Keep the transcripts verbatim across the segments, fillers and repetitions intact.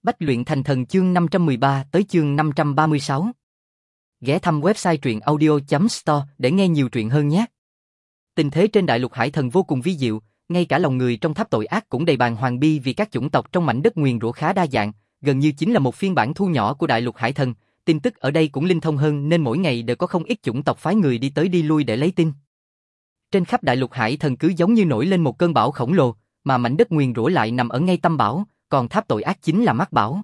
Bách luyện thành thần chương năm trăm mười ba tới chương năm trăm ba mươi sáu. Ghé thăm website truyện audio chấm store để nghe nhiều truyện hơn nhé. Tình thế trên đại lục hải thần vô cùng vi diệu, ngay cả lòng người trong tháp tội ác cũng đầy bàng hoàng bi vì các chủng tộc trong mảnh đất nguyền rủa khá đa dạng, gần như chính là một phiên bản thu nhỏ của đại lục hải thần. Tin tức ở đây cũng linh thông hơn nên mỗi ngày đều có không ít chủng tộc phái người đi tới đi lui để lấy tin. Trên khắp đại lục hải thần cứ giống như nổi lên một cơn bão khổng lồ, mà mảnh đất nguyền rủa lại nằm ở ngay tâm bão, còn tháp tội ác chính là mắt bão.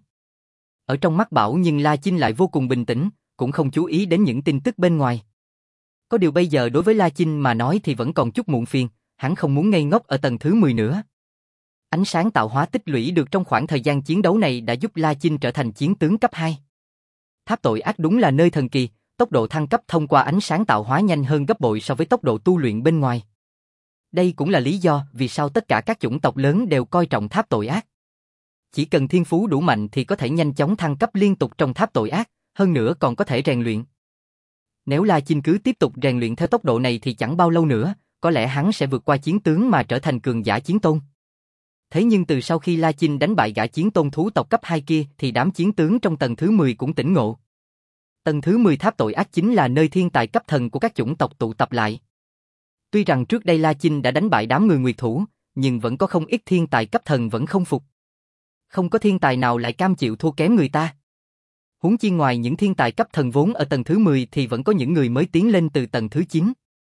Ở trong mắt bão nhưng La Chinh lại vô cùng bình tĩnh, cũng không chú ý đến những tin tức bên ngoài. Có điều bây giờ đối với La Chinh mà nói thì vẫn còn chút muộn phiền, hắn không muốn ngây ngốc ở tầng thứ mười nữa. Ánh sáng tạo hóa tích lũy được trong khoảng thời gian chiến đấu này đã giúp La Chinh trở thành chiến tướng cấp hai. Tháp tội ác đúng là nơi thần kỳ, tốc độ thăng cấp thông qua ánh sáng tạo hóa nhanh hơn gấp bội so với tốc độ tu luyện bên ngoài. Đây cũng là lý do vì sao tất cả các chủng tộc lớn đều coi trọng tháp tội ác. Chỉ cần thiên phú đủ mạnh thì có thể nhanh chóng thăng cấp liên tục trong tháp tội ác, hơn nữa còn có thể rèn luyện. Nếu La Chinh cứ tiếp tục rèn luyện theo tốc độ này thì chẳng bao lâu nữa, có lẽ hắn sẽ vượt qua chiến tướng mà trở thành cường giả chiến tôn. Thế nhưng từ sau khi La Chinh đánh bại gã chiến tôn thú tộc cấp hai kia thì đám chiến tướng trong tầng thứ mười cũng tỉnh ngộ. Tầng thứ mười tháp tội ác chính là nơi thiên tài cấp thần của các chủng tộc tụ tập lại. Tuy rằng trước đây La Chinh đã đánh bại đám người nguyệt thủ, nhưng vẫn có không ít thiên tài cấp thần vẫn không phục. Không có thiên tài nào lại cam chịu thua kém người ta. Huống chi ngoài những thiên tài cấp thần vốn ở tầng thứ mười thì vẫn có những người mới tiến lên từ tầng thứ chín.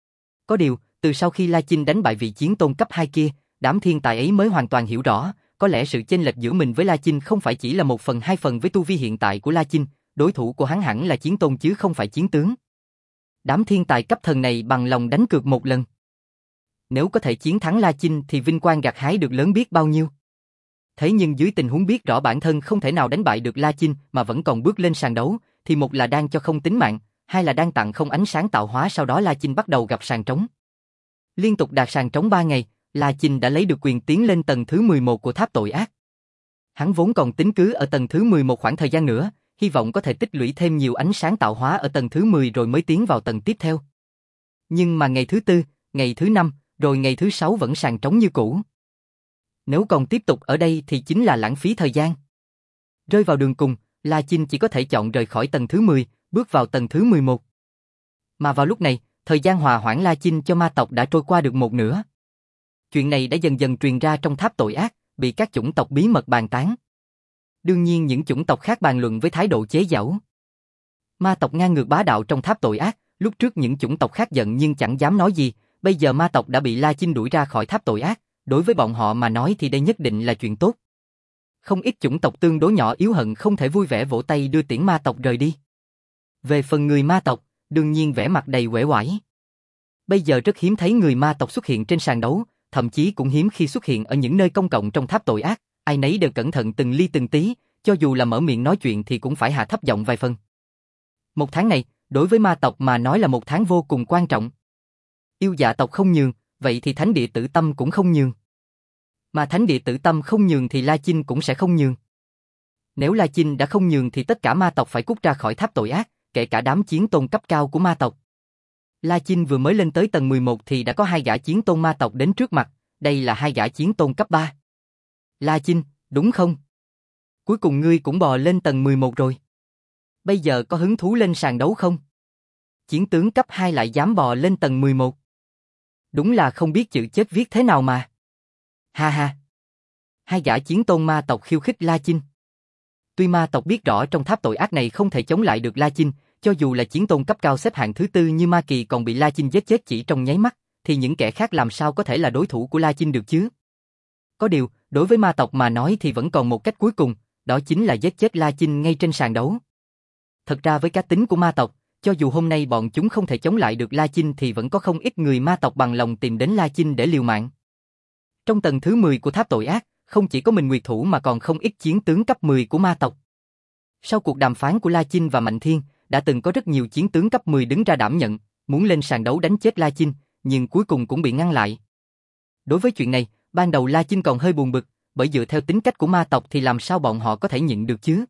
Có điều, từ sau khi La Chinh đánh bại vị chiến tôn cấp hai kia, đám thiên tài ấy mới hoàn toàn hiểu rõ, có lẽ sự chênh lệch giữa mình với La Chinh không phải chỉ là một phần hai phần với tu vi hiện tại của La Chinh, đối thủ của hắn hẳn là chiến tôn chứ không phải chiến tướng. Đám thiên tài cấp thần này bằng lòng đánh cược một lần. Nếu có thể chiến thắng La Chinh thì vinh quang gặt hái được lớn biết bao nhiêu. Thế nhưng dưới tình huống biết rõ bản thân không thể nào đánh bại được La Chinh mà vẫn còn bước lên sàn đấu, thì một là đang cho không tính mạng, hai là đang tặng không ánh sáng tạo hóa. Sau đó La Chinh bắt đầu gặp sàn trống. Liên tục đạt sàn trống ba ngày, La Chinh đã lấy được quyền tiến lên tầng thứ mười một của tháp tội ác. Hắn vốn còn tính cứ ở tầng thứ mười một khoảng thời gian nữa, hy vọng có thể tích lũy thêm nhiều ánh sáng tạo hóa ở tầng thứ mười rồi mới tiến vào tầng tiếp theo. Nhưng mà ngày thứ tư, ngày thứ năm, rồi ngày thứ sáu vẫn sàn trống như cũ. Nếu còn tiếp tục ở đây thì chính là lãng phí thời gian. Rơi vào đường cùng, La Chinh chỉ có thể chọn rời khỏi tầng thứ mười, bước vào tầng thứ mười một. Mà vào lúc này, thời gian hòa hoãn La Chinh cho ma tộc đã trôi qua được một nửa. Chuyện này đã dần dần truyền ra trong tháp tội ác, bị các chủng tộc bí mật bàn tán. Đương nhiên những chủng tộc khác bàn luận với thái độ chế giễu. Ma tộc ngang ngược bá đạo trong tháp tội ác, lúc trước những chủng tộc khác giận nhưng chẳng dám nói gì, bây giờ ma tộc đã bị La Chinh đuổi ra khỏi tháp tội ác, đối với bọn họ mà nói thì đây nhất định là chuyện tốt. Không ít chủng tộc tương đối nhỏ yếu hận không thể vui vẻ vỗ tay đưa tiễn ma tộc rời đi. Về phần người ma tộc, đương nhiên vẻ mặt đầy uể oải. Bây giờ rất hiếm thấy người ma tộc xuất hiện trên sàn đấu, thậm chí cũng hiếm khi xuất hiện ở những nơi công cộng trong tháp tội ác, ai nấy đều cẩn thận từng ly từng tí, cho dù là mở miệng nói chuyện thì cũng phải hạ thấp giọng vài phần. Một tháng này, đối với ma tộc mà nói là một tháng vô cùng quan trọng. Yêu dạ tộc không nhường, vậy thì thánh địa Tử Tâm cũng không nhường. Mà thánh địa Tử Tâm không nhường thì La Chinh cũng sẽ không nhường. Nếu La Chinh đã không nhường thì tất cả ma tộc phải cút ra khỏi tháp tội ác, kể cả đám chiến tôn cấp cao của ma tộc. La Chinh vừa mới lên tới tầng mười một thì đã có hai gã chiến tôn ma tộc đến trước mặt, đây là hai gã chiến tôn cấp ba. La Chinh, đúng không? Cuối cùng ngươi cũng bò lên tầng mười một rồi. Bây giờ có hứng thú lên sàn đấu không? Chiến tướng cấp hai lại dám bò lên tầng mười một. Đúng là không biết chữ chết viết thế nào mà. Ha ha. Hai gã chiến tôn ma tộc khiêu khích La Chinh. Tuy ma tộc biết rõ trong tháp tội ác này không thể chống lại được La Chinh, cho dù là chiến tôn cấp cao xếp hạng thứ tư như Ma Kỳ còn bị La Chinh giết chết chỉ trong nháy mắt, thì những kẻ khác làm sao có thể là đối thủ của La Chinh được chứ? Có điều, đối với ma tộc mà nói thì vẫn còn một cách cuối cùng, đó chính là giết chết La Chinh ngay trên sàn đấu. Thật ra với cá tính của ma tộc, cho dù hôm nay bọn chúng không thể chống lại được La Chinh thì vẫn có không ít người ma tộc bằng lòng tìm đến La Chinh để liều mạng. Trong tầng thứ mười của tháp tội ác, không chỉ có mình Nguyệt Thủ mà còn không ít chiến tướng cấp mười của ma tộc. Sau cuộc đàm phán của La Chinh và Mạnh Thiên, đã từng có rất nhiều chiến tướng cấp mười đứng ra đảm nhận, muốn lên sàn đấu đánh chết La Chinh, nhưng cuối cùng cũng bị ngăn lại. Đối với chuyện này, ban đầu La Chinh còn hơi buồn bực, bởi dựa theo tính cách của ma tộc thì làm sao bọn họ có thể nhịn được chứ?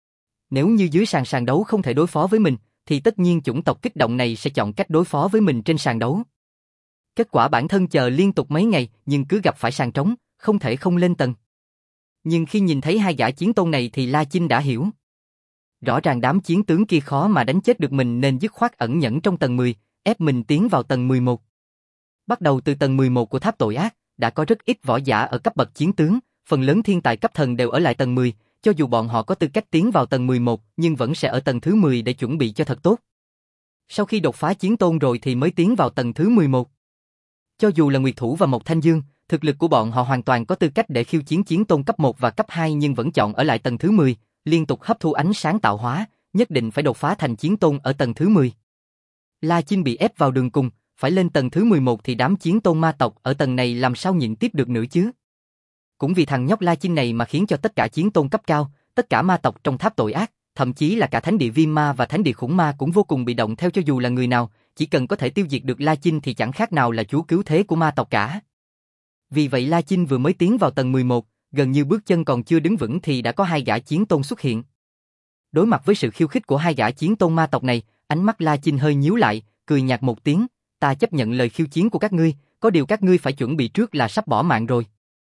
Nếu như dưới sàn sàn đấu không thể đối phó với mình, thì tất nhiên chủng tộc kích động này sẽ chọn cách đối phó với mình trên sàn đấu. Kết quả bản thân chờ liên tục mấy ngày nhưng cứ gặp phải sàn trống, không thể không lên tầng. Nhưng khi nhìn thấy hai gã chiến tôn này thì La Chinh đã hiểu. Rõ ràng đám chiến tướng kia khó mà đánh chết được mình nên dứt khoát ẩn nhẫn trong tầng mười, ép mình tiến vào tầng mười một. Bắt đầu từ tầng mười một của tháp tội ác, đã có rất ít võ giả ở cấp bậc chiến tướng, phần lớn thiên tài cấp thần đều ở lại tầng mười, cho dù bọn họ có tư cách tiến vào tầng mười một nhưng vẫn sẽ ở tầng thứ mười để chuẩn bị cho thật tốt. Sau khi đột phá chiến tôn rồi thì mới tiến vào tầng thứ mười một. Cho dù là Nguyệt Thủ và Mộc Thanh Dương, thực lực của bọn họ hoàn toàn có tư cách để khiêu chiến chiến tôn cấp một và cấp hai nhưng vẫn chọn ở lại tầng thứ mười, liên tục hấp thu ánh sáng tạo hóa, nhất định phải đột phá thành chiến tôn ở tầng thứ mười. La Chinh bị ép vào đường cùng, phải lên tầng thứ mười một thì đám chiến tôn ma tộc ở tầng này làm sao nhịn tiếp được nữa chứ. Cũng vì thằng nhóc La Chinh này mà khiến cho tất cả chiến tôn cấp cao, tất cả ma tộc trong tháp tội ác, thậm chí là cả thánh địa viêm ma và thánh địa khủng ma cũng vô cùng bị động theo cho dù là người nào, chỉ cần có thể tiêu diệt được La Chinh thì chẳng khác nào là chúa cứu thế của ma tộc cả. Vì vậy La Chinh vừa mới tiến vào tầng mười một, gần như bước chân còn chưa đứng vững thì đã có hai gã chiến tôn xuất hiện. Đối mặt với sự khiêu khích của hai gã chiến tôn ma tộc này, ánh mắt La Chinh hơi nhíu lại, cười nhạt một tiếng, ta chấp nhận lời khiêu chiến của các ngươi, có điều các ngươi phải chuẩn bị trước là sắp bỏ mạng rồi.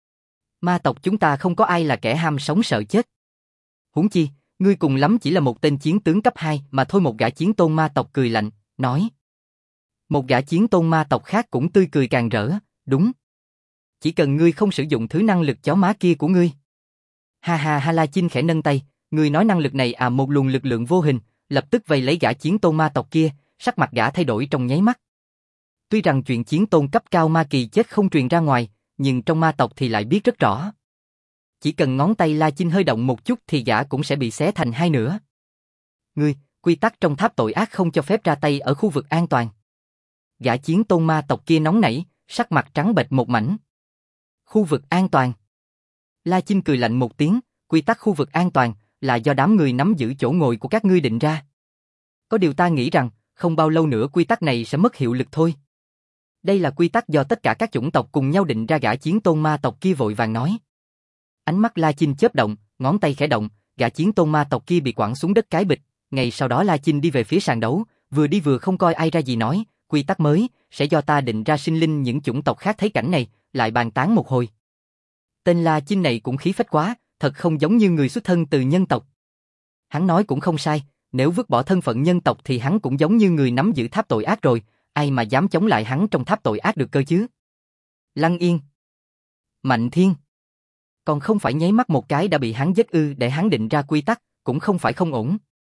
Ma tộc chúng ta không có ai là kẻ ham sống sợ chết. Huống chi, ngươi cùng lắm chỉ là một tên chiến tướng cấp hai mà thôi. Một gã chiến tôn ma tộc cười lạnh, nói. Một gã chiến tôn ma tộc khác cũng tươi cười càng rỡ, đúng. Chỉ cần ngươi không sử dụng thứ năng lực chó má kia của ngươi. Ha ha ha. La Chinh khẽ nâng tay, ngươi nói năng lực này à? Một luồng lực lượng vô hình, lập tức vây lấy gã chiến tôn ma tộc kia, sắc mặt gã thay đổi trong nháy mắt. Tuy rằng chuyện chiến tôn cấp cao ma kỳ chết không truyền ra ngoài, nhưng trong ma tộc thì lại biết rất rõ. Chỉ cần ngón tay La Chinh hơi động một chút thì gã cũng sẽ bị xé thành hai nửa. Ngươi, quy tắc trong tháp tội ác không cho phép ra tay ở khu vực an toàn. Gã chiến tôn ma tộc kia nóng nảy, sắc mặt trắng bệch một mảnh. Khu vực an toàn. La Chinh cười lạnh một tiếng, quy tắc khu vực an toàn là do đám người nắm giữ chỗ ngồi của các ngươi định ra. Có điều ta nghĩ rằng, không bao lâu nữa quy tắc này sẽ mất hiệu lực thôi. Đây là quy tắc do tất cả các chủng tộc cùng nhau định ra. Gã chiến tôn ma tộc kia vội vàng nói. Ánh mắt La Chinh chớp động, ngón tay khẽ động, gã chiến tôn ma tộc kia bị quẳng xuống đất cái bịch. Ngay sau đó La Chinh đi về phía sàn đấu, vừa đi vừa không coi ai ra gì nói, quy tắc mới sẽ do ta định ra. Sinh linh những chủng tộc khác thấy cảnh này, lại bàn tán một hồi. Tên La Chinh này cũng khí phách quá, thật không giống như người xuất thân từ nhân tộc. Hắn nói cũng không sai, nếu vứt bỏ thân phận nhân tộc thì hắn cũng giống như người nắm giữ tháp tội ác rồi, ai mà dám chống lại hắn trong tháp tội ác được cơ chứ? Lăng Yên, Mạnh Thiên, còn không phải nháy mắt một cái đã bị hắn giết ư? Để hắn định ra quy tắc, cũng không phải không ổn.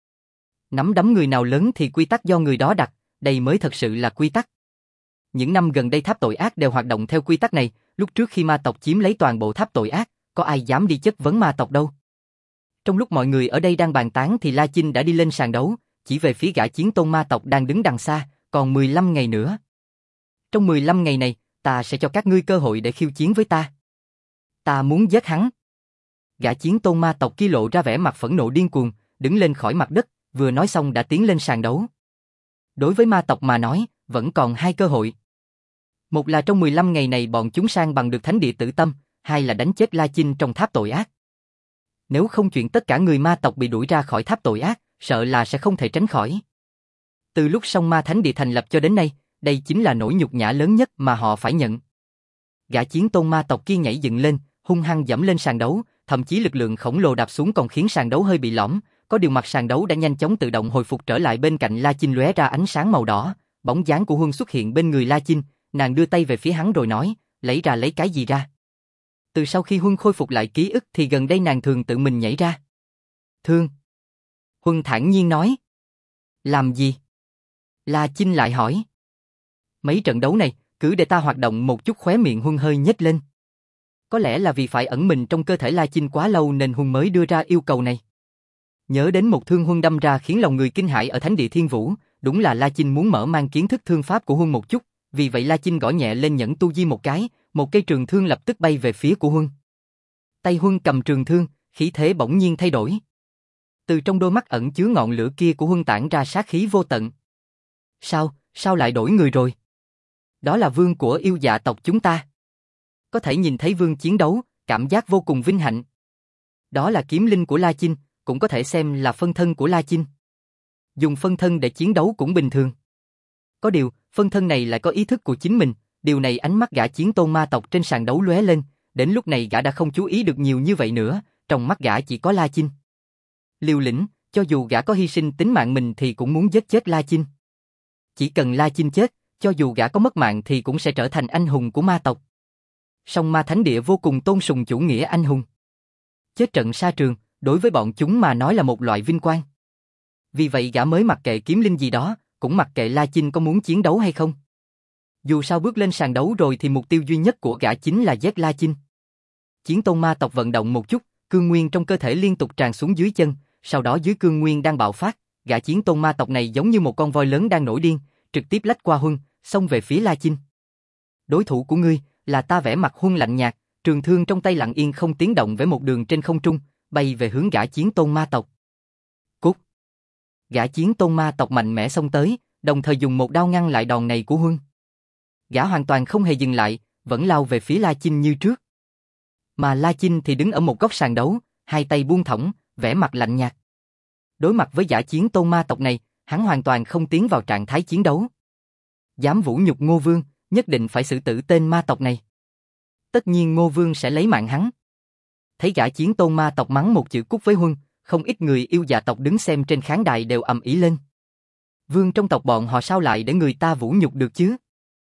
Nắm đấm người nào lớn thì quy tắc do người đó đặt, đây mới thật sự là quy tắc. Những năm gần đây tháp tội ác đều hoạt động theo quy tắc này, lúc trước khi ma tộc chiếm lấy toàn bộ tháp tội ác, có ai dám đi chất vấn ma tộc đâu. Trong lúc mọi người ở đây đang bàn tán thì La Chinh đã đi lên sàn đấu, chỉ về phía gã chiến tôn ma tộc đang đứng đằng xa, còn mười lăm ngày nữa. Trong mười lăm ngày này, ta sẽ cho các ngươi cơ hội để khiêu chiến với ta. Ta muốn giết hắn. Gã chiến tôn ma tộc kia lộ ra vẻ mặt phẫn nộ điên cuồng, đứng lên khỏi mặt đất, vừa nói xong đã tiến lên sàn đấu. Đối với ma tộc mà nói, vẫn còn hai cơ hội. Một là trong mười lăm ngày này bọn chúng sang bằng được thánh địa Tử Tâm, hai là đánh chết La Chinh trong tháp tội ác. Nếu không chuyện tất cả người ma tộc bị đuổi ra khỏi tháp tội ác, sợ là sẽ không thể tránh khỏi. Từ lúc Song Ma Thánh Địa thành lập cho đến nay, đây chính là nỗi nhục nhã lớn nhất mà họ phải nhận. Gã chiến tôn ma tộc kia nhảy dựng lên, hung hăng dẫm lên sàn đấu, thậm chí lực lượng khổng lồ đạp xuống còn khiến sàn đấu hơi bị lõm, có điều mặt sàn đấu đã nhanh chóng tự động hồi phục trở lại. Bên cạnh La Chinh lóe ra ánh sáng màu đỏ, bóng dáng của Huân xuất hiện bên người La Chinh, nàng đưa tay về phía hắn rồi nói, lấy ra. Lấy cái gì ra? Từ sau khi Huân khôi phục lại ký ức thì gần đây nàng thường tự mình nhảy ra. Thương. Huân thản nhiên nói. Làm gì? La Chinh lại hỏi. Mấy trận đấu này, cứ để ta hoạt động một chút. Khóe miệng Huân hơi nhếch lên. Có lẽ là vì phải ẩn mình trong cơ thể La Chinh quá lâu nên Huân mới đưa ra yêu cầu này. Nhớ đến một thương Huân đâm ra khiến lòng người kinh hãi ở Thánh Địa Thiên Vũ, đúng là La Chinh muốn mở mang kiến thức thương pháp của Huân một chút, vì vậy La Chinh gõ nhẹ lên nhẫn tu di một cái, một cây trường thương lập tức bay về phía của Huân. Tay Huân cầm trường thương, khí thế bỗng nhiên thay đổi. Từ trong đôi mắt ẩn chứa ngọn lửa kia của Huân tản ra sát khí vô tận. Sao, sao lại đổi người rồi? Đó là vương của yêu dạ tộc chúng ta. Có thể nhìn thấy vương chiến đấu, cảm giác vô cùng vinh hạnh. Đó là kiếm linh của La Chinh, cũng có thể xem là phân thân của La Chinh. Dùng phân thân để chiến đấu cũng bình thường. Có điều, phân thân này lại có ý thức của chính mình, điều này ánh mắt gã chiến tôn ma tộc trên sàn đấu lóe lên, đến lúc này gã đã không chú ý được nhiều như vậy nữa, trong mắt gã chỉ có La Chinh. Liều lĩnh, cho dù gã có hy sinh tính mạng mình thì cũng muốn giết chết La Chinh. Chỉ cần La Chinh chết, cho dù gã có mất mạng thì cũng sẽ trở thành anh hùng của ma tộc. Song Ma Thánh Địa vô cùng tôn sùng chủ nghĩa anh hùng. Chết trận sa trường, đối với bọn chúng mà nói là một loại vinh quang. Vì vậy gã mới mặc kệ kiếm linh gì đó, cũng mặc kệ La Chinh có muốn chiến đấu hay không. Dù sao bước lên sàn đấu rồi thì mục tiêu duy nhất của gã chính là giết La Chinh. Chiến tôn ma tộc vận động một chút, cương nguyên trong cơ thể liên tục tràn xuống dưới chân, sau đó dưới cương nguyên đang bạo phát, gã chiến tôn ma tộc này giống như một con voi lớn đang nổi điên, trực tiếp lách qua Huân, xông về phía La Chinh. Đối thủ của ngươi là ta, vẻ mặt Huân lạnh nhạt, trường thương trong tay lặng yên không tiếng động vẽ một đường trên không trung, bay về hướng gã chiến tôn ma tộc. Cút! Gã chiến tôn ma tộc mạnh mẽ xông tới, đồng thời dùng một đao ngăn lại đòn này của Huân. Gã hoàn toàn không hề dừng lại, vẫn lao về phía La Chinh như trước. Mà La Chinh thì đứng ở một góc sàn đấu, hai tay buông thõng, vẻ mặt lạnh nhạt. Đối mặt với gã chiến tôn ma tộc này, hắn hoàn toàn không tiến vào trạng thái chiến đấu. Dám vũ nhục Ngô Vương, nhất định phải xử tử tên ma tộc này. Tất nhiên Ngô Vương sẽ lấy mạng hắn. Thấy gã chiến tôn ma tộc mắng một chữ cút với Huân, không ít người yêu dạ tộc đứng xem trên khán đài đều ầm ĩ lên. Vương trong tộc bọn họ sao lại để người ta vũ nhục được chứ?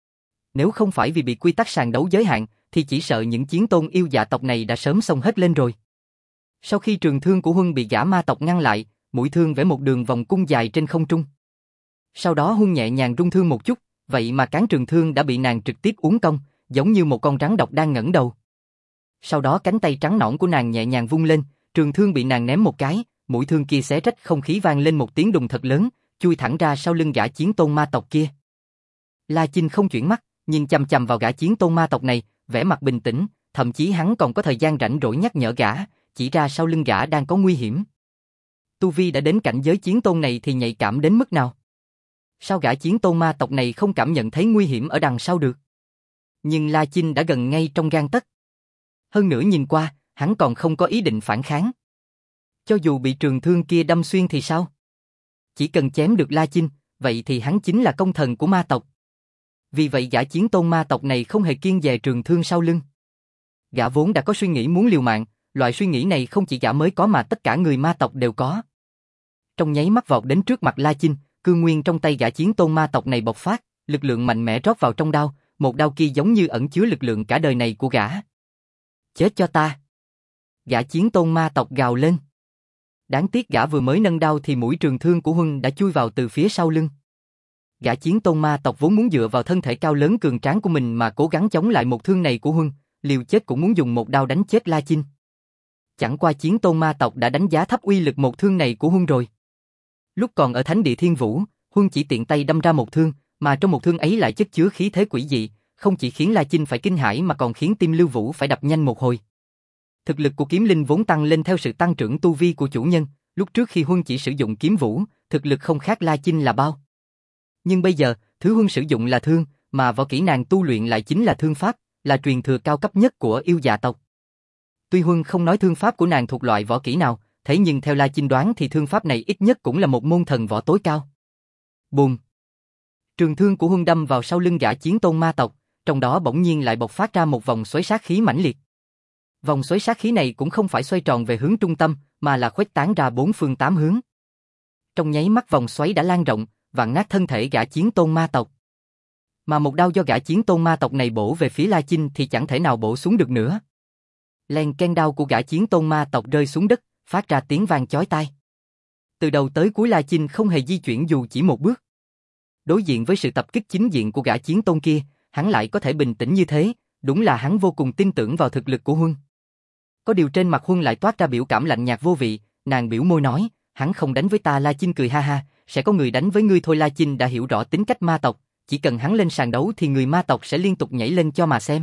Nếu không phải vì bị quy tắc sàn đấu giới hạn, thì chỉ sợ những chiến tôn yêu dạ tộc này đã sớm xông hết lên rồi. Sau khi trường thương của Huân bị gã ma tộc ngăn lại, mũi thương vẽ một đường vòng cung dài trên không trung. Sau đó Huân nhẹ nhàng rung thương một chút, vậy mà cán trường thương đã bị nàng trực tiếp uốn cong, giống như một con rắn độc đang ngẩng đầu. Sau đó cánh tay trắng nõn của nàng nhẹ nhàng vung lên, trường thương bị nàng ném một cái, mũi thương kia xé rách không khí vang lên một tiếng đùng thật lớn, chui thẳng ra sau lưng gã chiến tôn ma tộc kia. La Chinh không chuyển mắt, nhìn chằm chằm vào gã chiến tôn ma tộc này, vẻ mặt bình tĩnh, thậm chí hắn còn có thời gian rảnh rỗi nhắc nhở gã, chỉ ra sau lưng gã đang có nguy hiểm. Tu vi đã đến cảnh giới chiến tôn này thì nhạy cảm đến mức nào? Sao gã chiến tôn ma tộc này không cảm nhận thấy nguy hiểm ở đằng sau được? Nhưng La Chinh đã gần ngay trong gang tấc. Hơn nữa nhìn qua, hắn còn không có ý định phản kháng. Cho dù bị trường thương kia đâm xuyên thì sao? Chỉ cần chém được La Chinh, vậy thì hắn chính là công thần của ma tộc. Vì vậy gã chiến tôn ma tộc này không hề kiêng dè trường thương sau lưng. Gã vốn đã có suy nghĩ muốn liều mạng, loại suy nghĩ này không chỉ gã mới có mà tất cả người ma tộc đều có. Trong nháy mắt vọt đến trước mặt La Chinh, cương nguyên trong tay gã chiến tôn ma tộc này bộc phát, lực lượng mạnh mẽ rót vào trong đao, một đao kia giống như ẩn chứa lực lượng cả đời này của gã. Chết cho ta! Gã chiến tôn ma tộc gào lên. Đáng tiếc gã vừa mới nâng đao thì mũi trường thương của Huân đã chui vào từ phía sau lưng. Gã chiến tôn ma tộc vốn muốn dựa vào thân thể cao lớn cường tráng của mình mà cố gắng chống lại một thương này của Huân, liều chết cũng muốn dùng một đao đánh chết La Chinh. Chẳng qua chiến tôn ma tộc đã đánh giá thấp uy lực một thương này của Huân rồi. Lúc còn ở Thánh Địa Thiên Vũ, Huân chỉ tiện tay đâm ra một thương, mà trong một thương ấy lại chất chứa khí thế quỷ dị, không chỉ khiến La Chinh phải kinh hãi mà còn khiến tim Lưu Vũ phải đập nhanh một hồi. Thực lực của kiếm linh vốn tăng lên theo sự tăng trưởng tu vi của chủ nhân, lúc trước khi Huân chỉ sử dụng kiếm vũ, thực lực không khác La Chinh là bao. Nhưng bây giờ, thứ Huân sử dụng là thương, mà võ kỹ nàng tu luyện lại chính là thương pháp, là truyền thừa cao cấp nhất của yêu dạ tộc. Tuy Huân không nói thương pháp của nàng thuộc loại võ kỹ nào, thế nhưng theo La Chinh đoán thì thương pháp này ít nhất cũng là một môn thần võ tối cao. Bùm! Trường thương của Huân đâm vào sau lưng gã chiến tôn ma tộc, trong đó bỗng nhiên lại bộc phát ra một vòng xoáy sát khí mãnh liệt. Vòng xoáy sát khí này cũng không phải xoay tròn về hướng trung tâm, mà là khuếch tán ra bốn phương tám hướng. Trong nháy mắt vòng xoáy đã lan rộng, vặn nát thân thể gã chiến tôn ma tộc. Mà một đao do gã chiến tôn ma tộc này bổ về phía La Chinh thì chẳng thể nào bổ xuống được nữa. Len ken đao của gã chiến tôn ma tộc rơi xuống đất, phát ra tiếng vang chói tai. Từ đầu tới cuối La Chinh không hề di chuyển dù chỉ một bước. Đối diện với sự tập kích chính diện của gã chiến tôn kia, hắn lại có thể bình tĩnh như thế, đúng là hắn vô cùng tin tưởng vào thực lực của Huân. Có điều trên mặt Huân lại toát ra biểu cảm lạnh nhạt vô vị, nàng biểu môi nói, hắn không đánh với ta. La Chinh cười ha ha, sẽ có người đánh với ngươi thôi. La Chinh đã hiểu rõ tính cách ma tộc, chỉ cần hắn lên sàn đấu thì người ma tộc sẽ liên tục nhảy lên cho mà xem.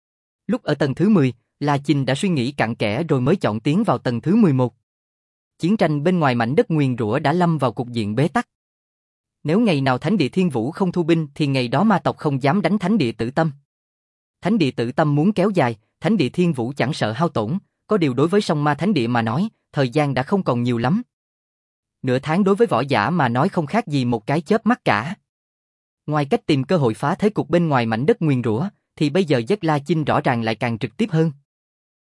Lúc ở tầng thứ mười, La Chinh đã suy nghĩ cặn kẽ rồi mới chọn tiến vào tầng thứ mười một. Chiến tranh bên ngoài mảnh đất nguyền rủa đã lâm vào cục diện bế tắc. Nếu ngày nào Thánh Địa Thiên Vũ không thu binh thì ngày đó ma tộc không dám đánh Thánh Địa Tử Tâm. Thánh Địa Tử Tâm muốn kéo dài, Thánh Địa Thiên Vũ chẳng sợ hao tổn, có điều đối với Song Ma Thánh Địa mà nói, thời gian đã không còn nhiều lắm. Nửa tháng đối với võ giả mà nói không khác gì một cái chớp mắt cả. Ngoài cách tìm cơ hội phá thế cục bên ngoài mảnh đất nguyền rủa, thì bây giờ giết La Chinh rõ ràng lại càng trực tiếp hơn.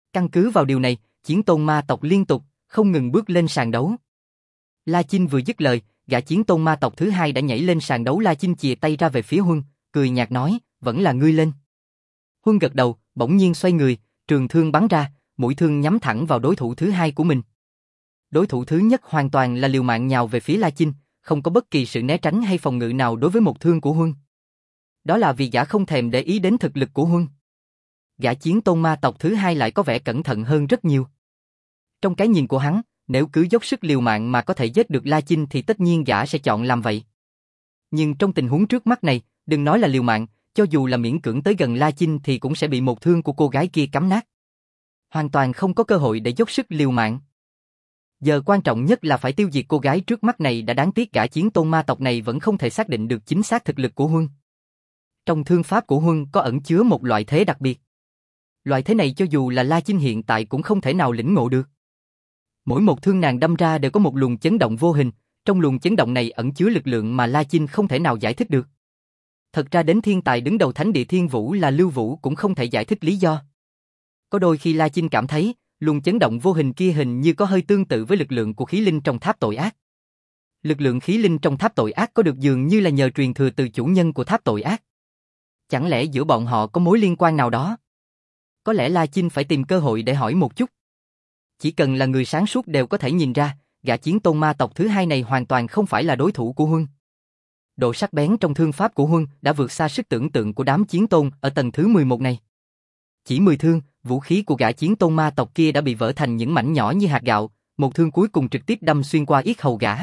Căn cứ vào điều này, chiến tôn ma tộc liên tục, không ngừng bước lên sàn đấu. La Chinh vừa dứt lời, gã chiến tôn ma tộc thứ hai đã nhảy lên sàn đấu. La Chinh chìa tay ra về phía Huân, cười nhạt nói, vẫn là ngươi lên. Huân gật đầu, bỗng nhiên xoay người, trường thương bắn ra, mũi thương nhắm thẳng vào đối thủ thứ hai của mình. Đối thủ thứ nhất hoàn toàn là liều mạng nhào về phía La Chinh, không có bất kỳ sự né tránh hay phòng ngự nào đối với một thương của Huân. Đó là vì gã không thèm để ý đến thực lực của Huân. Gã chiến tôn ma tộc thứ hai lại có vẻ cẩn thận hơn rất nhiều. Trong cái nhìn của hắn, nếu cứ dốc sức liều mạng mà có thể giết được La Chinh thì tất nhiên gã sẽ chọn làm vậy. Nhưng trong tình huống trước mắt này, đừng nói là liều mạng, cho dù là miễn cưỡng tới gần La Chinh thì cũng sẽ bị một thương của cô gái kia cắm nát. Hoàn toàn không có cơ hội để dốc sức liều mạng. Giờ quan trọng nhất là phải tiêu diệt cô gái trước mắt này. Đã đáng tiếc gã chiến tôn ma tộc này vẫn không thể xác định được chính xác thực lực của Huân. Trong thương pháp của Huân có ẩn chứa một loại thế đặc biệt. Loại thế này cho dù là La Chinh hiện tại cũng không thể nào lĩnh ngộ được. Mỗi một thương nàng đâm ra đều có một luồng chấn động vô hình, trong luồng chấn động này ẩn chứa lực lượng mà La Chinh không thể nào giải thích được. Thật ra đến thiên tài đứng đầu thánh địa Thiên Vũ là Lưu Vũ cũng không thể giải thích lý do. Có đôi khi La Chinh cảm thấy, luồng chấn động vô hình kia hình như có hơi tương tự với lực lượng của khí linh trong tháp tội ác. Lực lượng khí linh trong tháp tội ác có được dường như là nhờ truyền thừa từ chủ nhân của tháp tội ác. Chẳng lẽ giữa bọn họ có mối liên quan nào đó? Có lẽ La Chinh phải tìm cơ hội để hỏi một chút. Chỉ cần là người sáng suốt đều có thể nhìn ra, gã chiến tôn ma tộc thứ hai này hoàn toàn không phải là đối thủ của Huân. Độ sắc bén trong thương pháp của Huân đã vượt xa sức tưởng tượng của đám chiến tôn ở tầng thứ mười một này. Chỉ mười thương, vũ khí của gã chiến tôn ma tộc kia đã bị vỡ thành những mảnh nhỏ như hạt gạo, một thương cuối cùng trực tiếp đâm xuyên qua yết hầu gã.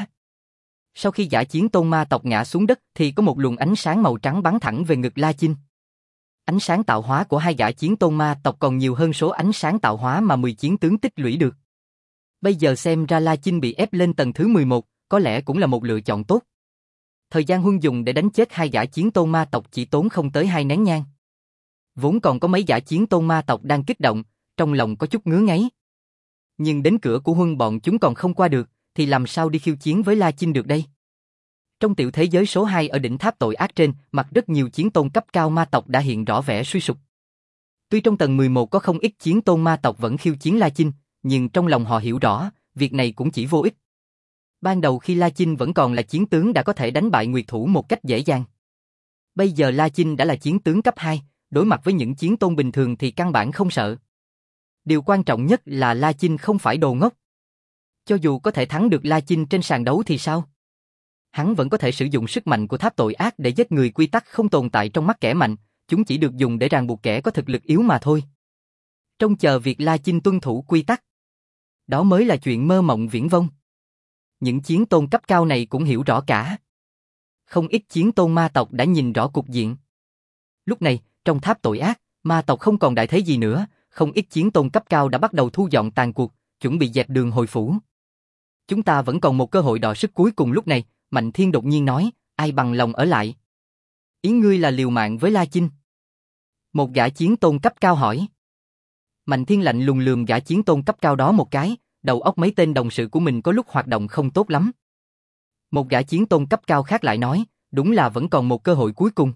Sau khi gã chiến tôn ma tộc ngã xuống đất thì có một luồng ánh sáng màu trắng bắn thẳng về ngực La Chinh. Ánh sáng tạo hóa của hai gã chiến tôn ma tộc còn nhiều hơn số ánh sáng tạo hóa mà mười chiến tướng tích lũy được. Bây giờ xem ra La Chinh bị ép lên tầng thứ mười một, có lẽ cũng là một lựa chọn tốt. Thời gian Huân dùng để đánh chết hai gã chiến tôn ma tộc chỉ tốn không tới hai nén nhang. Vốn còn có mấy gã chiến tôn ma tộc đang kích động, trong lòng có chút ngứa ngáy. Nhưng đến cửa của Huân bọn chúng còn không qua được, thì làm sao đi khiêu chiến với La Chinh được đây? Trong tiểu thế giới số hai ở đỉnh tháp tội ác trên, mặt rất nhiều chiến tôn cấp cao ma tộc đã hiện rõ vẻ suy sụp. Tuy trong tầng mười một có không ít chiến tôn ma tộc vẫn khiêu chiến La Chinh, nhưng trong lòng họ hiểu rõ, việc này cũng chỉ vô ích. Ban đầu khi La Chinh vẫn còn là chiến tướng đã có thể đánh bại Nguyệt Thủ một cách dễ dàng. Bây giờ La Chinh đã là chiến tướng cấp hai, đối mặt với những chiến tôn bình thường thì căn bản không sợ. Điều quan trọng nhất là La Chinh không phải đồ ngốc. Cho dù có thể thắng được La Chinh trên sàn đấu thì sao? Hắn vẫn có thể sử dụng sức mạnh của tháp tội ác để giết người. Quy tắc không tồn tại trong mắt kẻ mạnh, chúng chỉ được dùng để ràng buộc kẻ có thực lực yếu mà thôi. Trông chờ việc La Chinh tuân thủ quy tắc, đó mới là chuyện mơ mộng viển vông. Những chiến tôn cấp cao này cũng hiểu rõ cả. Không ít chiến tôn ma tộc đã nhìn rõ cục diện. Lúc này, trong tháp tội ác, ma tộc không còn đại thế gì nữa, không ít chiến tôn cấp cao đã bắt đầu thu dọn tàn cuộc, chuẩn bị dẹp đường hồi phủ. Chúng ta vẫn còn một cơ hội đọ sức cuối cùng. Lúc này, Mạnh Thiên đột nhiên nói, ai bằng lòng ở lại? Ý ngươi là liều mạng với La Chinh? Một gã chiến tôn cấp cao hỏi. Mạnh Thiên lạnh lùng lườm gã chiến tôn cấp cao đó một cái, đầu óc mấy tên đồng sự của mình có lúc hoạt động không tốt lắm. Một gã chiến tôn cấp cao khác lại nói, đúng là vẫn còn một cơ hội cuối cùng.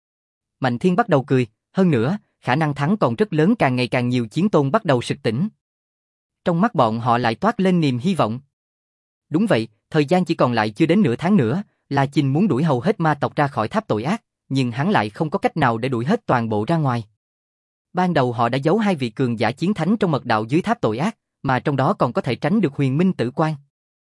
Mạnh Thiên bắt đầu cười, hơn nữa, khả năng thắng còn rất lớn. Càng ngày càng nhiều chiến tôn bắt đầu sực tỉnh. Trong mắt bọn họ lại toát lên niềm hy vọng. Đúng vậy, thời gian chỉ còn lại chưa đến nửa tháng nữa, La Chinh muốn đuổi hầu hết ma tộc ra khỏi tháp tội ác, nhưng hắn lại không có cách nào để đuổi hết toàn bộ ra ngoài. Ban đầu họ đã giấu hai vị cường giả chiến thánh trong mật đạo dưới tháp tội ác, mà trong đó còn có thể tránh được Huyền Minh Tử Quan.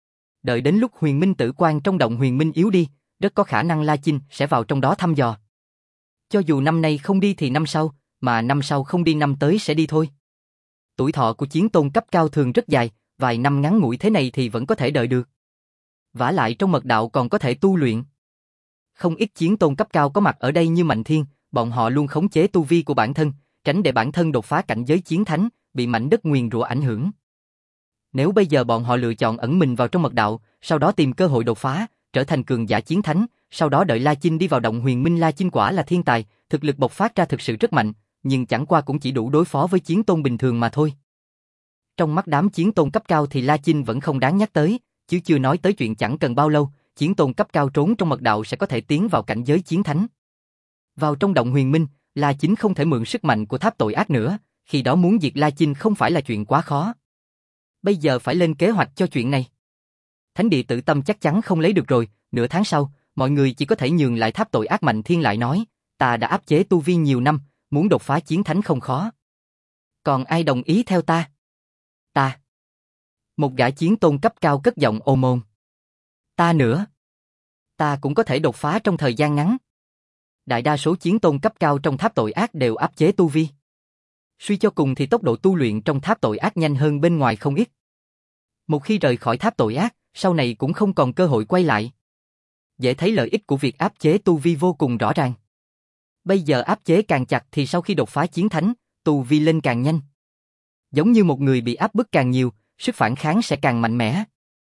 Đợi đến lúc Huyền Minh Tử Quan trong động Huyền Minh yếu đi, rất có khả năng La Chinh sẽ vào trong đó thăm dò. Cho dù năm nay không đi thì năm sau, mà năm sau không đi năm tới sẽ đi thôi. Tuổi thọ của chiến tôn cấp cao thường rất dài, vài năm ngắn ngủi thế này thì vẫn có thể đợi được. Vả lại trong mật đạo còn có thể tu luyện. Không ít chiến tôn cấp cao có mặt ở đây như Mạnh Thiên, bọn họ luôn khống chế tu vi của bản thân, tránh để bản thân đột phá cảnh giới chiến thánh, bị mảnh đất nguyền rủa ảnh hưởng. Nếu bây giờ bọn họ lựa chọn ẩn mình vào trong mật đạo, sau đó tìm cơ hội đột phá, trở thành cường giả chiến thánh, sau đó đợi La Chinh đi vào động Huyền Minh. La Chinh quả là thiên tài, thực lực bộc phát ra thực sự rất mạnh, nhưng chẳng qua cũng chỉ đủ đối phó với chiến tôn bình thường mà thôi. Trong mắt đám chiến tôn cấp cao thì La Chinh vẫn không đáng nhắc tới, chứ chưa nói tới chuyện chẳng cần bao lâu, chiến tôn cấp cao trốn trong mật đạo sẽ có thể tiến vào cảnh giới chiến thánh. Vào trong động Huyền Minh, La Chinh không thể mượn sức mạnh của tháp tội ác nữa, Khi đó muốn diệt La Chinh không phải là chuyện quá khó. Bây giờ phải lên kế hoạch cho chuyện này. Thánh địa Tử Tâm chắc chắn không lấy được rồi, nửa tháng sau, mọi người chỉ có thể nhường lại tháp tội ác. Mạnh Thiên lại nói, ta đã áp chế tu vi nhiều năm, muốn đột phá chiến thánh không khó. Còn ai đồng ý theo ta? Ta. Một gã chiến tôn cấp cao cất giọng ôm ôm. Ta nữa. Ta cũng có thể đột phá trong thời gian ngắn. Đại đa số chiến tôn cấp cao trong tháp tội ác đều áp chế tu vi. Suy cho cùng thì tốc độ tu luyện trong tháp tội ác nhanh hơn bên ngoài không ít. Một khi rời khỏi tháp tội ác, sau này cũng không còn cơ hội quay lại. Dễ thấy lợi ích của việc áp chế tu vi vô cùng rõ ràng. Bây giờ áp chế càng chặt thì sau khi đột phá chiến thánh, tu vi lên càng nhanh. Giống như một người bị áp bức càng nhiều, sức phản kháng sẽ càng mạnh mẽ.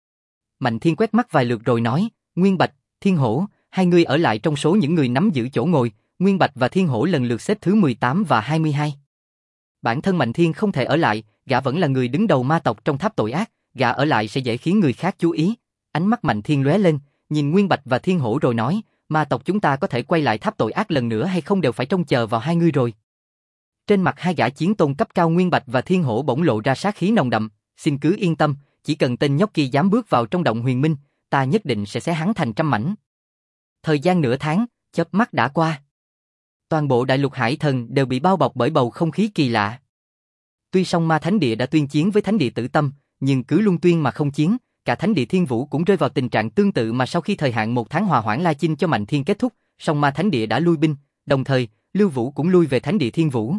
Mạnh Thiên quét mắt vài lượt rồi nói, Nguyên Bạch, Thiên Hổ, hai người ở lại trong số những người nắm giữ chỗ ngồi. Nguyên Bạch và Thiên Hổ lần lượt xếp thứ mười tám và hai mươi hai. Bản thân Mạnh Thiên không thể ở lại, gã vẫn là người đứng đầu ma tộc trong tháp tội ác, gã ở lại sẽ dễ khiến người khác chú ý. Ánh mắt Mạnh Thiên lóe lên, nhìn Nguyên Bạch và Thiên Hổ rồi nói, ma tộc chúng ta có thể quay lại tháp tội ác lần nữa hay không đều phải trông chờ vào hai người rồi. Trên mặt hai gã chiến tôn cấp cao Nguyên Bạch và Thiên Hổ bỗng lộ ra sát khí nồng đậm, xin cứ yên tâm, chỉ cần tên nhóc kia dám bước vào trong động huyền minh, ta nhất định sẽ xé hắn thành trăm mảnh. Thời gian nửa tháng, chớp mắt đã qua. Toàn bộ đại lục hải thần đều bị bao bọc bởi bầu không khí kỳ lạ. Tuy song ma thánh địa đã tuyên chiến với thánh địa Tử Tâm, nhưng cứ luân tuyên mà không chiến, cả thánh địa Thiên Vũ cũng rơi vào tình trạng tương tự mà sau khi thời hạn một tháng hòa hoãn La Chinh cho Mạnh Thiên kết thúc, song ma thánh địa đã lui binh, đồng thời, Lưu Vũ cũng lui về thánh địa Thiên Vũ.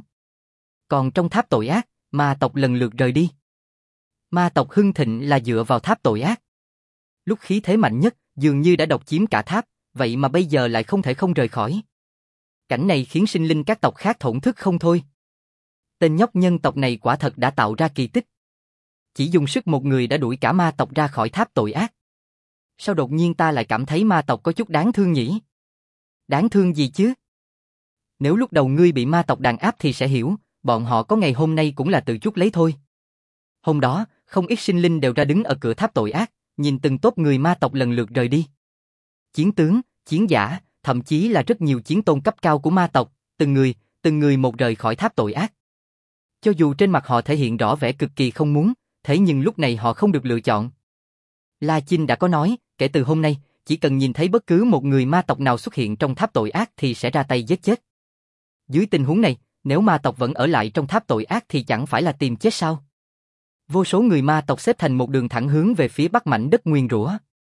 Còn trong tháp tội ác, ma tộc lần lượt rời đi. Ma tộc hưng thịnh là dựa vào tháp tội ác. Lúc khí thế mạnh nhất, dường như đã độc chiếm cả tháp, vậy mà bây giờ lại không thể không rời khỏi. Cảnh này khiến sinh linh các tộc khác thổn thức không thôi. Tên nhóc nhân tộc này quả thật đã tạo ra kỳ tích. Chỉ dùng sức một người đã đuổi cả ma tộc ra khỏi tháp tội ác. Sao đột nhiên ta lại cảm thấy ma tộc có chút đáng thương nhỉ? Đáng thương gì chứ? Nếu lúc đầu ngươi bị ma tộc đàn áp thì sẽ hiểu, bọn họ có ngày hôm nay cũng là tự chuốc lấy thôi. Hôm đó, không ít sinh linh đều ra đứng ở cửa tháp tội ác, nhìn từng tốp người ma tộc lần lượt rời đi. Chiến tướng, chiến giả, thậm chí là rất nhiều chiến tôn cấp cao của ma tộc, từng người, từng người một rời khỏi tháp tội ác. Cho dù trên mặt họ thể hiện rõ vẻ cực kỳ không muốn, thế nhưng lúc này họ không được lựa chọn. La Chinh đã có nói, kể từ hôm nay, chỉ cần nhìn thấy bất cứ một người ma tộc nào xuất hiện trong tháp tội ác thì sẽ ra tay giết chết. Dưới tình huống này, nếu ma tộc vẫn ở lại trong tháp tội ác thì chẳng phải là tìm chết sao? Vô số người ma tộc xếp thành một đường thẳng hướng về phía bắc mảnh đất nguyền rủa.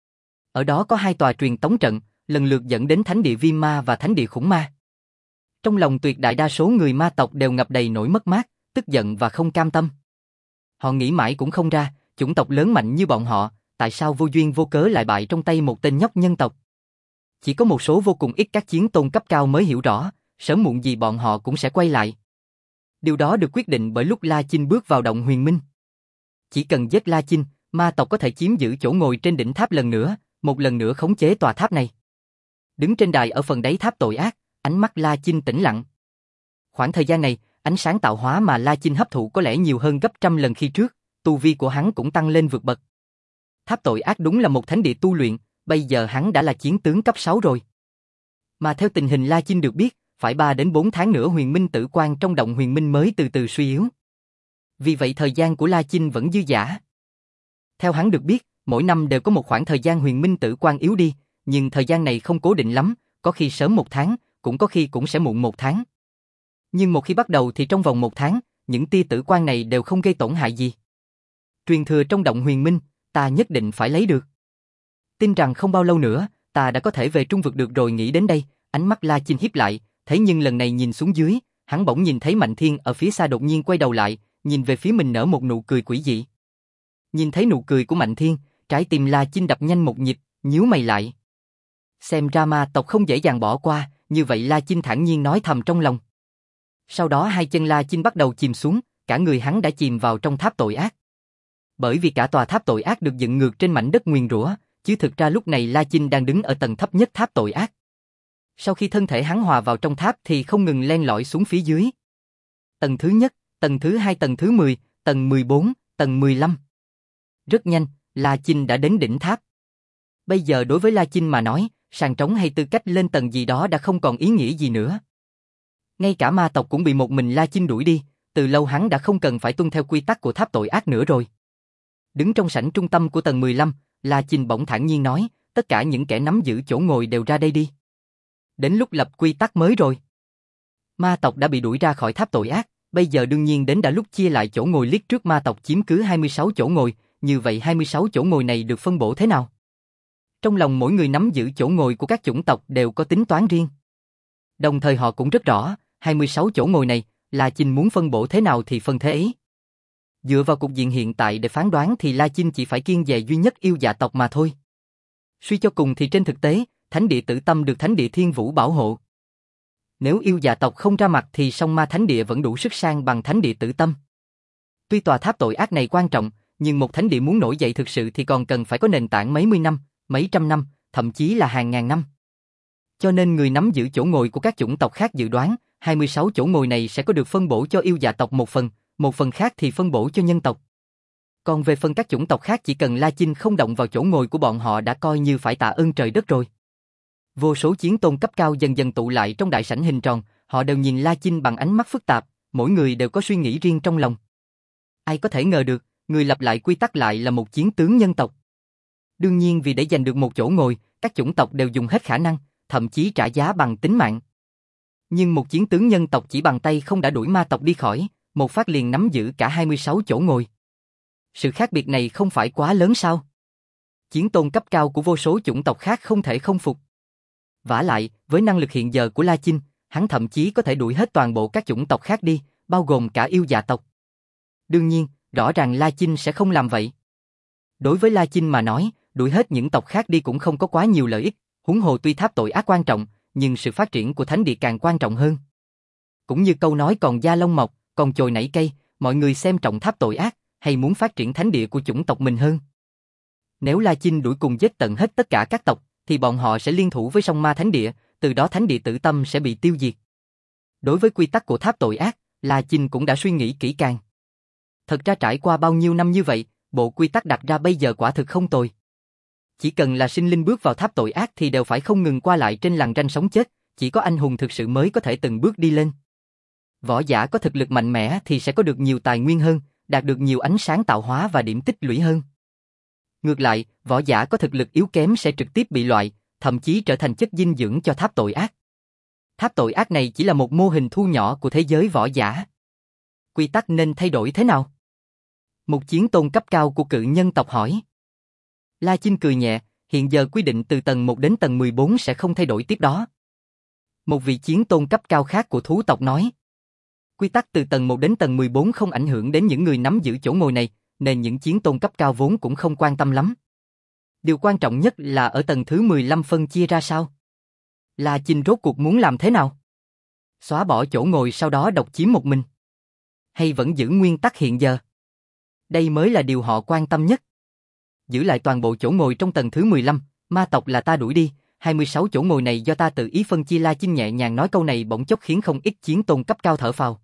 Ở đó có hai tòa truyền tống trận, lần lượt dẫn đến thánh địa Viêm Ma và thánh địa Khủng Ma. Trong lòng tuyệt đại đa số người ma tộc đều ngập đầy nỗi mất mát, tức giận và không cam tâm. Họ nghĩ mãi cũng không ra, chủng tộc lớn mạnh như bọn họ, tại sao vô duyên vô cớ lại bại trong tay một tên nhóc nhân tộc. Chỉ có một số vô cùng ít các chiến tôn cấp cao mới hiểu rõ, sớm muộn gì bọn họ cũng sẽ quay lại. Điều đó được quyết định bởi lúc La Chinh bước vào động huyền minh. Chỉ cần giết La Chinh, ma tộc có thể chiếm giữ chỗ ngồi trên đỉnh tháp lần nữa, một lần nữa khống chế tòa tháp này. Đứng trên đài ở phần đáy tháp tội ác, ánh mắt La Chinh tĩnh lặng. Khoảng thời gian này, ánh sáng tạo hóa mà La Chinh hấp thụ có lẽ nhiều hơn gấp trăm lần khi trước, tu vi của hắn cũng tăng lên vượt bậc. Tháp tội ác đúng là một thánh địa tu luyện, bây giờ hắn đã là chiến tướng cấp sáu rồi. Mà theo tình hình La Chinh được biết, phải ba đến bốn tháng nữa huyền minh tử quang trong động huyền minh mới từ từ suy yếu. Vì vậy thời gian của La Chinh vẫn dư dả. Theo hắn được biết, mỗi năm đều có một khoảng thời gian huyền minh tử quang yếu đi, nhưng thời gian này không cố định lắm, có khi sớm một tháng, cũng có khi cũng sẽ muộn một tháng. Nhưng một khi bắt đầu thì trong vòng một tháng, những tia tử quang này đều không gây tổn hại gì. Truyền thừa trong động huyền minh, ta nhất định phải lấy được. Tin rằng không bao lâu nữa, ta đã có thể về trung vực được rồi. Nghĩ đến đây, ánh mắt La Chinh híp lại, thế nhưng lần này nhìn xuống dưới, hắn bỗng nhìn thấy Mạnh Thiên ở phía xa đột nhiên quay đầu lại, nhìn về phía mình nở một nụ cười quỷ dị. Nhìn thấy nụ cười của Mạnh Thiên, trái tim La Chinh đập nhanh một nhịp, nhíu mày lại. Xem ra ma tộc không dễ dàng bỏ qua, như vậy La Chinh thản nhiên nói thầm trong lòng. Sau đó hai chân La Chinh bắt đầu chìm xuống, cả người hắn đã chìm vào trong tháp tội ác. Bởi vì cả tòa tháp tội ác được dựng ngược trên mảnh đất nguyền rủa, chứ thực ra lúc này La Chinh đang đứng ở tầng thấp nhất tháp tội ác. Sau khi thân thể hắn hòa vào trong tháp thì không ngừng len lỏi xuống phía dưới. Tầng thứ nhất, tầng thứ hai, tầng thứ mười, tầng mười bốn, tầng mười lăm. Rất nhanh, La Chinh đã đến đỉnh tháp. Bây giờ đối với La Chinh mà nói, sàn trống hay tư cách lên tầng gì đó đã không còn ý nghĩa gì nữa. Ngay cả ma tộc cũng bị một mình La Chinh đuổi đi, từ lâu hắn đã không cần phải tuân theo quy tắc của tháp tội ác nữa rồi. Đứng trong sảnh trung tâm của tầng mười lăm, La Chinh bỗng thản nhiên nói, tất cả những kẻ nắm giữ chỗ ngồi đều ra đây đi. Đến lúc lập quy tắc mới rồi. Ma tộc đã bị đuổi ra khỏi tháp tội ác, bây giờ đương nhiên đến đã lúc chia lại chỗ ngồi liếc trước ma tộc chiếm cứ hai mươi sáu chỗ ngồi, như vậy hai mươi sáu chỗ ngồi này được phân bổ thế nào? Trong lòng mỗi người nắm giữ chỗ ngồi của các chủng tộc đều có tính toán riêng. Đồng thời họ cũng rất rõ, hai mươi sáu chỗ ngồi này, La Chinh muốn phân bổ thế nào thì phân thế ấy. Dựa vào cục diện hiện tại để phán đoán thì La Chinh chỉ phải kiêng dè duy nhất yêu dạ tộc mà thôi. Suy cho cùng thì trên thực tế, Thánh địa Tử Tâm được Thánh địa Thiên Vũ bảo hộ. Nếu yêu dạ tộc không ra mặt thì song ma Thánh địa vẫn đủ sức sang bằng Thánh địa Tử Tâm. Tuy tòa tháp tội ác này quan trọng, nhưng một thánh địa muốn nổi dậy thực sự thì còn cần phải có nền tảng mấy mươi năm, mấy trăm năm, thậm chí là hàng ngàn năm. Cho nên người nắm giữ chỗ ngồi của các chủng tộc khác dự đoán, hai mươi sáu chỗ ngồi này sẽ có được phân bổ cho yêu dạ tộc một phần, một phần khác thì phân bổ cho nhân tộc. Còn về phần các chủng tộc khác chỉ cần La Chinh không động vào chỗ ngồi của bọn họ đã coi như phải tạ ơn trời đất rồi. Vô số chiến tôn cấp cao dần dần tụ lại trong đại sảnh hình tròn, họ đều nhìn La Chinh bằng ánh mắt phức tạp, mỗi người đều có suy nghĩ riêng trong lòng. Ai có thể ngờ được, người lập lại quy tắc lại là một chiến tướng nhân tộc. Đương nhiên vì để giành được một chỗ ngồi, các chủng tộc đều dùng hết khả năng, thậm chí trả giá bằng tính mạng. Nhưng một chiến tướng nhân tộc chỉ bằng tay không đã đuổi ma tộc đi khỏi, một phát liền nắm giữ cả hai mươi sáu chỗ ngồi. Sự khác biệt này không phải quá lớn sao? Chiến tôn cấp cao của vô số chủng tộc khác không thể không phục. Vả lại, với năng lực hiện giờ của La Chinh, hắn thậm chí có thể đuổi hết toàn bộ các chủng tộc khác đi, bao gồm cả yêu dạ tộc. Đương nhiên, rõ ràng La Chinh sẽ không làm vậy. Đối với La Chinh mà nói, đuổi hết những tộc khác đi cũng không có quá nhiều lợi ích, huống hồ tuy tháp tội ác quan trọng, nhưng sự phát triển của thánh địa càng quan trọng hơn. Cũng như câu nói còn da lông mọc, còn chồi nảy cây, mọi người xem trọng tháp tội ác, hay muốn phát triển thánh địa của chủng tộc mình hơn. Nếu La Chinh đuổi cùng giết tận hết tất cả các tộc, thì bọn họ sẽ liên thủ với song ma thánh địa, từ đó thánh địa Tử Tâm sẽ bị tiêu diệt. Đối với quy tắc của tháp tội ác, La Chinh cũng đã suy nghĩ kỹ càng. Thật ra trải qua bao nhiêu năm như vậy, bộ quy tắc đặt ra bây giờ quả thực không tồi. Chỉ cần là sinh linh bước vào tháp tội ác thì đều phải không ngừng qua lại trên lằn ranh sống chết, chỉ có anh hùng thực sự mới có thể từng bước đi lên. Võ giả có thực lực mạnh mẽ thì sẽ có được nhiều tài nguyên hơn, đạt được nhiều ánh sáng tạo hóa và điểm tích lũy hơn. Ngược lại, võ giả có thực lực yếu kém sẽ trực tiếp bị loại, thậm chí trở thành chất dinh dưỡng cho tháp tội ác. Tháp tội ác này chỉ là một mô hình thu nhỏ của thế giới võ giả. Quy tắc nên thay đổi thế nào? Một chiến tôn cấp cao của cự nhân tộc hỏi. La Chinh cười nhẹ, hiện giờ quy định từ tầng một đến tầng mười bốn sẽ không thay đổi tiếp đó. Một vị chiến tôn cấp cao khác của thú tộc nói. Quy tắc từ tầng một đến tầng mười bốn không ảnh hưởng đến những người nắm giữ chỗ ngồi này, nên những chiến tôn cấp cao vốn cũng không quan tâm lắm. Điều quan trọng nhất là ở tầng thứ mười lăm phân chia ra sao? La Chinh rốt cuộc muốn làm thế nào? Xóa bỏ chỗ ngồi sau đó độc chiếm một mình? Hay vẫn giữ nguyên tắc hiện giờ? Đây mới là điều họ quan tâm nhất. Giữ lại toàn bộ chỗ ngồi trong tầng thứ mười lăm, ma tộc là ta đuổi đi, hai mươi sáu chỗ ngồi này do ta tự ý phân chia. La Chinh nhẹ nhàng nói câu này bỗng chốc khiến không ít chiến tôn cấp cao thở phào.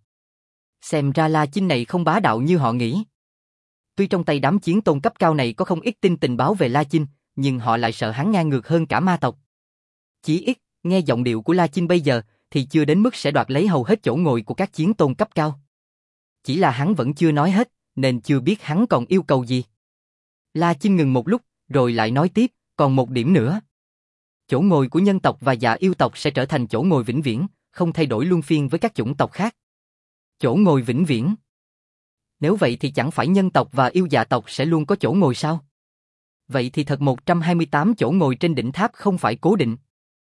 Xem ra La Chinh này không bá đạo như họ nghĩ. Tuy trong tay đám chiến tôn cấp cao này có không ít tin tình báo về La Chinh, nhưng họ lại sợ hắn ngang ngược hơn cả ma tộc. Chỉ ít, nghe giọng điệu của La Chinh bây giờ, thì chưa đến mức sẽ đoạt lấy hầu hết chỗ ngồi của các chiến tôn cấp cao. Chỉ là hắn vẫn chưa nói hết, nên chưa biết hắn còn yêu cầu gì. La Chinh ngừng một lúc, rồi lại nói tiếp, còn một điểm nữa. Chỗ ngồi của nhân tộc và dạ yêu tộc sẽ trở thành chỗ ngồi vĩnh viễn, không thay đổi luân phiên với các chủng tộc khác. Chỗ ngồi vĩnh viễn? Nếu vậy thì chẳng phải nhân tộc và yêu dạ tộc sẽ luôn có chỗ ngồi sao? Vậy thì thật một trăm hai mươi tám chỗ ngồi trên đỉnh tháp không phải cố định.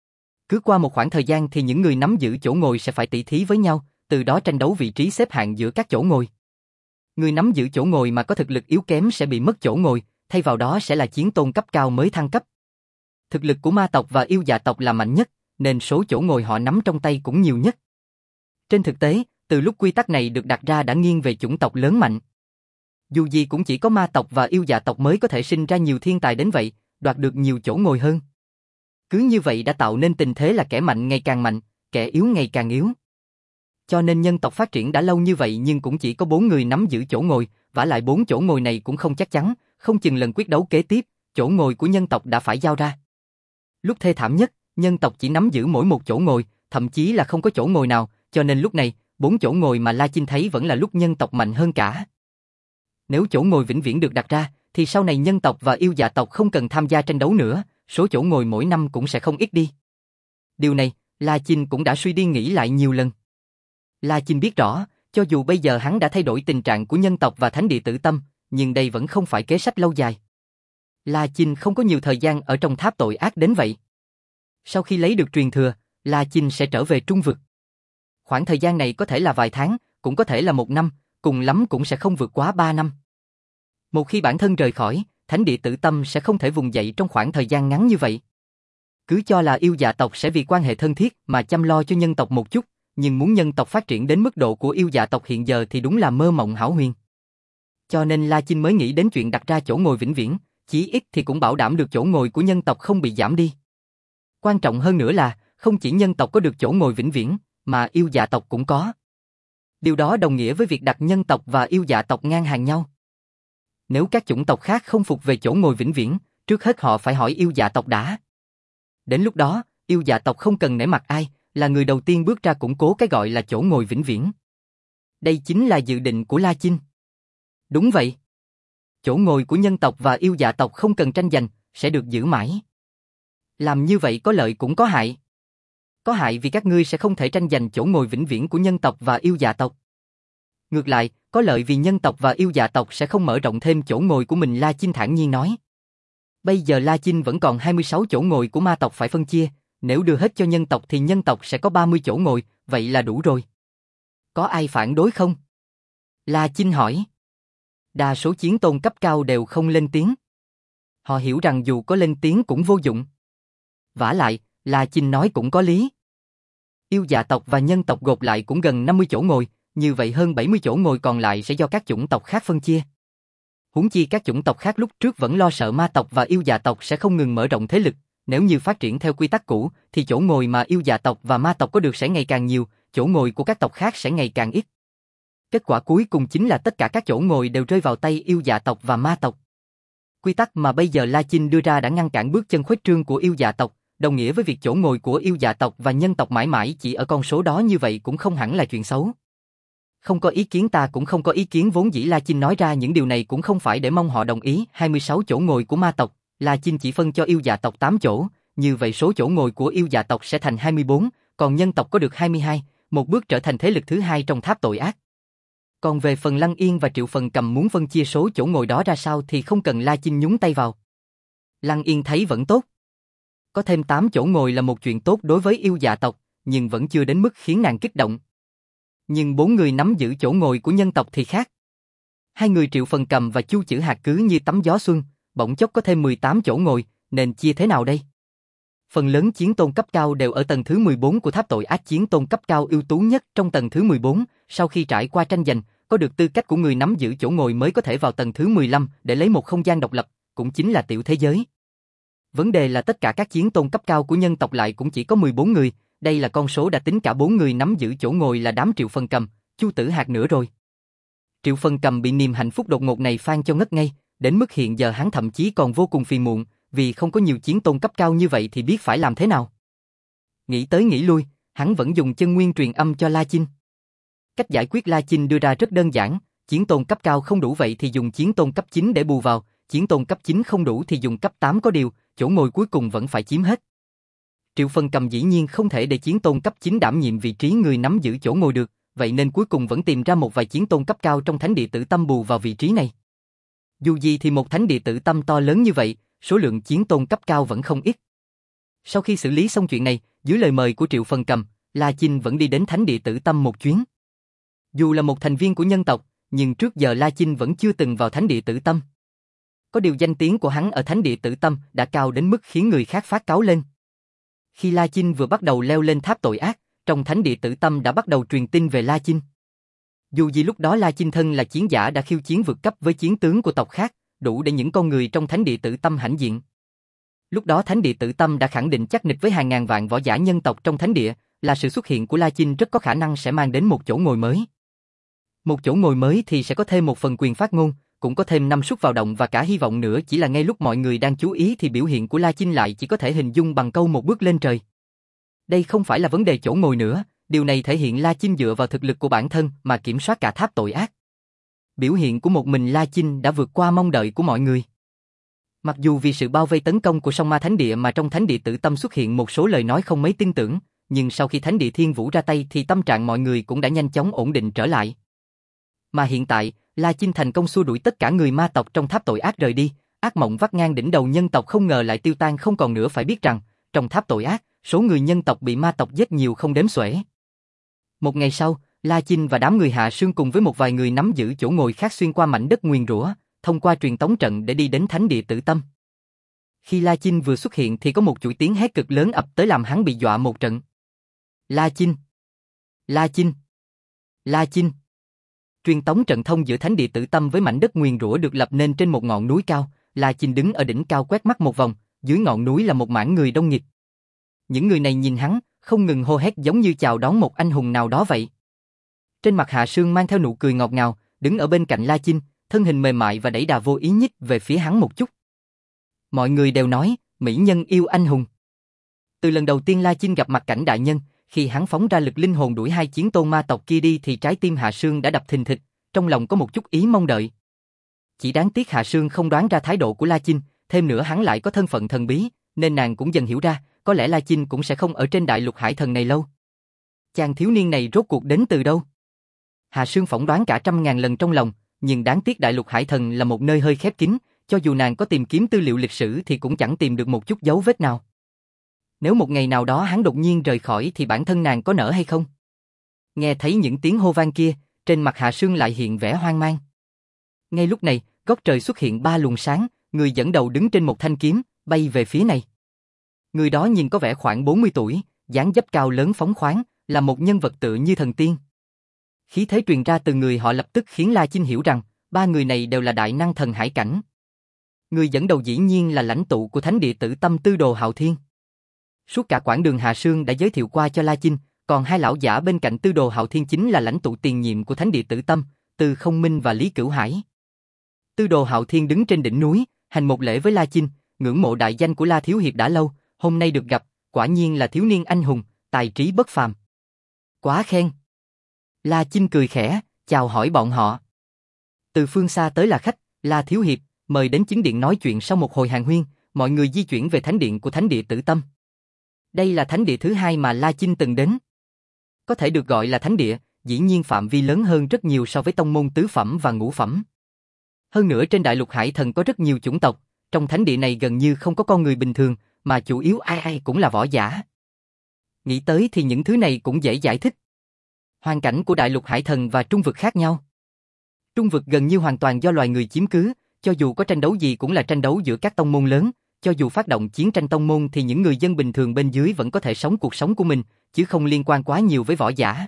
Cứ qua một khoảng thời gian thì những người nắm giữ chỗ ngồi sẽ phải tỷ thí với nhau, từ đó tranh đấu vị trí xếp hạng giữa các chỗ ngồi. Người nắm giữ chỗ ngồi mà có thực lực yếu kém sẽ bị mất chỗ ngồi, thay vào đó sẽ là chiến tôn cấp cao mới thăng cấp. Thực lực của ma tộc và yêu dạ tộc là mạnh nhất, nên số chỗ ngồi họ nắm trong tay cũng nhiều nhất. Trên thực tế, từ lúc quy tắc này được đặt ra đã nghiêng về chủng tộc lớn mạnh. Dù gì cũng chỉ có ma tộc và yêu dạ tộc mới có thể sinh ra nhiều thiên tài đến vậy, đoạt được nhiều chỗ ngồi hơn. Cứ như vậy đã tạo nên tình thế là kẻ mạnh ngày càng mạnh, kẻ yếu ngày càng yếu. Cho nên nhân tộc phát triển đã lâu như vậy nhưng cũng chỉ có bốn người nắm giữ chỗ ngồi, vả lại bốn chỗ ngồi này cũng không chắc chắn, không chừng lần quyết đấu kế tiếp, chỗ ngồi của nhân tộc đã phải giao ra. Lúc thê thảm nhất, nhân tộc chỉ nắm giữ mỗi một chỗ ngồi, thậm chí là không có chỗ ngồi nào, cho nên lúc này, bốn chỗ ngồi mà La Chinh thấy vẫn là lúc nhân tộc mạnh hơn cả. Nếu chỗ ngồi vĩnh viễn được đặt ra, thì sau này nhân tộc và yêu dạ tộc không cần tham gia tranh đấu nữa, số chỗ ngồi mỗi năm cũng sẽ không ít đi. Điều này, La Chinh cũng đã suy đi nghĩ lại nhiều lần. La Chinh biết rõ, cho dù bây giờ hắn đã thay đổi tình trạng của nhân tộc và thánh địa Tử Tâm, nhưng đây vẫn không phải kế sách lâu dài. La Chinh không có nhiều thời gian ở trong tháp tội ác đến vậy. Sau khi lấy được truyền thừa, La Chinh sẽ trở về Trung Vực. Khoảng thời gian này có thể là vài tháng, cũng có thể là một năm, cùng lắm cũng sẽ không vượt quá ba năm. Một khi bản thân rời khỏi, thánh địa Tử Tâm sẽ không thể vùng dậy trong khoảng thời gian ngắn như vậy. Cứ cho là yêu dạ tộc sẽ vì quan hệ thân thiết mà chăm lo cho nhân tộc một chút, nhưng muốn nhân tộc phát triển đến mức độ của yêu dạ tộc hiện giờ thì đúng là mơ mộng hão huyền. Cho nên La Chinh mới nghĩ đến chuyện đặt ra chỗ ngồi vĩnh viễn, chí ít thì cũng bảo đảm được chỗ ngồi của nhân tộc không bị giảm đi. Quan trọng hơn nữa là, không chỉ nhân tộc có được chỗ ngồi vĩnh viễn, mà yêu dạ tộc cũng có. Điều đó đồng nghĩa với việc đặt nhân tộc và yêu dạ tộc ngang hàng nhau. Nếu các chủng tộc khác không phục về chỗ ngồi vĩnh viễn, trước hết họ phải hỏi yêu dạ tộc đã. Đến lúc đó, yêu dạ tộc không cần nể mặt ai, là người đầu tiên bước ra củng cố cái gọi là chỗ ngồi vĩnh viễn. Đây chính là dự định của La Chinh. Đúng vậy. Chỗ ngồi của nhân tộc và yêu dạ tộc không cần tranh giành, sẽ được giữ mãi. Làm như vậy có lợi cũng có hại. Có hại vì các ngươi sẽ không thể tranh giành chỗ ngồi vĩnh viễn của nhân tộc và yêu dạ tộc. Ngược lại, có lợi vì nhân tộc và yêu dạ tộc sẽ không mở rộng thêm chỗ ngồi của mình, La Chinh thản nhiên nói. Bây giờ La Chinh vẫn còn hai mươi sáu chỗ ngồi của ma tộc phải phân chia, nếu đưa hết cho nhân tộc thì nhân tộc sẽ có ba mươi chỗ ngồi, vậy là đủ rồi. Có ai phản đối không? La Chinh hỏi. Đa số chiến tôn cấp cao đều không lên tiếng. Họ hiểu rằng dù có lên tiếng cũng vô dụng. Vả lại, La Chinh nói cũng có lý. Yêu dạ tộc và nhân tộc gộp lại cũng gần năm mươi chỗ ngồi, như vậy hơn bảy mươi chỗ ngồi còn lại sẽ do các chủng tộc khác phân chia. Huống chi các chủng tộc khác lúc trước vẫn lo sợ ma tộc và yêu dạ tộc sẽ không ngừng mở rộng thế lực, nếu như phát triển theo quy tắc cũ, thì chỗ ngồi mà yêu dạ tộc và ma tộc có được sẽ ngày càng nhiều, chỗ ngồi của các tộc khác sẽ ngày càng ít. Kết quả cuối cùng chính là tất cả các chỗ ngồi đều rơi vào tay yêu dạ tộc và ma tộc. Quy tắc mà bây giờ La Chinh đưa ra đã ngăn cản bước chân khuếch trương của yêu dạ tộc, đồng nghĩa với việc chỗ ngồi của yêu dạ tộc và nhân tộc mãi mãi chỉ ở con số đó, như vậy cũng không hẳn là chuyện xấu. Không có ý kiến, ta cũng không có ý kiến, vốn dĩ La Chinh nói ra những điều này cũng không phải để mong họ đồng ý. hai mươi sáu chỗ ngồi của ma tộc, La Chinh chỉ phân cho yêu dạ tộc tám chỗ, như vậy số chỗ ngồi của yêu dạ tộc sẽ thành hai mươi bốn, còn nhân tộc có được hai mươi hai, một bước trở thành thế lực thứ hai trong tháp tội ác. Còn về phần Lăng Yên và Triệu Phần Cầm muốn phân chia số chỗ ngồi đó ra sao thì không cần La Chinh nhúng tay vào. Lăng Yên thấy vẫn tốt. Có thêm tám chỗ ngồi là một chuyện tốt đối với yêu dạ tộc, nhưng vẫn chưa đến mức khiến nàng kích động. Nhưng bốn người nắm giữ chỗ ngồi của nhân tộc thì khác. Hai người Triệu Phần Cầm và Chu Chử Hạt cứ như tắm gió xuân, bỗng chốc có thêm mười tám chỗ ngồi, nên chia thế nào đây? Phần lớn chiến tôn cấp cao đều ở tầng thứ mười bốn của tháp tội ác, chiến tôn cấp cao ưu tú nhất trong tầng thứ mười bốn, sau khi trải qua tranh giành, có được tư cách của người nắm giữ chỗ ngồi mới có thể vào tầng thứ mười lăm để lấy một không gian độc lập, cũng chính là tiểu thế giới. Vấn đề là tất cả các chiến tôn cấp cao của nhân tộc lại cũng chỉ có mười bốn người, đây là con số đã tính cả bốn người nắm giữ chỗ ngồi là đám Triệu Phần Cầm, Chu Tử Hạt nữa rồi. Triệu Phần Cầm bị niềm hạnh phúc đột ngột này phan cho ngất ngây, đến mức hiện giờ hắn thậm chí còn vô cùng phiền muộn, vì không có nhiều chiến tôn cấp cao như vậy thì biết phải làm thế nào. Nghĩ tới nghĩ lui, hắn vẫn dùng chân nguyên truyền âm cho La Chinh. Cách giải quyết La Chinh đưa ra rất đơn giản, chiến tôn cấp cao không đủ vậy thì dùng chiến tôn cấp chín để bù vào, chiến tôn cấp chín không đủ thì dùng cấp tám, có điều, chỗ ngồi cuối cùng vẫn phải chiếm hết. Triệu Phần Cầm dĩ nhiên không thể để chiến tôn cấp chín đảm nhiệm vị trí người nắm giữ chỗ ngồi được, vậy nên cuối cùng vẫn tìm ra một vài chiến tôn cấp cao trong thánh địa Tử Tâm bù vào vị trí này. Dù gì thì một thánh địa Tử Tâm to lớn như vậy, số lượng chiến tôn cấp cao vẫn không ít. Sau khi xử lý xong chuyện này, dưới lời mời của Triệu Phần Cầm, La Chinh vẫn đi đến thánh địa Tử Tâm một chuyến. Dù là một thành viên của nhân tộc, nhưng trước giờ La Chinh vẫn chưa từng vào thánh địa Tử Tâm. Có điều danh tiếng của hắn ở thánh địa Tử Tâm đã cao đến mức khiến người khác phát cáo lên. Khi La Chinh vừa bắt đầu leo lên tháp tội ác, trong thánh địa Tử Tâm đã bắt đầu truyền tin về La Chinh. Dù gì lúc đó La Chinh thân là chiến giả đã khiêu chiến vượt cấp với chiến tướng của tộc khác, đủ để những con người trong thánh địa Tử Tâm hãnh diện. Lúc đó thánh địa Tử Tâm đã khẳng định chắc nịch với hàng ngàn vạn võ giả nhân tộc trong thánh địa, là sự xuất hiện của La Chinh rất có khả năng sẽ mang đến một chỗ ngồi mới. Một chỗ ngồi mới thì sẽ có thêm một phần quyền phát ngôn, cũng có thêm năm suất vào động và cả hy vọng nữa, chỉ là ngay lúc mọi người đang chú ý thì biểu hiện của La Chinh lại chỉ có thể hình dung bằng câu một bước lên trời. Đây không phải là vấn đề chỗ ngồi nữa, Điều này thể hiện La Chinh dựa vào thực lực của bản thân mà kiểm soát cả tháp tội ác. Biểu hiện của một mình La Chinh đã vượt qua mong đợi của mọi người. Mặc dù vì sự bao vây tấn công của Song Ma Thánh Địa mà trong Thánh Địa Tử Tâm xuất hiện một số lời nói không mấy tin tưởng, nhưng sau khi Thánh Địa Thiên Vũ ra tay thì tâm trạng mọi người cũng đã nhanh chóng ổn định trở lại. Mà hiện tại, La Chinh thành công xua đuổi tất cả người ma tộc trong tháp tội ác rời đi, ác mộng vắt ngang đỉnh đầu nhân tộc không ngờ lại tiêu tan không còn nữa. Phải biết rằng, trong tháp tội ác, số người nhân tộc bị ma tộc giết nhiều không đếm xuể. Một ngày sau, La Chinh và đám người Hạ Sương cùng với một vài người nắm giữ chỗ ngồi khác xuyên qua mảnh đất nguyền rủa, thông qua truyền tống trận để đi đến Thánh Địa Tử Tâm. Khi La Chinh vừa xuất hiện thì có một chuỗi tiếng hét cực lớn ập tới làm hắn bị dọa một trận. La Chinh! La Chinh! La Chinh! Truyền tống trận thông giữa Thánh Địa Tử Tâm với mảnh đất nguyền rủa được lập nên trên một ngọn núi cao. La Chinh đứng ở đỉnh cao quét mắt một vòng, dưới ngọn núi là một mảng người đông nghịt. Những người này nhìn hắn, không ngừng hô hét giống như chào đón một anh hùng nào đó vậy. Trên mặt Hạ Sương mang theo nụ cười ngọt ngào, đứng ở bên cạnh La Chinh, thân hình mềm mại và đẩy đà vô ý nhích về phía hắn một chút. Mọi người đều nói, mỹ nhân yêu anh hùng. Từ lần đầu tiên La Chinh gặp mặt cảnh đại nhân, khi hắn phóng ra lực linh hồn đuổi hai chiến tôn ma tộc kia đi thì trái tim Hạ Sương đã đập thình thịch, trong lòng có một chút ý mong đợi. Chỉ đáng tiếc Hạ Sương không đoán ra thái độ của La Chinh, thêm nữa hắn lại có thân phận thần bí, nên nàng cũng dần hiểu ra, có lẽ La Chinh cũng sẽ không ở trên đại lục hải thần này lâu. Chàng thiếu niên này rốt cuộc đến từ đâu? Hạ Sương phỏng đoán cả trăm ngàn lần trong lòng, nhưng đáng tiếc đại lục hải thần là một nơi hơi khép kín, cho dù nàng có tìm kiếm tư liệu lịch sử thì cũng chẳng tìm được một chút dấu vết nào. Nếu một ngày nào đó hắn đột nhiên rời khỏi thì bản thân nàng có nỡ hay không? Nghe thấy những tiếng hô vang kia, trên mặt Hạ Sương lại hiện vẻ hoang mang. Ngay lúc này, góc trời xuất hiện ba luồng sáng, người dẫn đầu đứng trên một thanh kiếm, bay về phía này. Người đó nhìn có vẻ khoảng bốn mươi tuổi, dáng dấp cao lớn phóng khoáng, là một nhân vật tựa như thần tiên. Khí thế truyền ra từ người họ lập tức khiến La Chinh hiểu rằng, ba người này đều là đại năng thần hải cảnh. Người dẫn đầu dĩ nhiên là lãnh tụ của Thánh Địa Tử Tâm Tư Đồ Hạo Thiên. Suốt cả quãng đường Hạ Sương đã giới thiệu qua cho La Chinh, còn hai lão giả bên cạnh Tư Đồ Hạo Thiên chính là lãnh tụ tiền nhiệm của Thánh Địa Tử Tâm, Tư Không Minh và Lý Cửu Hải. Tư Đồ Hạo Thiên đứng trên đỉnh núi, hành một lễ với La Chinh, ngưỡng mộ đại danh của La Thiếu Hiệp đã lâu, hôm nay được gặp, quả nhiên là thiếu niên anh hùng, tài trí bất phàm. Quá khen. La Chinh cười khẽ, chào hỏi bọn họ. Từ phương xa tới là khách, La Thiếu Hiệp, mời đến chính điện nói chuyện. Sau một hồi hàn huyên, mọi người di chuyển về thánh điện của Thánh Địa Tử Tâm. Đây là thánh địa thứ hai mà La Chinh từng đến. Có thể được gọi là thánh địa, dĩ nhiên phạm vi lớn hơn rất nhiều so với tông môn tứ phẩm và ngũ phẩm. Hơn nữa trên đại lục hải thần có rất nhiều chủng tộc, trong thánh địa này gần như không có con người bình thường, mà chủ yếu ai ai cũng là võ giả. Nghĩ tới thì những thứ này cũng dễ giải thích. Hoàn cảnh của đại lục hải thần và trung vực khác nhau. Trung vực gần như hoàn toàn do loài người chiếm cứ, cho dù có tranh đấu gì cũng là tranh đấu giữa các tông môn lớn, cho dù phát động chiến tranh tông môn thì những người dân bình thường bên dưới vẫn có thể sống cuộc sống của mình, chứ không liên quan quá nhiều với võ giả.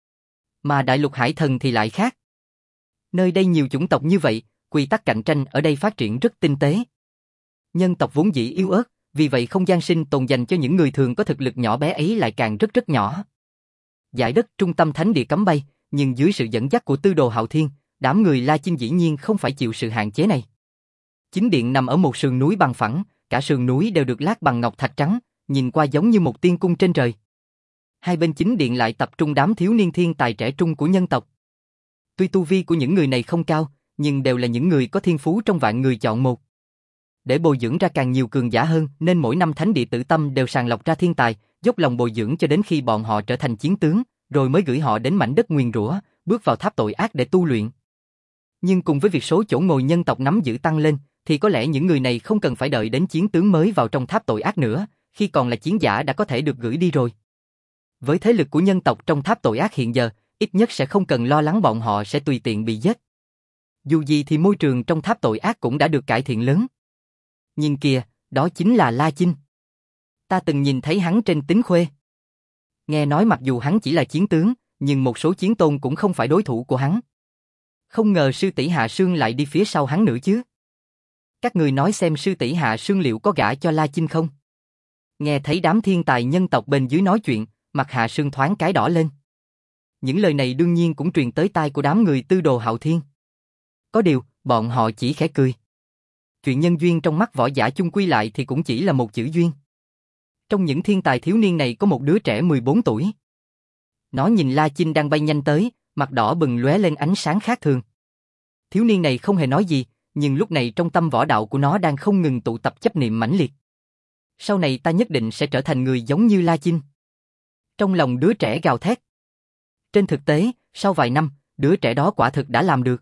Mà đại lục hải thần thì lại khác. Nơi đây nhiều chủng tộc như vậy, quy tắc cạnh tranh ở đây phát triển rất tinh tế. Nhân tộc vốn dĩ yếu ớt, vì vậy không gian sinh tồn dành cho những người thường có thực lực nhỏ bé ấy lại càng rất rất nhỏ. Dải đất trung tâm thánh địa cấm bay, nhưng dưới sự dẫn dắt của Tư Đồ Hạo Thiên, đám người La Chinh dĩ nhiên không phải chịu sự hạn chế này. Chính điện nằm ở một sườn núi bằng phẳng, cả sườn núi đều được lát bằng ngọc thạch trắng, nhìn qua giống như một tiên cung trên trời. Hai bên chính điện lại tập trung đám thiếu niên thiên tài trẻ trung của nhân tộc. Tuy tu vi của những người này không cao, nhưng đều là những người có thiên phú trong vạn người chọn một. Để bồi dưỡng ra càng nhiều cường giả hơn, nên mỗi năm Thánh Địa Tử Tâm đều sàng lọc ra thiên tài, dốc lòng bồi dưỡng cho đến khi bọn họ trở thành chiến tướng, rồi mới gửi họ đến mảnh đất nguyền rủa, bước vào tháp tội ác để tu luyện. Nhưng cùng với việc số chỗ ngồi nhân tộc nắm giữ tăng lên, thì có lẽ những người này không cần phải đợi đến chiến tướng mới vào trong tháp tội ác nữa, khi còn là chiến giả đã có thể được gửi đi rồi. Với thế lực của nhân tộc trong tháp tội ác hiện giờ, ít nhất sẽ không cần lo lắng bọn họ sẽ tùy tiện bị giết. Dù gì thì môi trường trong tháp tội ác cũng đã được cải thiện lớn. Nhìn kìa, đó chính là La Chinh. Ta từng nhìn thấy hắn trên Tính Khuê. Nghe nói mặc dù hắn chỉ là chiến tướng, nhưng một số chiến tôn cũng không phải đối thủ của hắn. Không ngờ sư tỷ Hạ Sương lại đi phía sau hắn nữa chứ. Các người nói xem sư tỷ Hạ Sương liệu có gả cho La Chinh không? Nghe thấy đám thiên tài nhân tộc bên dưới nói chuyện, mặt Hạ Sương thoáng cái đỏ lên. Những lời này đương nhiên cũng truyền tới tai của đám người Tư Đồ Hạo Thiên. Có điều, bọn họ chỉ khẽ cười. Chuyện nhân duyên trong mắt võ giả chung quy lại thì cũng chỉ là một chữ duyên. Trong những thiên tài thiếu niên này có một đứa trẻ mười bốn tuổi. Nó nhìn La Chinh đang bay nhanh tới, mặt đỏ bừng lóe lên ánh sáng khác thường. Thiếu niên này không hề nói gì, nhưng lúc này trong tâm võ đạo của nó đang không ngừng tụ tập chấp niệm mãnh liệt. Sau này ta nhất định sẽ trở thành người giống như La Chinh. Trong lòng đứa trẻ gào thét. Trên thực tế, sau vài năm, đứa trẻ đó quả thực đã làm được.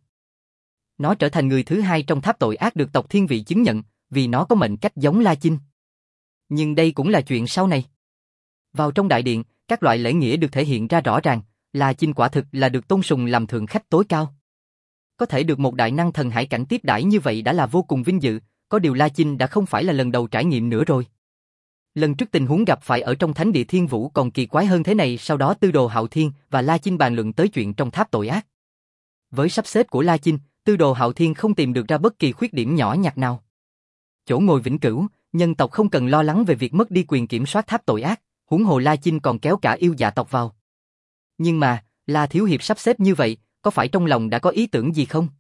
Nó trở thành người thứ hai trong tháp tội ác được tộc Thiên Vị chứng nhận, vì nó có mệnh cách giống La Chinh. Nhưng đây cũng là chuyện sau này. Vào trong đại điện, các loại lễ nghĩa được thể hiện ra rõ ràng, La Chinh quả thực là được tôn sùng làm thượng khách tối cao. Có thể được một đại năng thần hải cảnh tiếp đãi như vậy đã là vô cùng vinh dự, có điều La Chinh đã không phải là lần đầu trải nghiệm nữa rồi. Lần trước tình huống gặp phải ở trong Thánh Địa Thiên Vũ còn kỳ quái hơn thế này, sau đó Tư Đồ Hạo Thiên và La Chinh bàn luận tới chuyện trong tháp tội ác. Với sắp xếp của La Chinh, Tư Đồ Hạo Thiên không tìm được ra bất kỳ khuyết điểm nhỏ nhặt nào. Chỗ ngồi vĩnh cửu, nhân tộc không cần lo lắng về việc mất đi quyền kiểm soát tháp tội ác, huống hồ La Chinh còn kéo cả yêu dạ tộc vào. Nhưng mà, La Thiếu Hiệp sắp xếp như vậy, có phải trong lòng đã có ý tưởng gì không?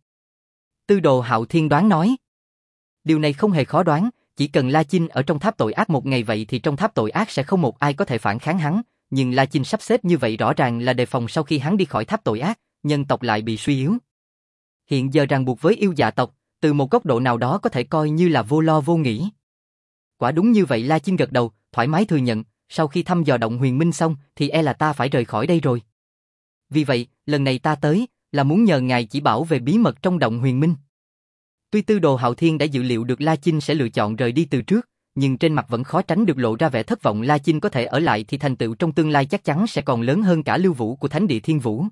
Tư Đồ Hạo Thiên đoán nói. Điều này không hề khó đoán, chỉ cần La Chinh ở trong tháp tội ác một ngày vậy thì trong tháp tội ác sẽ không một ai có thể phản kháng hắn, nhưng La Chinh sắp xếp như vậy rõ ràng là đề phòng sau khi hắn đi khỏi tháp tội ác, nhân tộc lại bị suy yếu. Hiện giờ ràng buộc với yêu dạ tộc, từ một góc độ nào đó có thể coi như là vô lo vô nghĩ. Quả đúng như vậy, La Chinh gật đầu, thoải mái thừa nhận, sau khi thăm dò động huyền minh xong thì e là ta phải rời khỏi đây rồi. Vì vậy, lần này ta tới, là muốn nhờ ngài chỉ bảo về bí mật trong động huyền minh. Tuy Tư Đồ Hạo Thiên đã dự liệu được La Chinh sẽ lựa chọn rời đi từ trước, nhưng trên mặt vẫn khó tránh được lộ ra vẻ thất vọng. La Chinh có thể ở lại thì thành tựu trong tương lai chắc chắn sẽ còn lớn hơn cả Lưu Vũ của Thánh Địa Thiên Vũ.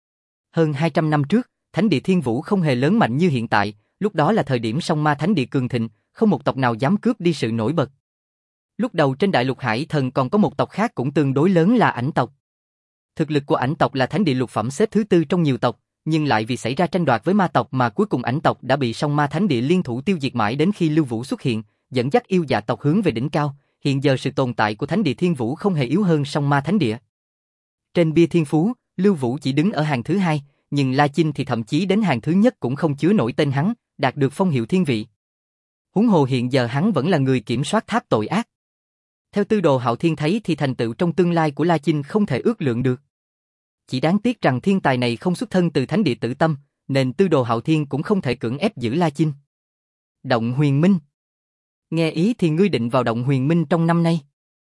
Hơn hai trăm năm trước, Thánh Địa Thiên Vũ không hề lớn mạnh như hiện tại, lúc đó là thời điểm Song Ma Thánh Địa cường thịnh, không một tộc nào dám cướp đi sự nổi bật. Lúc đầu trên Đại Lục Hải Thần còn có một tộc khác cũng tương đối lớn là Ảnh tộc. Thực lực của Ảnh tộc là Thánh Địa lục phẩm xếp thứ tư trong nhiều tộc, nhưng lại vì xảy ra tranh đoạt với Ma tộc mà cuối cùng Ảnh tộc đã bị Song Ma Thánh Địa liên thủ tiêu diệt mãi đến khi Lưu Vũ xuất hiện, dẫn dắt yêu dạ tộc hướng về đỉnh cao. Hiện giờ sự tồn tại của Thánh Địa Thiên Vũ không hề yếu hơn Song Ma Thánh Địa. Trên bia thiên phú, Lưu Vũ chỉ đứng ở hàng thứ hai, nhưng La Chinh thì thậm chí đến hàng thứ nhất cũng không chứa nổi tên hắn, đạt được phong hiệu thiên vị. Huống hồ hiện giờ hắn vẫn là người kiểm soát tháp tội ác. Theo Tư Đồ Hạo Thiên thấy thì thành tựu trong tương lai của La Chinh không thể ước lượng được. Chỉ đáng tiếc rằng thiên tài này không xuất thân từ Thánh Địa Tử Tâm, nên Tư Đồ Hạo Thiên cũng không thể cưỡng ép giữ La Chinh. Động Huyền Minh. Nghe ý thì ngươi định vào Động Huyền Minh trong năm nay?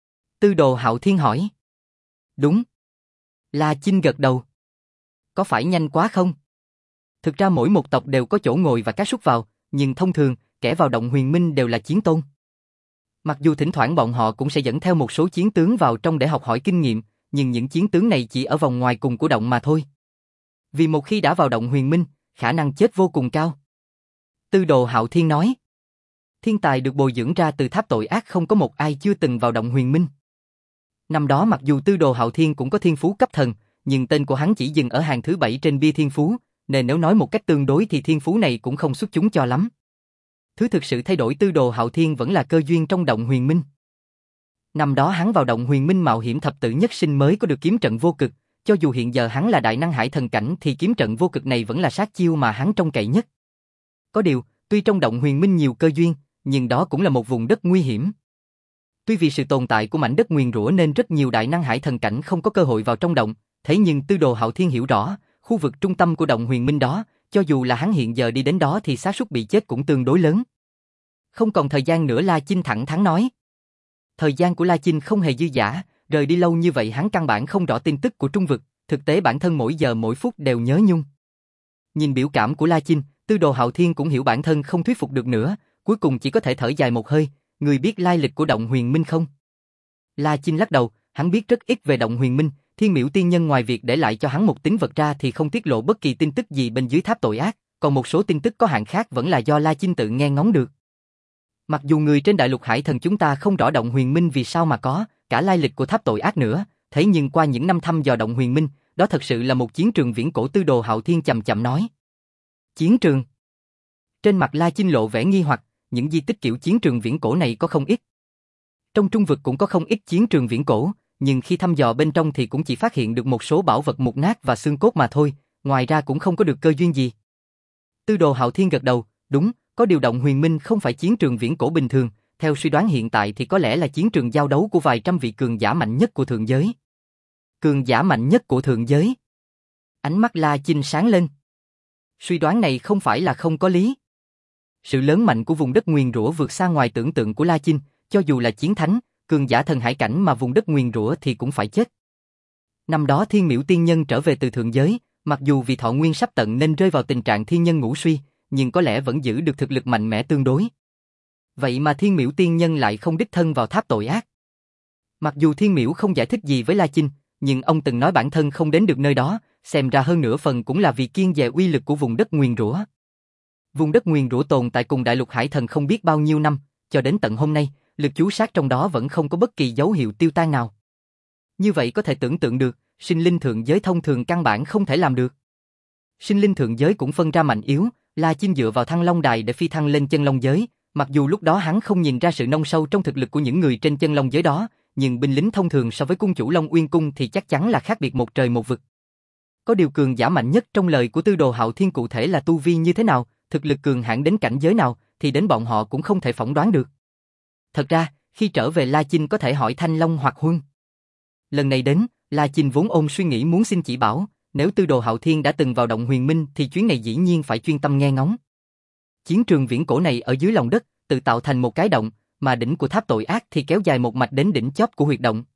Tư Đồ Hạo Thiên hỏi. Đúng. La Chinh gật đầu. Có phải nhanh quá không? Thực ra mỗi một tộc đều có chỗ ngồi và các suất vào, nhưng thông thường, kẻ vào Động Huyền Minh đều là chiến tôn. Mặc dù thỉnh thoảng bọn họ cũng sẽ dẫn theo một số chiến tướng vào trong để học hỏi kinh nghiệm, nhưng những chiến tướng này chỉ ở vòng ngoài cùng của động mà thôi. Vì một khi đã vào Động Huyền Minh, khả năng chết vô cùng cao. Tư Đồ Hạo Thiên nói. Thiên tài được bồi dưỡng ra từ tháp tội ác không có một ai chưa từng vào Động Huyền Minh. Năm đó mặc dù Tư Đồ Hạo Thiên cũng có thiên phú cấp thần, nhưng tên của hắn chỉ dừng ở hàng thứ bảy trên bia thiên phú, nên nếu nói một cách tương đối thì thiên phú này cũng không xuất chúng cho lắm. Thứ thực sự thay đổi Tư Đồ Hạo Thiên vẫn là cơ duyên trong Động Huyền Minh. Năm đó hắn vào Động Huyền Minh mạo hiểm thập tử nhất sinh mới có được kiếm trận vô cực, cho dù hiện giờ hắn là đại năng hải thần cảnh thì kiếm trận vô cực này vẫn là sát chiêu mà hắn trông cậy nhất. Có điều, tuy trong Động Huyền Minh nhiều cơ duyên, nhưng đó cũng là một vùng đất nguy hiểm. Tuy vì sự tồn tại của mảnh đất nguyền rủa nên rất nhiều đại năng hải thần cảnh không có cơ hội vào trong động, thế nhưng Tư Đồ Hạo Thiên hiểu rõ, khu vực trung tâm của Động Huyền Minh đó, cho dù là hắn hiện giờ đi đến đó thì xác suất bị chết cũng tương đối lớn. Không còn thời gian nữa, La Chinh thẳng thắn nói. Thời gian của La Chinh không hề dư dả, rời đi lâu như vậy hắn căn bản không rõ tin tức của trung vực, thực tế bản thân mỗi giờ mỗi phút đều nhớ nhung. Nhìn biểu cảm của La Chinh, Tư Đồ Hạo Thiên cũng hiểu bản thân không thuyết phục được nữa, cuối cùng chỉ có thể thở dài một hơi. Người biết lai lịch của Động Huyền Minh không? La Chinh lắc đầu, hắn biết rất ít về Động Huyền Minh, Thiên Miểu Tiên Nhân ngoài việc để lại cho hắn một tín vật ra thì không tiết lộ bất kỳ tin tức gì bên dưới tháp tội ác, còn một số tin tức có hạn khác vẫn là do La Chinh tự nghe ngóng được. Mặc dù người trên Đại Lục Hải Thần chúng ta không rõ Động Huyền Minh vì sao mà có, cả lai lịch của tháp tội ác nữa, thế nhưng qua những năm thăm dò Động Huyền Minh, đó thật sự là một chiến trường viễn cổ. Tư Đồ Hạo Thiên chậm chậm nói. Chiến trường? Trên mặt La Chinh lộ vẻ nghi hoặc, những di tích kiểu chiến trường viễn cổ này có không ít. Trong trung vực cũng có không ít chiến trường viễn cổ, nhưng khi thăm dò bên trong thì cũng chỉ phát hiện được một số bảo vật mục nát và xương cốt mà thôi, ngoài ra cũng không có được cơ duyên gì. Tư Đồ Hạo Thiên gật đầu, đúng, có điều Động Huyền Minh không phải chiến trường viễn cổ bình thường, theo suy đoán hiện tại thì có lẽ là chiến trường giao đấu của vài trăm vị cường giả mạnh nhất của thượng giới. Cường giả mạnh nhất của thượng giới. Ánh mắt La Chinh sáng lên. Suy đoán này không phải là không có lý. Sự lớn mạnh của vùng đất nguyền rủa vượt xa ngoài tưởng tượng của La Chinh, cho dù là chiến thánh, cường giả thần hải cảnh mà vùng đất nguyền rủa thì cũng phải chết. Năm đó Thiên Miễu tiên nhân trở về từ thượng giới, mặc dù vì thọ nguyên sắp tận nên rơi vào tình trạng thiên nhân ngũ suy, nhưng có lẽ vẫn giữ được thực lực mạnh mẽ tương đối. Vậy mà Thiên Miễu tiên nhân lại không đích thân vào tháp tội ác. Mặc dù Thiên Miễu không giải thích gì với La Chinh, nhưng ông từng nói bản thân không đến được nơi đó, xem ra hơn nửa phần cũng là vì kiêng dè uy lực của vùng đất nguyền rủa. Vùng đất nguyền rủa tồn tại cùng đại lục hải thần không biết bao nhiêu năm, cho đến tận hôm nay, lực chú sát trong đó vẫn không có bất kỳ dấu hiệu tiêu tan nào. Như vậy có thể tưởng tượng được, sinh linh thượng giới thông thường căn bản không thể làm được. Sinh linh thượng giới cũng phân ra mạnh yếu, La Chinh dựa vào Thăng Long Đài để phi thăng lên chân long giới, mặc dù lúc đó hắn không nhìn ra sự nông sâu trong thực lực của những người trên chân long giới đó, nhưng binh lính thông thường so với cung chủ Long Uyên cung thì chắc chắn là khác biệt một trời một vực. Có điều cường giả mạnh nhất trong lời của Tư Đồ Hạo Thiên cụ thể là tu vi như thế nào, thực lực cường hãn đến cảnh giới nào, thì đến bọn họ cũng không thể phỏng đoán được. Thật ra, khi trở về La Chinh có thể hỏi Thanh Long hoặc Huân. Lần này đến, La Chinh vốn ôm suy nghĩ muốn xin chỉ bảo, nếu Tư Đồ Hạo Thiên đã từng vào động huyền minh thì chuyến này dĩ nhiên phải chuyên tâm nghe ngóng. Chiến trường viễn cổ này ở dưới lòng đất, tự tạo thành một cái động, mà đỉnh của tháp tội ác thì kéo dài một mạch đến đỉnh chóp của huyệt động.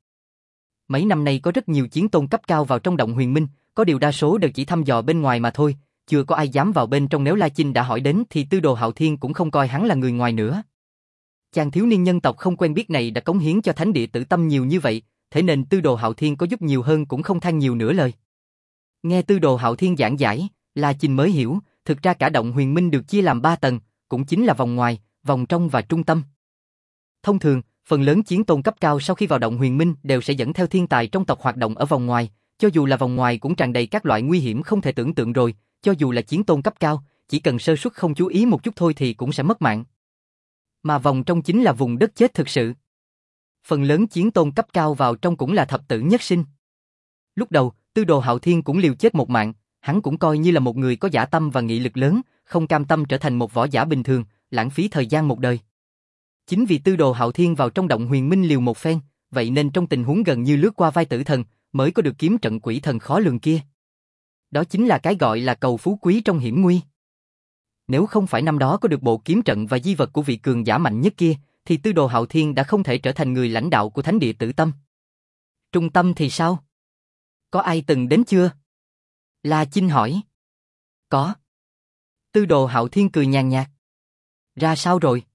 Mấy năm nay có rất nhiều chiến tôn cấp cao vào trong động huyền minh, có điều đa số đều chỉ thăm dò bên ngoài mà thôi, chưa có ai dám vào bên trong. Nếu La Chinh đã hỏi đến thì Tư Đồ Hạo Thiên cũng không coi hắn là người ngoài nữa. Chàng thiếu niên nhân tộc không quen biết này đã cống hiến cho thánh địa Tử Tâm nhiều như vậy, thế nên Tư Đồ Hạo Thiên có giúp nhiều hơn cũng không than nhiều nửa lời. Nghe Tư Đồ Hạo Thiên giảng giải, La Chinh mới hiểu, thực ra cả động huyền minh được chia làm ba tầng, cũng chính là vòng ngoài, vòng trong và trung tâm. Thông thường, phần lớn chiến tôn cấp cao sau khi vào động huyền minh đều sẽ dẫn theo thiên tài trong tộc hoạt động ở vòng ngoài, cho dù là vòng ngoài cũng tràn đầy các loại nguy hiểm không thể tưởng tượng rồi, cho dù là chiến tôn cấp cao, chỉ cần sơ suất không chú ý một chút thôi thì cũng sẽ mất mạng. Mà vòng trong chính là vùng đất chết thực sự. Phần lớn chiến tôn cấp cao vào trong cũng là thập tử nhất sinh. Lúc đầu, Tư Đồ Hạo Thiên cũng liều chết một mạng, hắn cũng coi như là một người có dã tâm và nghị lực lớn, không cam tâm trở thành một võ giả bình thường, lãng phí thời gian một đời. Chính vì Tư Đồ Hạo Thiên vào trong động huyền minh liều một phen, vậy nên trong tình huống gần như lướt qua vai tử thần, mới có được kiếm trận quỷ thần khó lường kia. Đó chính là cái gọi là cầu phú quý trong hiểm nguy. Nếu không phải năm đó có được bộ kiếm trận và di vật của vị cường giả mạnh nhất kia, thì Tư Đồ Hạo Thiên đã không thể trở thành người lãnh đạo của thánh địa Tử Tâm. Trung tâm thì sao? Có ai từng đến chưa? La Chinh hỏi. Có. Tư Đồ Hạo Thiên cười nhàn nhạt. Ra sao rồi?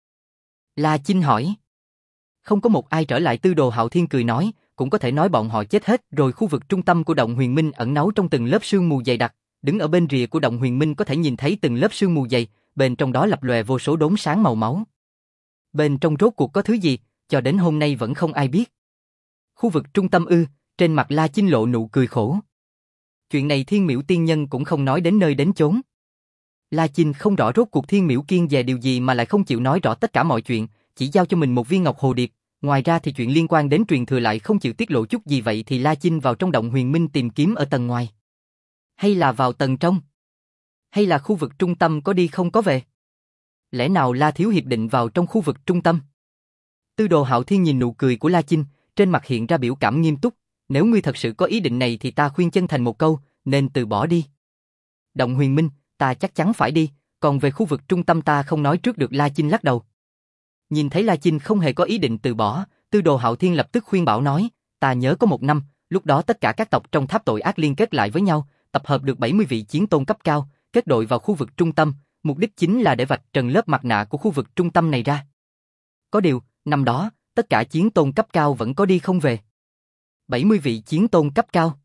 La Chinh hỏi. Không có một ai trở lại. Tư Đồ Hạo Thiên cười nói, cũng có thể nói bọn họ chết hết rồi. Khu vực trung tâm của động huyền minh ẩn náu trong từng lớp sương mù dày đặc, đứng ở bên rìa của động huyền minh có thể nhìn thấy từng lớp sương mù dày, bên trong đó lập lòe vô số đốm sáng màu máu. Bên trong rốt cuộc có thứ gì, cho đến hôm nay vẫn không ai biết. Khu vực trung tâm ư? Trên mặt La Chinh lộ nụ cười khổ. Chuyện này Thiên Miễu tiên nhân cũng không nói đến nơi đến chốn. La Chinh không rõ rốt cuộc Thiên Miễu kiêng về điều gì mà lại không chịu nói rõ tất cả mọi chuyện, chỉ giao cho mình một viên ngọc hồ điệp. Ngoài ra thì chuyện liên quan đến truyền thừa lại không chịu tiết lộ chút gì. Vậy thì La Chinh vào trong động huyền minh tìm kiếm ở tầng ngoài, hay là vào tầng trong, hay là khu vực trung tâm có đi không có về? Lẽ nào La Thiếu Hiệp định vào trong khu vực trung tâm? Tư Đồ Hạo Thiên nhìn nụ cười của La Chinh, trên mặt hiện ra biểu cảm nghiêm túc. Nếu ngươi thật sự có ý định này thì ta khuyên chân thành một câu, nên từ bỏ đi. Động huyền minh, ta chắc chắn phải đi, còn về khu vực trung tâm ta không nói trước được. La Chinh lắc đầu. Nhìn thấy La Chinh không hề có ý định từ bỏ, Tư Đồ Hạo Thiên lập tức khuyên bảo nói, ta nhớ có một năm, lúc đó tất cả các tộc trong tháp tội ác liên kết lại với nhau, tập hợp được bảy mươi vị chiến tôn cấp cao, kết đội vào khu vực trung tâm, mục đích chính là để vạch trần lớp mặt nạ của khu vực trung tâm này ra. Có điều, năm đó, tất cả chiến tôn cấp cao vẫn có đi không về. bảy mươi vị chiến tôn cấp cao?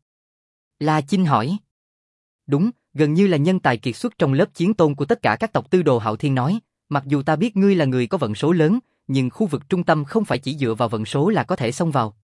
La Chinh hỏi. Đúng, gần như là nhân tài kiệt xuất trong lớp chiến tôn của tất cả các tộc. Tư Đồ Hạo Thiên nói, mặc dù ta biết ngươi là người có vận số lớn, nhưng khu vực trung tâm không phải chỉ dựa vào vận số là có thể xông vào.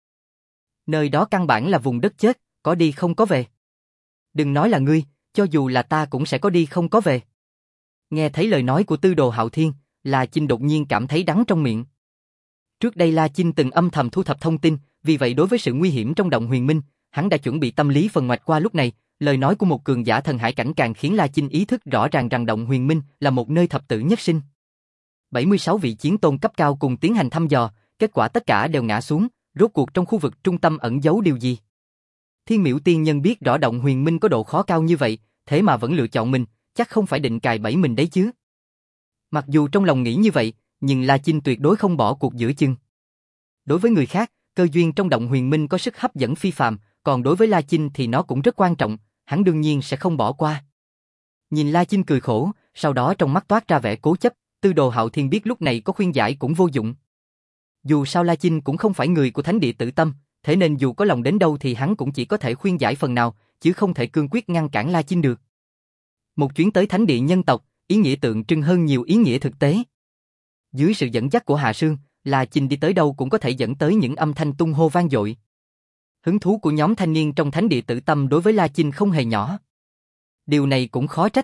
Nơi đó căn bản là vùng đất chết, có đi không có về. Đừng nói là ngươi, cho dù là ta cũng sẽ có đi không có về. Nghe thấy lời nói của Tư Đồ Hạo Thiên, La Chinh đột nhiên cảm thấy đắng trong miệng. Trước đây La Chinh từng âm thầm thu thập thông tin, vì vậy đối với sự nguy hiểm trong động huyền minh, hắn đã chuẩn bị tâm lý phần ngoạch. Qua lúc này, lời nói của một cường giả thần hải cảnh càng khiến La Chinh ý thức rõ ràng rằng động huyền minh là một nơi thập tử nhất sinh. bảy mươi sáu vị chiến tôn cấp cao cùng tiến hành thăm dò, kết quả tất cả đều ngã xuống, rốt cuộc trong khu vực trung tâm ẩn giấu điều gì? Thiên Miểu tiên nhân biết rõ động huyền minh có độ khó cao như vậy, thế mà vẫn lựa chọn mình, chắc không phải định cài bẫy mình đấy chứ. Mặc dù trong lòng nghĩ như vậy, nhưng La Chinh tuyệt đối không bỏ cuộc giữa chừng. Đối với người khác, cơ duyên trong động huyền minh có sức hấp dẫn phi phàm, còn đối với La Chinh thì nó cũng rất quan trọng, hắn đương nhiên sẽ không bỏ qua. Nhìn La Chinh cười khổ, sau đó trong mắt toát ra vẻ cố chấp, Tư Đồ Hạo Thiên biết lúc này có khuyên giải cũng vô dụng. Dù sao La Chinh cũng không phải người của thánh địa Tử Tâm, thế nên dù có lòng đến đâu thì hắn cũng chỉ có thể khuyên giải phần nào, chứ không thể cương quyết ngăn cản La Chinh được. Một chuyến tới thánh địa nhân tộc, ý nghĩa tượng trưng hơn nhiều ý nghĩa thực tế. Dưới sự dẫn dắt của Hạ Sương, La Chinh đi tới đâu cũng có thể dẫn tới những âm thanh tung hô vang dội. Hứng thú của nhóm thanh niên trong thánh địa Tử Tâm đối với La Chinh không hề nhỏ. Điều này cũng khó trách.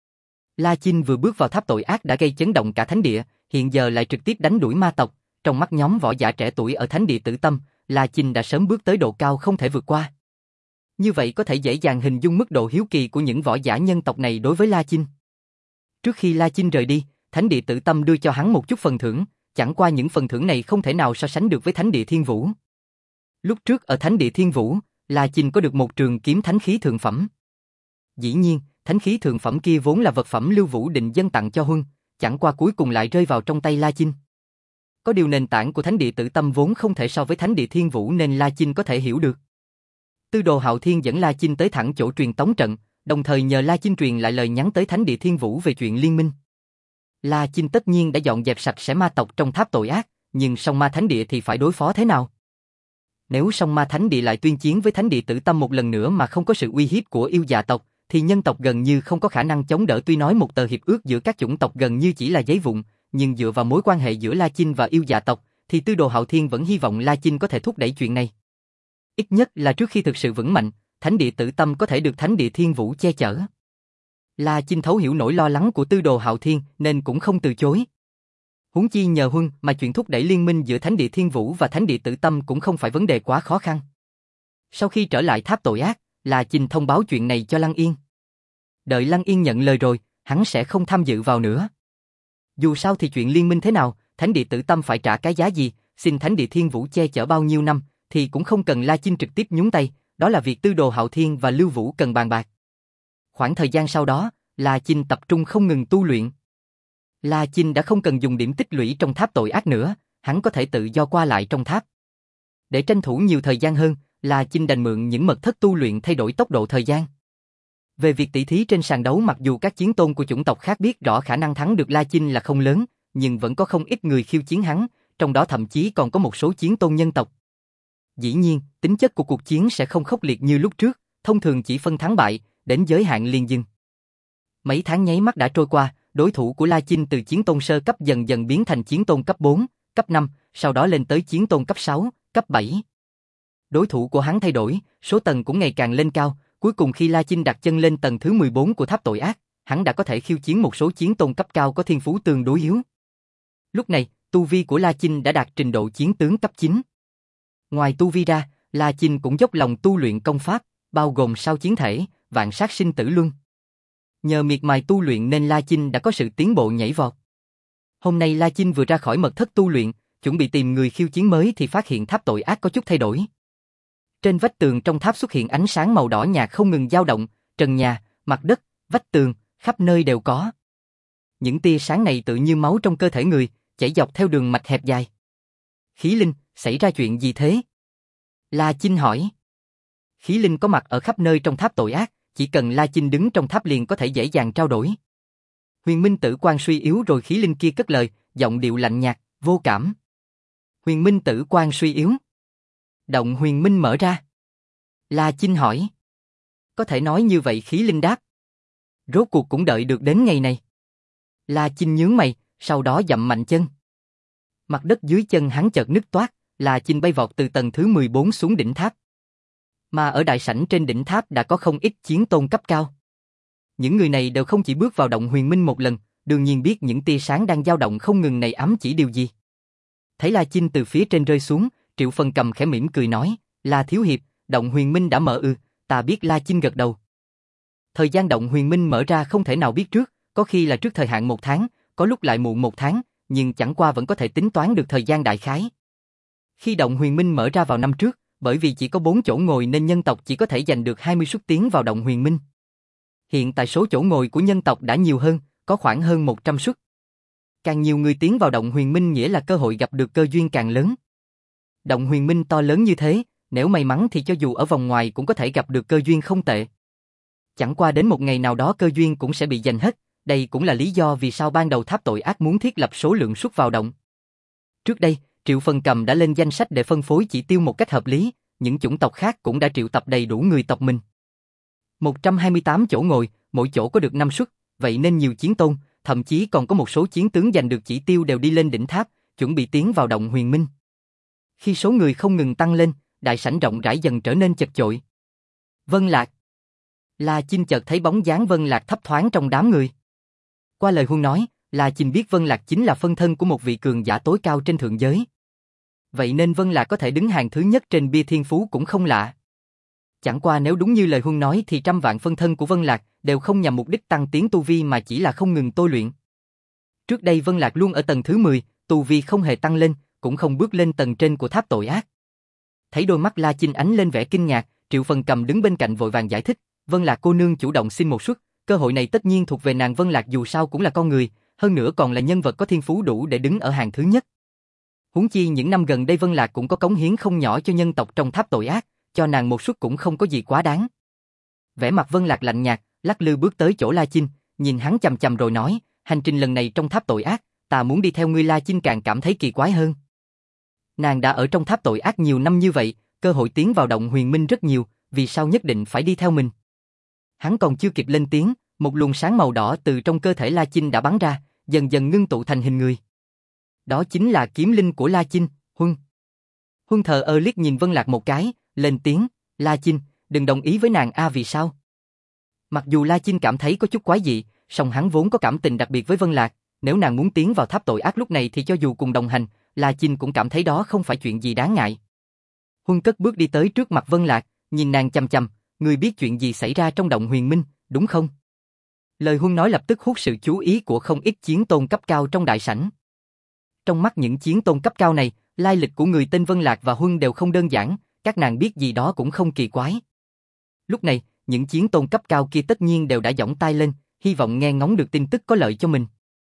La Chinh vừa bước vào tháp tội ác đã gây chấn động cả thánh địa, hiện giờ lại trực tiếp đánh đuổi ma tộc, trong mắt nhóm võ giả trẻ tuổi ở thánh địa Tử Tâm, La Chinh đã sớm bước tới độ cao không thể vượt qua. Như vậy có thể dễ dàng hình dung mức độ hiếu kỳ của những võ giả nhân tộc này đối với La Chinh. Trước khi La Chinh rời đi, thánh địa Tử Tâm đưa cho hắn một chút phần thưởng, chẳng qua những phần thưởng này không thể nào so sánh được với thánh địa Thiên Vũ. Lúc trước ở thánh địa Thiên Vũ, La Chinh có được một trường kiếm thánh khí thượng phẩm. Dĩ nhiên, thánh khí thượng phẩm kia vốn là vật phẩm Lưu Vũ định dâng tặng cho Huân, chẳng qua cuối cùng lại rơi vào trong tay La Chinh. Có điều nền tảng của thánh địa Tử Tâm vốn không thể so với thánh địa Thiên Vũ nên La Chinh có thể hiểu được. Tư Đồ Hạo Thiên dẫn La Chinh tới thẳng chỗ truyền tống trận, đồng thời nhờ La Chinh truyền lại lời nhắn tới thánh địa Thiên Vũ về chuyện liên minh. La Chinh tất nhiên đã dọn dẹp sạch sẽ ma tộc trong tháp tội ác, nhưng song ma thánh địa thì phải đối phó thế nào? Nếu song ma thánh địa lại tuyên chiến với thánh địa Tử Tâm một lần nữa mà không có sự uy hiếp của yêu dạ tộc, thì nhân tộc gần như không có khả năng chống đỡ. Tuy nói một tờ hiệp ước giữa các chủng tộc gần như chỉ là giấy vụn, nhưng dựa vào mối quan hệ giữa La Chinh và yêu dạ tộc, thì Tư Đồ Hạo Thiên vẫn hy vọng La Chinh có thể thúc đẩy chuyện này. Ít nhất là trước khi thực sự vững mạnh, thánh địa Tử Tâm có thể được thánh địa Thiên Vũ che chở. La Chinh thấu hiểu nỗi lo lắng của Tư Đồ Hạo Thiên nên cũng không từ chối. Huống chi nhờ Huân mà chuyện thúc đẩy liên minh giữa thánh địa Thiên Vũ và thánh địa Tử Tâm cũng không phải vấn đề quá khó khăn. Sau khi trở lại tháp tội ác, La Chinh thông báo chuyện này cho Lăng Yên. Đợi Lăng Yên nhận lời rồi, hắn sẽ không tham dự vào nữa. Dù sao thì chuyện liên minh thế nào, thánh địa Tử Tâm phải trả cái giá gì, xin thánh địa Thiên Vũ che chở bao nhiêu năm, thì cũng không cần La Chinh trực tiếp nhúng tay, đó là việc Tư Đồ Hạo Thiên và Lưu Vũ cần bàn bạc. Khoảng thời gian sau đó, La Chinh tập trung không ngừng tu luyện. La Chinh đã không cần dùng điểm tích lũy trong tháp tội ác nữa, hắn có thể tự do qua lại trong tháp. Để tranh thủ nhiều thời gian hơn, La Chinh đành mượn những mật thất tu luyện thay đổi tốc độ thời gian. Về việc tỷ thí trên sàn đấu, mặc dù các chiến tôn của chủng tộc khác biết rõ khả năng thắng được La Chinh là không lớn, nhưng vẫn có không ít người khiêu chiến hắn, trong đó thậm chí còn có một số chiến tôn nhân tộc. Dĩ nhiên, tính chất của cuộc chiến sẽ không khốc liệt như lúc trước, thông thường chỉ phân thắng bại, đến giới hạn liền dừng. Mấy tháng nháy mắt đã trôi qua, đối thủ của La Chinh từ chiến tôn sơ cấp dần dần biến thành chiến tôn cấp bốn, cấp năm, sau đó lên tới chiến tôn cấp sáu, cấp bảy. Đối thủ của hắn thay đổi, số tầng cũng ngày càng lên cao, cuối cùng khi La Chinh đặt chân lên tầng thứ mười bốn của tháp tội ác, hắn đã có thể khiêu chiến một số chiến tôn cấp cao có thiên phú tương đối yếu. Lúc này, tu vi của La Chinh đã đạt trình độ chiến tướng cấp chín. Ngoài tu vi ra, La Chinh cũng dốc lòng tu luyện công pháp, bao gồm sao chiến thể, vạn sát sinh tử luân. Nhờ miệt mài tu luyện nên La Chinh đã có sự tiến bộ nhảy vọt. Hôm nay La Chinh vừa ra khỏi mật thất tu luyện, chuẩn bị tìm người khiêu chiến mới thì phát hiện tháp tội ác có chút thay đổi. Trên vách tường trong tháp xuất hiện ánh sáng màu đỏ nhạt không ngừng dao động, trần nhà, mặt đất, vách tường, khắp nơi đều có. Những tia sáng này tự như máu trong cơ thể người, chảy dọc theo đường mạch hẹp dài. Khí linh, xảy ra chuyện gì thế? La Chinh hỏi. Khí linh có mặt ở khắp nơi trong tháp tội ác, chỉ cần La Chinh đứng trong tháp liền có thể dễ dàng trao đổi. Huyền Minh Tử Quan suy yếu rồi khí linh kia cất lời, giọng điệu lạnh nhạt, vô cảm. Huyền Minh Tử Quan suy yếu. Động Huyền Minh mở ra. La Chinh hỏi. Có thể nói như vậy, khí linh đáp. Rốt cuộc cũng đợi được đến ngày này. La Chinh nhướng mày, sau đó dậm mạnh chân. Mặt đất dưới chân hắn chợt nứt toát, La Chinh bay vọt từ tầng thứ mười bốn xuống đỉnh tháp. Mà ở đại sảnh trên đỉnh tháp đã có không ít chiến tôn cấp cao. Những người này đều không chỉ bước vào động huyền minh một lần, đương nhiên biết những tia sáng đang dao động không ngừng này ám chỉ điều gì. Thấy La Chinh từ phía trên rơi xuống, Triệu Phần Cầm khẽ mỉm cười nói, La thiếu hiệp, động huyền minh đã mở ư? Ta biết. La Chinh gật đầu. Thời gian động huyền minh mở ra không thể nào biết trước, có khi là trước thời hạn một tháng, có lúc lại muộn một tháng, nhưng chẳng qua vẫn có thể tính toán được thời gian đại khái. Khi động huyền minh mở ra vào năm trước, bởi vì chỉ có bốn chỗ ngồi nên nhân tộc chỉ có thể giành được hai mươi suất tiến vào động huyền minh. Hiện tại số chỗ ngồi của nhân tộc đã nhiều hơn, có khoảng hơn một trăm suất. Càng nhiều người tiến vào động huyền minh nghĩa là cơ hội gặp được cơ duyên càng lớn. Động huyền minh to lớn như thế, nếu may mắn thì cho dù ở vòng ngoài cũng có thể gặp được cơ duyên không tệ. Chẳng qua đến một ngày nào đó cơ duyên cũng sẽ bị giành hết, đây cũng là lý do vì sao ban đầu tháp tội ác muốn thiết lập số lượng suất vào động. Trước đây, Triệu Phần Cầm đã lên danh sách để phân phối chỉ tiêu một cách hợp lý, những chủng tộc khác cũng đã triệu tập đầy đủ người tộc mình. một trăm hai mươi tám chỗ ngồi, mỗi chỗ có được năm suất, vậy nên nhiều chiến tôn, thậm chí còn có một số chiến tướng giành được chỉ tiêu đều đi lên đỉnh tháp, chuẩn bị tiến vào động huyền minh. Khi số người không ngừng tăng lên, đại sảnh rộng rãi dần trở nên chật chội. Vân Lạc. La Chinh chợt thấy bóng dáng Vân Lạc thấp thoáng trong đám người. Qua lời Huân nói, La Chinh biết Vân Lạc chính là phân thân của một vị cường giả tối cao trên thượng giới. Vậy nên Vân Lạc có thể đứng hàng thứ nhất trên bia thiên phú cũng không lạ. Chẳng qua nếu đúng như lời Huân nói thì trăm vạn phân thân của Vân Lạc đều không nhằm mục đích tăng tiến tu vi mà chỉ là không ngừng tôi luyện. Trước đây Vân Lạc luôn ở tầng thứ mười, tu vi không hề tăng lên, cũng không bước lên tầng trên của tháp tội ác. Thấy đôi mắt La Chinh ánh lên vẻ kinh ngạc, Triệu Phần Cầm đứng bên cạnh vội vàng giải thích, Vân Lạc cô nương chủ động xin một suất, cơ hội này tất nhiên thuộc về nàng. Vân Lạc dù sao cũng là con người, hơn nữa còn là nhân vật có thiên phú đủ để đứng ở hàng thứ nhất. Huống chi những năm gần đây Vân Lạc cũng có cống hiến không nhỏ cho nhân tộc trong tháp tội ác, cho nàng một suất cũng không có gì quá đáng. Vẻ mặt Vân Lạc lạnh nhạt, lắc lư bước tới chỗ La Chinh, nhìn hắn chằm chằm rồi nói, hành trình lần này trong tháp tội ác, ta muốn đi theo ngươi. La Chinh càng cảm thấy kỳ quái hơn. Nàng đã ở trong tháp tội ác nhiều năm như vậy, cơ hội tiến vào động huyền minh rất nhiều, vì sao nhất định phải đi theo mình? Hắn còn chưa kịp lên tiếng, một luồng sáng màu đỏ từ trong cơ thể La Chinh đã bắn ra, dần dần ngưng tụ thành hình người. Đó chính là kiếm linh của La Chinh, Huân. Huân thờ ơ liếc nhìn Vân Lạc một cái, lên tiếng, La Chinh, đừng đồng ý với nàng a. Vì sao? Mặc dù La Chinh cảm thấy có chút quái dị, song hắn vốn có cảm tình đặc biệt với Vân Lạc, nếu nàng muốn tiến vào tháp tội ác lúc này thì cho dù cùng đồng hành, La Chinh cũng cảm thấy đó không phải chuyện gì đáng ngại. Huân cất bước đi tới trước mặt Vân Lạc, nhìn nàng chằm chằm, ngươi biết chuyện gì xảy ra trong động huyền minh, đúng không? Lời Huân nói lập tức hút sự chú ý của không ít chiến tôn cấp cao trong đại sảnh. Trong mắt những chiến tôn cấp cao này, lai lịch của người tên Vân Lạc và Huân đều không đơn giản, các nàng biết gì đó cũng không kỳ quái. Lúc này, những chiến tôn cấp cao kia tất nhiên đều đã giỏng tai lên, hy vọng nghe ngóng được tin tức có lợi cho mình.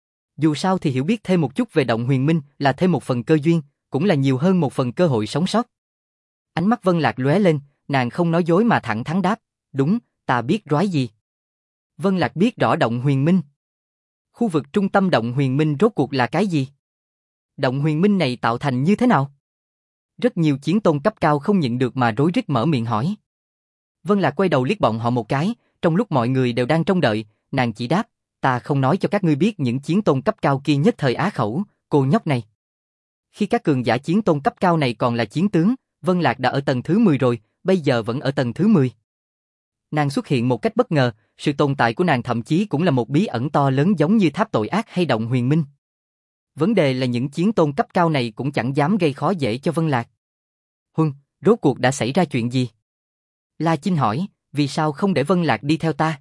Dù sao thì hiểu biết thêm một chút về động huyền minh là thêm một phần cơ duyên, cũng là nhiều hơn một phần cơ hội sống sót. Ánh mắt Vân Lạc lóe lên, nàng không nói dối mà thẳng thắn đáp, đúng, ta biết rói gì. Vân Lạc biết rõ động huyền minh. Khu vực trung tâm động huyền minh rốt cuộc là cái gì? Động huyền minh này tạo thành như thế nào? Rất nhiều chiến tôn cấp cao không nhịn được mà rối rít mở miệng hỏi. Vân Lạc quay đầu liếc bọn họ một cái, trong lúc mọi người đều đang trông đợi, nàng chỉ đáp, ta không nói cho các ngươi biết những chiến tôn cấp cao kia nhất thời á khẩu, cô nhóc này. Khi các cường giả chiến tôn cấp cao này còn là chiến tướng, Vân Lạc đã ở tầng thứ mười rồi, bây giờ vẫn ở tầng thứ mười. Nàng xuất hiện một cách bất ngờ, sự tồn tại của nàng thậm chí cũng là một bí ẩn to lớn giống như tháp tội ác hay động huyền minh. Vấn đề là những chiến tôn cấp cao này cũng chẳng dám gây khó dễ cho Vân Lạc. Huân, rốt cuộc đã xảy ra chuyện gì? La Chinh hỏi, vì sao không để Vân Lạc đi theo ta?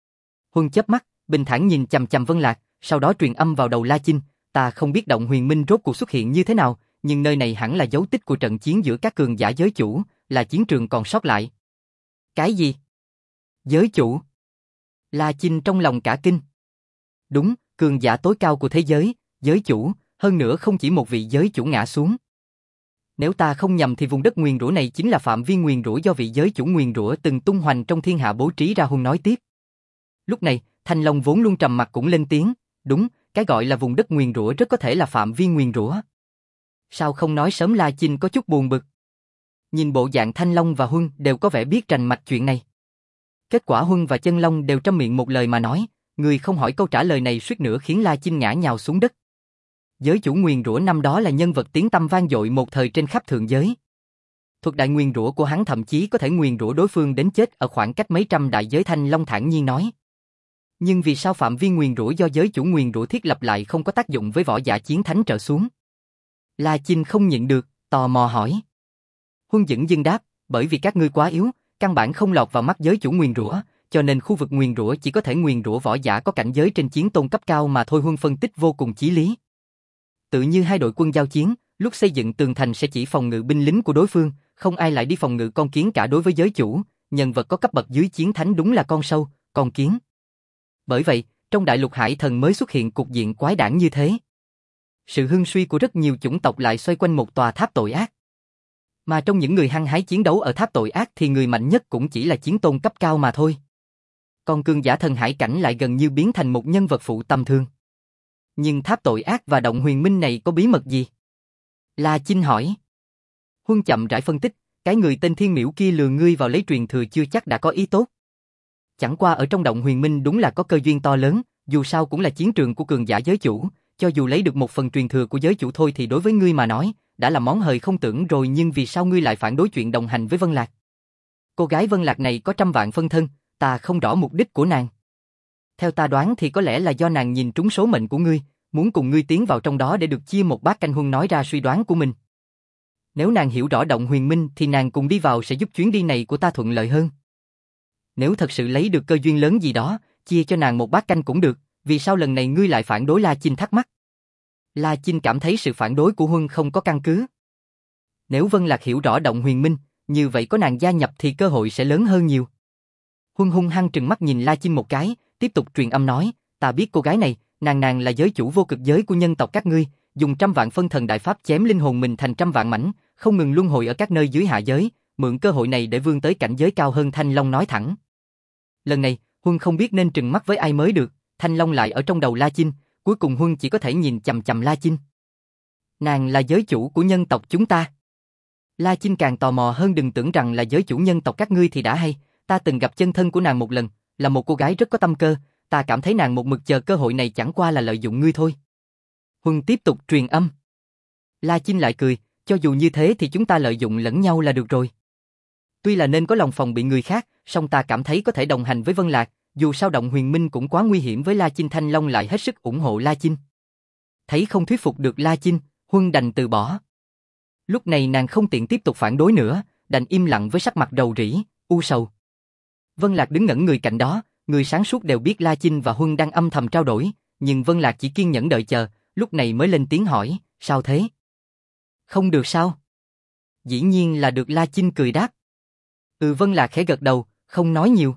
Huân chớp mắt, bình thản nhìn chằm chằm Vân Lạc, sau đó truyền âm vào đầu La Chinh, ta không biết động huyền minh rốt cuộc xuất hiện như thế nào, nhưng nơi này hẳn là dấu tích của trận chiến giữa các cường giả giới chủ, là chiến trường còn sót lại. Cái gì? Giới chủ? La Chinh trong lòng cả kinh. Đúng, cường giả tối cao của thế giới, giới chủ, hơn nữa không chỉ một vị giới chủ ngã xuống. Nếu ta không nhầm thì vùng đất nguyền rủa này chính là phạm vi nguyền rủa do vị giới chủ nguyền rủa từng tung hoành trong thiên hạ bố trí ra. Huân nói tiếp. Lúc này, Thanh Long vốn luôn trầm mặc cũng lên tiếng, đúng, cái gọi là vùng đất nguyền rủa rất có thể là phạm vi nguyền rủa. Sao không nói sớm? La Chinh có chút buồn bực. Nhìn bộ dạng Thanh Long và Huân đều có vẻ biết rành mạch chuyện này. Kết quả Huân và Chân Long đều trăm miệng một lời mà nói, người không hỏi câu trả lời này suýt nữa khiến La Chinh ngã nhào xuống đất. Giới chủ nguyền rủa năm đó là nhân vật tiếng tăm vang dội một thời trên khắp thượng giới. Thuật đại nguyền rủa của hắn thậm chí có thể nguyền rủa đối phương đến chết ở khoảng cách mấy trăm đại giới. Thanh Long thản nhiên nói. Nhưng vì sao phạm vi nguyền rủa do giới chủ nguyền rủa thiết lập lại không có tác dụng với võ giả chiến thánh trở xuống? La Chinh không nhịn được, tò mò hỏi. Huân dửng dưng đáp, bởi vì các ngươi quá yếu, căn bản không lọt vào mắt giới chủ nguyền rủa, cho nên khu vực nguyền rủa chỉ có thể nguyền rủa võ giả có cảnh giới trên chiến tôn cấp cao mà thôi. Huân phân tích vô cùng chí lý. Tự như hai đội quân giao chiến, lúc xây dựng tường thành sẽ chỉ phòng ngự binh lính của đối phương, không ai lại đi phòng ngự con kiến cả. Đối với giới chủ, nhân vật có cấp bậc dưới chiến thánh đúng là con sâu, con kiến. Bởi vậy, trong đại lục hải thần mới xuất hiện cục diện quái đản như thế. Sự hưng suy của rất nhiều chủng tộc lại xoay quanh một tòa tháp tội ác. Mà trong những người hăng hái chiến đấu ở tháp tội ác thì người mạnh nhất cũng chỉ là chiến tôn cấp cao mà thôi. Còn cường giả thần hải cảnh lại gần như biến thành một nhân vật phụ tầm thường. Nhưng tháp tội ác và động huyền minh này có bí mật gì? La Chinh hỏi. Huân chậm rãi phân tích, cái người tên Thiên Miễu kia lừa ngươi vào lấy truyền thừa chưa chắc đã có ý tốt. Chẳng qua ở trong động huyền minh đúng là có cơ duyên to lớn, dù sao cũng là chiến trường của cường giả giới chủ, cho dù lấy được một phần truyền thừa của giới chủ thôi thì đối với ngươi mà nói, đã là món hời không tưởng rồi. Nhưng vì sao ngươi lại phản đối chuyện đồng hành với Vân Lạc? Cô gái Vân Lạc này có trăm vạn phân thân, ta không rõ mục đích của nàng. Theo ta đoán thì có lẽ là do nàng nhìn trúng số mệnh của ngươi, muốn cùng ngươi tiến vào trong đó để được chia một bát canh. Huân nói ra suy đoán của mình. Nếu nàng hiểu rõ động huyền minh thì nàng cùng đi vào sẽ giúp chuyến đi này của ta thuận lợi hơn. Nếu thật sự lấy được cơ duyên lớn gì đó, chia cho nàng một bát canh cũng được, vì sao lần này ngươi lại phản đối? La Chinh thắc mắc. La Chinh cảm thấy sự phản đối của Huân không có căn cứ. Nếu Vân Lạc hiểu rõ động huyền minh, như vậy có nàng gia nhập thì cơ hội sẽ lớn hơn nhiều. Huân hung hăng trừng mắt nhìn La Chinh một cái, tiếp tục truyền âm nói, ta biết cô gái này, nàng nàng là giới chủ vô cực giới của nhân tộc các ngươi, dùng trăm vạn phân thần đại pháp chém linh hồn mình thành trăm vạn mảnh, không ngừng luân hồi ở các nơi dưới hạ giới, mượn cơ hội này để vươn tới cảnh giới cao hơn. Thanh Long nói thẳng. Lần này, Huân không biết nên trừng mắt với ai mới được, Thanh Long lại ở trong đầu La Chinh, cuối cùng Huân chỉ có thể nhìn chằm chằm La Chinh. Nàng là giới chủ của nhân tộc chúng ta. La Chinh càng tò mò hơn. Đừng tưởng rằng là giới chủ nhân tộc các ngươi thì đã hay, ta từng gặp chân thân của nàng một lần, là một cô gái rất có tâm cơ, ta cảm thấy nàng một mực chờ cơ hội này chẳng qua là lợi dụng ngươi thôi. Huân tiếp tục truyền âm. La Chinh lại cười, cho dù như thế thì chúng ta lợi dụng lẫn nhau là được rồi. Tuy là nên có lòng phòng bị người khác, song ta cảm thấy có thể đồng hành với Vân Lạc, dù sao động huyền minh cũng quá nguy hiểm với La Chinh. Thanh Long lại hết sức ủng hộ La Chinh. Thấy không thuyết phục được La Chinh, Huân đành từ bỏ. Lúc này nàng không tiện tiếp tục phản đối nữa, đành im lặng với sắc mặt rầu rĩ, u sầu. Vân Lạc đứng ngẩn người cạnh đó, người sáng suốt đều biết La Chinh và Huân đang âm thầm trao đổi, nhưng Vân Lạc chỉ kiên nhẫn đợi chờ, lúc này mới lên tiếng hỏi, sao thế? Không được sao? Dĩ nhiên là được. La Chinh cười đáp. Ừ. Vân Lạc khẽ gật đầu, không nói nhiều.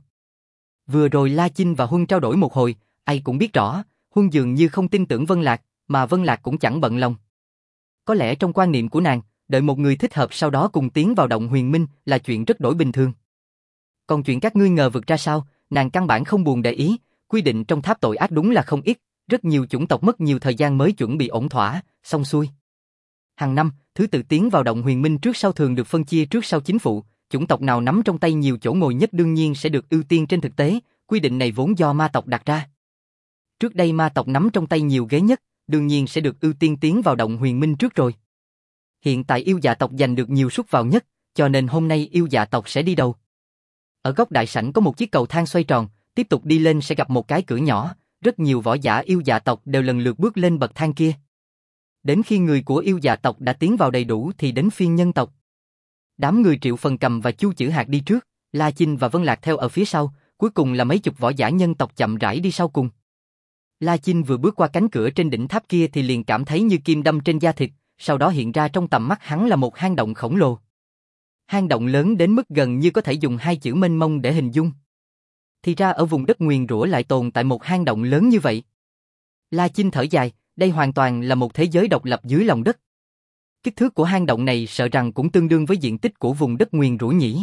Vừa rồi La Chinh và Huân trao đổi một hồi, ai cũng biết rõ, Huân dường như không tin tưởng Vân Lạc, mà Vân Lạc cũng chẳng bận lòng. Có lẽ trong quan niệm của nàng, đợi một người thích hợp sau đó cùng tiến vào động huyền minh là chuyện rất đổi bình thường. Còn chuyện các ngươi ngờ vực ra sao, nàng căn bản không buồn để ý, quy định trong tháp tội ác đúng là không ít, rất nhiều chủng tộc mất nhiều thời gian mới chuẩn bị ổn thỏa, xong xuôi. Hàng năm, thứ tự tiến vào động huyền minh trước sau thường được phân chia trước sau chính phụ, chủng tộc nào nắm trong tay nhiều chỗ ngồi nhất đương nhiên sẽ được ưu tiên. Trên thực tế, quy định này vốn do ma tộc đặt ra. Trước đây ma tộc nắm trong tay nhiều ghế nhất, đương nhiên sẽ được ưu tiên tiến vào động huyền minh trước rồi. Hiện tại yêu dạ tộc giành được nhiều suất vào nhất, cho nên hôm nay yêu dạ tộc sẽ đi đầu. Ở góc đại sảnh có một chiếc cầu thang xoay tròn, tiếp tục đi lên sẽ gặp một cái cửa nhỏ, rất nhiều võ giả yêu dạ tộc đều lần lượt bước lên bậc thang kia. Đến khi người của yêu dạ tộc đã tiến vào đầy đủ thì đến phiên nhân tộc. Đám người Triệu Phần Cầm và Chu Chử Hạc đi trước, La Chinh và Vân Lạc theo ở phía sau, cuối cùng là mấy chục võ giả nhân tộc chậm rãi đi sau cùng. La Chinh vừa bước qua cánh cửa trên đỉnh tháp kia thì liền cảm thấy như kim đâm trên da thịt, sau đó hiện ra trong tầm mắt hắn là một hang động khổng lồ. Hang động lớn đến mức gần như có thể dùng hai chữ mênh mông để hình dung. Thì ra ở vùng đất nguyền rủa lại tồn tại một hang động lớn như vậy. La Chinh thở dài, đây hoàn toàn là một thế giới độc lập dưới lòng đất. Kích thước của hang động này sợ rằng cũng tương đương với diện tích của vùng đất nguyền rủa nhỉ.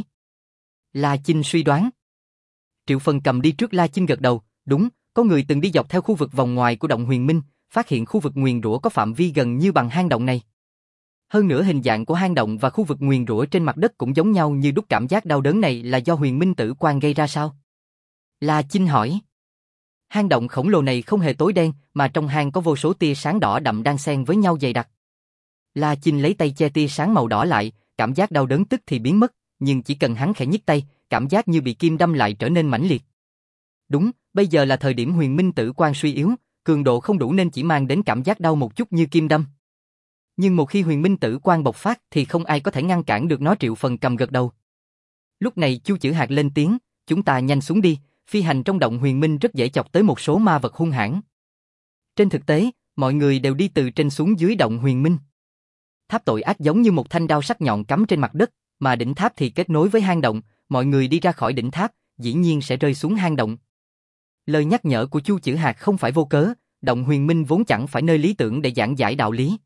La Chinh suy đoán. Triệu Phần Cầm đi trước La Chinh gật đầu, đúng, có người từng đi dọc theo khu vực vòng ngoài của động huyền minh, phát hiện khu vực nguyền rủa có phạm vi gần như bằng hang động này. Hơn nữa hình dạng của hang động và khu vực nguyền rủa trên mặt đất cũng giống nhau như đúc. Cảm giác đau đớn này là do huyền minh tử quan gây ra sao? La Chinh hỏi. Hang động khổng lồ này không hề tối đen, mà trong hang có vô số tia sáng đỏ đậm đan xen với nhau dày đặc. La Chinh lấy tay che tia sáng màu đỏ lại, cảm giác đau đớn tức thì biến mất, nhưng chỉ cần hắn khẽ nhích tay, cảm giác như bị kim đâm lại trở nên mãnh liệt. Đúng, bây giờ là thời điểm huyền minh tử quan suy yếu, cường độ không đủ nên chỉ mang đến cảm giác đau một chút như kim đâm. Nhưng một khi huyền minh tử quan bộc phát thì không ai có thể ngăn cản được nó. Triệu Phần Cầm gật đầu. Lúc này Chu Chử Hạc lên tiếng, chúng ta nhanh xuống đi, phi hành trong động huyền minh rất dễ chọc tới một số ma vật hung hãn. Trên thực tế, mọi người đều đi từ trên xuống dưới động huyền minh. Tháp tội ác giống như một thanh đao sắc nhọn cắm trên mặt đất, Mà đỉnh tháp thì kết nối với hang động, mọi người đi ra khỏi đỉnh tháp, dĩ nhiên sẽ rơi xuống hang động. Lời nhắc nhở của Chu Chữ Hạc không phải vô cớ, động huyền minh vốn chẳng phải nơi lý tưởng để giảng giải đạo lý.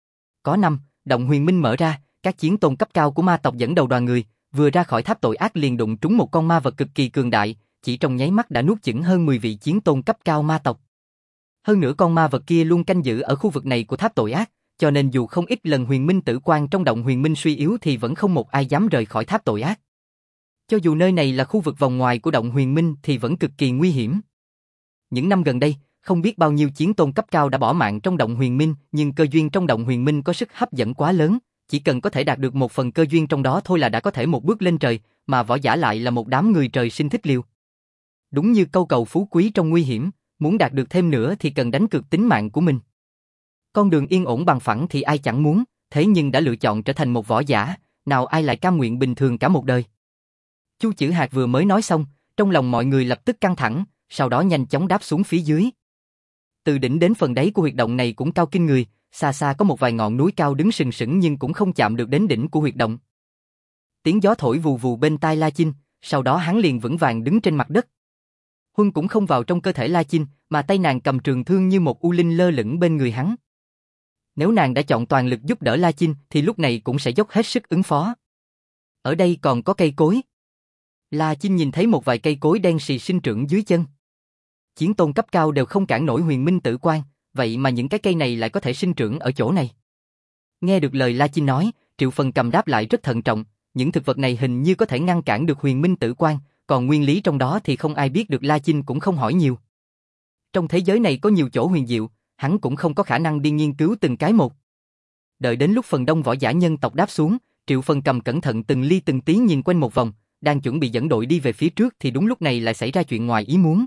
Có năm, động huyền minh mở ra, các chiến tôn cấp cao của ma tộc dẫn đầu đoàn người, vừa ra khỏi tháp tội ác liền đụng trúng một con ma vật cực kỳ cường đại, chỉ trong nháy mắt đã nuốt chửng hơn mười vị chiến tôn cấp cao ma tộc. Hơn nữa con ma vật kia luôn canh giữ ở khu vực này của tháp tội ác, cho nên dù không ít lần huyền minh tử quan trong động huyền minh suy yếu thì vẫn không một ai dám rời khỏi tháp tội ác. Cho dù nơi này là khu vực vòng ngoài của động huyền minh thì vẫn cực kỳ nguy hiểm. Những năm gần đây, không biết bao nhiêu chiến tôn cấp cao đã bỏ mạng trong động huyền minh, nhưng cơ duyên trong động huyền minh có sức hấp dẫn quá lớn, chỉ cần có thể đạt được một phần cơ duyên trong đó thôi là đã có thể một bước lên trời, mà võ giả lại là một đám người trời sinh thích liều. Đúng như câu cầu phú quý trong nguy hiểm, muốn đạt được thêm nữa thì cần đánh cược tính mạng của mình. Con đường yên ổn bằng phẳng thì ai chẳng muốn, thế nhưng đã lựa chọn trở thành một võ giả, nào ai lại cam nguyện bình thường cả một đời. Chu Chữ Hạc vừa mới nói xong, trong lòng mọi người lập tức căng thẳng, sau đó nhanh chóng đáp xuống phía dưới. Từ đỉnh đến phần đáy của huyệt động này cũng cao kinh người, xa xa có một vài ngọn núi cao đứng sừng sững nhưng cũng không chạm được đến đỉnh của huyệt động. Tiếng gió thổi vù vù bên tai La Chinh, sau đó hắn liền vững vàng đứng trên mặt đất. Huân cũng không vào trong cơ thể La Chinh, mà tay nàng cầm trường thương như một u linh lơ lửng bên người hắn. Nếu nàng đã chọn toàn lực giúp đỡ La Chinh thì lúc này cũng sẽ dốc hết sức ứng phó. Ở đây còn có cây cối. La Chinh nhìn thấy một vài cây cối đen sì sinh trưởng dưới chân. Chiến tôn cấp cao đều không cản nổi huyền minh tử quan, vậy mà những cái cây này lại có thể sinh trưởng ở chỗ này. Nghe được lời La Chinh nói, Triệu Phần Cầm đáp lại rất thận trọng, những thực vật này hình như có thể ngăn cản được huyền minh tử quan, còn nguyên lý trong đó thì không ai biết được. La Chinh cũng không hỏi nhiều. Trong thế giới này có nhiều chỗ huyền diệu, hắn cũng không có khả năng đi nghiên cứu từng cái một. Đợi đến lúc phần đông võ giả nhân tộc đáp xuống, Triệu Phần Cầm cẩn thận từng ly từng tí nhìn quanh một vòng, đang chuẩn bị dẫn đội đi về phía trước thì đúng lúc này lại xảy ra chuyện ngoài ý muốn.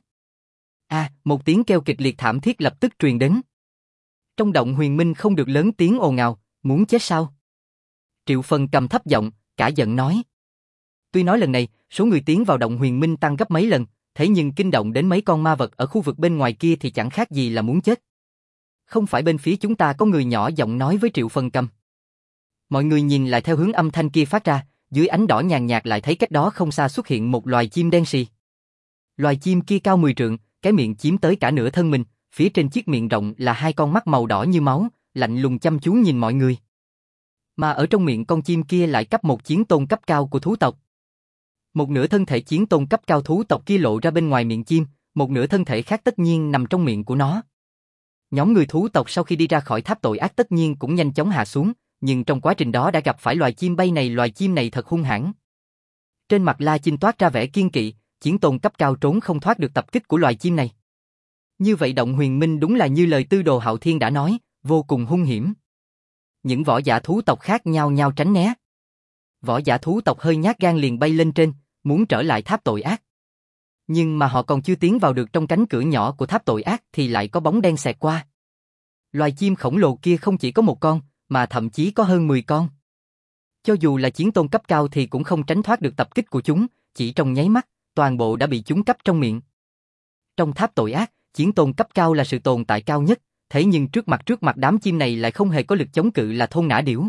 A, à, một tiếng kêu kịch liệt thảm thiết lập tức truyền đến. Trong động huyền minh không được lớn tiếng ồn ào, muốn chết sao? Triệu Phần Cầm thấp giọng, cả giận nói. Tuy nói lần này, số người tiến vào động huyền minh tăng gấp mấy lần, thế nhưng kinh động đến mấy con ma vật ở khu vực bên ngoài kia thì chẳng khác gì là muốn chết. Không phải bên phía chúng ta có người nhỏ giọng nói với Triệu Phần Cầm. Mọi người nhìn lại theo hướng âm thanh kia phát ra, dưới ánh đỏ nhàn nhạt lại thấy cách đó không xa xuất hiện một loài chim đen sì. Loài chim kia cao mười trượng, cái miệng chiếm tới cả nửa thân mình, phía trên chiếc miệng rộng là hai con mắt màu đỏ như máu, lạnh lùng chăm chú nhìn mọi người. Mà ở trong miệng con chim kia lại cấp một chiến tôn cấp cao của thú tộc. Một nửa thân thể chiến tôn cấp cao thú tộc kia lộ ra bên ngoài miệng chim, một nửa thân thể khác tất nhiên nằm trong miệng của nó. Nhóm người thú tộc sau khi đi ra khỏi tháp tội ác tất nhiên cũng nhanh chóng hạ xuống, nhưng trong quá trình đó đã gặp phải loài chim bay này. Loài chim này thật hung hãn. Trên mặt La Chinh toát ra vẻ kiên kỵ, chiến tôn cấp cao trốn không thoát được tập kích của loài chim này. Như vậy động huyền minh đúng là như lời Tư Đồ Hạo Thiên đã nói, vô cùng hung hiểm. Những võ giả thú tộc khác nhao nhao tránh né. Võ giả thú tộc hơi nhát gan liền bay lên trên, muốn trở lại tháp tội ác. Nhưng mà họ còn chưa tiến vào được trong cánh cửa nhỏ của tháp tội ác thì lại có bóng đen xẹt qua. Loài chim khổng lồ kia không chỉ có một con, mà thậm chí có hơn mười con. Cho dù là chiến tôn cấp cao thì cũng không tránh thoát được tập kích của chúng, chỉ trong nháy mắt, toàn bộ đã bị chúng cắp trong miệng. Trong tháp tội ác, chiến tôn cấp cao là sự tồn tại cao nhất, thế nhưng trước mặt trước mặt đám chim này lại không hề có lực chống cự là thôn nã điểu.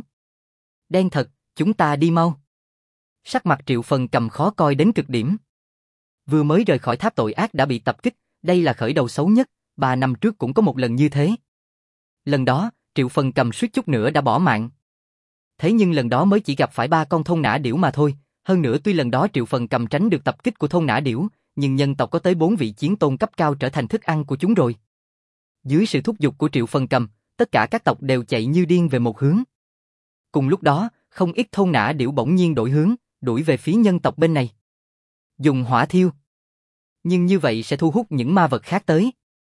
Đen thật, chúng ta đi mau. Sắc mặt Triệu Phần Cầm khó coi đến cực điểm. Vừa mới rời khỏi tháp tội ác đã bị tập kích, đây là khởi đầu xấu nhất, ba năm trước cũng có một lần như thế. Lần đó, Triệu Phần Cầm suýt chút nữa đã bỏ mạng. Thế nhưng lần đó mới chỉ gặp phải ba con thôn nã điểu mà thôi, hơn nữa tuy lần đó Triệu Phần Cầm tránh được tập kích của thôn nã điểu, nhưng nhân tộc có tới bốn vị chiến tôn cấp cao trở thành thức ăn của chúng rồi. Dưới sự thúc giục của Triệu Phần Cầm, tất cả các tộc đều chạy như điên về một hướng. Cùng lúc đó, không ít thôn nã điểu bỗng nhiên đổi hướng, đuổi về phía nhân tộc bên này. Dùng hỏa thiêu. Nhưng như vậy sẽ thu hút những ma vật khác tới.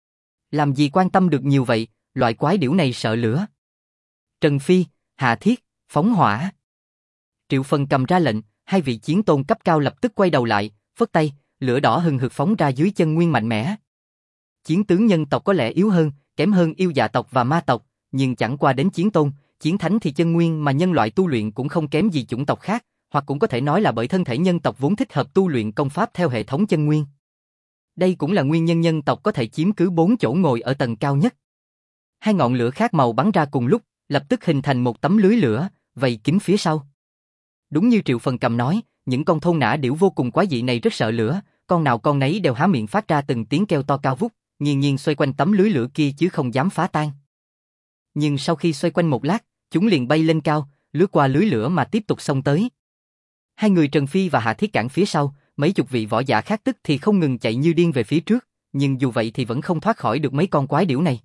Làm gì quan tâm được nhiều vậy, loại quái điểu này sợ lửa. Trần Phi, Hạ Thiết, phóng hỏa. Triệu Phần Cầm ra lệnh, hai vị chiến tôn cấp cao lập tức quay đầu lại, phất tay, lửa đỏ hừng hực phóng ra dưới chân nguyên mạnh mẽ. Chiến tướng nhân tộc có lẽ yếu hơn, kém hơn yêu dạ tộc và ma tộc, nhưng chẳng qua đến chiến tôn, chiến thánh thì chân nguyên mà nhân loại tu luyện cũng không kém gì chủng tộc khác, hoặc cũng có thể nói là bởi thân thể nhân tộc vốn thích hợp tu luyện công pháp theo hệ thống chân nguyên. Đây cũng là nguyên nhân nhân tộc có thể chiếm cứ bốn chỗ ngồi ở tầng cao nhất. Hai ngọn lửa khác màu bắn ra cùng lúc, lập tức hình thành một tấm lưới lửa, vây kín phía sau. Đúng như Triệu Phần Cầm nói, những con thôn nã điểu vô cùng quái dị này rất sợ lửa, con nào con nấy đều há miệng phát ra từng tiếng kêu to cao vút, nghiêng nghiêng xoay quanh tấm lưới lửa kia chứ không dám phá tan. Nhưng sau khi xoay quanh một lát, chúng liền bay lên cao, lướt qua lưới lửa mà tiếp tục xông tới. Hai người Trần Phi và Hạ Thiết cản phía sau, mấy chục vị võ giả khác tức thì không ngừng chạy như điên về phía trước, nhưng dù vậy thì vẫn không thoát khỏi được mấy con quái điểu này.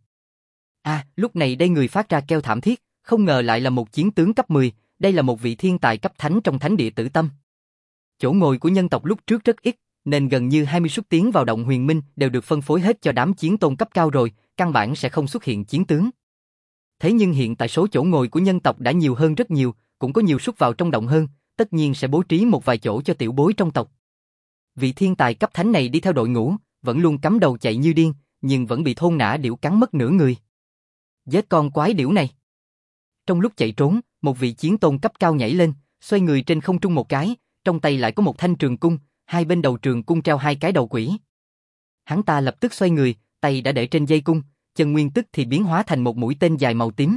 À, lúc này đây người phát ra kêu thảm thiết, không ngờ lại là một chiến tướng cấp mười, đây là một vị thiên tài cấp thánh trong thánh địa Tử Tâm. Chỗ ngồi của nhân tộc lúc trước rất ít, nên gần như hai mươi suất tiến vào động huyền minh đều được phân phối hết cho đám chiến tôn cấp cao rồi, căn bản sẽ không xuất hiện chiến tướng. Thế nhưng hiện tại số chỗ ngồi của nhân tộc đã nhiều hơn rất nhiều, cũng có nhiều suất vào trong động hơn, tất nhiên sẽ bố trí một vài chỗ cho tiểu bối trong tộc. Vị thiên tài cấp thánh này đi theo đội ngũ, vẫn luôn cắm đầu chạy như điên, nhưng vẫn bị thôn nã điểu cắn mất nửa người. Giết con quái điểu này. Trong lúc chạy trốn, một vị chiến tôn cấp cao nhảy lên, xoay người trên không trung một cái, trong tay lại có một thanh trường cung, hai bên đầu trường cung treo hai cái đầu quỷ. Hắn ta lập tức xoay người, tay đã để trên dây cung, chân nguyên tức thì biến hóa thành một mũi tên dài màu tím.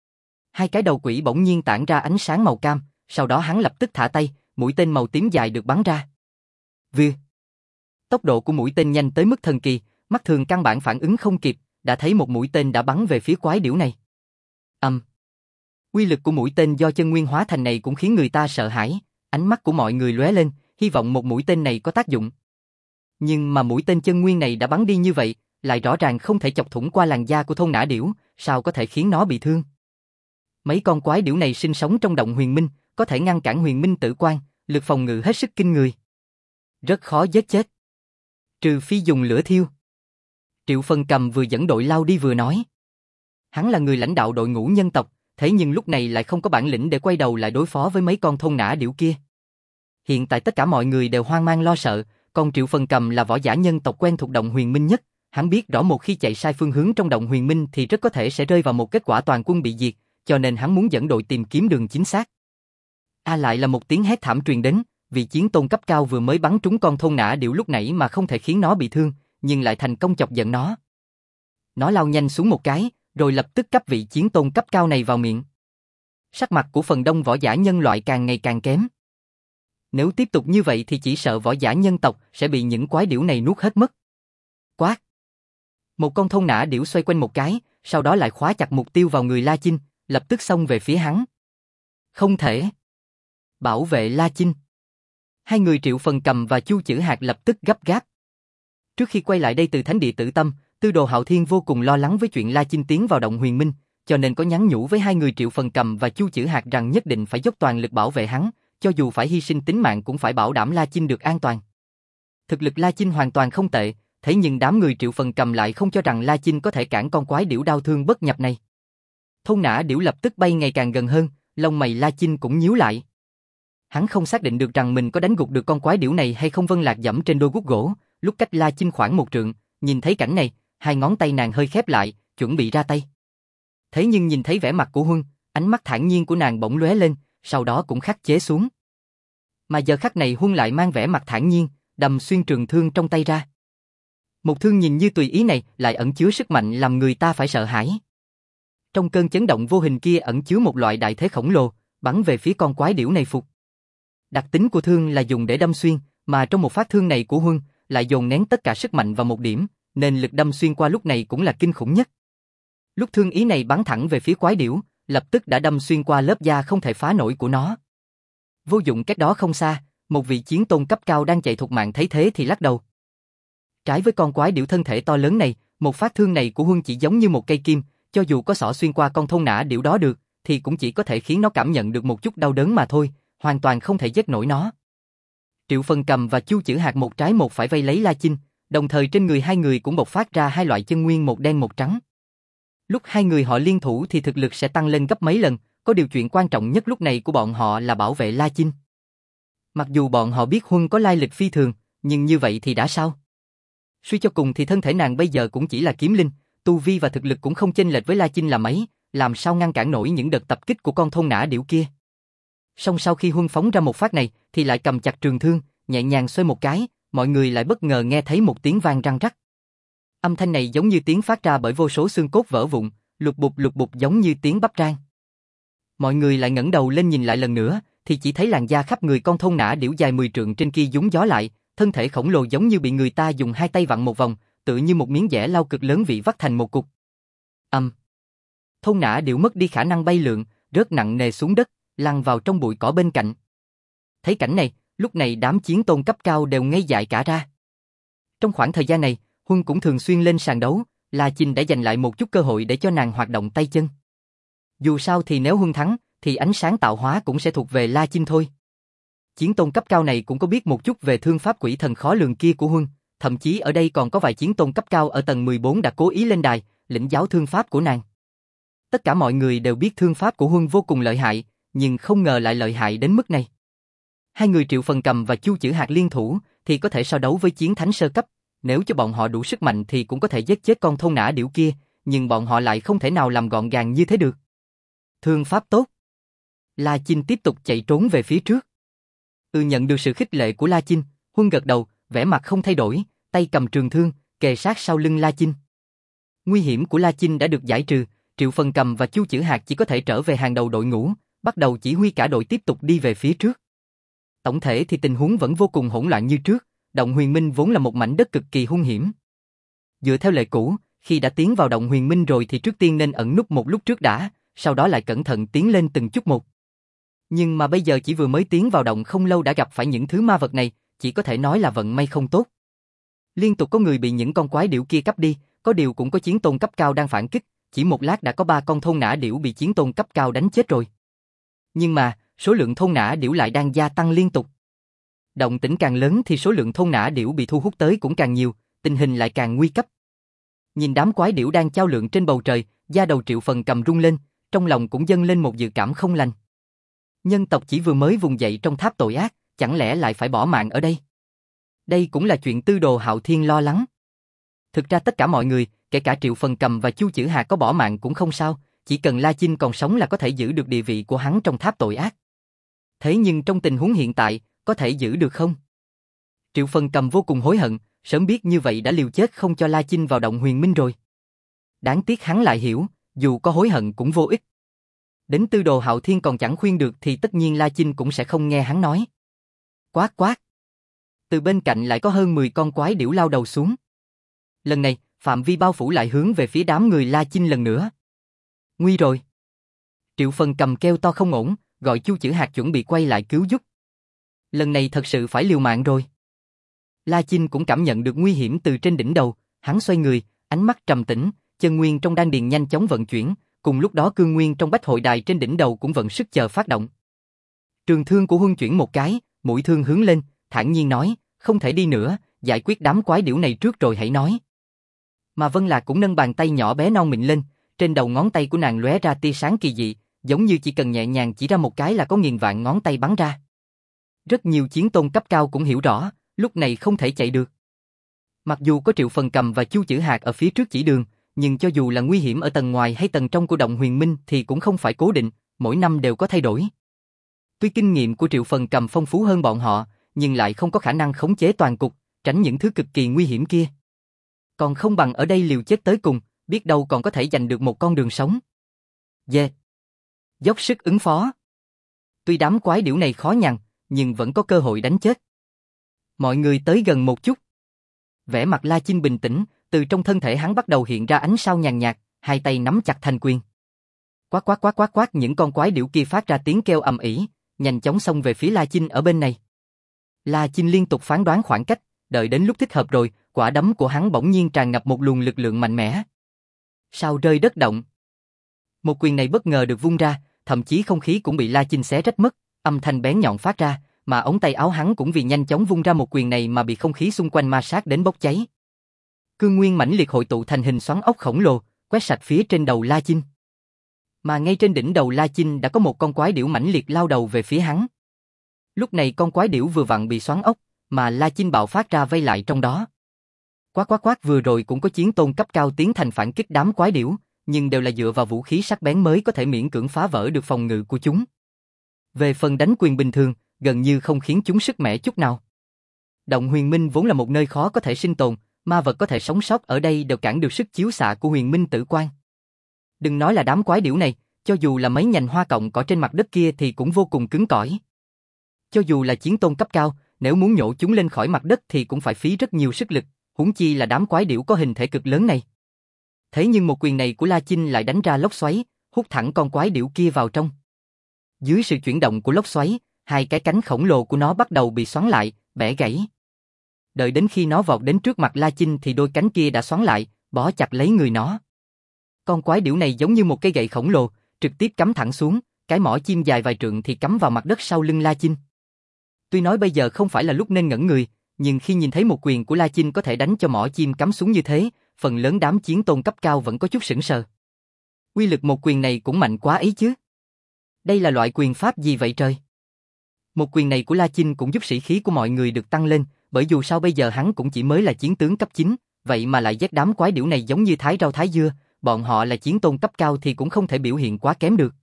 Hai cái đầu quỷ bỗng nhiên tản ra ánh sáng màu cam, sau đó hắn lập tức thả tay, mũi tên màu tím dài được bắn ra. Vừ. Tốc độ của mũi tên nhanh tới mức thần kỳ, mắt thường căn bản phản ứng không kịp, đã thấy một mũi tên đã bắn về phía quái điểu này. Ầm. Um. Uy lực của mũi tên do chân nguyên hóa thành này cũng khiến người ta sợ hãi, ánh mắt của mọi người lóe lên, hy vọng một mũi tên này có tác dụng. Nhưng mà mũi tên chân nguyên này đã bắn đi như vậy, lại rõ ràng không thể chọc thủng qua làn da của thôn nã điểu, sao có thể khiến nó bị thương. Mấy con quái điểu này sinh sống trong động huyền minh, có thể ngăn cản huyền minh tử quan, lực phòng ngự hết sức kinh người. Rất khó giết chết. Trừ phi dùng lửa thiêu. Triệu Phần Cầm vừa dẫn đội lao đi vừa nói. Hắn là người lãnh đạo đội ngũ nhân tộc, thế nhưng lúc này lại không có bản lĩnh để quay đầu lại đối phó với mấy con thôn nã điểu kia. Hiện tại tất cả mọi người đều hoang mang lo sợ, còn Triệu Phần Cầm là võ giả nhân tộc quen thuộc động huyền minh nhất, hắn biết rõ một khi chạy sai phương hướng trong động huyền minh thì rất có thể sẽ rơi vào một kết quả toàn quân bị diệt, cho nên hắn muốn dẫn đội tìm kiếm đường chính xác. A à, lại là một tiếng hét thảm truyền đến, vị chiến tôn cấp cao vừa mới bắn trúng con thôn nã điểu lúc nãy mà không thể khiến nó bị thương, nhưng lại thành công chọc giận nó. Nó lao nhanh xuống một cái, rồi lập tức cắp vị chiến tôn cấp cao này vào miệng. Sắc mặt của phần đông võ giả nhân loại càng ngày càng kém. Nếu tiếp tục như vậy thì chỉ sợ võ giả nhân tộc sẽ bị những quái điểu này nuốt hết mất. Quát! Một con thôn nã điểu xoay quanh một cái, sau đó lại khóa chặt mục tiêu vào người La Chinh, lập tức xông về phía hắn. Không thể! Bảo vệ La Chinh! Hai người Triệu Phần Cầm và Chu Chử Hạc lập tức gấp gáp. Trước khi quay lại đây từ thánh địa Tử Tâm, Tư Đồ Hạo Thiên vô cùng lo lắng với chuyện La Chinh tiến vào động huyền minh, cho nên có nhắn nhủ với hai người Triệu Phần Cầm và Chu Chử Hạc rằng nhất định phải dốc toàn lực bảo vệ hắn, cho dù phải hy sinh tính mạng cũng phải bảo đảm La Chinh được an toàn. Thực lực La Chinh hoàn toàn không tệ, thế nhưng đám người Triệu Phần Cầm lại không cho rằng La Chinh có thể cản con quái điểu đau thương bất nhập này. Thôn nã điểu lập tức bay ngày càng gần hơn, lông mày La Chinh cũng nhíu lại. Hắn không xác định được rằng mình có đánh gục được con quái điểu này hay không. Vân Lạc giẫm trên đôi guốc gỗ, lúc cách La Chinh khoảng một trượng, nhìn thấy cảnh này, hai ngón tay nàng hơi khép lại, chuẩn bị ra tay. Thế nhưng nhìn thấy vẻ mặt của Huân, ánh mắt thản nhiên của nàng bỗng lóe lên, sau đó cũng khắc chế xuống. Mà giờ khắc này Huân lại mang vẻ mặt thản nhiên, đầm xuyên trường thương trong tay ra. Một thương nhìn như tùy ý này lại ẩn chứa sức mạnh làm người ta phải sợ hãi. Trong cơn chấn động vô hình kia ẩn chứa một loại đại thế khổng lồ, bắn về phía con quái điểu này phục. Đặc tính của thương là dùng để đâm xuyên, mà trong một phát thương này của Huân lại dồn nén tất cả sức mạnh vào một điểm, nên lực đâm xuyên qua lúc này cũng là kinh khủng nhất. Lúc thương ý này bắn thẳng về phía quái điểu, lập tức đã đâm xuyên qua lớp da không thể phá nổi của nó. Vô dụng cách đó không xa, một vị chiến tôn cấp cao đang chạy thục mạng thấy thế thì lắc đầu. Trái với con quái điểu thân thể to lớn này, một phát thương này của Huân chỉ giống như một cây kim, cho dù có xỏ xuyên qua con thôn nã điểu đó được, thì cũng chỉ có thể khiến nó cảm nhận được một chút đau đớn mà thôi, hoàn toàn không thể giết nổi nó. Triệu Phần Cầm và Chu Chử Hạc một trái một phải vây lấy La Chinh, đồng thời trên người hai người cũng bộc phát ra hai loại chân nguyên một đen một trắng. Lúc hai người họ liên thủ thì thực lực sẽ tăng lên gấp mấy lần, có điều chuyện quan trọng nhất lúc này của bọn họ là bảo vệ La Chinh. Mặc dù bọn họ biết Huân có lai lịch phi thường, nhưng như vậy thì đã sao? Suy cho cùng thì thân thể nàng bây giờ cũng chỉ là kiếm linh, tu vi và thực lực cũng không chênh lệch với La Chinh là mấy, làm sao ngăn cản nổi những đợt tập kích của con thôn nã điểu kia. Song sau khi Huân phóng ra một phát này, thì lại cầm chặt trường thương, nhẹ nhàng xoay một cái, mọi người lại bất ngờ nghe thấy một tiếng vang răng rắc. Âm thanh này giống như tiếng phát ra bởi vô số xương cốt vỡ vụn, lục bục lục bục giống như tiếng bắp rang. Mọi người lại ngẩng đầu lên nhìn lại lần nữa, thì chỉ thấy làn da khắp người con thôn nã điểu dài mười trượng trên kia nhún gió lại, thân thể khổng lồ giống như bị người ta dùng hai tay vặn một vòng, tựa như một miếng dẻ lau cực lớn bị vắt thành một cục. Âm. Um. Thôn nã điểu mất đi khả năng bay lượn, rớt nặng nề xuống đất, lăn vào trong bụi cỏ bên cạnh. Thấy cảnh này, lúc này đám chiến tôn cấp cao đều ngây dại cả ra. Trong khoảng thời gian này, Huân cũng thường xuyên lên sàn đấu, La Chinh đã dành lại một chút cơ hội để cho nàng hoạt động tay chân. Dù sao thì nếu Huân thắng, thì ánh sáng tạo hóa cũng sẽ thuộc về La Chinh thôi. Chiến tôn cấp cao này cũng có biết một chút về thương pháp quỷ thần khó lường kia của Huân, thậm chí ở đây còn có vài chiến tôn cấp cao ở tầng mười bốn đã cố ý lên đài, lĩnh giáo thương pháp của nàng. Tất cả mọi người đều biết thương pháp của Huân vô cùng lợi hại, nhưng không ngờ lại lợi hại đến mức này. Hai người Triệu Phần Cầm và Chu Chử Hạc liên thủ thì có thể so đấu với chiến thánh sơ cấp, nếu cho bọn họ đủ sức mạnh thì cũng có thể giết chết con thôn nã điểu kia, nhưng bọn họ lại không thể nào làm gọn gàng như thế được. Thương pháp tốt. La Chinh tiếp tục chạy trốn về phía trước. Ừ, nhận được sự khích lệ của La Chinh, Huân gật đầu, vẻ mặt không thay đổi, tay cầm trường thương, kề sát sau lưng La Chinh. Nguy hiểm của La Chinh đã được giải trừ, Triệu Phần Cầm và Chu Chử Hạc chỉ có thể trở về hàng đầu đội ngũ, bắt đầu chỉ huy cả đội tiếp tục đi về phía trước. Tổng thể thì tình huống vẫn vô cùng hỗn loạn như trước, Động Huyền Minh vốn là một mảnh đất cực kỳ hung hiểm. Dựa theo lệ cũ, khi đã tiến vào Động Huyền Minh rồi thì trước tiên nên ẩn núp một lúc trước đã, sau đó lại cẩn thận tiến lên từng chút một. Nhưng mà bây giờ chỉ vừa mới tiến vào động không lâu đã gặp phải những thứ ma vật này, chỉ có thể nói là vận may không tốt. Liên tục có người bị những con quái điểu kia cắp đi, có điều cũng có chiến tôn cấp cao đang phản kích, chỉ một lát đã có ba con thôn nã điểu bị chiến tôn cấp cao đánh chết rồi. Nhưng mà, số lượng thôn nã điểu lại đang gia tăng liên tục. Động tĩnh càng lớn thì số lượng thôn nã điểu bị thu hút tới cũng càng nhiều, tình hình lại càng nguy cấp. Nhìn đám quái điểu đang chao lượn trên bầu trời, da đầu Triệu Phần Cầm rung lên, trong lòng cũng dâng lên một dự cảm không lành. Nhân tộc chỉ vừa mới vùng dậy trong tháp tội ác, chẳng lẽ lại phải bỏ mạng ở đây? Đây cũng là chuyện Tư Đồ Hạo Thiên lo lắng. Thực ra tất cả mọi người, kể cả Triệu Phần Cầm và Chu Chử Hạc có bỏ mạng cũng không sao, chỉ cần La Chinh còn sống là có thể giữ được địa vị của hắn trong tháp tội ác. Thế nhưng trong tình huống hiện tại, có thể giữ được không? Triệu Phần Cầm vô cùng hối hận, sớm biết như vậy đã liều chết không cho La Chinh vào Động Huyền Minh rồi. Đáng tiếc hắn lại hiểu, dù có hối hận cũng vô ích. Đến Tư Đồ Hạo Thiên còn chẳng khuyên được thì tất nhiên La Chinh cũng sẽ không nghe hắn nói. Quát quát. Từ bên cạnh lại có hơn mười con quái điểu lao đầu xuống. Lần này, phạm vi bao phủ lại hướng về phía đám người La Chinh lần nữa. Nguy rồi. Triệu Phần Cầm kêu to không ổn, gọi Chu Chử Hạc chuẩn bị quay lại cứu giúp. Lần này thật sự phải liều mạng rồi. La Chinh cũng cảm nhận được nguy hiểm từ trên đỉnh đầu, hắn xoay người, ánh mắt trầm tĩnh, chân nguyên trong đan điền nhanh chóng vận chuyển, cùng lúc đó cương nguyên trong bách hội đài trên đỉnh đầu cũng vận sức chờ phát động. Trường thương của Huân chuyển một cái, mũi thương hướng lên, thản nhiên nói, không thể đi nữa, giải quyết đám quái điểu này trước rồi hãy nói. Mà Vân Lạc cũng nâng bàn tay nhỏ bé non mịn lên, trên đầu ngón tay của nàng lóe ra tia sáng kỳ dị, giống như chỉ cần nhẹ nhàng chỉ ra một cái là có nghìn vạn ngón tay bắn ra. Rất nhiều chiến tôn cấp cao cũng hiểu rõ, lúc này không thể chạy được. Mặc dù có Triệu Phần Cầm và Chu Chử Hạc ở phía trước chỉ đường, nhưng cho dù là nguy hiểm ở tầng ngoài hay tầng trong của Động Huyền Minh thì cũng không phải cố định, mỗi năm đều có thay đổi. Tuy kinh nghiệm của Triệu Phần Cầm phong phú hơn bọn họ, nhưng lại không có khả năng khống chế toàn cục, tránh những thứ cực kỳ nguy hiểm kia. Còn không bằng ở đây liều chết tới cùng, biết đâu còn có thể giành được một con đường sống. Yeah. Dốc sức ứng phó. Tuy đám quái điểu này khó nhằn, nhưng vẫn có cơ hội đánh chết. Mọi người tới gần một chút. Vẻ mặt La Chinh bình tĩnh, từ trong thân thể hắn bắt đầu hiện ra ánh sao nhàn nhạt, hai tay nắm chặt thành quyền. Quát quát quát quát quát, những con quái điểu kia phát ra tiếng kêu ầm ĩ, nhanh chóng xông về phía La Chinh ở bên này. La Chinh liên tục phán đoán khoảng cách, đợi đến lúc thích hợp rồi, quả đấm của hắn bỗng nhiên tràn ngập một luồng lực lượng mạnh mẽ. Sao rơi đất động. Một quyền này bất ngờ được vung ra, thậm chí không khí cũng bị La Chinh xé rách mất, âm thanh bén nhọn phát ra, mà ống tay áo hắn cũng vì nhanh chóng vung ra một quyền này mà bị không khí xung quanh ma sát đến bốc cháy. Cương nguyên mãnh liệt hội tụ thành hình xoắn ốc khổng lồ, quét sạch phía trên đầu La Chinh. Mà ngay trên đỉnh đầu La Chinh đã có một con quái điểu mãnh liệt lao đầu về phía hắn. Lúc này con quái điểu vừa vặn bị xoắn ốc, mà La Chinh bạo phát ra vây lại trong đó. Quát quát quát, vừa rồi cũng có chiến tôn cấp cao tiến thành phản kích đám quái điểu, nhưng đều là dựa vào vũ khí sắc bén mới có thể miễn cưỡng phá vỡ được phòng ngự của chúng. Về phần đánh quyền bình thường, gần như không khiến chúng sức mẻ chút nào. Động Huyền Minh vốn là một nơi khó có thể sinh tồn, ma vật có thể sống sót ở đây đều cản được sức chiếu xạ của Huyền Minh Tử Quang. Đừng nói là đám quái điểu này, cho dù là mấy nhành hoa cọng cỏ trên mặt đất kia thì cũng vô cùng cứng cỏi. Cho dù là chiến tôn cấp cao, nếu muốn nhổ chúng lên khỏi mặt đất thì cũng phải phí rất nhiều sức lực, huống chi là đám quái điểu có hình thể cực lớn này. Thế nhưng một quyền này của La Chinh lại đánh ra lốc xoáy, hút thẳng con quái điểu kia vào trong. Dưới sự chuyển động của lốc xoáy, hai cái cánh khổng lồ của nó bắt đầu bị xoắn lại, bẻ gãy. Đợi đến khi nó vọt đến trước mặt La Chinh thì đôi cánh kia đã xoắn lại, bó chặt lấy người nó. Con quái điểu này giống như một cây gậy khổng lồ, trực tiếp cắm thẳng xuống, cái mỏ chim dài vài trượng thì cắm vào mặt đất sau lưng La Chinh. Tuy nói bây giờ không phải là lúc nên ngẩn người, nhưng khi nhìn thấy một quyền của La Chinh có thể đánh cho mỏ chim cắm xuống như thế, phần lớn đám chiến tôn cấp cao vẫn có chút sững sờ. Uy lực một quyền này cũng mạnh quá ấy chứ. Đây là loại quyền pháp gì vậy trời? Một quyền này của La Chinh cũng giúp sĩ khí của mọi người được tăng lên, bởi dù sao bây giờ hắn cũng chỉ mới là chiến tướng cấp chín, vậy mà lại giết đám quái điểu này giống như thái rau thái dưa, bọn họ là chiến tôn cấp cao thì cũng không thể biểu hiện quá kém được.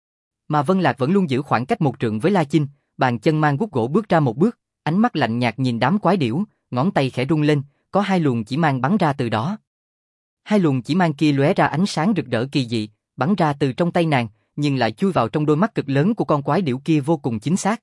Mà Vân Lạc vẫn luôn giữ khoảng cách một trượng với La Chinh, bàn chân mang guốc gỗ bước ra một bước, ánh mắt lạnh nhạt nhìn đám quái điểu, ngón tay khẽ rung lên, có hai luồng chỉ mang bắn ra từ đó. Hai luồng chỉ mang kia lóe ra ánh sáng rực rỡ kỳ dị, bắn ra từ trong tay nàng, nhưng lại chui vào trong đôi mắt cực lớn của con quái điểu kia vô cùng chính xác.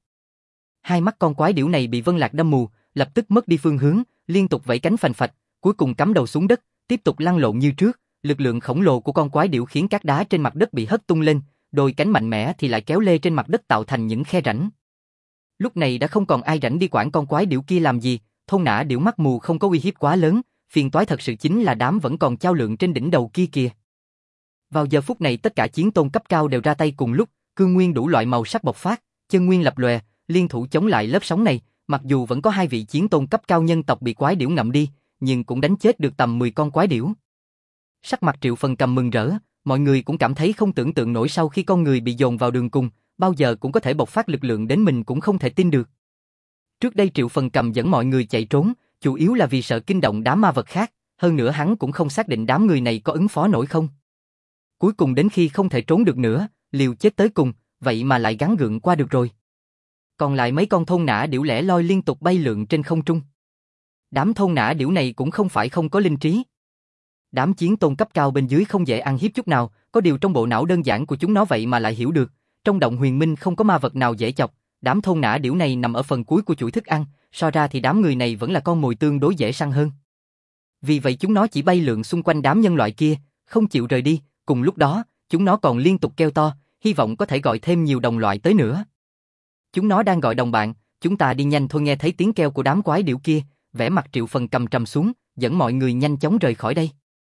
Hai mắt con quái điểu này bị Vân Lạc đâm mù, lập tức mất đi phương hướng, liên tục vẫy cánh phành phạch, cuối cùng cắm đầu xuống đất, tiếp tục lăn lộn như trước. Lực lượng khổng lồ của con quái điểu khiến các đá trên mặt đất bị hất tung lên, đôi cánh mạnh mẽ thì lại kéo lê trên mặt đất tạo thành những khe rãnh. Lúc này đã không còn ai rảnh đi quản con quái điểu kia làm gì, thôn nã điểu mắt mù không có uy hiếp quá lớn, phiền toái thật sự chính là đám vẫn còn chao lượng trên đỉnh đầu kia kìa. Vào giờ phút này tất cả chiến tôn cấp cao đều ra tay cùng lúc, cương nguyên đủ loại màu sắc bộc phát, chân nguyên lập lòe, liên thủ chống lại lớp sóng này, mặc dù vẫn có hai vị chiến tôn cấp cao nhân tộc bị quái điểu ngậm đi, nhưng cũng đánh chết được tầm mười con quái điểu. Sắc mặt Triệu Phần Cầm mừng rỡ, mọi người cũng cảm thấy không tưởng tượng nổi sau khi con người bị dồn vào đường cùng, bao giờ cũng có thể bộc phát lực lượng đến mình cũng không thể tin được. Trước đây Triệu Phần Cầm dẫn mọi người chạy trốn, chủ yếu là vì sợ kinh động đám ma vật khác, hơn nữa hắn cũng không xác định đám người này có ứng phó nổi không. Cuối cùng đến khi không thể trốn được nữa, liều chết tới cùng, vậy mà lại gắng gượng qua được rồi. Còn lại mấy con thôn nã điểu lẻ loi liên tục bay lượn trên không trung. Đám thôn nã điểu này cũng không phải không có linh trí. Đám chiến tôn cấp cao bên dưới không dễ ăn hiếp chút nào, có điều trong bộ não đơn giản của chúng nó vậy mà lại hiểu được, trong động huyền minh không có ma vật nào dễ chọc, đám thôn nã điểu này nằm ở phần cuối của chuỗi thức ăn, so ra thì đám người này vẫn là con mồi tương đối dễ săn hơn. Vì vậy chúng nó chỉ bay lượn xung quanh đám nhân loại kia, không chịu rời đi, cùng lúc đó, chúng nó còn liên tục kêu to, hy vọng có thể gọi thêm nhiều đồng loại tới nữa. Chúng nó đang gọi đồng bạn, chúng ta đi nhanh thôi. Nghe thấy tiếng kêu của đám quái điểu kia, vẻ mặt Triệu Phần Cầm trầm xuống, dẫn mọi người nhanh chóng rời khỏi đây.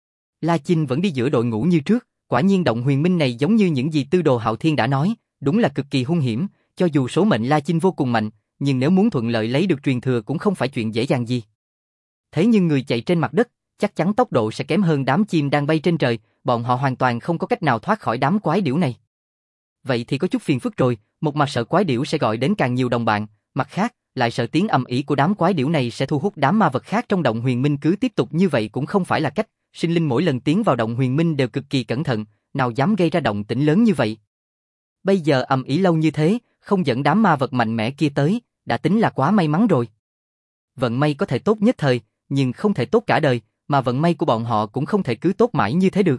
La Chinh vẫn đi giữa đội ngũ như trước, quả nhiên động huyền minh này giống như những gì Tư Đồ Hạo Thiên đã nói, đúng là cực kỳ hung hiểm, cho dù số mệnh La Chinh vô cùng mạnh, nhưng nếu muốn thuận lợi lấy được truyền thừa cũng không phải chuyện dễ dàng gì. Thế nhưng người chạy trên mặt đất, chắc chắn tốc độ sẽ kém hơn đám chim đang bay trên trời, bọn họ hoàn toàn không có cách nào thoát khỏi đám quái điểu này. Vậy thì có chút phiền phức rồi, một mặt sợ quái điểu sẽ gọi đến càng nhiều đồng bạn, mặt khác, lại sợ tiếng ầm ĩ của đám quái điểu này sẽ thu hút đám ma vật khác trong động huyền minh, cứ tiếp tục như vậy cũng không phải là cách. Sinh linh mỗi lần tiến vào động huyền minh đều cực kỳ cẩn thận, nào dám gây ra động tĩnh lớn như vậy. Bây giờ ầm ĩ lâu như thế, không dẫn đám ma vật mạnh mẽ kia tới, đã tính là quá may mắn rồi. Vận may có thể tốt nhất thời, nhưng không thể tốt cả đời, mà vận may của bọn họ cũng không thể cứ tốt mãi như thế được.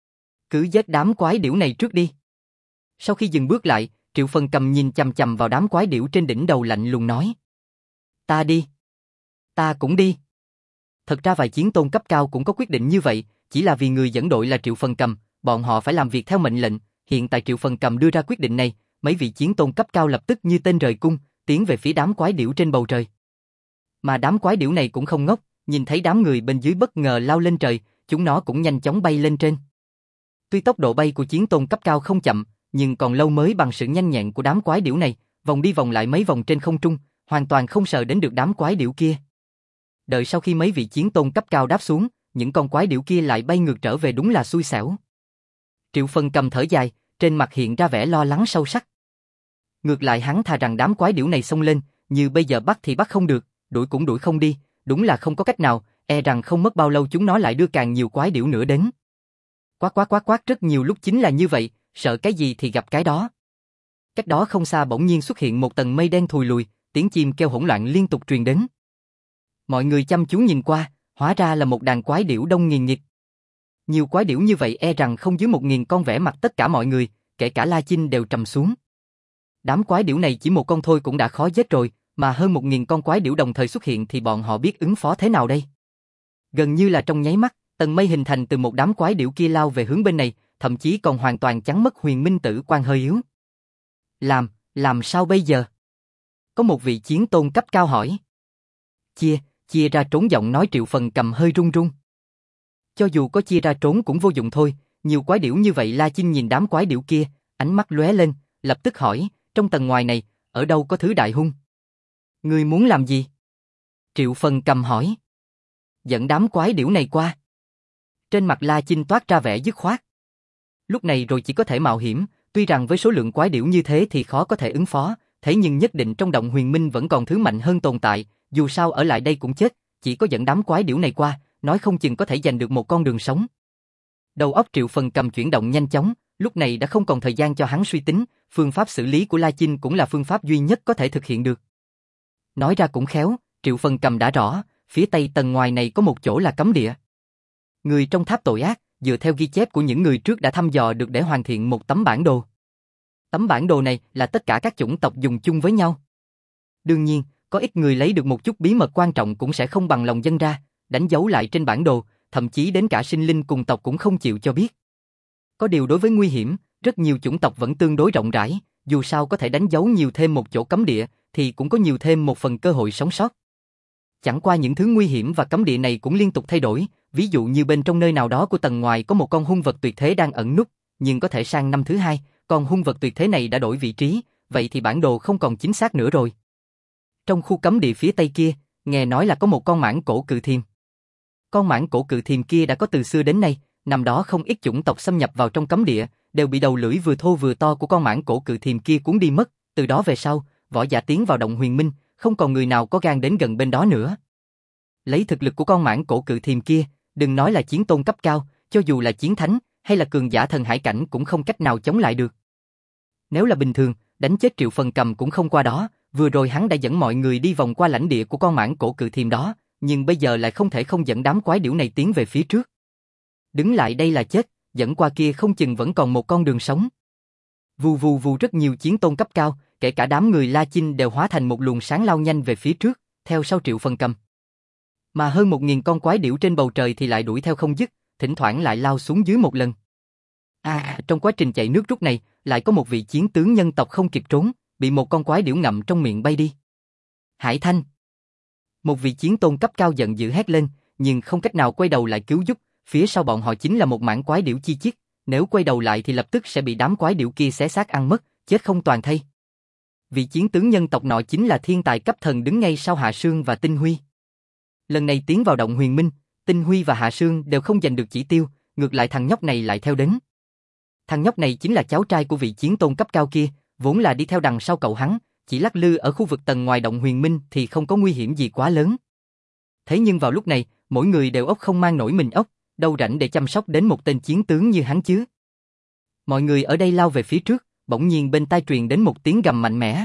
Cứ giết đám quái điểu này trước đi. Sau khi dừng bước lại, Triệu Phần Cầm nhìn chằm chằm vào đám quái điểu trên đỉnh đầu lạnh lùng nói. Ta đi. Ta cũng đi. Thật ra vài chiến tôn cấp cao cũng có quyết định như vậy, chỉ là vì người dẫn đội là Triệu Phần Cầm, bọn họ phải làm việc theo mệnh lệnh. Hiện tại Triệu Phần Cầm đưa ra quyết định này, mấy vị chiến tôn cấp cao lập tức như tên rời cung, tiến về phía đám quái điểu trên bầu trời. Mà đám quái điểu này cũng không ngốc, nhìn thấy đám người bên dưới bất ngờ lao lên trời, chúng nó cũng nhanh chóng bay lên trên. Tuy tốc độ bay của chiến tôn cấp cao không chậm, nhưng còn lâu mới bằng sự nhanh nhẹn của đám quái điểu này, vòng đi vòng lại mấy vòng trên không trung, hoàn toàn không sờ đến được đám quái điểu kia. Đợi sau khi mấy vị chiến tôn cấp cao đáp xuống, những con quái điểu kia lại bay ngược trở về, đúng là xui xẻo. Triệu Phần Cầm thở dài, trên mặt hiện ra vẻ lo lắng sâu sắc. Ngược lại hắn thà rằng đám quái điểu này xông lên, như bây giờ bắt thì bắt không được, đuổi cũng đuổi không đi, đúng là không có cách nào, e rằng không mất bao lâu chúng nó lại đưa càng nhiều quái điểu nữa đến. Quát quát quát quát rất nhiều lúc chính là như vậy, sợ cái gì thì gặp cái đó. Cách đó không xa bỗng nhiên xuất hiện một tầng mây đen thùi lùi, tiếng chim kêu hỗn loạn liên tục truyền đến. Mọi người chăm chú nhìn qua, hóa ra là một đàn quái điểu đông nghìn nghịt. Nhiều quái điểu như vậy e rằng không dưới một nghìn con, vẻ mặt tất cả mọi người, kể cả La Chinh đều trầm xuống. Đám quái điểu này chỉ một con thôi cũng đã khó giết rồi, mà hơn một nghìn con quái điểu đồng thời xuất hiện thì bọn họ biết ứng phó thế nào đây? Gần như là trong nháy mắt, tầng mây hình thành từ một đám quái điểu kia lao về hướng bên này, thậm chí còn hoàn toàn chắn mất Huyền Minh Tử Quan hơi yếu. Làm, làm sao bây giờ? Có một vị chiến tôn cấp cao hỏi. Chia, chia ra trốn, giọng nói Triệu Phần Cầm hơi run run. Cho dù có chia ra trốn cũng vô dụng thôi, nhiều quái điểu như vậy. La Chinh nhìn đám quái điểu kia, ánh mắt lóe lên, lập tức hỏi, trong tầng ngoài này, ở đâu có thứ đại hung? Ngươi muốn làm gì? Triệu Phần Cầm hỏi. Dẫn đám quái điểu này qua. Trên mặt La Chinh toát ra vẻ dứt khoát. Lúc này rồi chỉ có thể mạo hiểm, tuy rằng với số lượng quái điểu như thế thì khó có thể ứng phó, thế nhưng nhất định trong động huyền minh vẫn còn thứ mạnh hơn tồn tại, dù sao ở lại đây cũng chết, chỉ có dẫn đám quái điểu này qua, nói không chừng có thể giành được một con đường sống. Đầu óc Triệu Phần Cầm chuyển động nhanh chóng, lúc này đã không còn thời gian cho hắn suy tính, phương pháp xử lý của La Chinh cũng là phương pháp duy nhất có thể thực hiện được. Nói ra cũng khéo, Triệu Phần Cầm đã rõ, phía tây tầng ngoài này có một chỗ là cấm địa. Người trong tháp tội ác, dựa theo ghi chép của những người trước đã thăm dò được để hoàn thiện một tấm bản đồ. Tấm bản đồ này là tất cả các chủng tộc dùng chung với nhau. Đương nhiên, có ít người lấy được một chút bí mật quan trọng cũng sẽ không bằng lòng dâng ra, đánh dấu lại trên bản đồ, thậm chí đến cả sinh linh cùng tộc cũng không chịu cho biết. Có điều đối với nguy hiểm, rất nhiều chủng tộc vẫn tương đối rộng rãi, dù sao có thể đánh dấu nhiều thêm một chỗ cấm địa, thì cũng có nhiều thêm một phần cơ hội sống sót. Chẳng qua những thứ nguy hiểm và cấm địa này cũng liên tục thay đổi, ví dụ như bên trong nơi nào đó của tầng ngoài có một con hung vật tuyệt thế đang ẩn núp, nhưng có thể sang năm thứ hai, con hung vật tuyệt thế này đã đổi vị trí, vậy thì bản đồ không còn chính xác nữa rồi. Trong khu cấm địa phía tây kia, nghe nói là có một con mãng cổ cự thiềm. Con mãng cổ cự thiềm kia đã có từ xưa đến nay, năm đó không ít chủng tộc xâm nhập vào trong cấm địa, đều bị đầu lưỡi vừa thô vừa to của con mãng cổ cự thiềm kia cuốn đi mất, từ đó về sau, võ giả tiến vào động huyền minh, không còn người nào có gan đến gần bên đó nữa. Lấy thực lực của con mãng cổ cự thiềm kia, đừng nói là chiến tôn cấp cao, cho dù là chiến thánh, hay là cường giả thần hải cảnh cũng không cách nào chống lại được. Nếu là bình thường, đánh chết Triệu Phần Cầm cũng không qua đó, vừa rồi hắn đã dẫn mọi người đi vòng qua lãnh địa của con mãng cổ cự thiềm đó, nhưng bây giờ lại không thể không dẫn đám quái điểu này tiến về phía trước. Đứng lại đây là chết, dẫn qua kia không chừng vẫn còn một con đường sống. Vù vù vù, rất nhiều chiến tôn cấp cao, kể cả đám người La Chinh đều hóa thành một luồng sáng lao nhanh về phía trước, theo sau Triệu Phần Cầm. Mà hơn một nghìn con quái điểu trên bầu trời thì lại đuổi theo không dứt, thỉnh thoảng lại lao xuống dưới một lần. À, trong quá trình chạy nước rút này, lại có một vị chiến tướng nhân tộc không kịp trốn, bị một con quái điểu ngậm trong miệng bay đi. Hải Thanh! Một vị chiến tôn cấp cao giận dữ hét lên, nhưng không cách nào quay đầu lại cứu giúp, phía sau bọn họ chính là một mảng quái điểu chi chít, nếu quay đầu lại thì lập tức sẽ bị đám quái điểu kia xé xác ăn mất, chết không toàn thây. Vị chiến tướng nhân tộc nọ chính là thiên tài cấp thần đứng ngay sau Hạ Sương và Tinh Huy. Lần này tiến vào động huyền minh, Tinh Huy và Hạ Sương đều không giành được chỉ tiêu, ngược lại thằng nhóc này lại theo đến. Thằng nhóc này chính là cháu trai của vị chiến tôn cấp cao kia, vốn là đi theo đằng sau cậu hắn, chỉ lắc lư ở khu vực tầng ngoài động huyền minh thì không có nguy hiểm gì quá lớn. Thế nhưng vào lúc này, mỗi người đều ốc không mang nổi mình ốc, đâu rảnh để chăm sóc đến một tên chiến tướng như hắn chứ. Mọi người ở đây lao về phía trước, bỗng nhiên bên tai truyền đến một tiếng gầm mạnh mẽ.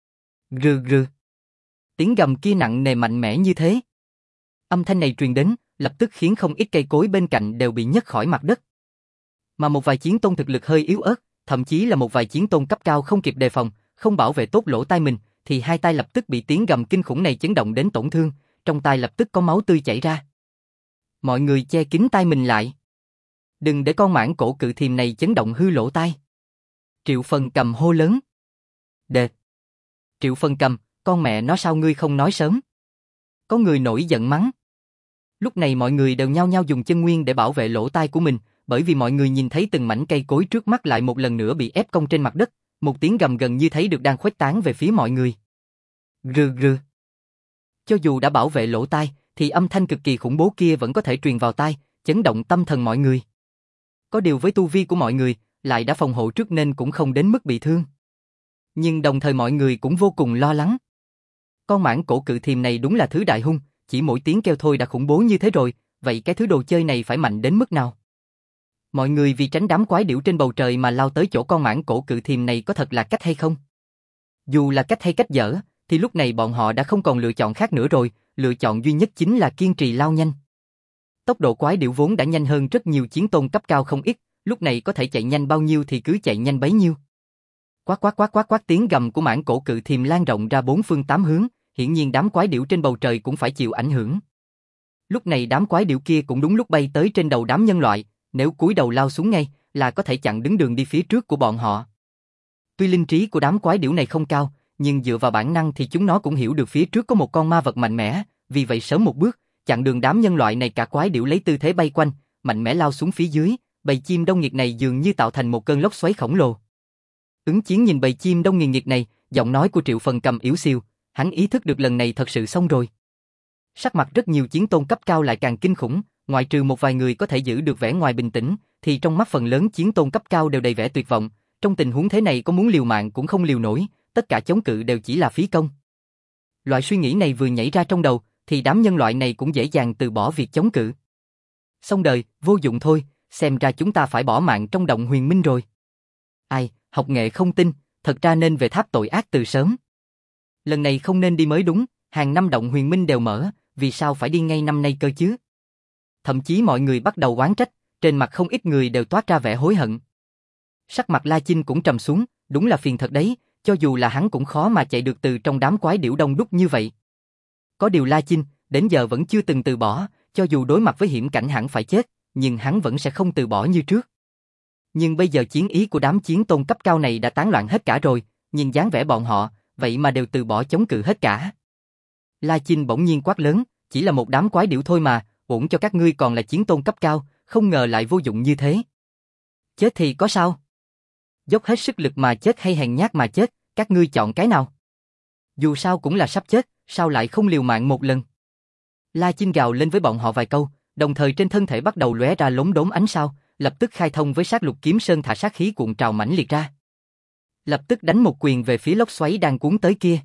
Rừ rừ. Tiếng gầm kia nặng nề mạnh mẽ như thế. Âm thanh này truyền đến, lập tức khiến không ít cây cối bên cạnh đều bị nhấc khỏi mặt đất. Mà một vài chiến tôn thực lực hơi yếu ớt, thậm chí là một vài chiến tôn cấp cao không kịp đề phòng, không bảo vệ tốt lỗ tai mình, thì hai tai lập tức bị tiếng gầm kinh khủng này chấn động đến tổn thương, trong tai lập tức có máu tươi chảy ra. Mọi người che kín tai mình lại. Đừng để con mãng cổ cự thiềm này chấn động hư lỗ tai. Triệu Phần Cầm hô lớn. Đệt. Triệu Phần Cầm, con mẹ nó sao ngươi không nói sớm? Có người nổi giận mắng. Lúc này mọi người đều nhao nhao dùng chân nguyên để bảo vệ lỗ tai của mình, bởi vì mọi người nhìn thấy từng mảnh cây cối trước mắt lại một lần nữa bị ép cong trên mặt đất, một tiếng gầm gần như thấy được đang khuếch tán về phía mọi người. Rừ rừ. Cho dù đã bảo vệ lỗ tai, thì âm thanh cực kỳ khủng bố kia vẫn có thể truyền vào tai, chấn động tâm thần mọi người. Có điều với tu vi của mọi người, lại đã phòng hộ trước nên cũng không đến mức bị thương. Nhưng đồng thời mọi người cũng vô cùng lo lắng. Con mãng cổ cự thiềm này đúng là thứ đại hung, chỉ mỗi tiếng kêu thôi đã khủng bố như thế rồi, vậy cái thứ đồ chơi này phải mạnh đến mức nào? Mọi người vì tránh đám quái điểu trên bầu trời mà lao tới chỗ con mãng cổ cự thiềm này có thật là cách hay không? Dù là cách hay cách dở, thì lúc này bọn họ đã không còn lựa chọn khác nữa rồi, lựa chọn duy nhất chính là kiên trì lao nhanh. Tốc độ quái điểu vốn đã nhanh hơn rất nhiều chiến tôn cấp cao không ít, lúc này có thể chạy nhanh bao nhiêu thì cứ chạy nhanh bấy nhiêu. Quát quát quát quát quát, tiếng gầm của mãng cổ cự thiềm lan rộng ra bốn phương tám hướng, hiển nhiên đám quái điểu trên bầu trời cũng phải chịu ảnh hưởng. Lúc này đám quái điểu kia cũng đúng lúc bay tới trên đầu đám nhân loại, nếu cúi đầu lao xuống ngay, là có thể chặn đứng đường đi phía trước của bọn họ. Tuy linh trí của đám quái điểu này không cao, nhưng dựa vào bản năng thì chúng nó cũng hiểu được phía trước có một con ma vật mạnh mẽ, vì vậy sớm một bước, chặn đường đám nhân loại này. Cả quái điểu lấy tư thế bay quanh, mạnh mẽ lao xuống phía dưới, bầy chim đông nghịt này dường như tạo thành một cơn lốc xoáy khổng lồ. Ứng Chiến nhìn bầy chim đông nghiền nghiệt này, giọng nói của Triệu Phần Cầm yếu xiu, hắn ý thức được lần này thật sự xong rồi. Sắc mặt rất nhiều chiến tôn cấp cao lại càng kinh khủng, ngoại trừ một vài người có thể giữ được vẻ ngoài bình tĩnh, thì trong mắt phần lớn chiến tôn cấp cao đều đầy vẻ tuyệt vọng. Trong tình huống thế này có muốn liều mạng cũng không liều nổi, tất cả chống cự đều chỉ là phí công. Loại suy nghĩ này vừa nhảy ra trong đầu, thì đám nhân loại này cũng dễ dàng từ bỏ việc chống cự. Xong đời, vô dụng thôi, xem ra chúng ta phải bỏ mạng trong động huyền minh rồi. Ai, học nghệ không tin, thật ra nên về tháp tội ác từ sớm. Lần này không nên đi mới đúng, hàng năm động huyền minh đều mở, vì sao phải đi ngay năm nay cơ chứ? Thậm chí mọi người bắt đầu oán trách, trên mặt không ít người đều toát ra vẻ hối hận. Sắc mặt La Chinh cũng trầm xuống, đúng là phiền thật đấy, cho dù là hắn cũng khó mà chạy được từ trong đám quái điểu đông đúc như vậy. Có điều La Chinh, đến giờ vẫn chưa từng từ bỏ, cho dù đối mặt với hiểm cảnh hẳn phải chết, nhưng hắn vẫn sẽ không từ bỏ như trước. Nhưng bây giờ chiến ý của đám chiến tôn cấp cao này đã tán loạn hết cả rồi, nhìn dáng vẻ bọn họ, vậy mà đều từ bỏ chống cự hết cả. La Chinh bỗng nhiên quát lớn, chỉ là một đám quái điểu thôi mà, ổn cho các ngươi còn là chiến tôn cấp cao, không ngờ lại vô dụng như thế. Chết thì có sao? Dốc hết sức lực mà chết hay hèn nhát mà chết, các ngươi chọn cái nào? Dù sao cũng là sắp chết, sao lại không liều mạng một lần? La Chinh gào lên với bọn họ vài câu, đồng thời trên thân thể bắt đầu lóe ra lốm đốm ánh sao, lập tức khai thông với sát lục kiếm sơn thả sát khí cuộn trào mãnh liệt ra. Lập tức đánh một quyền về phía lốc xoáy đang cuốn tới kia.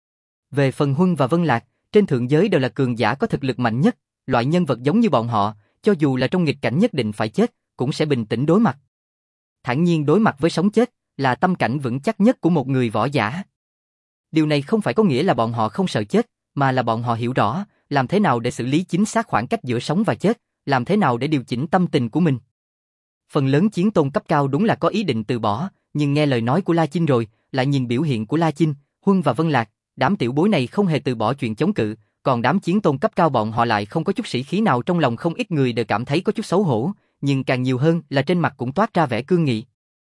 Về phần Huân và Vân Lạc, trên thượng giới đều là cường giả có thực lực mạnh nhất, loại nhân vật giống như bọn họ, cho dù là trong nghịch cảnh nhất định phải chết, cũng sẽ bình tĩnh đối mặt. Thản nhiên đối mặt với sống chết, là tâm cảnh vững chắc nhất của một người võ giả. Điều này không phải có nghĩa là bọn họ không sợ chết, mà là bọn họ hiểu rõ, làm thế nào để xử lý chính xác khoảng cách giữa sống và chết, làm thế nào để điều chỉnh tâm tình của mình. Phần lớn chiến tôn cấp cao đúng là có ý định từ bỏ, nhưng nghe lời nói của La Chinh rồi, lại nhìn biểu hiện của La Chinh, Huân và Vân Lạc, đám tiểu bối này không hề từ bỏ chuyện chống cự, còn đám chiến tôn cấp cao bọn họ lại không có chút sĩ khí nào trong lòng. Không ít người đều cảm thấy có chút xấu hổ, nhưng càng nhiều hơn là trên mặt cũng toát ra vẻ cương nghị.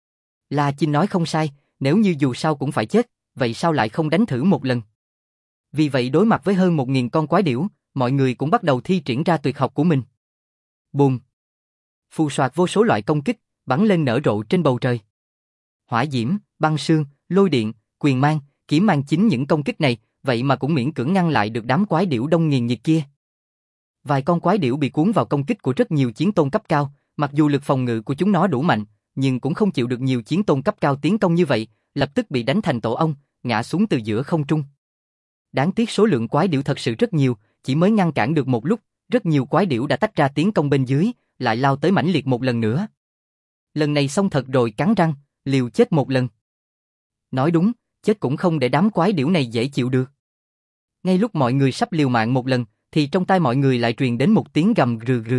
La Chinh nói không sai, nếu như dù sao cũng phải chết, vậy sao lại không đánh thử một lần? Vì vậy đối mặt với hơn một nghìn con quái điểu, mọi người cũng bắt đầu thi triển ra tuyệt học của mình. Bùm! Phù soạt vô số loại công kích, bắn lên nở rộ trên bầu trời. Hỏa diễm, băng sương, lôi điện, quyền mang, kiếm mang, chính những công kích này, vậy mà cũng miễn cưỡng ngăn lại được đám quái điểu đông nghiền nhiệt kia. Vài con quái điểu bị cuốn vào công kích của rất nhiều chiến tôn cấp cao, mặc dù lực phòng ngự của chúng nó đủ mạnh, nhưng cũng không chịu được nhiều chiến tôn cấp cao tiến công như vậy, lập tức bị đánh thành tổ ong, ngã xuống từ giữa không trung. Đáng tiếc số lượng quái điểu thật sự rất nhiều, chỉ mới ngăn cản được một lúc, rất nhiều quái điểu đã tách ra tiến công bên dưới, lại lao tới mãnh liệt một lần nữa. Lần này xong thật rồi, cắn răng, liều chết một lần. Nói đúng, chết cũng không để đám quái điểu này dễ chịu được. Ngay lúc mọi người sắp liều mạng một lần, thì trong tai mọi người lại truyền đến một tiếng gầm rừ rừ.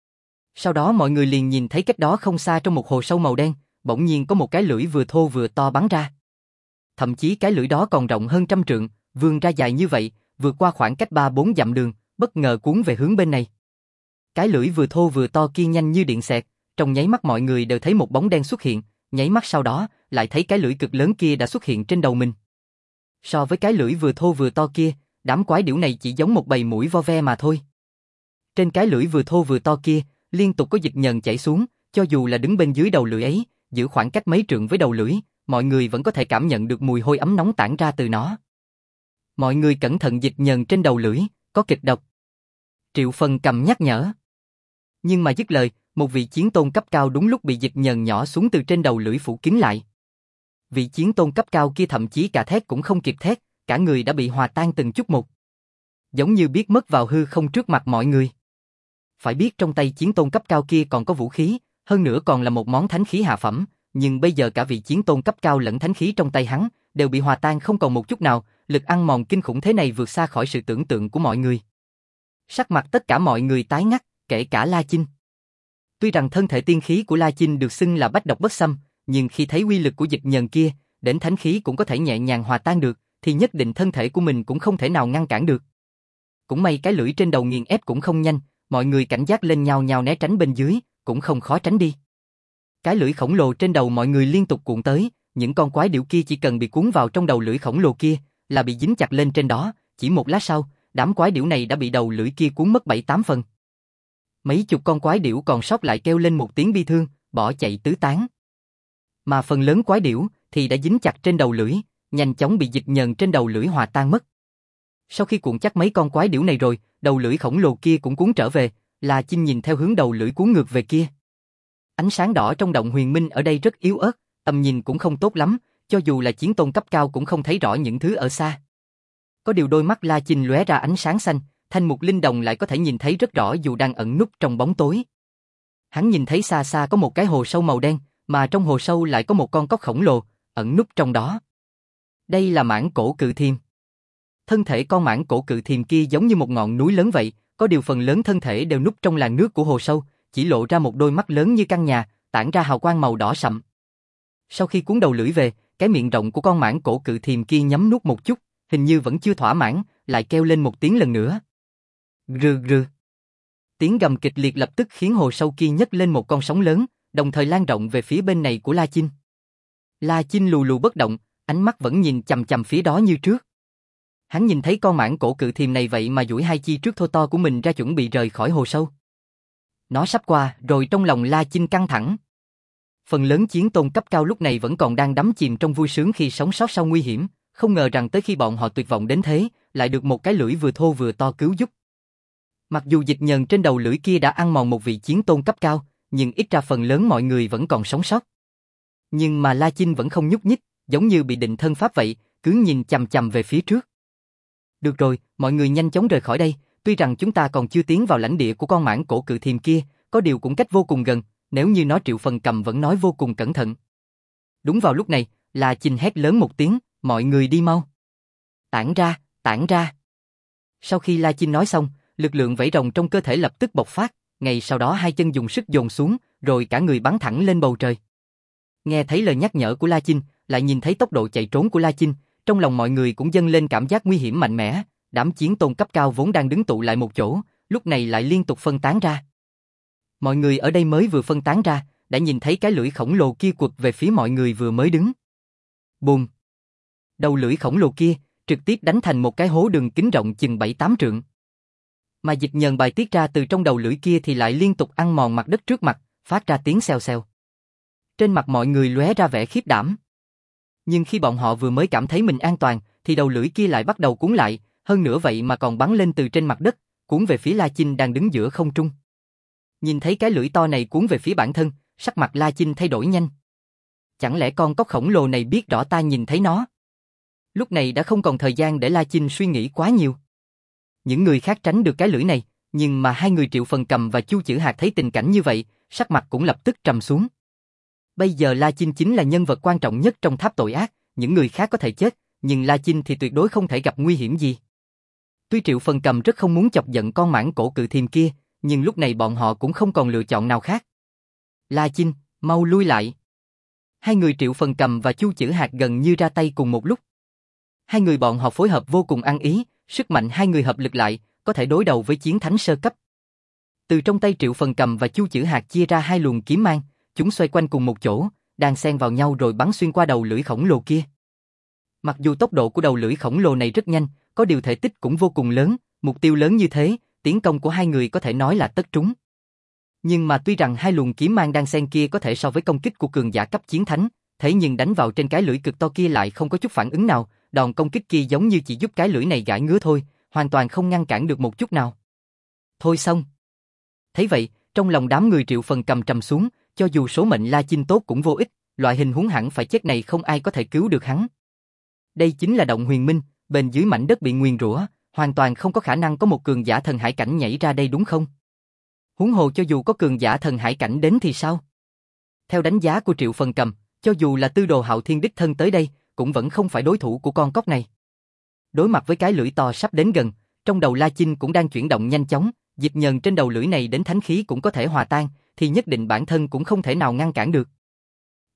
Sau đó mọi người liền nhìn thấy cách đó không xa trong một hồ sâu màu đen, bỗng nhiên có một cái lưỡi vừa thô vừa to bắn ra. Thậm chí cái lưỡi đó còn rộng hơn trăm trượng, vươn ra dài như vậy, vượt qua khoảng cách ba bốn dặm đường, bất ngờ cuốn về hướng bên này. Cái lưỡi vừa thô vừa to kia nhanh như điện xẹt, trong nháy mắt mọi người đều thấy một bóng đen xuất hiện, nháy mắt sau đó, lại thấy cái lưỡi cực lớn kia đã xuất hiện trên đầu mình. So với cái lưỡi vừa thô vừa to kia, đám quái điểu này chỉ giống một bầy muỗi vo ve mà thôi. Trên cái lưỡi vừa thô vừa to kia, liên tục có dịch nhờn chảy xuống, cho dù là đứng bên dưới đầu lưỡi ấy, giữ khoảng cách mấy trượng với đầu lưỡi, mọi người vẫn có thể cảm nhận được mùi hôi ấm nóng tản ra từ nó. Mọi người cẩn thận, dịch nhờn trên đầu lưỡi, có kịch độc. Triệu Phần Cầm nhắc nhở. Nhưng mà dứt lời, một vị chiến tôn cấp cao đúng lúc bị dịch nhờn nhỏ xuống từ trên đầu lưỡi phủ kín lại. Vị chiến tôn cấp cao kia thậm chí cả thét cũng không kịp thét, cả người đã bị hòa tan từng chút một. Giống như biết mất vào hư không trước mặt mọi người. Phải biết trong tay chiến tôn cấp cao kia còn có vũ khí, hơn nữa còn là một món thánh khí hạ phẩm, nhưng bây giờ cả vị chiến tôn cấp cao lẫn thánh khí trong tay hắn đều bị hòa tan không còn một chút nào, lực ăn mòn kinh khủng thế này vượt xa khỏi sự tưởng tượng của mọi người. Sắc mặt tất cả mọi người tái ngắt, kể cả La Chinh. Tuy rằng thân thể tiên khí của La Chinh được xưng là bách độc bất xâm, nhưng khi thấy uy lực của dịch nhờn kia, đến thánh khí cũng có thể nhẹ nhàng hòa tan được, thì nhất định thân thể của mình cũng không thể nào ngăn cản được. Cũng may cái lưỡi trên đầu nghiền ép cũng không nhanh, mọi người cảnh giác lên nhào nhào né tránh bên dưới, cũng không khó tránh đi. Cái lưỡi khổng lồ trên đầu mọi người liên tục cuộn tới, những con quái điểu kia chỉ cần bị cuốn vào trong đầu lưỡi khổng lồ kia, là bị dính chặt lên trên đó, chỉ một lát sau, đám quái điểu này đã bị đầu lưỡi kia cuốn mất bảy tám phần. Mấy chục con quái điểu còn sót lại kêu lên một tiếng bi thương, bỏ chạy tứ tán. Mà phần lớn quái điểu thì đã dính chặt trên đầu lưỡi, nhanh chóng bị dịch nhờn trên đầu lưỡi hòa tan mất. Sau khi cuộn chắc mấy con quái điểu này rồi, đầu lưỡi khổng lồ kia cũng cuốn trở về, La Chinh nhìn theo hướng đầu lưỡi cuốn ngược về kia. Ánh sáng đỏ trong động huyền minh ở đây rất yếu ớt, tầm nhìn cũng không tốt lắm, cho dù là chiến tôn cấp cao cũng không thấy rõ những thứ ở xa. Có điều đôi mắt La Chinh lóe ra ánh sáng xanh, Thanh Mục Linh Đồng lại có thể nhìn thấy rất rõ dù đang ẩn núp trong bóng tối. Hắn nhìn thấy xa xa có một cái hồ sâu màu đen, mà trong hồ sâu lại có một con cóc khổng lồ, ẩn núp trong đó. Đây là mãng cổ cự thiềm. Thân thể con mãng cổ cự thiềm kia giống như một ngọn núi lớn vậy, có điều phần lớn thân thể đều núp trong làn nước của hồ sâu, chỉ lộ ra một đôi mắt lớn như căn nhà, tản ra hào quang màu đỏ sậm. Sau khi cuốn đầu lưỡi về, cái miệng rộng của con mãng cổ cự thiềm kia nhắm nuốt một chút, hình như vẫn chưa thỏa mãn, lại kêu lên một tiếng lần nữa. Rừ rừ. Tiếng gầm kịch liệt lập tức khiến hồ sâu kia nhấc lên một con sóng lớn, đồng thời lan rộng về phía bên này của La Chinh. La Chinh lù lù bất động, ánh mắt vẫn nhìn chằm chằm phía đó như trước. Hắn nhìn thấy con mãng cổ cự thiềm này vậy mà duỗi hai chi trước thô to của mình ra chuẩn bị rời khỏi hồ sâu. Nó sắp qua, rồi trong lòng La Chinh căng thẳng. Phần lớn chiến tôn cấp cao lúc này vẫn còn đang đắm chìm trong vui sướng khi sống sót sau nguy hiểm, không ngờ rằng tới khi bọn họ tuyệt vọng đến thế, lại được một cái lưỡi vừa thô vừa to cứu giúp. Mặc dù dịch nhờn trên đầu lưỡi kia đã ăn mòn một vị chiến tôn cấp cao, nhưng ít ra phần lớn mọi người vẫn còn sống sót. Nhưng mà La Chinh vẫn không nhúc nhích, giống như bị định thân pháp vậy, cứ nhìn chằm chằm về phía trước. Được rồi, mọi người nhanh chóng rời khỏi đây, tuy rằng chúng ta còn chưa tiến vào lãnh địa của con mãng cổ cự thiềm kia, có điều cũng cách vô cùng gần, nếu như nó Triệu Phần Cầm vẫn nói vô cùng cẩn thận. Đúng vào lúc này, La Chinh hét lớn một tiếng, mọi người đi mau. Tản ra, tản ra. Sau khi La Chinh nói xong, lực lượng vảy rồng trong cơ thể lập tức bộc phát, ngay sau đó hai chân dùng sức dồn xuống, rồi cả người bắn thẳng lên bầu trời. Nghe thấy lời nhắc nhở của La Chinh, lại nhìn thấy tốc độ chạy trốn của La Chinh, trong lòng mọi người cũng dâng lên cảm giác nguy hiểm mạnh mẽ, đám chiến tôn cấp cao vốn đang đứng tụ lại một chỗ, lúc này lại liên tục phân tán ra. Mọi người ở đây mới vừa phân tán ra, đã nhìn thấy cái lưỡi khổng lồ kia quật về phía mọi người vừa mới đứng. Bùm! Đầu lưỡi khổng lồ kia trực tiếp đánh thành một cái hố đường kính rộng chừng bảy tám trượng. Mà dịch nhờn bài tiết ra từ trong đầu lưỡi kia thì lại liên tục ăn mòn mặt đất trước mặt, phát ra tiếng xèo xèo. Trên mặt mọi người lóe ra vẻ khiếp đảm. Nhưng khi bọn họ vừa mới cảm thấy mình an toàn, thì đầu lưỡi kia lại bắt đầu cuốn lại, hơn nữa vậy mà còn bắn lên từ trên mặt đất, cuốn về phía La Chinh đang đứng giữa không trung. Nhìn thấy cái lưỡi to này cuốn về phía bản thân, sắc mặt La Chinh thay đổi nhanh. Chẳng lẽ con cóc khổng lồ này biết rõ ta nhìn thấy nó? Lúc này đã không còn thời gian để La Chinh suy nghĩ quá nhiều. Những người khác tránh được cái lưỡi này, nhưng mà hai người Triệu Phần Cầm và Chu Chử Hạc thấy tình cảnh như vậy, sắc mặt cũng lập tức trầm xuống. Bây giờ La Chinh chính là nhân vật quan trọng nhất trong tháp tội ác, những người khác có thể chết, nhưng La Chinh thì tuyệt đối không thể gặp nguy hiểm gì. Tuy Triệu Phần Cầm rất không muốn chọc giận con mãng cổ cự thiềm kia, nhưng lúc này bọn họ cũng không còn lựa chọn nào khác. La Chinh, mau lui lại. Hai người Triệu Phần Cầm và Chu Chử Hạc gần như ra tay cùng một lúc. Hai người bọn họ phối hợp vô cùng ăn ý, sức mạnh hai người hợp lực lại, có thể đối đầu với chiến thánh sơ cấp. Từ trong tay Triệu Phần Cầm và Chu Chử Hạc chia ra hai luồng kiếm mang, chúng xoay quanh cùng một chỗ, đang xen vào nhau rồi bắn xuyên qua đầu lưỡi khổng lồ kia. Mặc dù tốc độ của đầu lưỡi khổng lồ này rất nhanh, có điều thể tích cũng vô cùng lớn, mục tiêu lớn như thế, tiến công của hai người có thể nói là tất trúng. Nhưng mà tuy rằng hai luồng kiếm mang đang xen kia có thể so với công kích của cường giả cấp chiến thánh, thế nhưng đánh vào trên cái lưỡi cực to kia lại không có chút phản ứng nào, đòn công kích kia giống như chỉ giúp cái lưỡi này gãi ngứa thôi, hoàn toàn không ngăn cản được một chút nào. Thôi xong. Thấy vậy, trong lòng đám người Triệu Phần Cầm trầm xuống, cho dù số mệnh La Chinh tốt cũng vô ích, loại hình huống hẳn phải chết này không ai có thể cứu được hắn. Đây chính là động huyền minh, bên dưới mảnh đất bị nguyền rủa, hoàn toàn không có khả năng có một cường giả thần hải cảnh nhảy ra đây đúng không? Huống hồ cho dù có cường giả thần hải cảnh đến thì sao? Theo đánh giá của Triệu Phần Cầm, cho dù là Tư Đồ Hạo Thiên đích thân tới đây, cũng vẫn không phải đối thủ của con cóc này. Đối mặt với cái lưỡi to sắp đến gần, trong đầu La Chinh cũng đang chuyển động nhanh chóng, dịch nhờn trên đầu lưỡi này đến thánh khí cũng có thể hòa tan, thì nhất định bản thân cũng không thể nào ngăn cản được.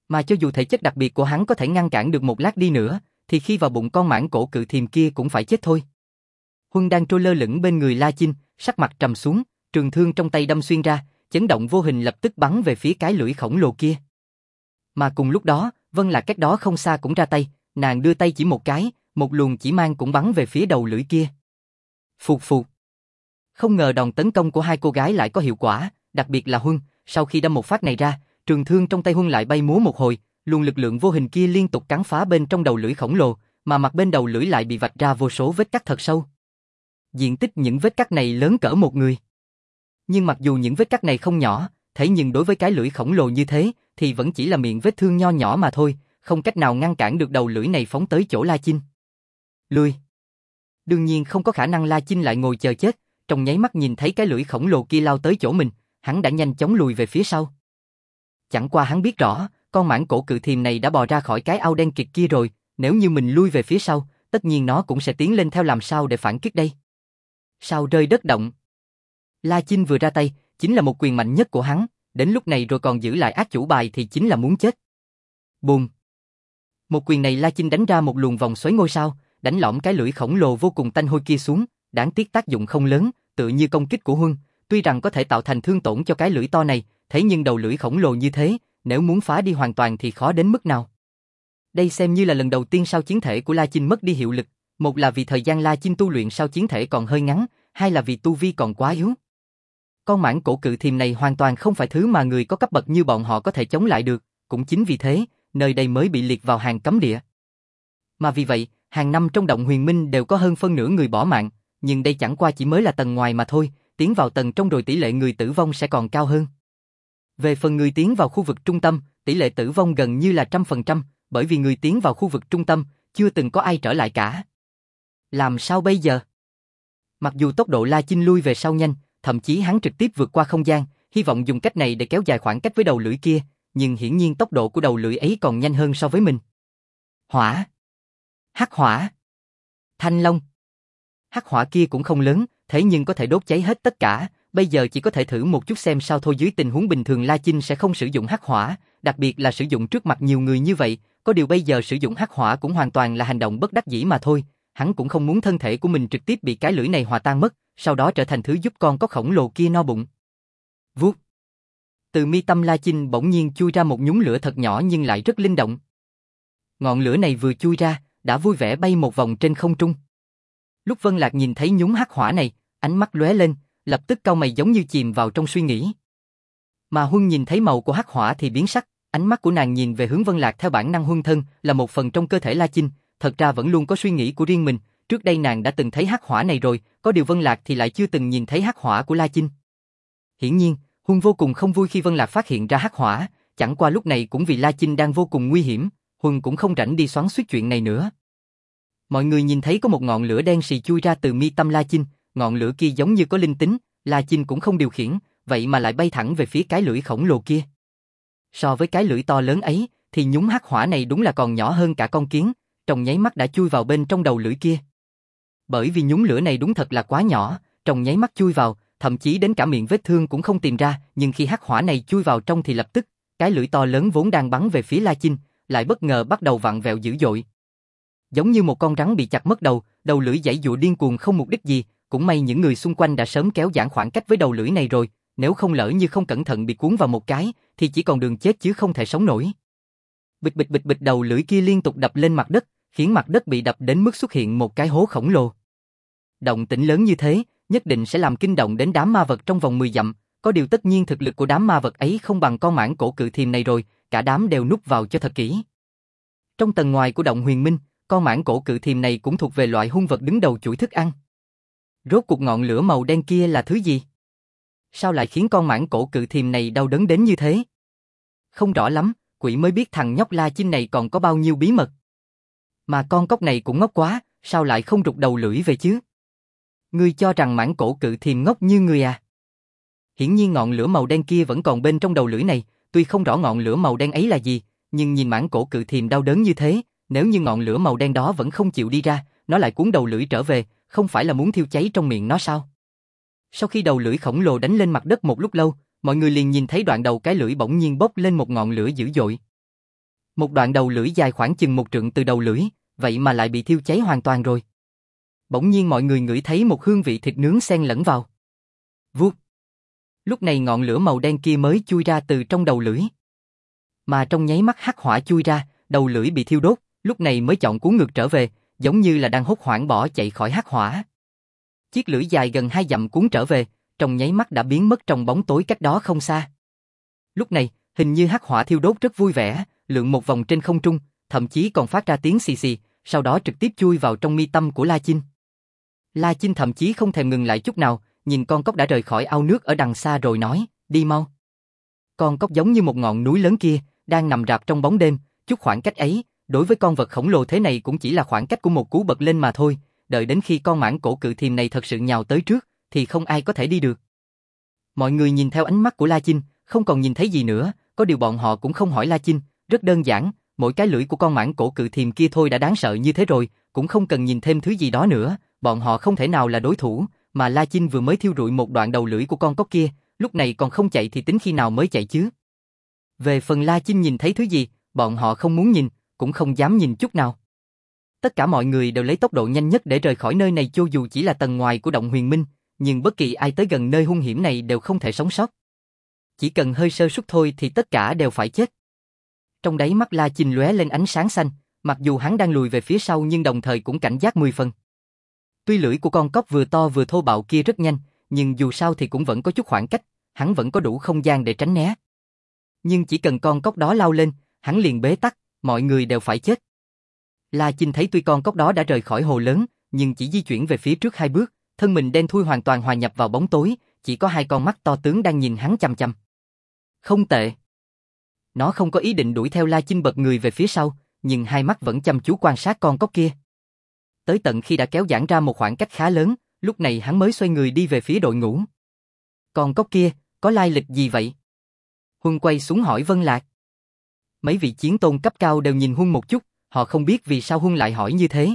Mà cho dù thể chất đặc biệt của hắn có thể ngăn cản được một lát đi nữa, thì khi vào bụng con mãng cổ cự thiềm kia cũng phải chết thôi. Huân đang trôi lơ lửng bên người La Chinh, sắc mặt trầm xuống, trường thương trong tay đâm xuyên ra, chấn động vô hình lập tức bắn về phía cái lưỡi khổng lồ kia. Mà cùng lúc đó, Vân Lạc cách đó không xa cũng ra tay, nàng đưa tay chỉ một cái, một luồng chỉ mang cũng bắn về phía đầu lưỡi kia. Phụt phụt. Không ngờ đòn tấn công của hai cô gái lại có hiệu quả, đặc biệt là Huân, sau khi đâm một phát này ra, trường thương trong tay Huân lại bay múa một hồi, luồng lực lượng vô hình kia liên tục cắn phá bên trong đầu lưỡi khổng lồ, mà mặt bên đầu lưỡi lại bị vạch ra vô số vết cắt thật sâu. Diện tích những vết cắt này lớn cỡ một người. Nhưng mặc dù những vết cắt này không nhỏ, thế nhưng đối với cái lưỡi khổng lồ như thế, thì vẫn chỉ là miệng vết thương nho nhỏ mà thôi, không cách nào ngăn cản được đầu lưỡi này phóng tới chỗ La Chinh. Lui. Đương nhiên không có khả năng La Chinh lại ngồi chờ chết, trong nháy mắt nhìn thấy cái lưỡi khổng lồ kia lao tới chỗ mình, hắn đã nhanh chóng lùi về phía sau. Chẳng qua hắn biết rõ, con mãng cổ cự thiềm này đã bò ra khỏi cái ao đen kịt kia rồi, nếu như mình lui về phía sau, tất nhiên nó cũng sẽ tiến lên theo, làm sao để phản kích đây. Sao rơi đất động. La Chinh vừa ra tay, chính là một quyền mạnh nhất của hắn, đến lúc này rồi còn giữ lại ác chủ bài thì chính là muốn chết. Bùm. Một quyền này La Chinh đánh ra một luồng vòng xoáy ngôi sao, đánh lõm cái lưỡi khổng lồ vô cùng tanh hôi kia xuống, đáng tiếc tác dụng không lớn, tự như công kích của Huân, tuy rằng có thể tạo thành thương tổn cho cái lưỡi to này, thế nhưng đầu lưỡi khổng lồ như thế, nếu muốn phá đi hoàn toàn thì khó đến mức nào. Đây xem như là lần đầu tiên sao chiến thể của La Chinh mất đi hiệu lực, một là vì thời gian La Chinh tu luyện sao chiến thể còn hơi ngắn, hai là vì tu vi còn quá yếu. Con mãng cổ cự thiềm này hoàn toàn không phải thứ mà người có cấp bậc như bọn họ có thể chống lại được, cũng chính vì thế, nơi đây mới bị liệt vào hàng cấm địa. Mà vì vậy, hàng năm trong động huyền minh đều có hơn phân nửa người bỏ mạng, nhưng đây chẳng qua chỉ mới là tầng ngoài mà thôi, tiến vào tầng trong rồi tỷ lệ người tử vong sẽ còn cao hơn. Về phần người tiến vào khu vực trung tâm, tỷ lệ tử vong gần như là trăm phần trăm, bởi vì người tiến vào khu vực trung tâm, chưa từng có ai trở lại cả. Làm sao bây giờ? Mặc dù tốc độ La Chinh lui về sau nhanh, thậm chí hắn trực tiếp vượt qua không gian, hy vọng dùng cách này để kéo dài khoảng cách với đầu lưỡi kia, nhưng hiển nhiên tốc độ của đầu lưỡi ấy còn nhanh hơn so với mình. Hỏa. Hắc hỏa. Thanh long. Hắc hỏa kia cũng không lớn, thế nhưng có thể đốt cháy hết tất cả, bây giờ chỉ có thể thử một chút xem sao thôi. Dưới tình huống bình thường La Chinh sẽ không sử dụng hắc hỏa, đặc biệt là sử dụng trước mặt nhiều người như vậy, có điều bây giờ sử dụng hắc hỏa cũng hoàn toàn là hành động bất đắc dĩ mà thôi, hắn cũng không muốn thân thể của mình trực tiếp bị cái lưỡi này hòa tan mất, sau đó trở thành thứ giúp con có khổng lồ kia no bụng. Vuốt. Từ mi tâm La Chinh bỗng nhiên chui ra một nhúng lửa thật nhỏ nhưng lại rất linh động. Ngọn lửa này vừa chui ra, đã vui vẻ bay một vòng trên không trung. Lúc Vân Lạc nhìn thấy nhúng hắc hỏa này, ánh mắt lóe lên, lập tức cau mày giống như chìm vào trong suy nghĩ. Mà Huân nhìn thấy màu của hắc hỏa thì biến sắc, ánh mắt của nàng nhìn về hướng Vân Lạc theo bản năng. Huân thân là một phần trong cơ thể La Chinh, thật ra vẫn luôn có suy nghĩ của riêng mình, trước đây nàng đã từng thấy hắc hỏa này rồi, có điều Vân Lạc thì lại chưa từng nhìn thấy hắc hỏa của La Chinh. Hiển nhiên, Huân vô cùng không vui khi Vân Lạc phát hiện ra hắc hỏa, chẳng qua lúc này cũng vì La Chinh đang vô cùng nguy hiểm, Huân cũng không rảnh đi xoắn xuýt chuyện này nữa. Mọi người nhìn thấy có một ngọn lửa đen xì chui ra từ mi tâm La Chinh, ngọn lửa kia giống như có linh tính, La Chinh cũng không điều khiển, vậy mà lại bay thẳng về phía cái lưỡi khổng lồ kia. So với cái lưỡi to lớn ấy, thì nhúng hắc hỏa này đúng là còn nhỏ hơn cả con kiến, trong nháy mắt đã chui vào bên trong đầu lưỡi kia. Bởi vì nhúng lửa này đúng thật là quá nhỏ, trong nháy mắt chui vào, thậm chí đến cả miệng vết thương cũng không tìm ra, nhưng khi hắc hỏa này chui vào trong thì lập tức, cái lưỡi to lớn vốn đang bắn về phía La Chinh, lại bất ngờ bắt đầu vặn vẹo dữ dội. Giống như một con rắn bị chặt mất đầu, đầu lưỡi giãy giụa điên cuồng không mục đích gì, cũng may những người xung quanh đã sớm kéo giãn khoảng cách với đầu lưỡi này rồi, nếu không lỡ như không cẩn thận bị cuốn vào một cái, thì chỉ còn đường chết chứ không thể sống nổi. Bịch bịch bịch bịch, đầu lưỡi kia liên tục đập lên mặt đất, khiến mặt đất bị đập đến mức xuất hiện một cái hố khổng lồ. Động tĩnh lớn như thế, nhất định sẽ làm kinh động đến đám ma vật trong vòng mười dặm, có điều tất nhiên thực lực của đám ma vật ấy không bằng con mãng cổ cự thiềm này rồi, cả đám đều núp vào cho thật kỹ. Trong tầng ngoài của động huyền minh, con mãng cổ cự thiềm này cũng thuộc về loại hung vật đứng đầu chuỗi thức ăn. Rốt cuộc ngọn lửa màu đen kia là thứ gì? Sao lại khiến con mãng cổ cự thiềm này đau đớn đến như thế? Không rõ lắm, quỷ mới biết thằng nhóc La Chinh này còn có bao nhiêu bí mật. Mà con cóc này cũng ngốc quá, sao lại không rụt đầu lưỡi về chứ? Ngươi cho rằng mãng cổ cự thiềm ngốc như ngươi à? Hiển nhiên ngọn lửa màu đen kia vẫn còn bên trong đầu lưỡi này, tuy không rõ ngọn lửa màu đen ấy là gì, nhưng nhìn mãng cổ cự thiềm đau đớn như thế, nếu như ngọn lửa màu đen đó vẫn không chịu đi ra, nó lại cuốn đầu lưỡi trở về, không phải là muốn thiêu cháy trong miệng nó sao? Sau khi đầu lưỡi khổng lồ đánh lên mặt đất một lúc lâu, mọi người liền nhìn thấy đoạn đầu cái lưỡi bỗng nhiên bốc lên một ngọn lửa dữ dội. Một đoạn đầu lưỡi dài khoảng chừng một trượng từ đầu lưỡi, vậy mà lại bị thiêu cháy hoàn toàn rồi. Bỗng nhiên mọi người ngửi thấy một hương vị thịt nướng xen lẫn vào. Vuốt. Lúc này ngọn lửa màu đen kia mới chui ra từ trong đầu lưỡi. Mà trong nháy mắt hắc hỏa chui ra, đầu lưỡi bị thiêu đốt, lúc này mới chọn cuốn ngược trở về, giống như là đang hốt hoảng bỏ chạy khỏi hắc hỏa. Chiếc lưỡi dài gần hai dặm cuốn trở về, trong nháy mắt đã biến mất trong bóng tối cách đó không xa. Lúc này, hình như hắc hỏa thiêu đốt rất vui vẻ, lượn một vòng trên không trung, thậm chí còn phát ra tiếng xì xì, sau đó trực tiếp chui vào trong mi tâm của La Chinh. La Chinh thậm chí không thèm ngừng lại chút nào, nhìn con cóc đã rời khỏi ao nước ở đằng xa rồi nói, đi mau. Con cóc giống như một ngọn núi lớn kia, đang nằm rạp trong bóng đêm, chút khoảng cách ấy, đối với con vật khổng lồ thế này cũng chỉ là khoảng cách của một cú bật lên mà thôi, đợi đến khi con mãng cổ cự thiềm này thật sự nhào tới trước, thì không ai có thể đi được. Mọi người nhìn theo ánh mắt của La Chinh, không còn nhìn thấy gì nữa, có điều bọn họ cũng không hỏi La Chinh, rất đơn giản, mỗi cái lưỡi của con mãng cổ cự thiềm kia thôi đã đáng sợ như thế rồi, cũng không cần nhìn thêm thứ gì đó nữa, bọn họ không thể nào là đối thủ, mà La Chinh vừa mới thiêu rụi một đoạn đầu lưỡi của con cóc kia, lúc này còn không chạy thì tính khi nào mới chạy chứ. Về phần La Chinh nhìn thấy thứ gì, bọn họ không muốn nhìn, cũng không dám nhìn chút nào. Tất cả mọi người đều lấy tốc độ nhanh nhất để rời khỏi nơi này cho dù chỉ là tầng ngoài của động huyền minh, nhưng bất kỳ ai tới gần nơi hung hiểm này đều không thể sống sót. Chỉ cần hơi sơ suất thôi thì tất cả đều phải chết. Trong đáy mắt La Chinh lóe lên ánh sáng xanh, mặc dù hắn đang lùi về phía sau nhưng đồng thời cũng cảnh giác mười phần. Tuy lưỡi của con cóc vừa to vừa thô bạo kia rất nhanh, nhưng dù sao thì cũng vẫn có chút khoảng cách, hắn vẫn có đủ không gian để tránh né. Nhưng chỉ cần con cóc đó lao lên, hắn liền bế tắc, mọi người đều phải chết. La Chinh thấy tuy con cóc đó đã rời khỏi hồ lớn, nhưng chỉ di chuyển về phía trước hai bước, thân mình đen thui hoàn toàn hòa nhập vào bóng tối, chỉ có hai con mắt to tướng đang nhìn hắn chằm chằm. Không tệ. Nó không có ý định đuổi theo La Chinh bật người về phía sau, nhưng hai mắt vẫn chăm chú quan sát con cóc kia. Tới tận khi đã kéo giãn ra một khoảng cách khá lớn, lúc này hắn mới xoay người đi về phía đội ngũ. Con cóc kia, có lai lịch gì vậy? Huân quay xuống hỏi Vân Lạc. Mấy vị chiến tôn cấp cao đều nhìn Huân một chút, họ không biết vì sao Huân lại hỏi như thế.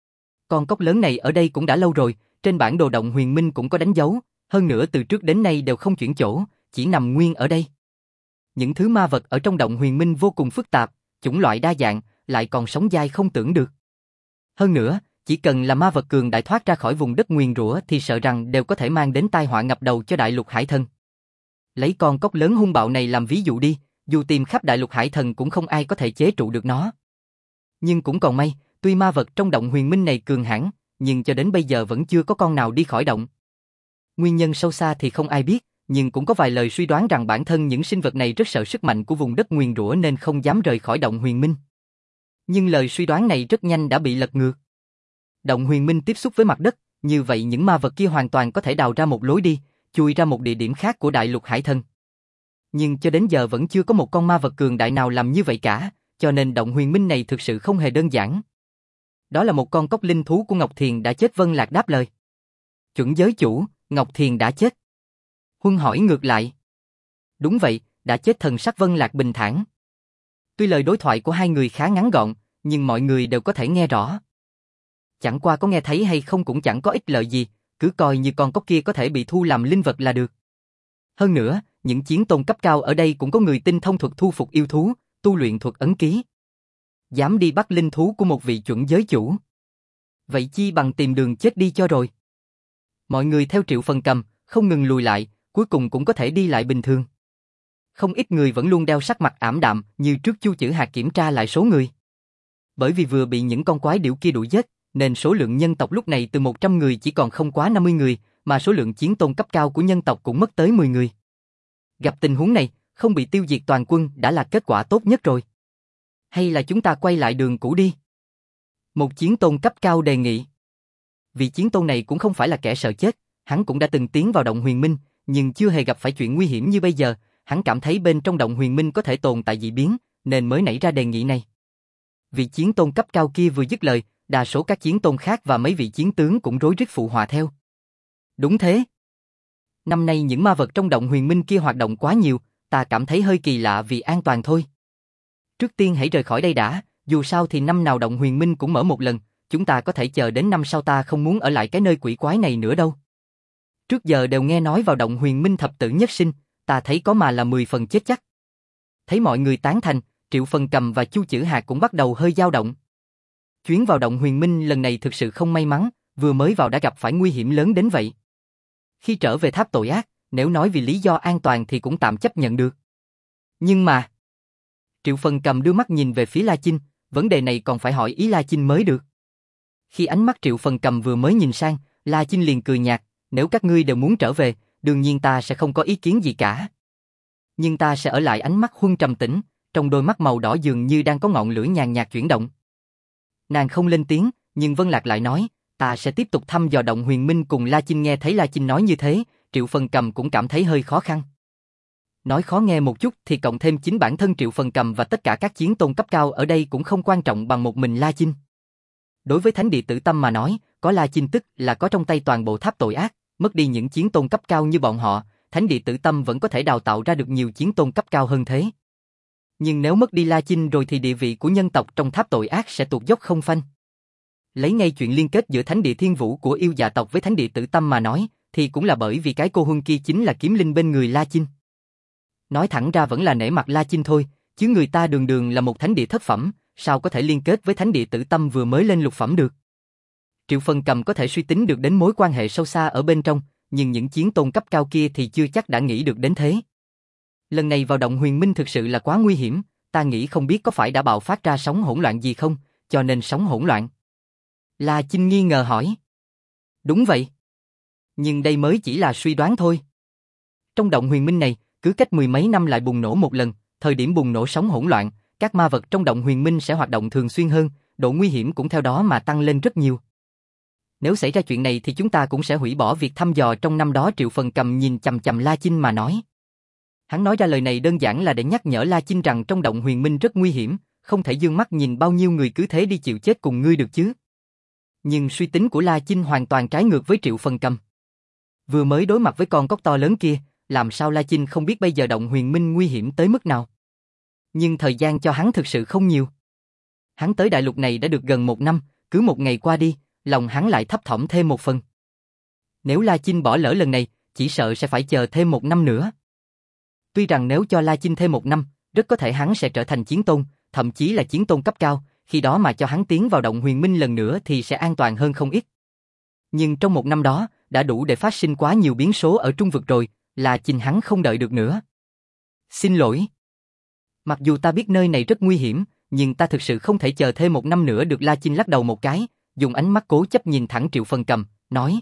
Con cóc lớn này ở đây cũng đã lâu rồi, trên bản đồ động huyền minh cũng có đánh dấu, hơn nữa từ trước đến nay đều không chuyển chỗ, chỉ nằm nguyên ở đây. Những thứ ma vật ở trong động huyền minh vô cùng phức tạp, chủng loại đa dạng, lại còn sống dai không tưởng được. Hơn nữa, chỉ cần là ma vật cường đại thoát ra khỏi vùng đất nguyền rủa thì sợ rằng đều có thể mang đến tai họa ngập đầu cho đại lục hải thần. Lấy con cóc lớn hung bạo này làm ví dụ đi, dù tìm khắp đại lục hải thần cũng không ai có thể chế trụ được nó. Nhưng cũng còn may, tuy ma vật trong động huyền minh này cường hãn, nhưng cho đến bây giờ vẫn chưa có con nào đi khỏi động. Nguyên nhân sâu xa thì không ai biết, nhưng cũng có vài lời suy đoán rằng bản thân những sinh vật này rất sợ sức mạnh của vùng đất nguyền rủa nên không dám rời khỏi động huyền minh. Nhưng lời suy đoán này rất nhanh đã bị lật ngược. Động huyền minh tiếp xúc với mặt đất, như vậy những ma vật kia hoàn toàn có thể đào ra một lối đi, chui ra một địa điểm khác của đại lục hải thần. Nhưng cho đến giờ vẫn chưa có một con ma vật cường đại nào làm như vậy cả, cho nên động huyền minh này thực sự không hề đơn giản. Đó là một con cóc linh thú của Ngọc Thiền đã chết. Vân Lạc đáp lời. Chuẩn giới chủ, Ngọc Thiền đã chết. Huân hỏi ngược lại. Đúng vậy, đã chết. Thần sắc Vân Lạc bình thản. Tuy lời đối thoại của hai người khá ngắn gọn, nhưng mọi người đều có thể nghe rõ. Chẳng qua có nghe thấy hay không cũng chẳng có ích lợi gì, cứ coi như con cóc kia có thể bị thu làm linh vật là được. Hơn nữa, những chiến tôn cấp cao ở đây cũng có người tinh thông thuật thu phục yêu thú, tu luyện thuật ấn ký. Dám đi bắt linh thú của một vị chuẩn giới chủ. Vậy chi bằng tìm đường chết đi cho rồi. Mọi người theo Triệu Phần Cầm, không ngừng lùi lại, cuối cùng cũng có thể đi lại bình thường. Không ít người vẫn luôn đeo sắc mặt ảm đạm, như trước Chu Chử Hạt kiểm tra lại số người. Bởi vì vừa bị những con quái điểu kia đuổi giết, nên số lượng nhân tộc lúc này từ một trăm người chỉ còn không quá năm mươi người, mà số lượng chiến tôn cấp cao của nhân tộc cũng mất tới mười người. Gặp tình huống này, không bị tiêu diệt toàn quân đã là kết quả tốt nhất rồi. Hay là chúng ta quay lại đường cũ đi? Một chiến tôn cấp cao đề nghị. Vị chiến tôn này cũng không phải là kẻ sợ chết, hắn cũng đã từng tiến vào động huyền minh, nhưng chưa hề gặp phải chuyện nguy hiểm như bây giờ, hắn cảm thấy bên trong động huyền minh có thể tồn tại dị biến, nên mới nảy ra đề nghị này. Vị chiến tôn cấp cao kia vừa dứt lời, đa số các chiến tôn khác và mấy vị chiến tướng cũng rối rít phụ họa theo. Đúng thế. Năm nay những ma vật trong động huyền minh kia hoạt động quá nhiều, ta cảm thấy hơi kỳ lạ vì an toàn thôi. Trước tiên hãy rời khỏi đây đã, dù sao thì năm nào động huyền minh cũng mở một lần, chúng ta có thể chờ đến năm sau. Ta không muốn ở lại cái nơi quỷ quái này nữa đâu. Trước giờ đều nghe nói vào động huyền minh thập tử nhất sinh, ta thấy có mà là mười phần chết chắc. Thấy mọi người tán thành, Triệu Phần Cầm và Chu Chử Hạc cũng bắt đầu hơi dao động. Chuyến vào động Huyền Minh lần này thực sự không may mắn, vừa mới vào đã gặp phải nguy hiểm lớn đến vậy. Khi trở về tháp tội ác, nếu nói vì lý do an toàn thì cũng tạm chấp nhận được. Nhưng mà... Triệu Phần Cầm đưa mắt nhìn về phía La Chinh, vấn đề này còn phải hỏi ý La Chinh mới được. Khi ánh mắt Triệu Phần Cầm vừa mới nhìn sang, La Chinh liền cười nhạt, nếu các ngươi đều muốn trở về, đương nhiên ta sẽ không có ý kiến gì cả. Nhưng ta sẽ ở lại. Ánh mắt Huân trầm tĩnh, trong đôi mắt màu đỏ dường như đang có ngọn lửa nhàn nhạt chuyển động. Nàng không lên tiếng, nhưng Vân Lạc lại nói, ta sẽ tiếp tục thăm dò động Huyền Minh cùng La Chinh. Nghe thấy La Chinh nói như thế, Triệu Phần Cầm cũng cảm thấy hơi khó khăn. Nói khó nghe một chút thì cộng thêm chính bản thân Triệu Phần Cầm và tất cả các chiến tôn cấp cao ở đây cũng không quan trọng bằng một mình La Chinh. Đối với Thánh địa Tử Tâm mà nói, có La Chinh tức là có trong tay toàn bộ tháp tội ác, mất đi những chiến tôn cấp cao như bọn họ, Thánh địa Tử Tâm vẫn có thể đào tạo ra được nhiều chiến tôn cấp cao hơn thế. Nhưng nếu mất đi La Chinh rồi thì địa vị của nhân tộc trong tháp tội ác sẽ tụt dốc không phanh. Lấy ngay chuyện liên kết giữa Thánh địa Thiên Vũ của yêu dạ tộc với Thánh địa Tử Tâm mà nói, thì cũng là bởi vì cái cô Huân kia chính là kiếm linh bên người La Chinh. Nói thẳng ra vẫn là nể mặt La Chinh thôi, chứ người ta đường đường là một thánh địa thất phẩm, sao có thể liên kết với Thánh địa Tử Tâm vừa mới lên lục phẩm được. Triệu Phần Cầm có thể suy tính được đến mối quan hệ sâu xa ở bên trong, nhưng những chiến tôn cấp cao kia thì chưa chắc đã nghĩ được đến thế. Lần này vào động Huyền Minh thực sự là quá nguy hiểm, ta nghĩ không biết có phải đã bạo phát ra sóng hỗn loạn gì không, cho nên sóng hỗn loạn. La Chinh nghi ngờ hỏi. Đúng vậy. Nhưng đây mới chỉ là suy đoán thôi. Trong động Huyền Minh này, cứ cách mười mấy năm lại bùng nổ một lần, thời điểm bùng nổ sóng hỗn loạn, các ma vật trong động Huyền Minh sẽ hoạt động thường xuyên hơn, độ nguy hiểm cũng theo đó mà tăng lên rất nhiều. Nếu xảy ra chuyện này thì chúng ta cũng sẽ hủy bỏ việc thăm dò trong năm đó. Triệu Phần Cầm nhìn chằm chằm La Chinh mà nói. Hắn nói ra lời này đơn giản là để nhắc nhở La Chinh rằng trong động Huyền Minh rất nguy hiểm, không thể dương mắt nhìn bao nhiêu người cứ thế đi chịu chết cùng ngươi được chứ. Nhưng suy tính của La Chinh hoàn toàn trái ngược với Triệu Phần Cầm. Vừa mới đối mặt với con cóc to lớn kia, làm sao La Chinh không biết bây giờ động Huyền Minh nguy hiểm tới mức nào. Nhưng thời gian cho hắn thực sự không nhiều. Hắn tới đại lục này đã được gần một năm, cứ một ngày qua đi, lòng hắn lại thấp thỏm thêm một phần. Nếu La Chinh bỏ lỡ lần này, chỉ sợ sẽ phải chờ thêm một năm nữa. Tuy rằng nếu cho La Chinh thêm một năm, rất có thể hắn sẽ trở thành chiến tôn, thậm chí là chiến tôn cấp cao, khi đó mà cho hắn tiến vào động Huyền Minh lần nữa thì sẽ an toàn hơn không ít. Nhưng trong một năm đó, đã đủ để phát sinh quá nhiều biến số ở trung vực rồi, La Chinh hắn không đợi được nữa. Xin lỗi. Mặc dù ta biết nơi này rất nguy hiểm, nhưng ta thực sự không thể chờ thêm một năm nữa được. La Chinh lắc đầu một cái, dùng ánh mắt cố chấp nhìn thẳng Triệu Phần Cầm, nói.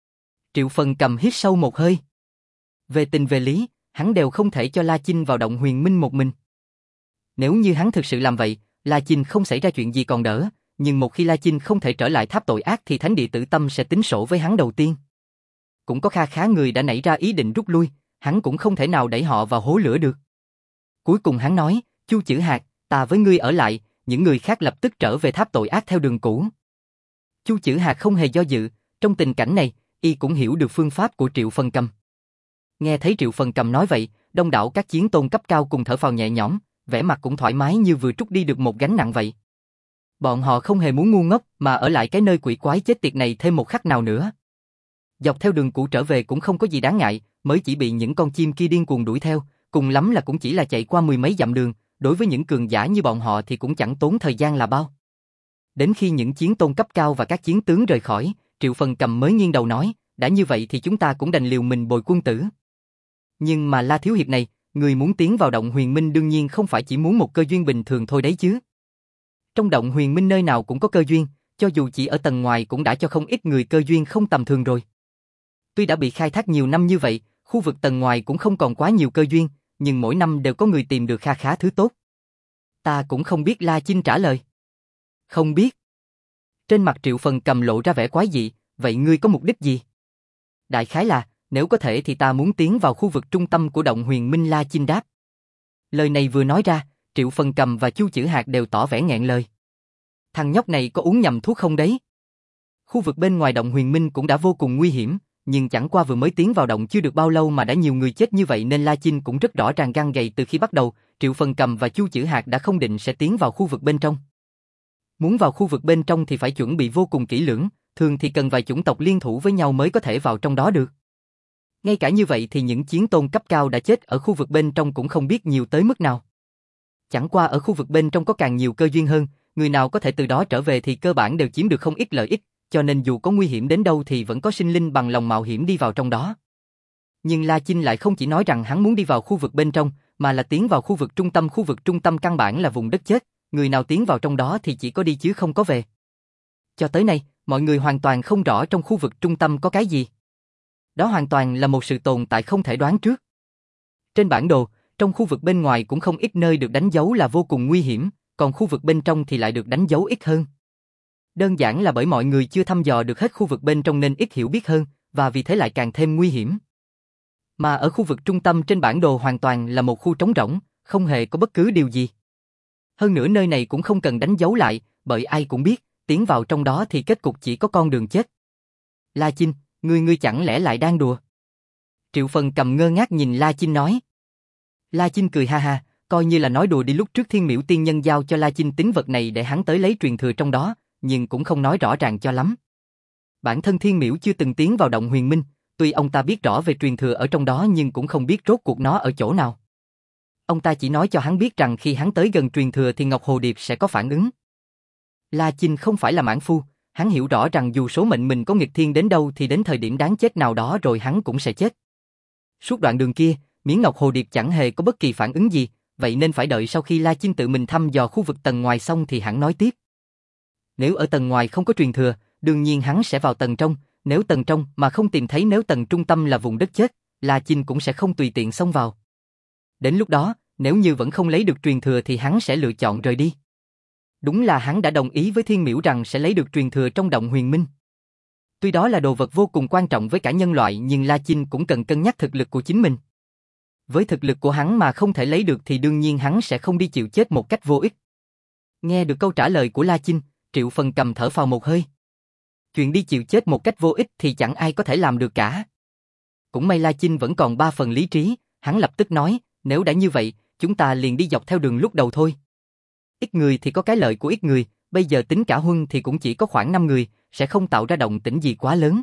Triệu Phần Cầm hít sâu một hơi. Về tình về lý, hắn đều không thể cho La Chinh vào động Huyền Minh một mình. Nếu như hắn thực sự làm vậy, La Chinh không xảy ra chuyện gì còn đỡ, nhưng một khi La Chinh không thể trở lại tháp tội ác thì Thánh địa Tử Tâm sẽ tính sổ với hắn đầu tiên. Cũng có kha khá người đã nảy ra ý định rút lui, hắn cũng không thể nào đẩy họ vào hố lửa được. Cuối cùng hắn nói, Chu Chử Hạc, ta với ngươi ở lại, những người khác lập tức trở về tháp tội ác theo đường cũ. Chu Chử Hạc không hề do dự, trong tình cảnh này, y cũng hiểu được phương pháp của Triệu Phần Cầm. Nghe thấy Triệu Phần Cầm nói vậy, đông đảo các chiến tôn cấp cao cùng thở phào nhẹ nhõm, vẻ mặt cũng thoải mái như vừa trút đi được một gánh nặng vậy. Bọn họ không hề muốn ngu ngốc mà ở lại cái nơi quỷ quái chết tiệt này thêm một khắc nào nữa. Dọc theo đường cũ trở về cũng không có gì đáng ngại, mới chỉ bị những con chim kia điên cuồng đuổi theo, cùng lắm là cũng chỉ là chạy qua mười mấy dặm đường, đối với những cường giả như bọn họ thì cũng chẳng tốn thời gian là bao. Đến khi những chiến tôn cấp cao và các chiến tướng rời khỏi, Triệu Phần Cầm mới nghiêng đầu nói, đã như vậy thì chúng ta cũng đành liều mình bồi quân tử. Nhưng mà La thiếu hiệp này, người muốn tiến vào động Huyền Minh đương nhiên không phải chỉ muốn một cơ duyên bình thường thôi đấy chứ. Trong động Huyền Minh nơi nào cũng có cơ duyên, cho dù chỉ ở tầng ngoài cũng đã cho không ít người cơ duyên không tầm thường rồi. Tuy đã bị khai thác nhiều năm như vậy, khu vực tầng ngoài cũng không còn quá nhiều cơ duyên, nhưng mỗi năm đều có người tìm được kha khá thứ tốt. Ta cũng không biết. La Chinh trả lời. Không biết. Trên mặt Triệu Phần Cầm lộ ra vẻ quái dị, vậy ngươi có mục đích gì? Đại khái là, nếu có thể thì ta muốn tiến vào khu vực trung tâm của động Huyền Minh. La Chinh đáp. Lời này vừa nói ra, Triệu Phần Cầm và Chu Chử Hạc đều tỏ vẻ nghẹn lời. Thằng nhóc này có uống nhầm thuốc không đấy? Khu vực bên ngoài động Huyền Minh cũng đã vô cùng nguy hiểm, nhưng chẳng qua vừa mới tiến vào động chưa được bao lâu mà đã nhiều người chết như vậy nên La Chinh cũng rất rõ ràng gan gầy từ khi bắt đầu, Triệu Phần Cầm và Chu Chử Hạc đã không định sẽ tiến vào khu vực bên trong. Muốn vào khu vực bên trong thì phải chuẩn bị vô cùng kỹ lưỡng, thường thì cần vài chủng tộc liên thủ với nhau mới có thể vào trong đó được. Ngay cả như vậy thì những chiến tôn cấp cao đã chết ở khu vực bên trong cũng không biết nhiều tới mức nào. Chẳng qua ở khu vực bên trong có càng nhiều cơ duyên hơn, người nào có thể từ đó trở về thì cơ bản đều chiếm được không ít lợi ích, cho nên dù có nguy hiểm đến đâu thì vẫn có sinh linh bằng lòng mạo hiểm đi vào trong đó. Nhưng La Chinh lại không chỉ nói rằng hắn muốn đi vào khu vực bên trong, mà là tiến vào khu vực trung tâm. Khu vực trung tâm căn bản là vùng đất chết, người nào tiến vào trong đó thì chỉ có đi chứ không có về. Cho tới nay, mọi người hoàn toàn không rõ trong khu vực trung tâm có cái gì. Đó hoàn toàn là một sự tồn tại không thể đoán trước. Trên bản đồ, trong khu vực bên ngoài cũng không ít nơi được đánh dấu là vô cùng nguy hiểm, còn khu vực bên trong thì lại được đánh dấu ít hơn. Đơn giản là bởi mọi người chưa thăm dò được hết khu vực bên trong nên ít hiểu biết hơn, và vì thế lại càng thêm nguy hiểm. Mà ở khu vực trung tâm trên bản đồ hoàn toàn là một khu trống rỗng, không hề có bất cứ điều gì. Hơn nữa nơi này cũng không cần đánh dấu lại, bởi ai cũng biết, tiến vào trong đó thì kết cục chỉ có con đường chết. La Chinh, ngươi ngươi chẳng lẽ lại đang đùa? Triệu Phần Cầm ngơ ngác nhìn La Chinh nói. La Chinh cười ha ha, coi như là nói đùa đi. Lúc trước Thiên Miễu Tiên Nhân giao cho La Chinh tín vật này để hắn tới lấy truyền thừa trong đó, nhưng cũng không nói rõ ràng cho lắm. Bản thân Thiên Miễu chưa từng tiến vào động huyền minh, tuy ông ta biết rõ về truyền thừa ở trong đó nhưng cũng không biết rốt cuộc nó ở chỗ nào. Ông ta chỉ nói cho hắn biết rằng khi hắn tới gần truyền thừa thì Ngọc Hồ Điệp sẽ có phản ứng. La Chinh không phải là mãn phu, hắn hiểu rõ rằng dù số mệnh mình có nghịch thiên đến đâu thì đến thời điểm đáng chết nào đó rồi hắn cũng sẽ chết. Suốt đoạn đường kia, miễn Ngọc Hồ Điệp chẳng hề có bất kỳ phản ứng gì, vậy nên phải đợi sau khi La Chinh tự mình thăm dò khu vực tầng ngoài xong thì hắn nói tiếp. Nếu ở tầng ngoài không có truyền thừa, đương nhiên hắn sẽ vào tầng trong, nếu tầng trong mà không tìm thấy, nếu tầng trung tâm là vùng đất chết, La Chinh cũng sẽ không tùy tiện xông vào. Đến lúc đó, nếu như vẫn không lấy được truyền thừa thì hắn sẽ lựa chọn rời đi. Đúng là hắn đã đồng ý với Thiên Miễu rằng sẽ lấy được truyền thừa trong động huyền minh. Tuy đó là đồ vật vô cùng quan trọng với cả nhân loại nhưng La Chinh cũng cần cân nhắc thực lực của chính mình. Với thực lực của hắn mà không thể lấy được thì đương nhiên hắn sẽ không đi chịu chết một cách vô ích. Nghe được câu trả lời của La Chinh, Triệu Phần Cầm thở phào một hơi. Chuyện đi chịu chết một cách vô ích thì chẳng ai có thể làm được cả. Cũng may La Chinh vẫn còn ba phần lý trí, hắn lập tức nói, nếu đã như vậy, chúng ta liền đi dọc theo đường lúc đầu thôi. Ít người thì có cái lợi của ít người, bây giờ tính cả Huân thì cũng chỉ có khoảng năm người, sẽ không tạo ra động tĩnh gì quá lớn.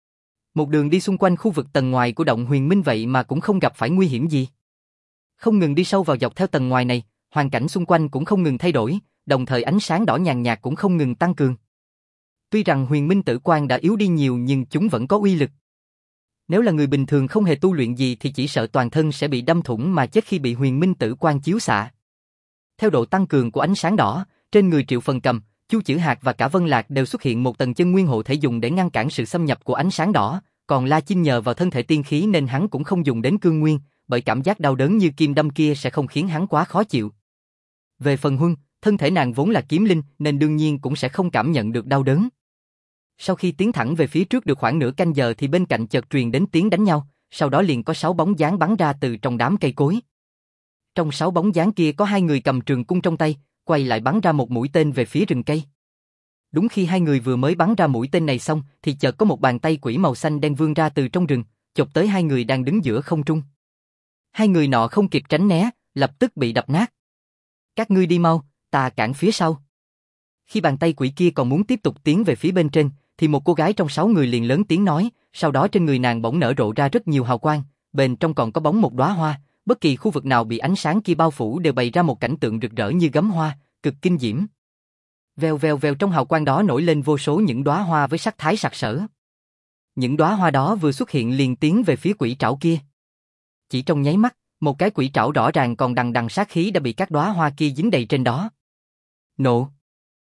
Một đường đi xung quanh khu vực tầng ngoài của động huyền minh vậy mà cũng không gặp phải nguy hiểm gì. Không ngừng đi sâu vào dọc theo tầng ngoài này, hoàn cảnh xung quanh cũng không ngừng thay đổi, đồng thời ánh sáng đỏ nhàn nhạt cũng không ngừng tăng cường. Tuy rằng huyền minh tử quang đã yếu đi nhiều nhưng chúng vẫn có uy lực. Nếu là người bình thường không hề tu luyện gì thì chỉ sợ toàn thân sẽ bị đâm thủng mà chết khi bị huyền minh tử quang chiếu xạ. Theo độ tăng cường của ánh sáng đỏ, trên người Triệu Phần Cầm, Chu Chữ Hạc và cả Vân Lạc đều xuất hiện một tầng chân nguyên hộ thể dùng để ngăn cản sự xâm nhập của ánh sáng đỏ, còn La Chinh nhờ vào thân thể tiên khí nên hắn cũng không dùng đến cương nguyên, bởi cảm giác đau đớn như kim đâm kia sẽ không khiến hắn quá khó chịu. Về phần Huân, thân thể nàng vốn là kiếm linh nên đương nhiên cũng sẽ không cảm nhận được đau đớn. Sau khi tiến thẳng về phía trước được khoảng nửa canh giờ thì bên cạnh chợt truyền đến tiếng đánh nhau, sau đó liền có sáu bóng dáng bắn ra từ trong đám cây cối. Trong sáu bóng dáng kia có hai người cầm trường cung trong tay, quay lại bắn ra một mũi tên về phía rừng cây. Đúng khi hai người vừa mới bắn ra mũi tên này xong thì chợt có một bàn tay quỷ màu xanh đen vươn ra từ trong rừng, chộp tới hai người đang đứng giữa không trung. Hai người nọ không kịp tránh né, lập tức bị đập nát. Các ngươi đi mau, ta cản phía sau. Khi bàn tay quỷ kia còn muốn tiếp tục tiến về phía bên trên, thì một cô gái trong sáu người liền lớn tiếng nói, sau đó trên người nàng bỗng nở rộ ra rất nhiều hào quang, bên trong còn có bóng một đóa hoa, bất kỳ khu vực nào bị ánh sáng kia bao phủ đều bày ra một cảnh tượng rực rỡ như gấm hoa, cực kinh diễm. Vèo vèo vèo, trong hào quang đó nổi lên vô số những đóa hoa với sắc thái sặc sỡ. Những đóa hoa đó vừa xuất hiện liền tiến về phía quỷ trảo kia. Chỉ trong nháy mắt, một cái quỷ trảo rõ ràng còn đằng đằng sát khí đã bị các đóa hoa kia dính đầy trên đó. Nộ.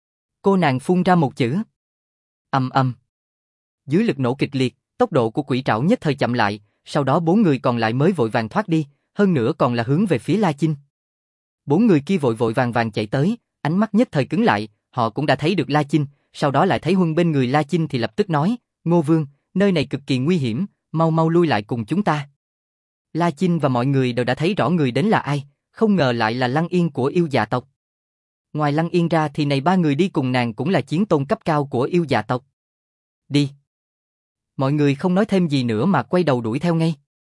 Cô nàng phun ra một chữ. Ầm ầm. Dưới lực nổ kịch liệt, tốc độ của quỷ trảo nhất thời chậm lại, sau đó bốn người còn lại mới vội vàng thoát đi, hơn nữa còn là hướng về phía La Chinh. Bốn người kia vội vội vàng vàng chạy tới, ánh mắt nhất thời cứng lại, họ cũng đã thấy được La Chinh, sau đó lại thấy Huân bên người La Chinh thì lập tức nói, Ngô Vương, nơi này cực kỳ nguy hiểm, mau mau lui lại cùng chúng ta. La Chinh và mọi người đều đã thấy rõ người đến là ai, không ngờ lại là Lăng Yên của yêu dạ tộc. Ngoài Lăng Yên ra thì này ba người đi cùng nàng cũng là chiến tôn cấp cao của yêu dạ tộc. Đi. Mọi người không nói thêm gì nữa mà quay đầu đuổi theo ngay.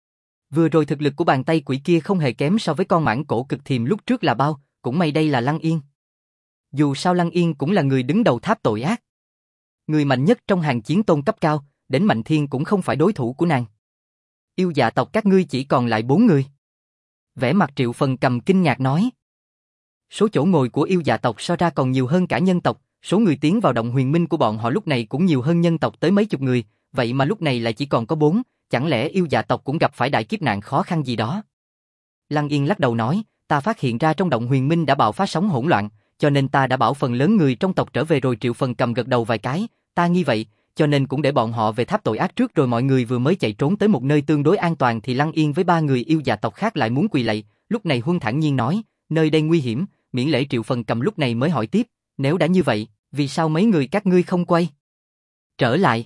Vừa rồi thực lực của bàn tay quỷ kia không hề kém so với con mãng cổ cực thiềm lúc trước là bao, cũng may đây là Lăng Yên. Dù sao Lăng Yên cũng là người đứng đầu tháp tội ác. Người mạnh nhất trong hàng chiến tôn cấp cao, đến Mạnh Thiên cũng không phải đối thủ của nàng. Yêu dạ tộc các ngươi chỉ còn lại bốn người. Vẻ mặt Triệu Phần Cầm kinh ngạc nói. Số chỗ ngồi của yêu dạ tộc so ra còn nhiều hơn cả nhân tộc, số người tiến vào động huyền minh của bọn họ lúc này cũng nhiều hơn nhân tộc tới mấy chục người, vậy mà lúc này lại chỉ còn có bốn, chẳng lẽ yêu dạ tộc cũng gặp phải đại kiếp nạn khó khăn gì đó? Lăng Yên lắc đầu nói, ta phát hiện ra trong động huyền minh đã bạo phát sóng hỗn loạn, cho nên ta đã bảo phần lớn người trong tộc trở về rồi. Triệu Phần Cầm gật đầu vài cái, ta nghi vậy, cho nên cũng để bọn họ về tháp tội ác trước rồi mọi người vừa mới chạy trốn tới một nơi tương đối an toàn thì Lăng Yên với ba người yêu dạ tộc khác lại muốn quỳ lạy, lúc này Huân thản nhiên nói, nơi đây nguy hiểm, miễn lễ. Triệu Phần Cầm lúc này mới hỏi tiếp, nếu đã như vậy, vì sao mấy người các ngươi không quay trở lại?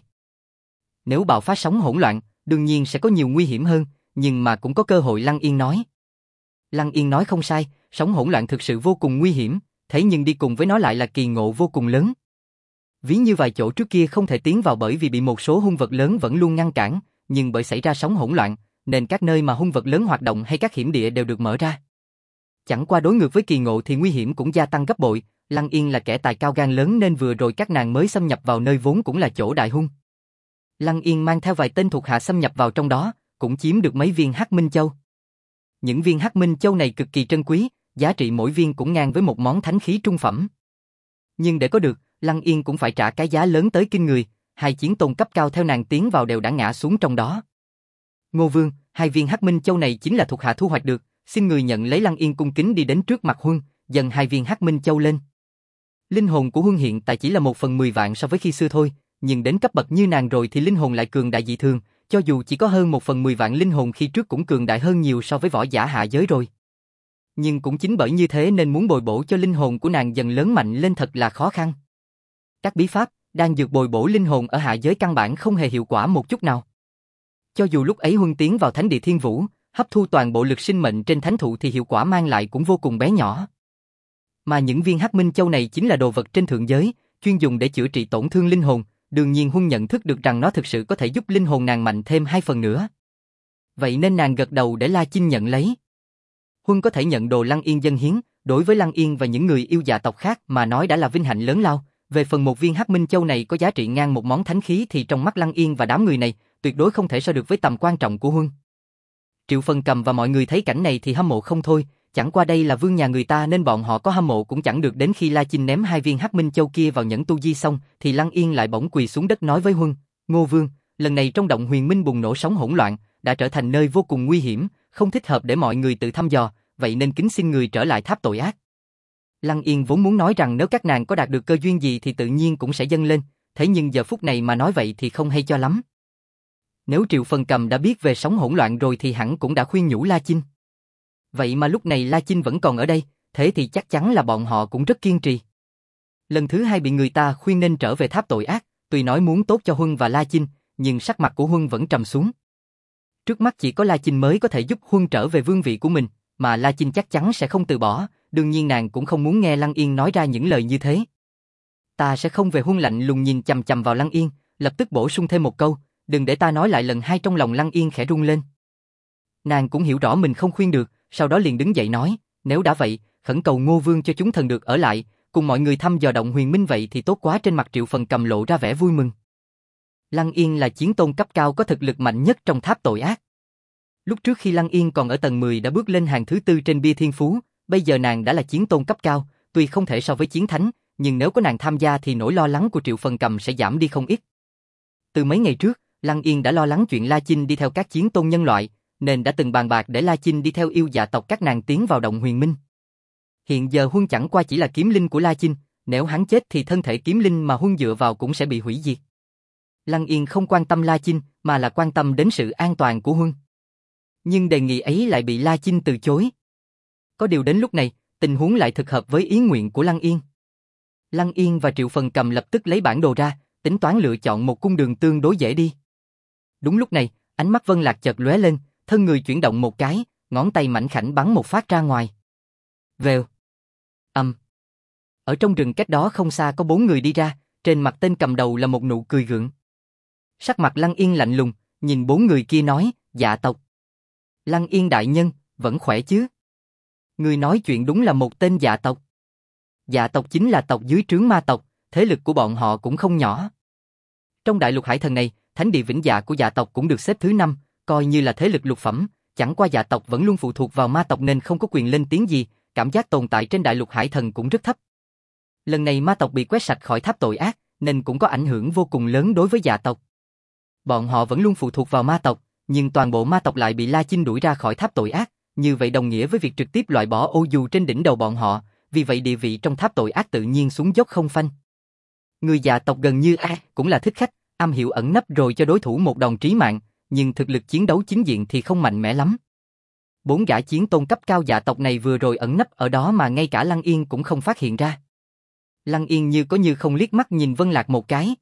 Nếu bạo phát sóng hỗn loạn, đương nhiên sẽ có nhiều nguy hiểm hơn, nhưng mà cũng có cơ hội. Lăng Yên nói. Lăng Yên nói không sai, sóng hỗn loạn thực sự vô cùng nguy hiểm, thế nhưng đi cùng với nó lại là kỳ ngộ vô cùng lớn. Ví như vài chỗ trước kia không thể tiến vào bởi vì bị một số hung vật lớn vẫn luôn ngăn cản, nhưng bởi xảy ra sóng hỗn loạn, nên các nơi mà hung vật lớn hoạt động hay các hiểm địa đều được mở ra. Chẳng qua đối ngược với kỳ ngộ thì nguy hiểm cũng gia tăng gấp bội. Lăng Yên là kẻ tài cao gan lớn nên vừa rồi các nàng mới xâm nhập vào nơi vốn cũng là chỗ đại hung. Lăng Yên mang theo vài tên thuộc hạ xâm nhập vào trong đó, cũng chiếm được mấy viên Hắc Minh Châu. Những viên Hắc Minh Châu này cực kỳ trân quý, giá trị mỗi viên cũng ngang với một món thánh khí trung phẩm. Nhưng để có được, Lăng Yên cũng phải trả cái giá lớn tới kinh người, hai chiến tôn cấp cao theo nàng tiến vào đều đã ngã xuống trong đó. Ngô Vương, hai viên Hắc Minh Châu này chính là thuộc hạ thu hoạch được, xin người nhận lấy. Lăng Yên cung kính đi đến trước mặt Huân, dần hai viên Hắc Minh Châu lên. Linh hồn của Huân hiện tại chỉ là một phần mười vạn so với khi xưa thôi, nhưng đến cấp bậc như nàng rồi thì linh hồn lại cường đại dị thường, cho dù chỉ có hơn một phần mười vạn linh hồn khi trước cũng cường đại hơn nhiều so với võ giả hạ giới rồi. Nhưng cũng chính bởi như thế nên muốn bồi bổ cho linh hồn của nàng dần lớn mạnh lên thật là khó khăn. Các bí pháp, đang dược bồi bổ linh hồn ở hạ giới căn bản không hề hiệu quả một chút nào. Cho dù lúc ấy Huân tiến vào Thánh Địa Thiên Vũ, hấp thu toàn bộ lực sinh mệnh trên thánh thụ thì hiệu quả mang lại cũng vô cùng bé nhỏ. Mà những viên Hắc Minh Châu này chính là đồ vật trên thượng giới, chuyên dùng để chữa trị tổn thương linh hồn, đương nhiên Huân nhận thức được rằng nó thực sự có thể giúp linh hồn nàng mạnh thêm hai phần nữa. Vậy nên nàng gật đầu để La Chinh nhận lấy. Huân có thể nhận đồ Lăng Yên dâng hiến, đối với Lăng Yên và những người yêu dạ tộc khác mà nói đã là vinh hạnh lớn lao. Về phần một viên Hắc Minh Châu này có giá trị ngang một món thánh khí thì trong mắt Lăng Yên và đám người này, tuyệt đối không thể so được với tầm quan trọng của Huân. Triệu Phần Cầm và mọi người thấy cảnh này thì hâm mộ không thôi, chẳng qua đây là vương nhà người ta nên bọn họ có hâm mộ cũng chẳng được. Đến khi La Chinh ném hai viên Hắc Minh Châu kia vào nhẫn tu di xong, thì Lăng Yên lại bỗng quỳ xuống đất nói với Huân, Ngô Vương, lần này trong động huyền minh bùng nổ sóng hỗn loạn, đã trở thành nơi vô cùng nguy hiểm, không thích hợp để mọi người tự thăm dò, vậy nên kính xin người trở lại tháp tội ác. Lăng Yên vốn muốn nói rằng nếu các nàng có đạt được cơ duyên gì thì tự nhiên cũng sẽ dâng lên, thế nhưng giờ phút này mà nói vậy thì không hay cho lắm. Nếu Triệu Phần Cầm đã biết về sóng hỗn loạn rồi thì hẳn cũng đã khuyên nhủ La Chinh. Vậy mà lúc này La Chinh vẫn còn ở đây, thế thì chắc chắn là bọn họ cũng rất kiên trì. Lần thứ hai bị người ta khuyên nên trở về tháp tội ác, tuy nói muốn tốt cho Huân và La Chinh, nhưng sắc mặt của Huân vẫn trầm xuống. Trước mắt chỉ có La Chinh mới có thể giúp Huân trở về vương vị của mình, mà La Chinh chắc chắn sẽ không từ bỏ, đương nhiên nàng cũng không muốn nghe Lăng Yên nói ra những lời như thế. Ta sẽ không về. Huân lạnh lùng nhìn chằm chằm vào Lăng Yên, lập tức bổ sung thêm một câu, đừng để ta nói lại lần hai. Trong lòng Lăng Yên khẽ rung lên. Nàng cũng hiểu rõ mình không khuyên được, sau đó liền đứng dậy nói, nếu đã vậy, khẩn cầu Ngô Vương cho chúng thần được ở lại, cùng mọi người thăm dò động huyền minh vậy thì tốt quá. Trên mặt Triệu Phần Cầm lộ ra vẻ vui mừng. Lăng Yên là chiến tôn cấp cao có thực lực mạnh nhất trong tháp tội ác. Lúc trước khi Lăng Yên còn ở tầng mười đã bước lên hàng thứ tư trên bia thiên phú, bây giờ nàng đã là chiến tôn cấp cao, tuy không thể so với chiến thánh, nhưng nếu có nàng tham gia thì nỗi lo lắng của Triệu Phần Cầm sẽ giảm đi không ít. Từ mấy ngày trước, Lăng Yên đã lo lắng chuyện La Chinh đi theo các chiến tôn nhân loại, nên đã từng bàn bạc để La Chinh đi theo yêu dạ tộc các nàng tiến vào động huyền minh. Hiện giờ Huân chẳng qua chỉ là kiếm linh của La Chinh, nếu hắn chết thì thân thể kiếm linh mà Huân dựa vào cũng sẽ bị hủy diệt. Lăng Yên không quan tâm La Chinh, mà là quan tâm đến sự an toàn của Huân. Nhưng đề nghị ấy lại bị La Chinh từ chối. Có điều đến lúc này, tình huống lại thực hợp với ý nguyện của Lăng Yên. Lăng Yên và Triệu Phần Cầm lập tức lấy bản đồ ra, tính toán lựa chọn một cung đường tương đối dễ đi. Đúng lúc này, ánh mắt Vân Lạc chợt lóe lên, thân người chuyển động một cái, ngón tay mảnh khảnh bắn một phát ra ngoài. Vèo. Ầm. Um. Ở trong rừng cách đó không xa có bốn người đi ra, trên mặt tên cầm đầu là một nụ cười gượng. Sắc mặt Lăng Yên lạnh lùng, nhìn bốn người kia nói, dạ tộc. Lăng Yên đại nhân, vẫn khỏe chứ? Người nói chuyện đúng là một tên dạ tộc. Dạ tộc chính là tộc dưới trướng ma tộc, thế lực của bọn họ cũng không nhỏ. Trong đại lục hải thần này, thánh địa vĩnh dạ của dạ tộc cũng được xếp thứ năm, coi như là thế lực lục phẩm, chẳng qua dạ tộc vẫn luôn phụ thuộc vào ma tộc nên không có quyền lên tiếng gì, cảm giác tồn tại trên đại lục hải thần cũng rất thấp. Lần này ma tộc bị quét sạch khỏi tháp tội ác, nên cũng có ảnh hưởng vô cùng lớn đối với dạ tộc. Bọn họ vẫn luôn phụ thuộc vào ma tộc, nhưng toàn bộ ma tộc lại bị La Chinh đuổi ra khỏi tháp tội ác, như vậy đồng nghĩa với việc trực tiếp loại bỏ ô dù trên đỉnh đầu bọn họ, vì vậy địa vị trong tháp tội ác tự nhiên xuống dốc không phanh. Người dạ tộc gần như A cũng là thích khách, am hiểu ẩn nấp rồi cho đối thủ một đòn trí mạng, nhưng thực lực chiến đấu chính diện thì không mạnh mẽ lắm. Bốn gã chiến tôn cấp cao dạ tộc này vừa rồi ẩn nấp ở đó mà ngay cả Lăng Yên cũng không phát hiện ra. Lăng Yên như có như không liếc mắt nhìn Vân Lạc một cái.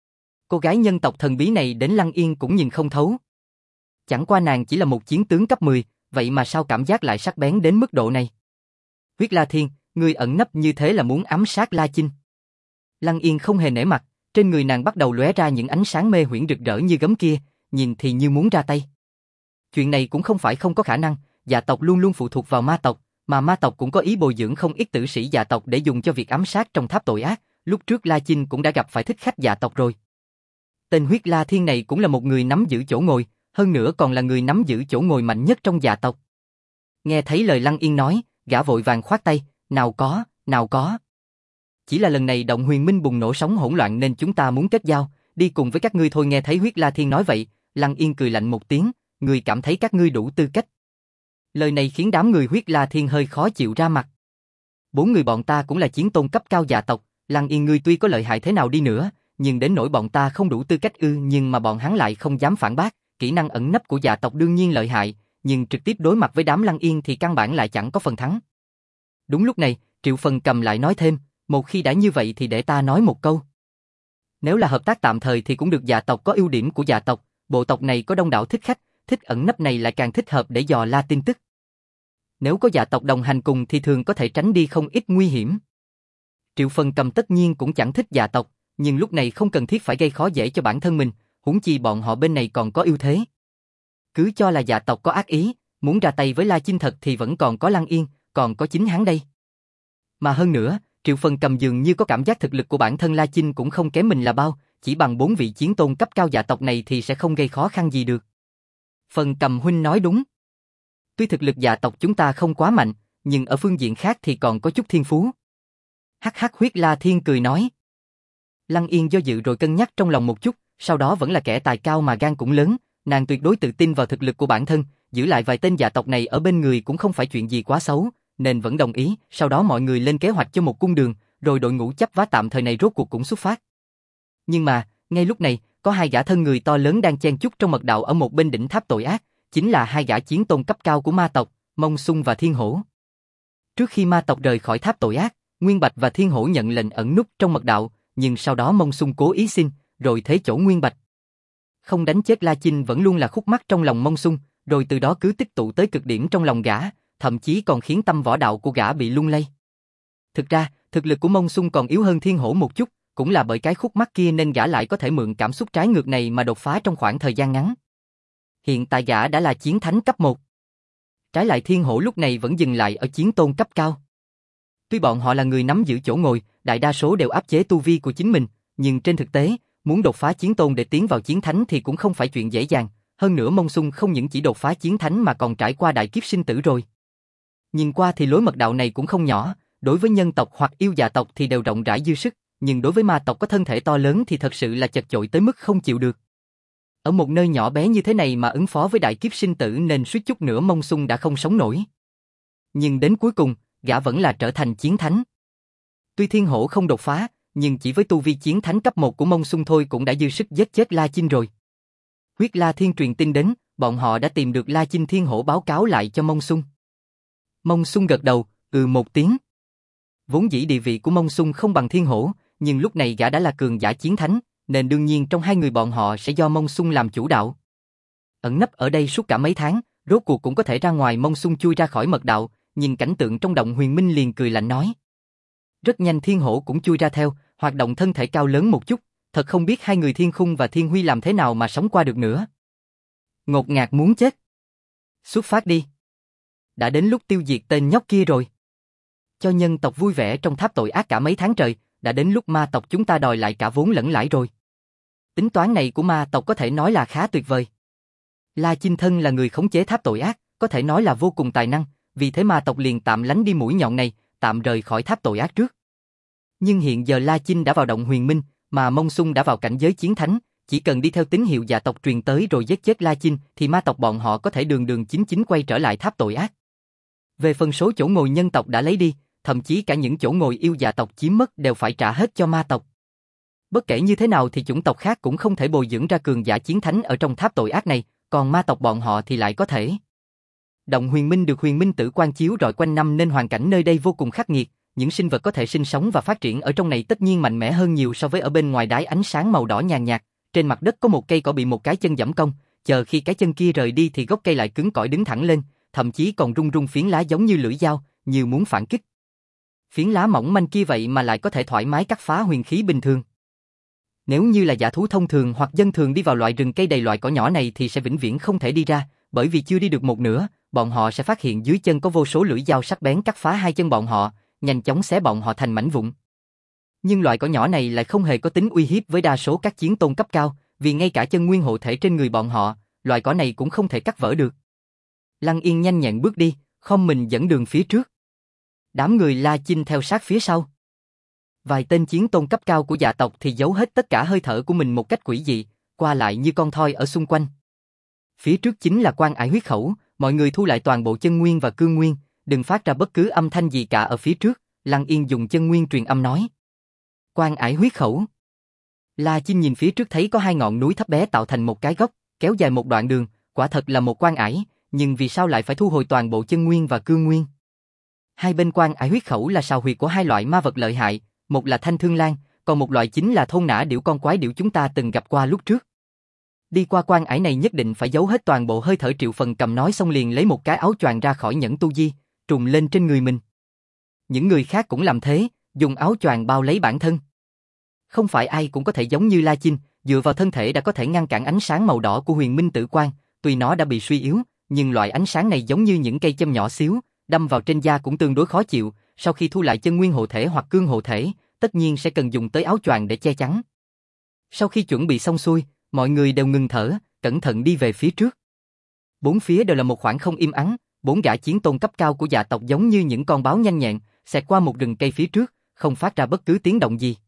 Cô gái nhân tộc thần bí này đến Lăng Yên cũng nhìn không thấu. Chẳng qua nàng chỉ là một chiến tướng cấp mười, vậy mà sao cảm giác lại sắc bén đến mức độ này? Huyết La Thiên, ngươi ẩn nấp như thế là muốn ám sát La Chinh. Lăng Yên không hề nể mặt, trên người nàng bắt đầu lóe ra những ánh sáng mê huyễn rực rỡ như gấm kia, nhìn thì như muốn ra tay. Chuyện này cũng không phải không có khả năng, dạ tộc luôn luôn phụ thuộc vào ma tộc, mà ma tộc cũng có ý bồi dưỡng không ít tử sĩ dạ tộc để dùng cho việc ám sát trong tháp tội ác, lúc trước La Chinh cũng đã gặp phải thích khách dạ tộc rồi. Tên Huyết La Thiên này cũng là một người nắm giữ chỗ ngồi, hơn nữa còn là người nắm giữ chỗ ngồi mạnh nhất trong dạ tộc. Nghe thấy lời Lăng Yên nói, gã vội vàng khoát tay, nào có, nào có. Chỉ là lần này động huyền minh bùng nổ sóng hỗn loạn nên chúng ta muốn kết giao, đi cùng với các ngươi thôi. Nghe thấy Huyết La Thiên nói vậy, Lăng Yên cười lạnh một tiếng, người cảm thấy các ngươi đủ tư cách. Lời này khiến đám người Huyết La Thiên hơi khó chịu ra mặt. Bốn người bọn ta cũng là chiến tôn cấp cao dạ tộc, Lăng Yên ngươi tuy có lợi hại thế nào đi nữa, nhưng đến nỗi bọn ta không đủ tư cách ư? Nhưng mà bọn hắn lại không dám phản bác, kỹ năng ẩn nấp của dạ tộc đương nhiên lợi hại, nhưng trực tiếp đối mặt với đám Lăng Yên thì căn bản lại chẳng có phần thắng. Đúng lúc này, Triệu Phần Cầm lại nói thêm, một khi đã như vậy thì để ta nói một câu. Nếu là hợp tác tạm thời thì cũng được, dạ tộc có ưu điểm của dạ tộc, bộ tộc này có đông đảo thích khách, thích ẩn nấp này lại càng thích hợp để dò la tin tức. Nếu có dạ tộc đồng hành cùng thì thường có thể tránh đi không ít nguy hiểm. Triệu Phần Cầm tất nhiên cũng chẳng thích dạ tộc, nhưng lúc này không cần thiết phải gây khó dễ cho bản thân mình, huống chi bọn họ bên này còn có ưu thế. Cứ cho là dạ tộc có ác ý, muốn ra tay với La Chinh thật thì vẫn còn có Lăng Yên, còn có chính hắn đây. Mà hơn nữa, Triệu Phần Cầm dường như có cảm giác thực lực của bản thân La Chinh cũng không kém mình là bao, chỉ bằng bốn vị chiến tôn cấp cao dạ tộc này thì sẽ không gây khó khăn gì được. Phần Cầm huynh nói đúng. Tuy thực lực dạ tộc chúng ta không quá mạnh, nhưng ở phương diện khác thì còn có chút thiên phú. Hắc hắc, Huyết La Thiên cười nói. Lăng Yên do dự rồi cân nhắc trong lòng một chút, sau đó vẫn là kẻ tài cao mà gan cũng lớn, nàng tuyệt đối tự tin vào thực lực của bản thân, giữ lại vài tên dạ tộc này ở bên người cũng không phải chuyện gì quá xấu, nên vẫn đồng ý. Sau đó mọi người lên kế hoạch cho một cung đường, rồi đội ngũ chấp vá tạm thời này rốt cuộc cũng xuất phát. Nhưng mà, ngay lúc này, có hai gã thân người to lớn đang chen chúc trong mật đạo ở một bên đỉnh tháp tội ác, chính là hai gã chiến tôn cấp cao của ma tộc, Mông Xung và Thiên Hổ. Trước khi ma tộc rời khỏi tháp tội ác, Nguyên Bạch và Thiên Hổ nhận lệnh ẩn núp trong mật đạo, nhưng sau đó Mông Xung cố ý xin, rồi thế chỗ Nguyên Bạch. Không đánh chết La Chinh vẫn luôn là khúc mắc trong lòng Mông Xung, rồi từ đó cứ tích tụ tới cực điểm trong lòng gã, thậm chí còn khiến tâm võ đạo của gã bị lung lay. Thực ra, thực lực của Mông Xung còn yếu hơn Thiên Hổ một chút, cũng là bởi cái khúc mắc kia nên gã lại có thể mượn cảm xúc trái ngược này mà đột phá trong khoảng thời gian ngắn. Hiện tại gã đã là chiến thánh cấp một. Trái lại Thiên Hổ lúc này vẫn dừng lại ở chiến tôn cấp cao. Tuy bọn họ là người nắm giữ chỗ ngồi, đại đa số đều áp chế tu vi của chính mình, nhưng trên thực tế, muốn đột phá chiến tôn để tiến vào chiến thánh thì cũng không phải chuyện dễ dàng. Hơn nữa Mông Xung không những chỉ đột phá chiến thánh mà còn trải qua đại kiếp sinh tử rồi. Nhìn qua thì lối mật đạo này cũng không nhỏ, đối với nhân tộc hoặc yêu dạ tộc thì đều rộng rãi dư sức, nhưng đối với ma tộc có thân thể to lớn thì thật sự là chật chội tới mức không chịu được. Ở một nơi nhỏ bé như thế này mà ứng phó với đại kiếp sinh tử nên suýt chút nữa Mông Xung đã không sống nổi. Nhưng đến cuối cùng, gã vẫn là trở thành chiến thánh. Tuy Thiên Hổ không đột phá, nhưng chỉ với tu vi chiến thánh cấp một của Mông Xung thôi cũng đã dư sức giết chết La Chinh rồi. Huyết La Thiên truyền tin đến, bọn họ đã tìm được La Chinh. Thiên Hổ báo cáo lại cho Mông Xung. Mông Xung gật đầu, ừ một tiếng. Vốn dĩ địa vị của Mông Xung không bằng Thiên Hổ, nhưng lúc này gã đã là cường giả chiến thánh, nên đương nhiên trong hai người bọn họ sẽ do Mông Xung làm chủ đạo. Ẩn nấp ở đây suốt cả mấy tháng, rốt cuộc cũng có thể ra ngoài. Mông Xung chui ra khỏi mật đạo, nhìn cảnh tượng trong động huyền minh liền cười lạnh nói. Rất nhanh Thiên Hổ cũng chui ra theo, hoạt động thân thể cao lớn một chút, thật không biết hai người Thiên Khung và Thiên Huy làm thế nào mà sống qua được nữa. Ngột ngạt muốn chết. Xuất phát đi. Đã đến lúc tiêu diệt tên nhóc kia rồi. Cho nhân tộc vui vẻ trong tháp tội ác cả mấy tháng trời, đã đến lúc ma tộc chúng ta đòi lại cả vốn lẫn lãi rồi. Tính toán này của ma tộc có thể nói là khá tuyệt vời. La Chinh Thân là người khống chế tháp tội ác, có thể nói là vô cùng tài năng, vì thế ma tộc liền tạm lánh đi mũi nhọn này, tạm rời khỏi tháp tội ác trước. Nhưng hiện giờ La Chinh đã vào động huyền minh, mà Mông Xung đã vào cảnh giới chiến thánh, chỉ cần đi theo tín hiệu dạ tộc truyền tới rồi giết chết La Chinh thì ma tộc bọn họ có thể đường đường chính chính quay trở lại tháp tội ác. Về phần số chỗ ngồi nhân tộc đã lấy đi, thậm chí cả những chỗ ngồi yêu dạ tộc chiếm mất đều phải trả hết cho ma tộc. Bất kể như thế nào thì chủng tộc khác cũng không thể bồi dưỡng ra cường giả chiến thánh ở trong tháp tội ác này, còn ma tộc bọn họ thì lại có thể. Động huyền minh được huyền minh tử quang chiếu rọi quanh năm nên hoàn cảnh nơi đây vô cùng khắc nghiệt, những sinh vật có thể sinh sống và phát triển ở trong này tất nhiên mạnh mẽ hơn nhiều so với ở bên ngoài đáy ánh sáng màu đỏ nhàn nhạt. Trên mặt đất có một cây cỏ bị một cái chân giẫm cong, chờ khi cái chân kia rời đi thì gốc cây lại cứng cỏi đứng thẳng lên, thậm chí còn rung rung phiến lá giống như lưỡi dao, như muốn phản kích. Phiến lá mỏng manh kia vậy mà lại có thể thoải mái cắt phá huyền khí bình thường. Nếu như là dã thú thông thường hoặc dân thường đi vào loại rừng cây đầy loại cỏ nhỏ này thì sẽ vĩnh viễn không thể đi ra, bởi vì chưa đi được một nửa, bọn họ sẽ phát hiện dưới chân có vô số lưỡi dao sắc bén cắt phá hai chân bọn họ, nhanh chóng xé bọn họ thành mảnh vụn. Nhưng loại cỏ nhỏ này lại không hề có tính uy hiếp với đa số các chiến tôn cấp cao, vì ngay cả chân nguyên hộ thể trên người bọn họ, loại cỏ này cũng không thể cắt vỡ được. Lăng Yên nhanh nhẹn bước đi, khom mình dẫn đường phía trước. Đám người La Chinh theo sát phía sau. Vài tên chiến tôn cấp cao của dạ tộc thì giấu hết tất cả hơi thở của mình một cách quỷ dị, qua lại như con thoi ở xung quanh. Phía trước chính là quan ải huyết khẩu, mọi người thu lại toàn bộ chân nguyên và cương nguyên, đừng phát ra bất cứ âm thanh gì cả ở phía trước, Lăng Yên dùng chân nguyên truyền âm nói. Quan ải huyết khẩu. La Chinh nhìn phía trước thấy có hai ngọn núi thấp bé tạo thành một cái góc, kéo dài một đoạn đường, quả thật là một quan ải, nhưng vì sao lại phải thu hồi toàn bộ chân nguyên và cương nguyên? Hai bên quan ải huyết khẩu là sào huyệt của hai loại ma vật lợi hại, một là thanh thương lang, còn một loại chính là thôn nã điểu con quái điểu chúng ta từng gặp qua lúc trước. Đi qua quan ải này nhất định phải giấu hết toàn bộ hơi thở. Triệu Phần cầm nói xong liền lấy một cái áo choàng ra khỏi nhẫn tu di, trùm lên trên người mình. Những người khác cũng làm thế, dùng áo choàng bao lấy bản thân. Không phải ai cũng có thể giống như La Chinh, dựa vào thân thể đã có thể ngăn cản ánh sáng màu đỏ của huyền minh tử quang, tuy nó đã bị suy yếu, nhưng loại ánh sáng này giống như những cây châm nhỏ xíu, đâm vào trên da cũng tương đối khó chịu, sau khi thu lại chân nguyên hộ thể hoặc cương hộ thể, tất nhiên sẽ cần dùng tới áo choàng để che chắn. Sau khi chuẩn bị xong xuôi, mọi người đều ngừng thở, cẩn thận đi về phía trước. Bốn phía đều là một khoảng không im ắng, bốn gã chiến tôn cấp cao của dạ tộc giống như những con báo nhanh nhẹn, xẹt qua một rừng cây phía trước, không phát ra bất cứ tiếng động gì.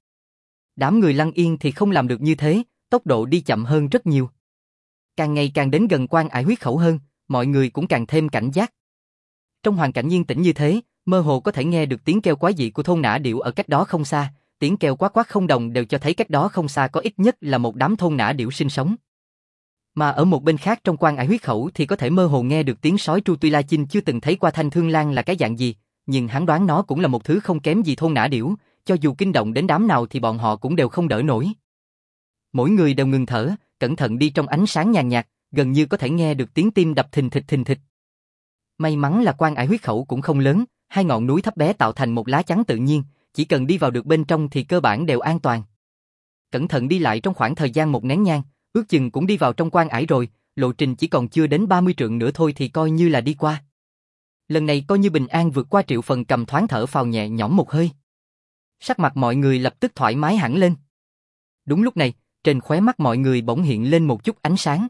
Đám người Lăng Yên thì không làm được như thế, tốc độ đi chậm hơn rất nhiều. Càng ngày càng đến gần quan ải huyết khẩu hơn, mọi người cũng càng thêm cảnh giác. Trong hoàn cảnh yên tĩnh như thế, mơ hồ có thể nghe được tiếng kêu quái dị của thôn nã điểu ở cách đó không xa, tiếng kêu quát quát không đồng đều cho thấy cách đó không xa có ít nhất là một đám thôn nã điểu sinh sống. Mà ở một bên khác trong quan ải huyết khẩu thì có thể mơ hồ nghe được tiếng sói tru. Tuy La Chinh chưa từng thấy qua thanh thương lang là cái dạng gì, nhưng hắn đoán nó cũng là một thứ không kém gì thôn nã điểu, cho dù kinh động đến đám nào thì bọn họ cũng đều không đỡ nổi. Mỗi người đều ngừng thở, cẩn thận đi trong ánh sáng nhàn nhạt, gần như có thể nghe được tiếng tim đập thình thịch thình thịch. May mắn là quan ải huyết khẩu cũng không lớn, hai ngọn núi thấp bé tạo thành một lá chắn tự nhiên, chỉ cần đi vào được bên trong thì cơ bản đều an toàn. Cẩn thận đi lại trong khoảng thời gian một nén nhang, ước chừng cũng đi vào trong quan ải rồi, lộ trình chỉ còn chưa đến ba mươi trượng nữa thôi thì coi như là đi qua. Lần này coi như bình an vượt qua. Triệu Phần cầm thoáng thở phào nhẹ nhõm một hơi. Sắc mặt mọi người lập tức thoải mái hẳn lên. Đúng lúc này, trên khóe mắt mọi người bỗng hiện lên một chút ánh sáng.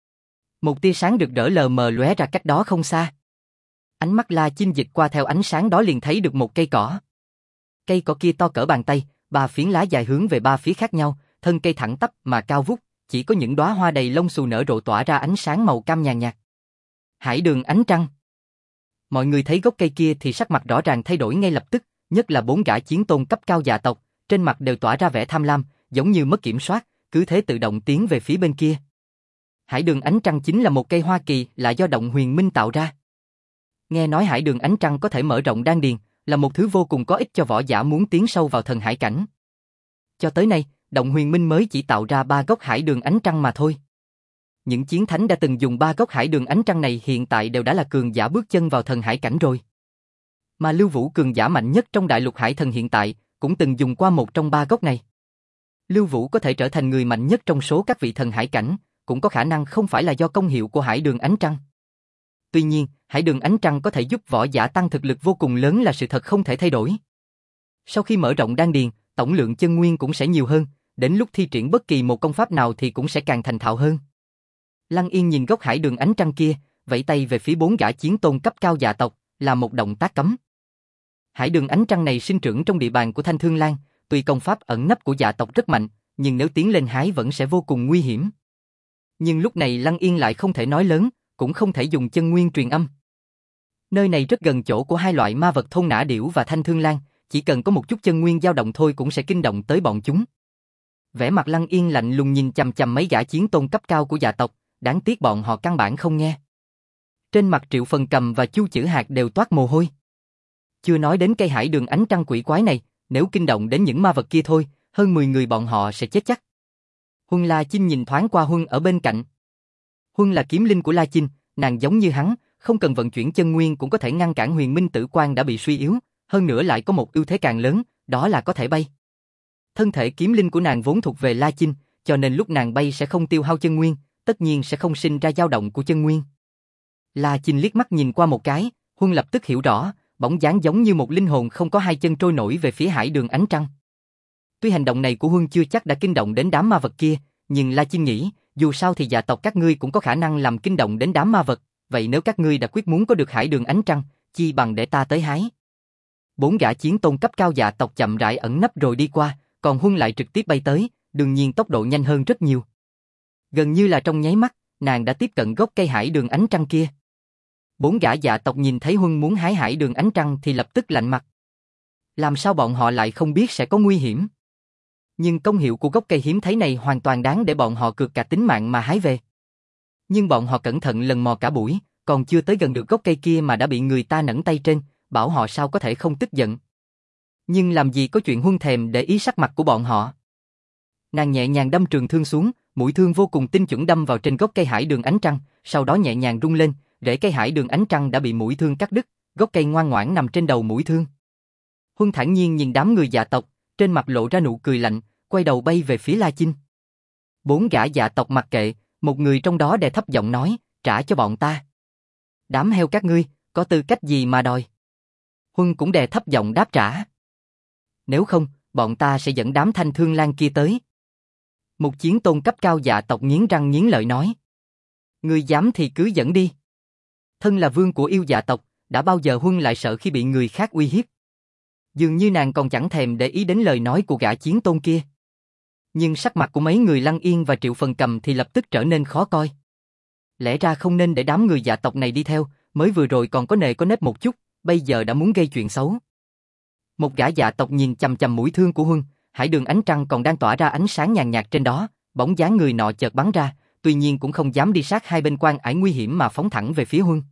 Một tia sáng rực rỡ lờ mờ lóe ra cách đó không xa. Ánh mắt La Chinh dịch qua theo ánh sáng đó liền thấy được một cây cỏ. Cây cỏ kia to cỡ bàn tay, ba phiến lá dài hướng về ba phía khác nhau, thân cây thẳng tắp mà cao vút, chỉ có những đóa hoa đầy lông xù nở rộ tỏa ra ánh sáng màu cam nhàn nhạt. Hải đường ánh trăng. Mọi người thấy gốc cây kia thì sắc mặt rõ ràng thay đổi ngay lập tức, nhất là bốn gã chiến tôn cấp cao dạ tộc, trên mặt đều tỏa ra vẻ tham lam, giống như mất kiểm soát, cứ thế tự động tiến về phía bên kia. Hải đường ánh trăng chính là một cây hoa kỳ là do động huyền minh tạo ra. Nghe nói hải đường ánh trăng có thể mở rộng đan điền, là một thứ vô cùng có ích cho võ giả muốn tiến sâu vào thần hải cảnh. Cho tới nay, động huyền minh mới chỉ tạo ra ba gốc hải đường ánh trăng mà thôi. Những chiến thánh đã từng dùng ba gốc hải đường ánh trăng này hiện tại đều đã là cường giả bước chân vào thần hải cảnh rồi. Mà Lưu Vũ cường giả mạnh nhất trong đại lục hải thần hiện tại, cũng từng dùng qua một trong ba gốc này. Lưu Vũ có thể trở thành người mạnh nhất trong số các vị thần hải cảnh, cũng có khả năng không phải là do công hiệu của hải đường ánh trăng. Tuy nhiên, hải đường ánh trăng có thể giúp võ giả tăng thực lực vô cùng lớn là sự thật không thể thay đổi. Sau khi mở rộng đan điền, tổng lượng chân nguyên cũng sẽ nhiều hơn, đến lúc thi triển bất kỳ một công pháp nào thì cũng sẽ càng thành thạo hơn. Lăng Yên nhìn gốc hải đường ánh trăng kia, vẫy tay về phía bốn gã chiến tôn cấp cao dạ tộc, là một động tác cấm. Hải đường ánh trăng này sinh trưởng trong địa bàn của Thanh Thương Lan, tuy công pháp ẩn nấp của dạ tộc rất mạnh, nhưng nếu tiến lên hái vẫn sẽ vô cùng nguy hiểm. Nhưng lúc này Lăng Yên lại không thể nói lớn, cũng không thể dùng chân nguyên truyền âm. Nơi này rất gần chỗ của hai loại ma vật thôn nã điểu và Thanh Thương Lan, chỉ cần có một chút chân nguyên dao động thôi cũng sẽ kinh động tới bọn chúng. Vẻ mặt Lăng Yên lạnh lùng nhìn chằm chằm mấy gã chiến tôn cấp cao của dạ tộc, đáng tiếc bọn họ căn bản không nghe. Trên mặt Triệu Phần Cầm và Chu Chữ Hạt đều toát mồ hôi. Chưa nói đến cây hải đường ánh trăng quỷ quái này, nếu kinh động đến những ma vật kia thôi, hơn mười người bọn họ sẽ chết chắc. Huân La Chinh nhìn thoáng qua Huân ở bên cạnh. Huân là kiếm linh của La Chinh, nàng giống như hắn, không cần vận chuyển chân nguyên cũng có thể ngăn cản Huyền Minh Tử Quan đã bị suy yếu, hơn nữa lại có một ưu thế càng lớn, đó là có thể bay. Thân thể kiếm linh của nàng vốn thuộc về La Chinh, cho nên lúc nàng bay sẽ không tiêu hao chân nguyên, tất nhiên sẽ không sinh ra dao động của chân nguyên. La Chinh liếc mắt nhìn qua một cái, Huân lập tức hiểu rõ, bóng dáng giống như một linh hồn không có hai chân trôi nổi về phía hải đường ánh trăng. Tuy hành động này của Huân chưa chắc đã kinh động đến đám ma vật kia, nhưng La Chinh nghĩ, dù sao thì dạ tộc các ngươi cũng có khả năng làm kinh động đến đám ma vật, vậy nếu các ngươi đã quyết muốn có được hải đường ánh trăng, chi bằng để ta tới hái. Bốn gã chiến tôn cấp cao dạ tộc chậm rãi ẩn nấp rồi đi qua, còn Huân lại trực tiếp bay tới, đương nhiên tốc độ nhanh hơn rất nhiều. Gần như là trong nháy mắt, nàng đã tiếp cận gốc cây hải đường ánh trăng kia. Bốn gã dạ tộc nhìn thấy Huân muốn hái hải đường ánh trăng thì lập tức lạnh mặt. Làm sao bọn họ lại không biết sẽ có nguy hiểm? Nhưng công hiệu của gốc cây hiếm thấy này hoàn toàn đáng để bọn họ cược cả tính mạng mà hái về. Nhưng bọn họ cẩn thận lần mò cả buổi, còn chưa tới gần được gốc cây kia mà đã bị người ta nẫng tay trên, bảo họ sao có thể không tức giận. Nhưng làm gì có chuyện Huân thèm để ý sắc mặt của bọn họ. Nàng nhẹ nhàng đâm trường thương xuống, mũi thương vô cùng tinh chuẩn đâm vào trên gốc cây hải đường ánh trăng, sau đó nhẹ nhàng rung lên, rễ cây hải đường ánh trăng đã bị mũi thương cắt đứt, gốc cây ngoan ngoãn nằm trên đầu mũi thương. Huân thản nhiên nhìn đám người dạ tộc, trên mặt lộ ra nụ cười lạnh, quay đầu bay về phía La Chinh. Bốn gã dạ tộc mặc kệ, một người trong đó đè thấp giọng nói, trả cho bọn ta. Đám heo các ngươi, có tư cách gì mà đòi? Huân cũng đè thấp giọng đáp trả. Nếu không, bọn ta sẽ dẫn đám Thanh Thương Lan kia tới. Một chiến tôn cấp cao dạ tộc nghiến răng nghiến lợi nói. Ngươi dám thì cứ dẫn đi. Thân là vương của yêu dạ tộc, đã bao giờ Huân lại sợ khi bị người khác uy hiếp. Dường như nàng còn chẳng thèm để ý đến lời nói của gã chiến tôn kia. Nhưng sắc mặt của mấy người Lăng Yên và Triệu Phần Cầm thì lập tức trở nên khó coi. Lẽ ra không nên để đám người dạ tộc này đi theo, mới vừa rồi còn có nề có nếp một chút, bây giờ đã muốn gây chuyện xấu. Một gã dạ tộc nhìn chằm chằm mũi thương của Huân, hải đường ánh trăng còn đang tỏa ra ánh sáng nhàn nhạt trên đó, bóng dáng người nọ chợt bắn ra, tuy nhiên cũng không dám đi sát hai bên quan ải nguy hiểm mà phóng thẳng về phía Huân.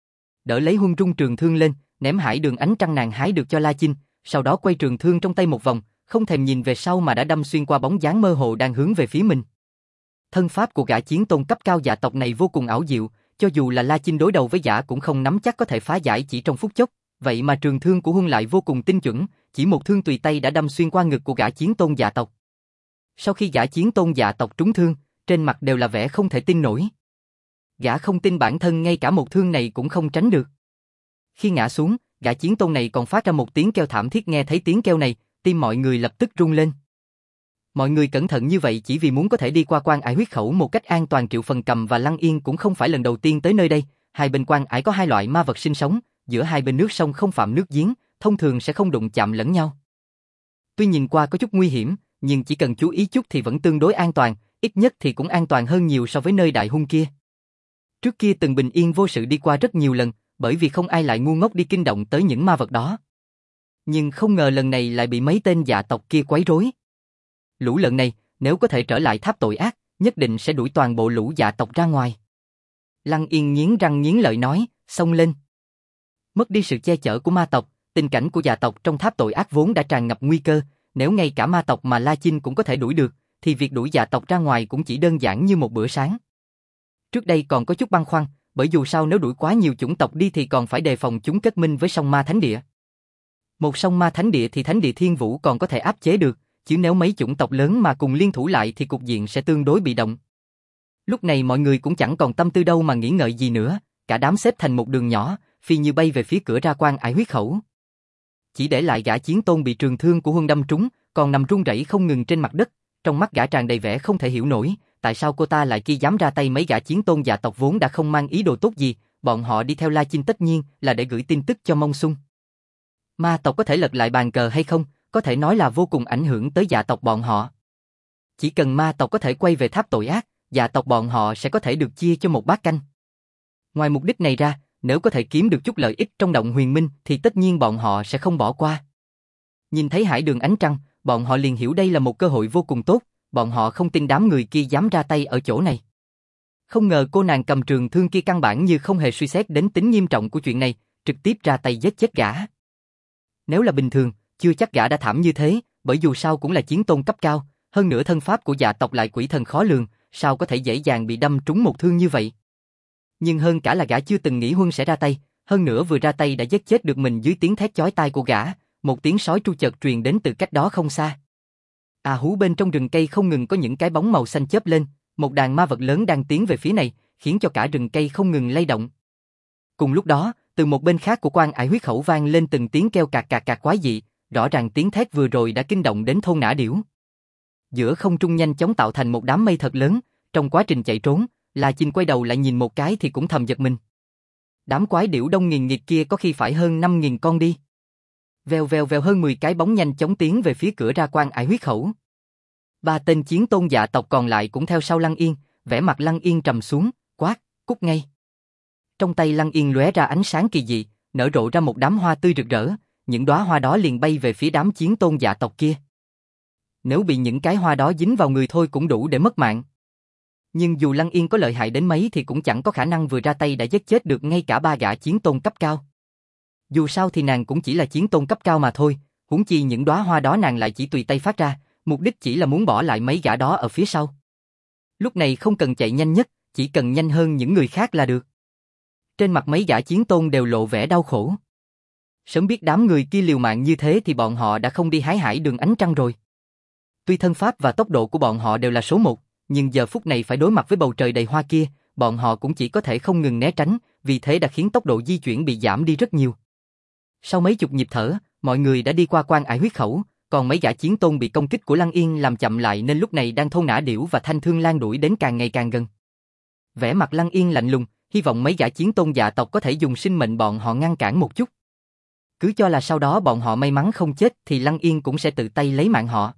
Đỡ lấy Huân rung trường thương lên, ném hải đường ánh trăng nàng hái được cho La Chinh, sau đó quay trường thương trong tay một vòng, không thèm nhìn về sau mà đã đâm xuyên qua bóng dáng mơ hồ đang hướng về phía mình. Thân pháp của gã chiến tôn cấp cao dạ tộc này vô cùng ảo diệu, cho dù là La Chinh đối đầu với gã cũng không nắm chắc có thể phá giải chỉ trong phút chốc, vậy mà trường thương của Huân lại vô cùng tinh chuẩn, chỉ một thương tùy tay đã đâm xuyên qua ngực của gã chiến tôn dạ tộc. Sau khi gã chiến tôn dạ tộc trúng thương, trên mặt đều là vẻ không thể tin nổi. Gã không tin bản thân ngay cả một thương này cũng không tránh được. Khi ngã xuống, gã chiến tôn này còn phát ra một tiếng kêu thảm thiết, nghe thấy tiếng kêu này, tim mọi người lập tức rung lên. Mọi người cẩn thận như vậy chỉ vì muốn có thể đi qua quan ải huyết khẩu một cách an toàn. Triệu Phần Cầm và Lăng Yên cũng không phải lần đầu tiên tới nơi đây, hai bên quan ải có hai loại ma vật sinh sống, giữa hai bên nước sông không phạm nước giếng, thông thường sẽ không đụng chạm lẫn nhau. Tuy nhìn qua có chút nguy hiểm, nhưng chỉ cần chú ý chút thì vẫn tương đối an toàn, ít nhất thì cũng an toàn hơn nhiều so với nơi đại hung kia. Trước kia từng bình yên vô sự đi qua rất nhiều lần, bởi vì không ai lại ngu ngốc đi kinh động tới những ma vật đó. Nhưng không ngờ lần này lại bị mấy tên dạ tộc kia quấy rối. Lũ lợn này, nếu có thể trở lại tháp tội ác, nhất định sẽ đuổi toàn bộ lũ dạ tộc ra ngoài. Lăng Yên nghiến răng nghiến lợi nói, xông lên. Mất đi sự che chở của ma tộc, tình cảnh của dạ tộc trong tháp tội ác vốn đã tràn ngập nguy cơ, nếu ngay cả ma tộc mà La Chinh cũng có thể đuổi được, thì việc đuổi dạ tộc ra ngoài cũng chỉ đơn giản như một bữa sáng. Trước đây còn có chút băn khoăn, bởi dù sao nếu đuổi quá nhiều chủng tộc đi thì còn phải đề phòng chúng kết minh với sông ma thánh địa. Một sông ma thánh địa thì thánh địa thiên vũ còn có thể áp chế được, chứ nếu mấy chủng tộc lớn mà cùng liên thủ lại thì cục diện sẽ tương đối bị động. Lúc này mọi người cũng chẳng còn tâm tư đâu mà nghĩ ngợi gì nữa, cả đám xếp thành một đường nhỏ, phi như bay về phía cửa ra quan ải huyết khẩu. Chỉ để lại gã chiến tôn bị trường thương của Huân đâm trúng, còn nằm run rẩy không ngừng trên mặt đất, trong mắt gã tràn đầy vẻ không thể hiểu nổi, tại sao cô ta lại kia dám ra tay mấy gã chiến tôn dạ tộc vốn đã không mang ý đồ tốt gì, bọn họ đi theo La Chinh tất nhiên là để gửi tin tức cho Mông Xung. Ma tộc có thể lật lại bàn cờ hay không, có thể nói là vô cùng ảnh hưởng tới dạ tộc bọn họ. Chỉ cần ma tộc có thể quay về tháp tội ác, dạ tộc bọn họ sẽ có thể được chia cho một bát canh. Ngoài mục đích này ra, nếu có thể kiếm được chút lợi ích trong động huyền minh thì tất nhiên bọn họ sẽ không bỏ qua. Nhìn thấy hải đường ánh trăng, bọn họ liền hiểu đây là một cơ hội vô cùng tốt, bọn họ không tin đám người kia dám ra tay ở chỗ này. Không ngờ cô nàng cầm trường thương kia căn bản như không hề suy xét đến tính nghiêm trọng của chuyện này, trực tiếp ra tay giết chết gã. Nếu là bình thường, chưa chắc gã đã thảm như thế, bởi dù sao cũng là chiến tôn cấp cao, hơn nữa thân pháp của dạ tộc lại quỷ thần khó lường, sao có thể dễ dàng bị đâm trúng một thương như vậy. Nhưng hơn cả là gã chưa từng nghĩ Huân sẽ ra tay, hơn nữa vừa ra tay đã giết chết được mình dưới tiếng thét chói tai của gã, một tiếng sói tru chợt truyền đến từ cách đó không xa. À hú, bên trong rừng cây không ngừng có những cái bóng màu xanh chớp lên, một đàn ma vật lớn đang tiến về phía này, khiến cho cả rừng cây không ngừng lay động. Cùng lúc đó, từ một bên khác của quan ải huyết khẩu vang lên từng tiếng kêu cạc cạc cạc quái dị, rõ ràng tiếng thét vừa rồi đã kinh động đến thôn Nã Điểu. Giữa không trung nhanh chóng tạo thành một đám mây thật lớn, trong quá trình chạy trốn, La Chinh quay đầu lại nhìn một cái thì cũng thầm giật mình. Đám quái điểu đông nghìn nghịt kia có khi phải hơn năm nghìn con đi. Vèo vèo vèo, hơn mười cái bóng nhanh chóng tiến về phía cửa ra quan ải huyết khẩu. Ba tên chiến tôn dạ tộc còn lại cũng theo sau Lăng Yên, vẻ mặt Lăng Yên trầm xuống, quát, cút ngay. Trong tay Lăng Yên lóe ra ánh sáng kỳ dị, nở rộ ra một đám hoa tươi rực rỡ, những đóa hoa đó liền bay về phía đám chiến tôn dạ tộc kia. Nếu bị những cái hoa đó dính vào người thôi cũng đủ để mất mạng. Nhưng dù Lăng Yên có lợi hại đến mấy thì cũng chẳng có khả năng vừa ra tay đã giết chết được ngay cả ba gã chiến tôn cấp cao. Dù sao thì nàng cũng chỉ là chiến tôn cấp cao mà thôi, huống chi những đóa hoa đó nàng lại chỉ tùy tay phát ra, mục đích chỉ là muốn bỏ lại mấy gã đó ở phía sau. Lúc này không cần chạy nhanh nhất, chỉ cần nhanh hơn những người khác là được. Trên mặt mấy gã chiến tôn đều lộ vẻ đau khổ. Sớm biết đám người kia liều mạng như thế thì bọn họ đã không đi hái hải đường ánh trăng rồi. Tuy thân pháp và tốc độ của bọn họ đều là số một, nhưng giờ phút này phải đối mặt với bầu trời đầy hoa kia, bọn họ cũng chỉ có thể không ngừng né tránh, vì thế đã khiến tốc độ di chuyển bị giảm đi rất nhiều. Sau mấy chục nhịp thở, mọi người đã đi qua quan ải huyết khẩu, còn mấy gã chiến tôn bị công kích của Lăng Yên làm chậm lại nên lúc này đang thôn Nã Điểu và Thanh Thương Lan đuổi đến càng ngày càng gần. Vẻ mặt Lăng Yên lạnh lùng, hy vọng mấy gã chiến tôn dạ tộc có thể dùng sinh mệnh bọn họ ngăn cản một chút. Cứ cho là sau đó bọn họ may mắn không chết thì Lăng Yên cũng sẽ tự tay lấy mạng họ.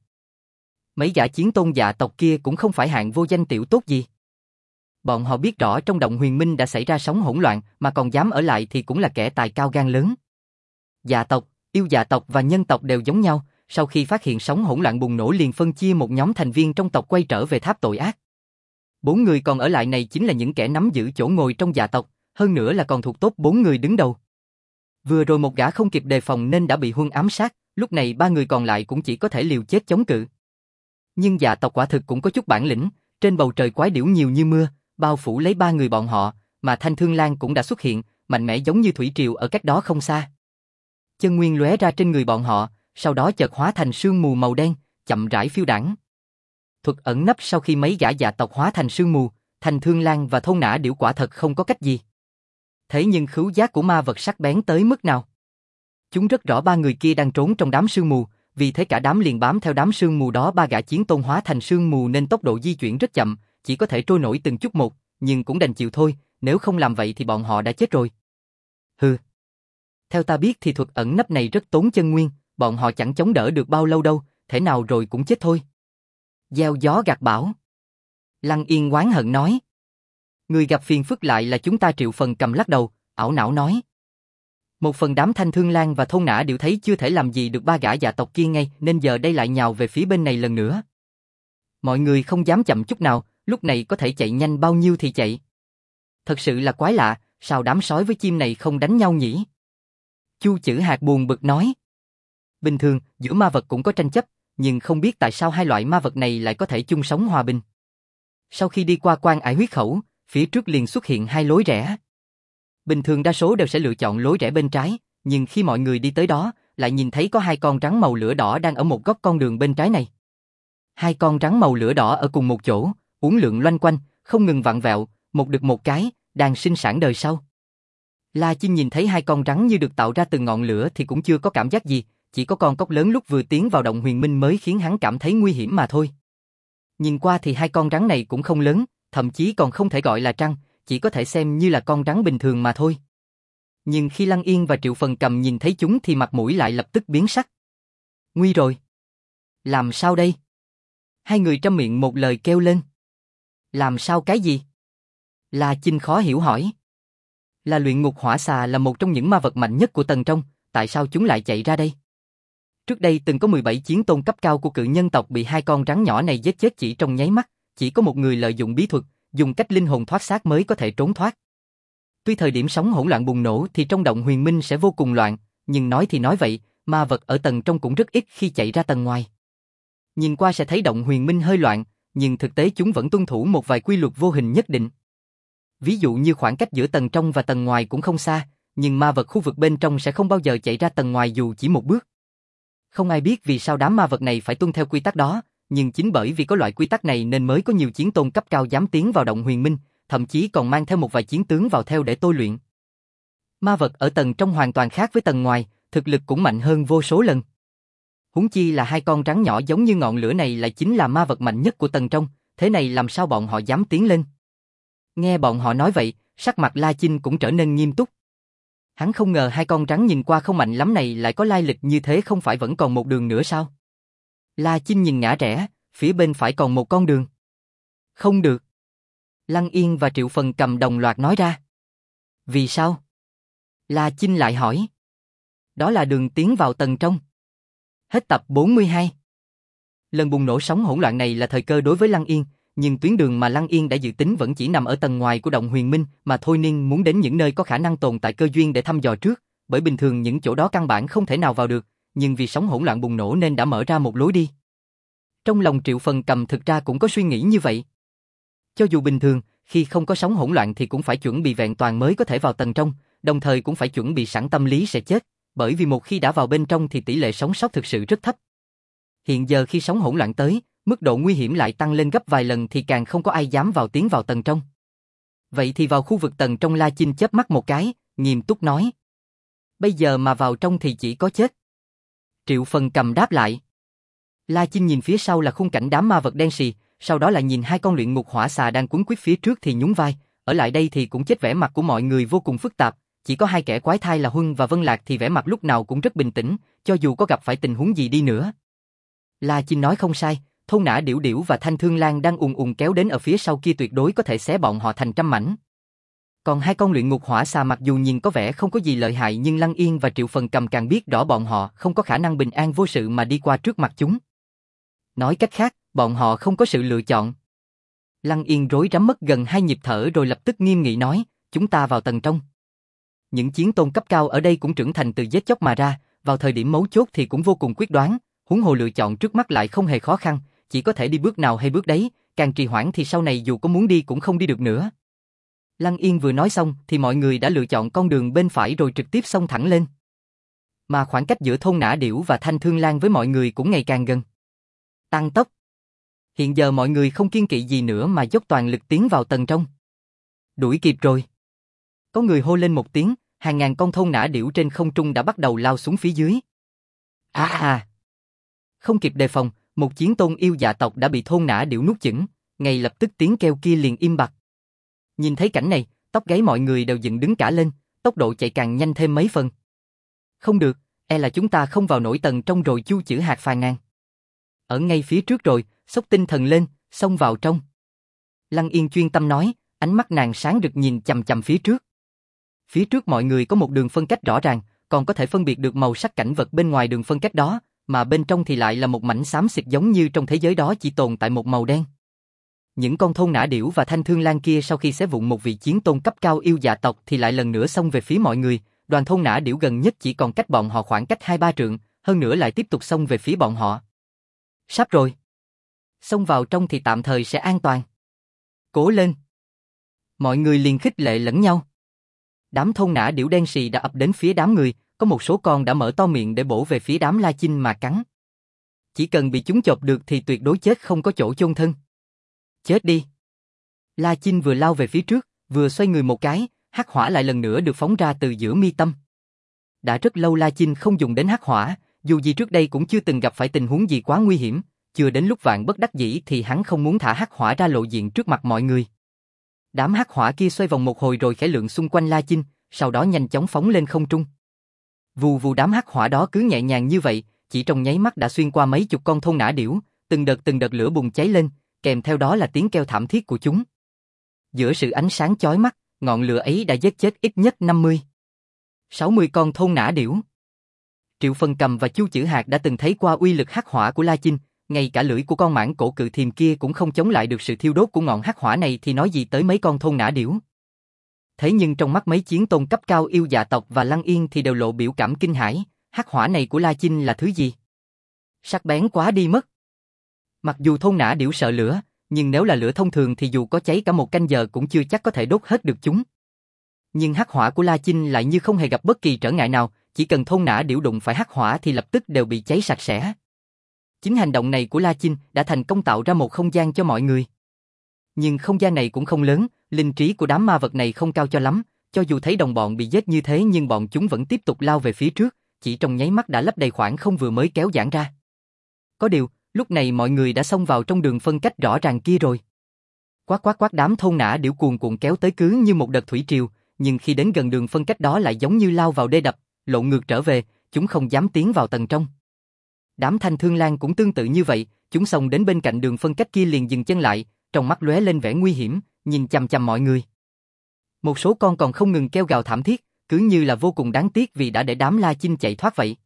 Mấy gã chiến tôn dạ tộc kia cũng không phải hạng vô danh tiểu tốt gì. Bọn họ biết rõ trong động huyền minh đã xảy ra sóng hỗn loạn mà còn dám ở lại thì cũng là kẻ tài cao gan lớn. Dạ tộc, yêu dạ tộc và nhân tộc đều giống nhau, sau khi phát hiện sóng hỗn loạn bùng nổ liền phân chia một nhóm thành viên trong tộc quay trở về tháp tội ác. Bốn người còn ở lại này chính là những kẻ nắm giữ chỗ ngồi trong dạ tộc, hơn nữa là còn thuộc top bốn người đứng đầu. Vừa rồi một gã không kịp đề phòng nên đã bị Huân ám sát, lúc này ba người còn lại cũng chỉ có thể liều chết chống cự. Nhưng dạ tộc quả thực cũng có chút bản lĩnh, trên bầu trời quái điểu nhiều như mưa, bao phủ lấy ba người bọn họ, mà Thanh Thương Lan cũng đã xuất hiện, mạnh mẽ giống như thủy triều ở cách đó không xa. Chân nguyên lóe ra trên người bọn họ, sau đó chợt hóa thành sương mù màu đen, chậm rãi phiêu đãng. Thuật ẩn nấp sau khi mấy gã dạ tộc hóa thành sương mù, Thanh Thương Lan và thôn Nã Điểu quả thật không có cách gì. Thế nhưng khứu giác của ma vật sắc bén tới mức nào? Chúng rất rõ ba người kia đang trốn trong đám sương mù, vì thế cả đám liền bám theo đám sương mù đó. Ba gã chiến tôn hóa thành sương mù nên tốc độ di chuyển rất chậm, chỉ có thể trôi nổi từng chút một, nhưng cũng đành chịu thôi, nếu không làm vậy thì bọn họ đã chết rồi. Hừ. Theo ta biết thì thuật ẩn nấp này rất tốn chân nguyên, bọn họ chẳng chống đỡ được bao lâu đâu, thể nào rồi cũng chết thôi. Gieo gió gặt bão. Lăng Yên oán hận nói. Người gặp phiền phức lại là chúng ta. Triệu Phần Cầm lắc đầu, ảo não nói. Một phần đám Thanh Thương Lan và thôn Nã Điểu thấy chưa thể làm gì được ba gã dạ tộc kia ngay nên giờ đây lại nhào về phía bên này lần nữa. Mọi người không dám chậm chút nào, lúc này có thể chạy nhanh bao nhiêu thì chạy. Thật sự là quái lạ, sao đám sói với chim này không đánh nhau nhỉ? Chu Chữ Hạt buồn bực nói. Bình thường, giữa ma vật cũng có tranh chấp, nhưng không biết tại sao hai loại ma vật này lại có thể chung sống hòa bình. Sau khi đi qua quan ải huyết khẩu, phía trước liền xuất hiện hai lối rẽ. Bình thường đa số đều sẽ lựa chọn lối rẽ bên trái, nhưng khi mọi người đi tới đó, lại nhìn thấy có hai con rắn màu lửa đỏ đang ở một góc con đường bên trái này. Hai con rắn màu lửa đỏ ở cùng một chỗ, uốn lượn loanh quanh, không ngừng vặn vẹo, một đực một cái, đang sinh sản đời sau. La Chinh nhìn thấy hai con rắn như được tạo ra từ ngọn lửa thì cũng chưa có cảm giác gì, chỉ có con cóc lớn lúc vừa tiến vào động huyền minh mới khiến hắn cảm thấy nguy hiểm mà thôi. Nhìn qua thì hai con rắn này cũng không lớn, thậm chí còn không thể gọi là trăng, chỉ có thể xem như là con rắn bình thường mà thôi. Nhưng khi Lăng Yên và Triệu Phần Cầm nhìn thấy chúng thì mặt mũi lại lập tức biến sắc. Nguy rồi! Làm sao đây? Hai người trăm miệng một lời kêu lên. Làm sao cái gì? La Chinh khó hiểu hỏi. Là luyện ngục hỏa xà là một trong những ma vật mạnh nhất của tầng trong, tại sao chúng lại chạy ra đây? Trước đây từng có mười bảy chiến tôn cấp cao của cự nhân tộc bị hai con rắn nhỏ này giết chết chỉ trong nháy mắt, chỉ có một người lợi dụng bí thuật, dùng cách linh hồn thoát xác mới có thể trốn thoát. Tuy thời điểm sóng hỗn loạn bùng nổ thì trong động huyền minh sẽ vô cùng loạn, nhưng nói thì nói vậy, ma vật ở tầng trong cũng rất ít khi chạy ra tầng ngoài. Nhìn qua sẽ thấy động huyền minh hơi loạn, nhưng thực tế chúng vẫn tuân thủ một vài quy luật vô hình nhất định. Ví dụ như khoảng cách giữa tầng trong và tầng ngoài cũng không xa, nhưng ma vật khu vực bên trong sẽ không bao giờ chạy ra tầng ngoài dù chỉ một bước. Không ai biết vì sao đám ma vật này phải tuân theo quy tắc đó, nhưng chính bởi vì có loại quy tắc này nên mới có nhiều chiến tôn cấp cao dám tiến vào động huyền minh, thậm chí còn mang theo một vài chiến tướng vào theo để tôi luyện. Ma vật ở tầng trong hoàn toàn khác với tầng ngoài, thực lực cũng mạnh hơn vô số lần. Huống chi là hai con rắn nhỏ giống như ngọn lửa này lại chính là ma vật mạnh nhất của tầng trong, thế này làm sao bọn họ dám tiến lên? Nghe bọn họ nói vậy, sắc mặt La Chinh cũng trở nên nghiêm túc. Hắn không ngờ hai con rắn nhìn qua không mạnh lắm này lại có lai lịch như thế, không phải vẫn còn một đường nữa sao? La Chinh nhìn ngã rẽ, phía bên phải còn một con đường. Không được. Lăng Yên và Triệu Phần Cầm đồng loạt nói ra. Vì sao? La Chinh lại hỏi. Đó là đường tiến vào tầng trong. Hết tập bốn mươi hai. Lần bùng nổ sóng hỗn loạn này là thời cơ đối với Lăng Yên, nhưng tuyến đường mà Lăng Yên đã dự tính vẫn chỉ nằm ở tầng ngoài của động huyền minh, mà Thôi Niên muốn đến những nơi có khả năng tồn tại cơ duyên để thăm dò trước, bởi bình thường những chỗ đó căn bản không thể nào vào được, nhưng vì sóng hỗn loạn bùng nổ nên đã mở ra một lối đi. Trong lòng Triệu Phần Cầm thực ra cũng có suy nghĩ như vậy. Cho dù bình thường, khi không có sóng hỗn loạn thì cũng phải chuẩn bị vẹn toàn mới có thể vào tầng trong, đồng thời cũng phải chuẩn bị sẵn tâm lý sẽ chết, bởi vì một khi đã vào bên trong thì tỷ lệ sống sót thực sự rất thấp. Hiện giờ khi sóng hỗn loạn tới, mức độ nguy hiểm lại tăng lên gấp vài lần thì càng không có ai dám vào tiến vào tầng trong. Vậy thì vào khu vực tầng trong. La Chinh chớp mắt một cái, nghiêm túc nói. Bây giờ mà vào trong thì chỉ có chết. Triệu Phần Cầm đáp lại. La Chinh nhìn phía sau là khung cảnh đám ma vật đen sì, sau đó lại nhìn hai con luyện ngục hỏa xà đang quấn quýt phía trước thì nhún vai, ở lại đây thì cũng chết. Vẻ mặt của mọi người vô cùng phức tạp, chỉ có hai kẻ quái thai là Huân và Vân Lạc thì vẻ mặt lúc nào cũng rất bình tĩnh, cho dù có gặp phải tình huống gì đi nữa. La Chinh nói không sai, Thôn Nã Điểu Điểu và Thanh Thương Lan đang ùn ùn kéo đến ở phía sau kia tuyệt đối có thể xé bọn họ thành trăm mảnh. Còn hai con luyện ngục hỏa xà mặc dù nhìn có vẻ không có gì lợi hại nhưng Lăng Yên và Triệu Phần Cầm càng biết rõ bọn họ không có khả năng bình an vô sự mà đi qua trước mặt chúng. Nói cách khác, bọn họ không có sự lựa chọn. Lăng Yên rối rắm mất gần hai nhịp thở rồi lập tức nghiêm nghị nói, chúng ta vào tầng trong. Những chiến tôn cấp cao ở đây cũng trưởng thành từ giết chóc mà ra, vào thời điểm mấu chốt thì cũng vô cùng quyết đoán, huống hồ lựa chọn trước mắt lại không hề khó khăn, chỉ có thể đi bước nào hay bước đấy, càng trì hoãn thì sau này dù có muốn đi cũng không đi được nữa. Lăng Yên vừa nói xong thì mọi người đã lựa chọn con đường bên phải rồi trực tiếp xông thẳng lên. Mà khoảng cách giữa Thôn Nã Điểu và Thanh Thương Lan với mọi người cũng ngày càng gần. Tăng tốc. Hiện giờ mọi người không kiêng kỵ gì nữa mà dốc toàn lực tiến vào tầng trong. Đuổi kịp rồi. Có người hô lên một tiếng, hàng ngàn con Thôn Nã Điểu trên không trung đã bắt đầu lao xuống phía dưới. À à! Không kịp đề phòng, một chiến tôn yêu dạ tộc đã bị Thôn Nã Điểu nuốt chửng, ngay lập tức tiếng kêu kia liền im bặt. Nhìn thấy cảnh này, tóc gáy mọi người đều dựng đứng cả lên, tốc độ chạy càng nhanh thêm mấy phần. Không được, e là chúng ta không vào nổi tầng trong rồi. Chu Chữ Hạt phàn nàn. Ở ngay phía trước rồi, xốc tinh thần lên, xông vào trong. Lăng Yên chuyên tâm nói, ánh mắt nàng sáng rực nhìn chằm chằm phía trước. Phía trước mọi người có một đường phân cách rõ ràng, còn có thể phân biệt được màu sắc cảnh vật bên ngoài đường phân cách đó, mà bên trong thì lại là một mảnh xám xịt giống như trong thế giới đó chỉ tồn tại một màu đen. Những con Thôn Nã Điểu và Thanh Thương Lan kia sau khi xé vụn một vị chiến tôn cấp cao yêu dạ tộc thì lại lần nữa xông về phía mọi người, đoàn Thôn Nã Điểu gần nhất chỉ còn cách bọn họ khoảng cách hai ba trượng, hơn nữa lại tiếp tục xông về phía bọn họ. Sắp rồi. Xông vào trong thì tạm thời sẽ an toàn. Cố lên. Mọi người liền khích lệ lẫn nhau. Đám Thôn Nã Điểu đen sì đã ập đến phía đám người, có một số con đã mở to miệng để bổ về phía đám La Chinh mà cắn. Chỉ cần bị chúng chộp được thì tuyệt đối chết không có chỗ chôn thân. Chết đi. La Chinh vừa lao về phía trước, vừa xoay người một cái, hắc hỏa lại lần nữa được phóng ra từ giữa mi tâm. Đã rất lâu La Chinh không dùng đến hắc hỏa, dù gì trước đây cũng chưa từng gặp phải tình huống gì quá nguy hiểm, chưa đến lúc vạn bất đắc dĩ thì hắn không muốn thả hắc hỏa ra lộ diện trước mặt mọi người. Đám hắc hỏa kia xoay vòng một hồi rồi khẽ lượn xung quanh La Chinh, sau đó nhanh chóng phóng lên không trung. Vù vù, đám hắc hỏa đó cứ nhẹ nhàng như vậy, chỉ trong nháy mắt đã xuyên qua mấy chục con thôn nã điểu, từng đợt từng đợt lửa bùng cháy lên, kèm theo đó là tiếng kêu thảm thiết của chúng. Giữa sự ánh sáng chói mắt, ngọn lửa ấy đã giết chết ít nhất năm mươi, sáu mươi con thôn nã điểu. Triệu Phần Cầm và Chu Chữ Hạc đã từng thấy qua uy lực hắc hỏa của La Chinh, ngay cả lưỡi của con mãng cổ cự thiềm kia cũng không chống lại được sự thiêu đốt của ngọn hắc hỏa này thì nói gì tới mấy con thôn nã điểu. Thế nhưng trong mắt mấy chiến tôn cấp cao yêu dạ tộc và Lăng Yên thì đều lộ biểu cảm kinh hãi, hắc hỏa này của La Chinh là thứ gì? Sắc bén quá đi mất. Mặc dù thôn nã điểu sợ lửa, nhưng nếu là lửa thông thường thì dù có cháy cả một canh giờ cũng chưa chắc có thể đốt hết được chúng. Nhưng hắc hỏa của La Chinh lại như không hề gặp bất kỳ trở ngại nào, chỉ cần thôn nã điểu đụng phải hắc hỏa thì lập tức đều bị cháy sạch sẽ. Chính hành động này của La Chinh đã thành công tạo ra một không gian cho mọi người. Nhưng không gian này cũng không lớn, linh trí của đám ma vật này không cao cho lắm, cho dù thấy đồng bọn bị giết như thế nhưng bọn chúng vẫn tiếp tục lao về phía trước, chỉ trong nháy mắt đã lấp đầy khoảng không vừa mới kéo giãn ra. Có điều, lúc này mọi người đã xông vào trong đường phân cách rõ ràng kia rồi. Quát quát quát, đám thôn nã điểu cuồn cuộn kéo tới cứ như một đợt thủy triều, nhưng khi đến gần đường phân cách đó lại giống như lao vào đê đập, lộn ngược trở về, chúng không dám tiến vào tầng trong. Đám Thanh Thương Lang cũng tương tự như vậy, chúng xông đến bên cạnh đường phân cách kia liền dừng chân lại, trong mắt lóe lên vẻ nguy hiểm, nhìn chằm chằm mọi người. Một số con còn không ngừng kêu gào thảm thiết, cứ như là vô cùng đáng tiếc vì đã để đám La Chinh chạy thoát vậy.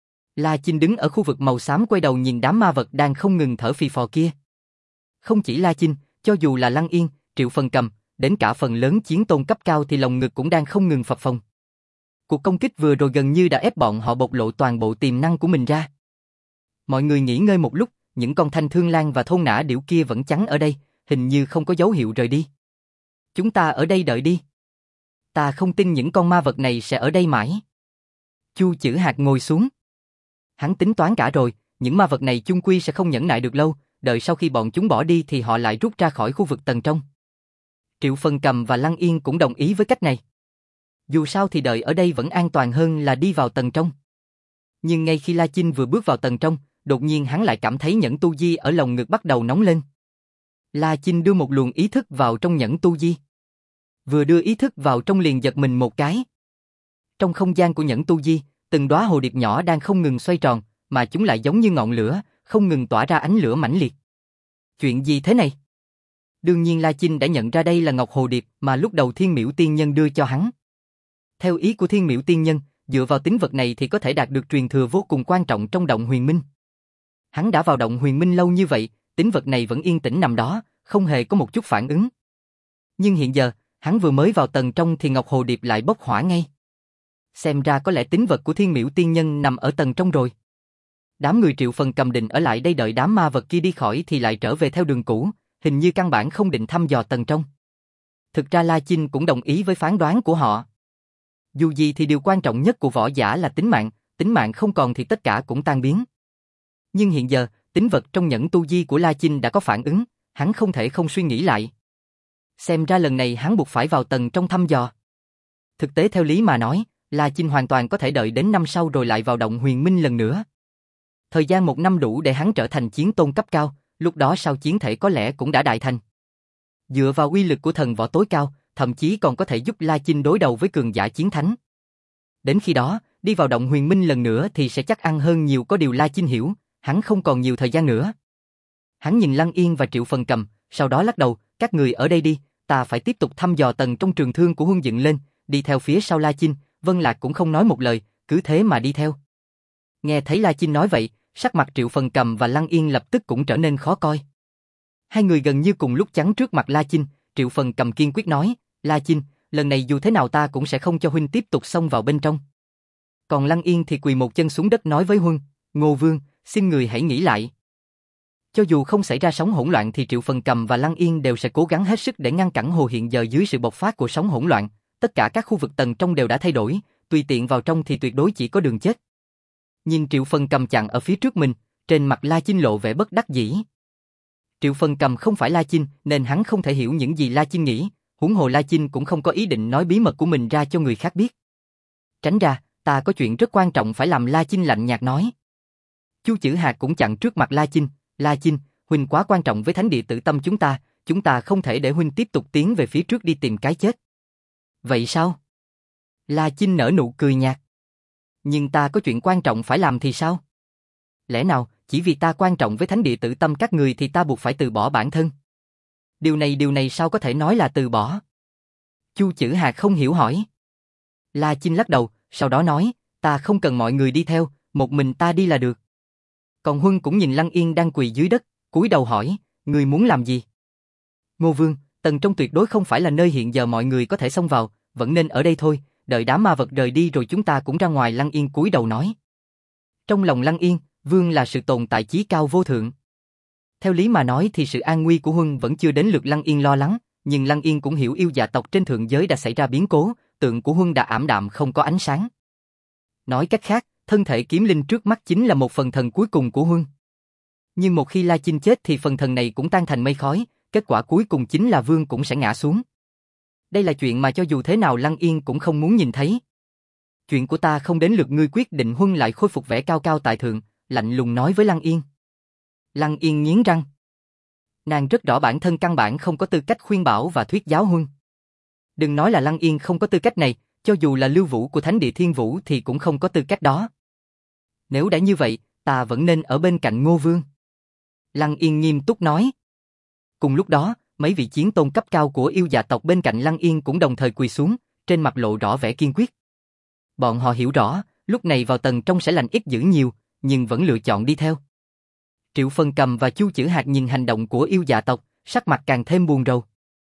La Chinh đứng ở khu vực màu xám quay đầu nhìn đám ma vật đang không ngừng thở phì phò kia. Không chỉ La Chinh, cho dù là Lăng Yên, Triệu Phần Cầm, đến cả phần lớn chiến tôn cấp cao thì lồng ngực cũng đang không ngừng phập phồng. Cuộc công kích vừa rồi gần như đã ép bọn họ bộc lộ toàn bộ tiềm năng của mình ra. Mọi người nghỉ ngơi một lúc, những con Thanh Thương Lang và thôn nã điểu kia vẫn chắn ở đây, hình như không có dấu hiệu rời đi. Chúng ta ở đây đợi đi. Ta không tin những con ma vật này sẽ ở đây mãi. Chu Chữ Hạc ngồi xuống. Hắn tính toán cả rồi, những ma vật này chung quy sẽ không nhẫn nại được lâu, đợi sau khi bọn chúng bỏ đi thì họ lại rút ra khỏi khu vực tầng trong. Triệu Phần Cầm và Lăng Yên cũng đồng ý với cách này. Dù sao thì đợi ở đây vẫn an toàn hơn là đi vào tầng trong. Nhưng ngay khi La Chinh vừa bước vào tầng trong, đột nhiên hắn lại cảm thấy nhẫn tu di ở lồng ngực bắt đầu nóng lên. La Chinh đưa một luồng ý thức vào trong nhẫn tu di. Vừa đưa ý thức vào trong liền giật mình một cái. Trong không gian của nhẫn tu di, từng đóa hồ điệp nhỏ đang không ngừng xoay tròn, mà chúng lại giống như ngọn lửa, không ngừng tỏa ra ánh lửa mãnh liệt. Chuyện gì thế này? Đương nhiên La Chinh đã nhận ra đây là ngọc hồ điệp mà lúc đầu Thiên Miễu Tiên Nhân đưa cho hắn. Theo ý của Thiên Miễu Tiên Nhân, dựa vào tính vật này thì có thể đạt được truyền thừa vô cùng quan trọng trong động huyền minh. Hắn đã vào động huyền minh lâu như vậy, tính vật này vẫn yên tĩnh nằm đó, không hề có một chút phản ứng. Nhưng hiện giờ, hắn vừa mới vào tầng trong thì ngọc hồ điệp lại bốc hỏa ngay. Xem ra có lẽ tính vật của Thiên Miễu Tiên Nhân nằm ở tầng trong rồi. Đám người Triệu Phần Cầm định ở lại đây đợi đám ma vật kia đi khỏi thì lại trở về theo đường cũ, hình như căn bản không định thăm dò tầng trong. Thực ra La Chinh cũng đồng ý với phán đoán của họ. Dù gì thì điều quan trọng nhất của võ giả là tính mạng, tính mạng không còn thì tất cả cũng tan biến. Nhưng hiện giờ, tính vật trong nhẫn tu di của La Chinh đã có phản ứng, hắn không thể không suy nghĩ lại. Xem ra lần này hắn buộc phải vào tầng trong thăm dò. Thực tế theo lý mà nói, La Chinh hoàn toàn có thể đợi đến năm sau rồi lại vào động huyền minh lần nữa. Thời gian một năm đủ để hắn trở thành chiến tôn cấp cao, lúc đó sao chiến thể có lẽ cũng đã đại thành. Dựa vào uy lực của thần võ tối cao, thậm chí còn có thể giúp La Chinh đối đầu với cường giả chiến thánh. Đến khi đó, đi vào động huyền minh lần nữa thì sẽ chắc ăn hơn nhiều, có điều La Chinh hiểu, hắn không còn nhiều thời gian nữa. Hắn nhìn Lăng Yên và Triệu Phần Cầm, sau đó lắc đầu, các người ở đây đi, ta phải tiếp tục thăm dò tầng trong trường thương của Huân dựng lên, đi theo phía sau La Chinh, Vân Lạc cũng không nói một lời, cứ thế mà đi theo. Nghe thấy La Chinh nói vậy, sắc mặt Triệu Phần Cầm và Lăng Yên lập tức cũng trở nên khó coi. Hai người gần như cùng lúc chắn trước mặt La Chinh, Triệu Phần Cầm kiên quyết nói, La Chinh, lần này dù thế nào ta cũng sẽ không cho huynh tiếp tục xông vào bên trong. Còn Lăng Yên thì quỳ một chân xuống đất nói với Huân, Ngô Vương, xin người hãy nghĩ lại. Cho dù không xảy ra sóng hỗn loạn thì Triệu Phần Cầm và Lăng Yên đều sẽ cố gắng hết sức để ngăn cản hồ hiện giờ dưới sự bộc phát của sóng hỗn loạn, tất cả các khu vực tầng trong đều đã thay đổi, tùy tiện vào trong thì tuyệt đối chỉ có đường chết. Nhìn Triệu Phần Cầm chặn ở phía trước mình, trên mặt La Chinh lộ vẻ bất đắc dĩ. Triệu Phần Cầm không phải La Chinh nên hắn không thể hiểu những gì La Chinh nghĩ, huống hồ La Chinh cũng không có ý định nói bí mật của mình ra cho người khác biết. Tránh ra, ta có chuyện rất quan trọng phải làm, La Chinh lạnh nhạt nói. Chu Chữ Hạc cũng chặn trước mặt La Chinh, La Chinh, huynh quá quan trọng với thánh địa Tử Tâm chúng ta, chúng ta không thể để huynh tiếp tục tiến về phía trước đi tìm cái chết. Vậy sao? La Chinh nở nụ cười nhạt. Nhưng ta có chuyện quan trọng phải làm thì sao? Lẽ nào, chỉ vì ta quan trọng với thánh địa Tử Tâm các người thì ta buộc phải từ bỏ bản thân? Điều này điều này sao có thể nói là từ bỏ? Chu Chử Hạc không hiểu hỏi. La Chinh lắc đầu, sau đó nói, ta không cần mọi người đi theo, một mình ta đi là được. Còn Huân cũng nhìn Lăng Yên đang quỳ dưới đất, cúi đầu hỏi, người muốn làm gì? Ngô Vương, Tần Trong tuyệt đối không phải là nơi hiện giờ mọi người có thể xông vào, vẫn nên ở đây thôi, đợi đám ma vật rời đi rồi chúng ta cũng ra ngoài. Lăng Yên cúi đầu nói. Trong lòng Lăng Yên, Vương là sự tồn tại chí cao vô thượng. Theo lý mà nói thì sự an nguy của Huân vẫn chưa đến lượt Lăng Yên lo lắng, nhưng Lăng Yên cũng hiểu yêu dạ tộc trên thượng giới đã xảy ra biến cố, tượng của Huân đã ảm đạm không có ánh sáng. Nói cách khác, thân thể kiếm linh trước mắt chính là một phần thần cuối cùng của Huân. Nhưng một khi La Chinh chết thì phần thần này cũng tan thành mây khói, kết quả cuối cùng chính là Vương cũng sẽ ngã xuống. Đây là chuyện mà cho dù thế nào Lăng Yên cũng không muốn nhìn thấy. Chuyện của ta không đến lượt ngươi quyết định. Huân lại khôi phục vẻ cao cao tại thượng, lạnh lùng nói với Lăng Yên. Lăng Yên nghiến răng. Nàng rất rõ bản thân căn bản không có tư cách khuyên bảo và thuyết giáo Huân. Đừng nói là Lăng Yên không có tư cách này, cho dù là Lưu Vũ của Thánh địa Thiên Vũ thì cũng không có tư cách đó. Nếu đã như vậy, ta vẫn nên ở bên cạnh Ngô Vương. Lăng Yên nghiêm túc nói. Cùng lúc đó, mấy vị chiến tôn cấp cao của yêu dạ tộc bên cạnh Lăng Yên cũng đồng thời quỳ xuống, trên mặt lộ rõ vẻ kiên quyết. Bọn họ hiểu rõ, lúc này vào Tần Trong sẽ lành ít dữ nhiều, nhưng vẫn lựa chọn đi theo. Triệu Phân Cầm và Chu Chử Hạc nhìn hành động của yêu dạ tộc, sắc mặt càng thêm buồn rầu.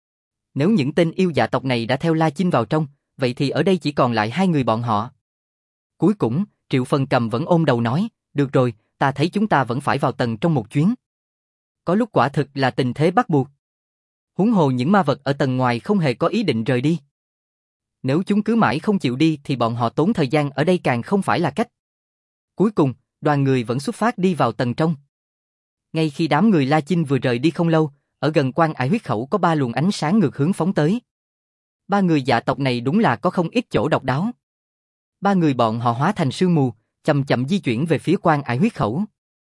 Nếu những tên yêu dạ tộc này đã theo La Chinh vào trong, vậy thì ở đây chỉ còn lại hai người bọn họ. Cuối cùng, Triệu Phân Cầm vẫn ôm đầu nói, được rồi, ta thấy chúng ta vẫn phải vào Tần Trong một chuyến. Có lúc quả thực là tình thế bắt buộc. Huống hồ những ma vật ở tầng ngoài không hề có ý định rời đi. Nếu chúng cứ mãi không chịu đi thì bọn họ tốn thời gian ở đây càng không phải là cách. Cuối cùng, đoàn người vẫn xuất phát đi vào Tầng Trong. Ngay khi đám người La Chinh vừa rời đi không lâu, ở gần quan ải huyết khẩu có ba luồng ánh sáng ngược hướng phóng tới. Ba người dạ tộc này đúng là có không ít chỗ độc đáo. Ba người bọn họ hóa thành sương mù, chậm chậm di chuyển về phía quan ải huyết khẩu.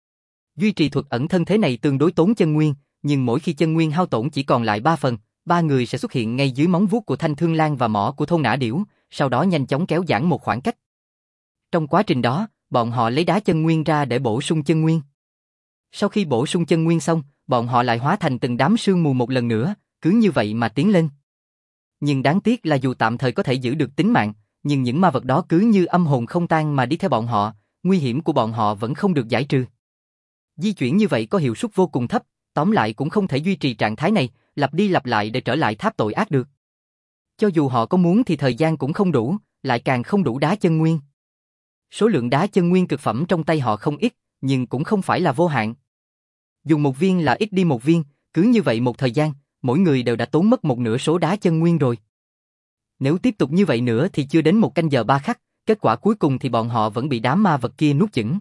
Duy trì thuật ẩn thân thế này tương đối tốn chân nguyên, nhưng mỗi khi chân nguyên hao tổn chỉ còn lại ba phần, ba người sẽ xuất hiện ngay dưới móng vuốt của Thanh Thương Lan và mỏ của Thôn Nã Điểu, sau đó nhanh chóng kéo giãn một khoảng cách. Trong quá trình đó, bọn họ lấy đá chân nguyên ra để bổ sung chân nguyên. Sau khi bổ sung chân nguyên xong, bọn họ lại hóa thành từng đám sương mù một lần nữa, cứ như vậy mà tiến lên. Nhưng đáng tiếc là dù tạm thời có thể giữ được tính mạng, nhưng những ma vật đó cứ như âm hồn không tan mà đi theo bọn họ, nguy hiểm của bọn họ vẫn không được giải trừ. Di chuyển như vậy có hiệu suất vô cùng thấp, tóm lại cũng không thể duy trì trạng thái này, lặp đi lặp lại để trở lại tháp tội ác được. Cho dù họ có muốn thì thời gian cũng không đủ, lại càng không đủ đá chân nguyên. Số lượng đá chân nguyên cực phẩm trong tay họ không ít, nhưng cũng không phải là vô hạn. Dùng một viên là ít đi một viên, cứ như vậy một thời gian, mỗi người đều đã tốn mất một nửa số đá chân nguyên rồi. Nếu tiếp tục như vậy nữa thì chưa đến một canh giờ ba khắc, kết quả cuối cùng thì bọn họ vẫn bị đám ma vật kia nuốt chửng.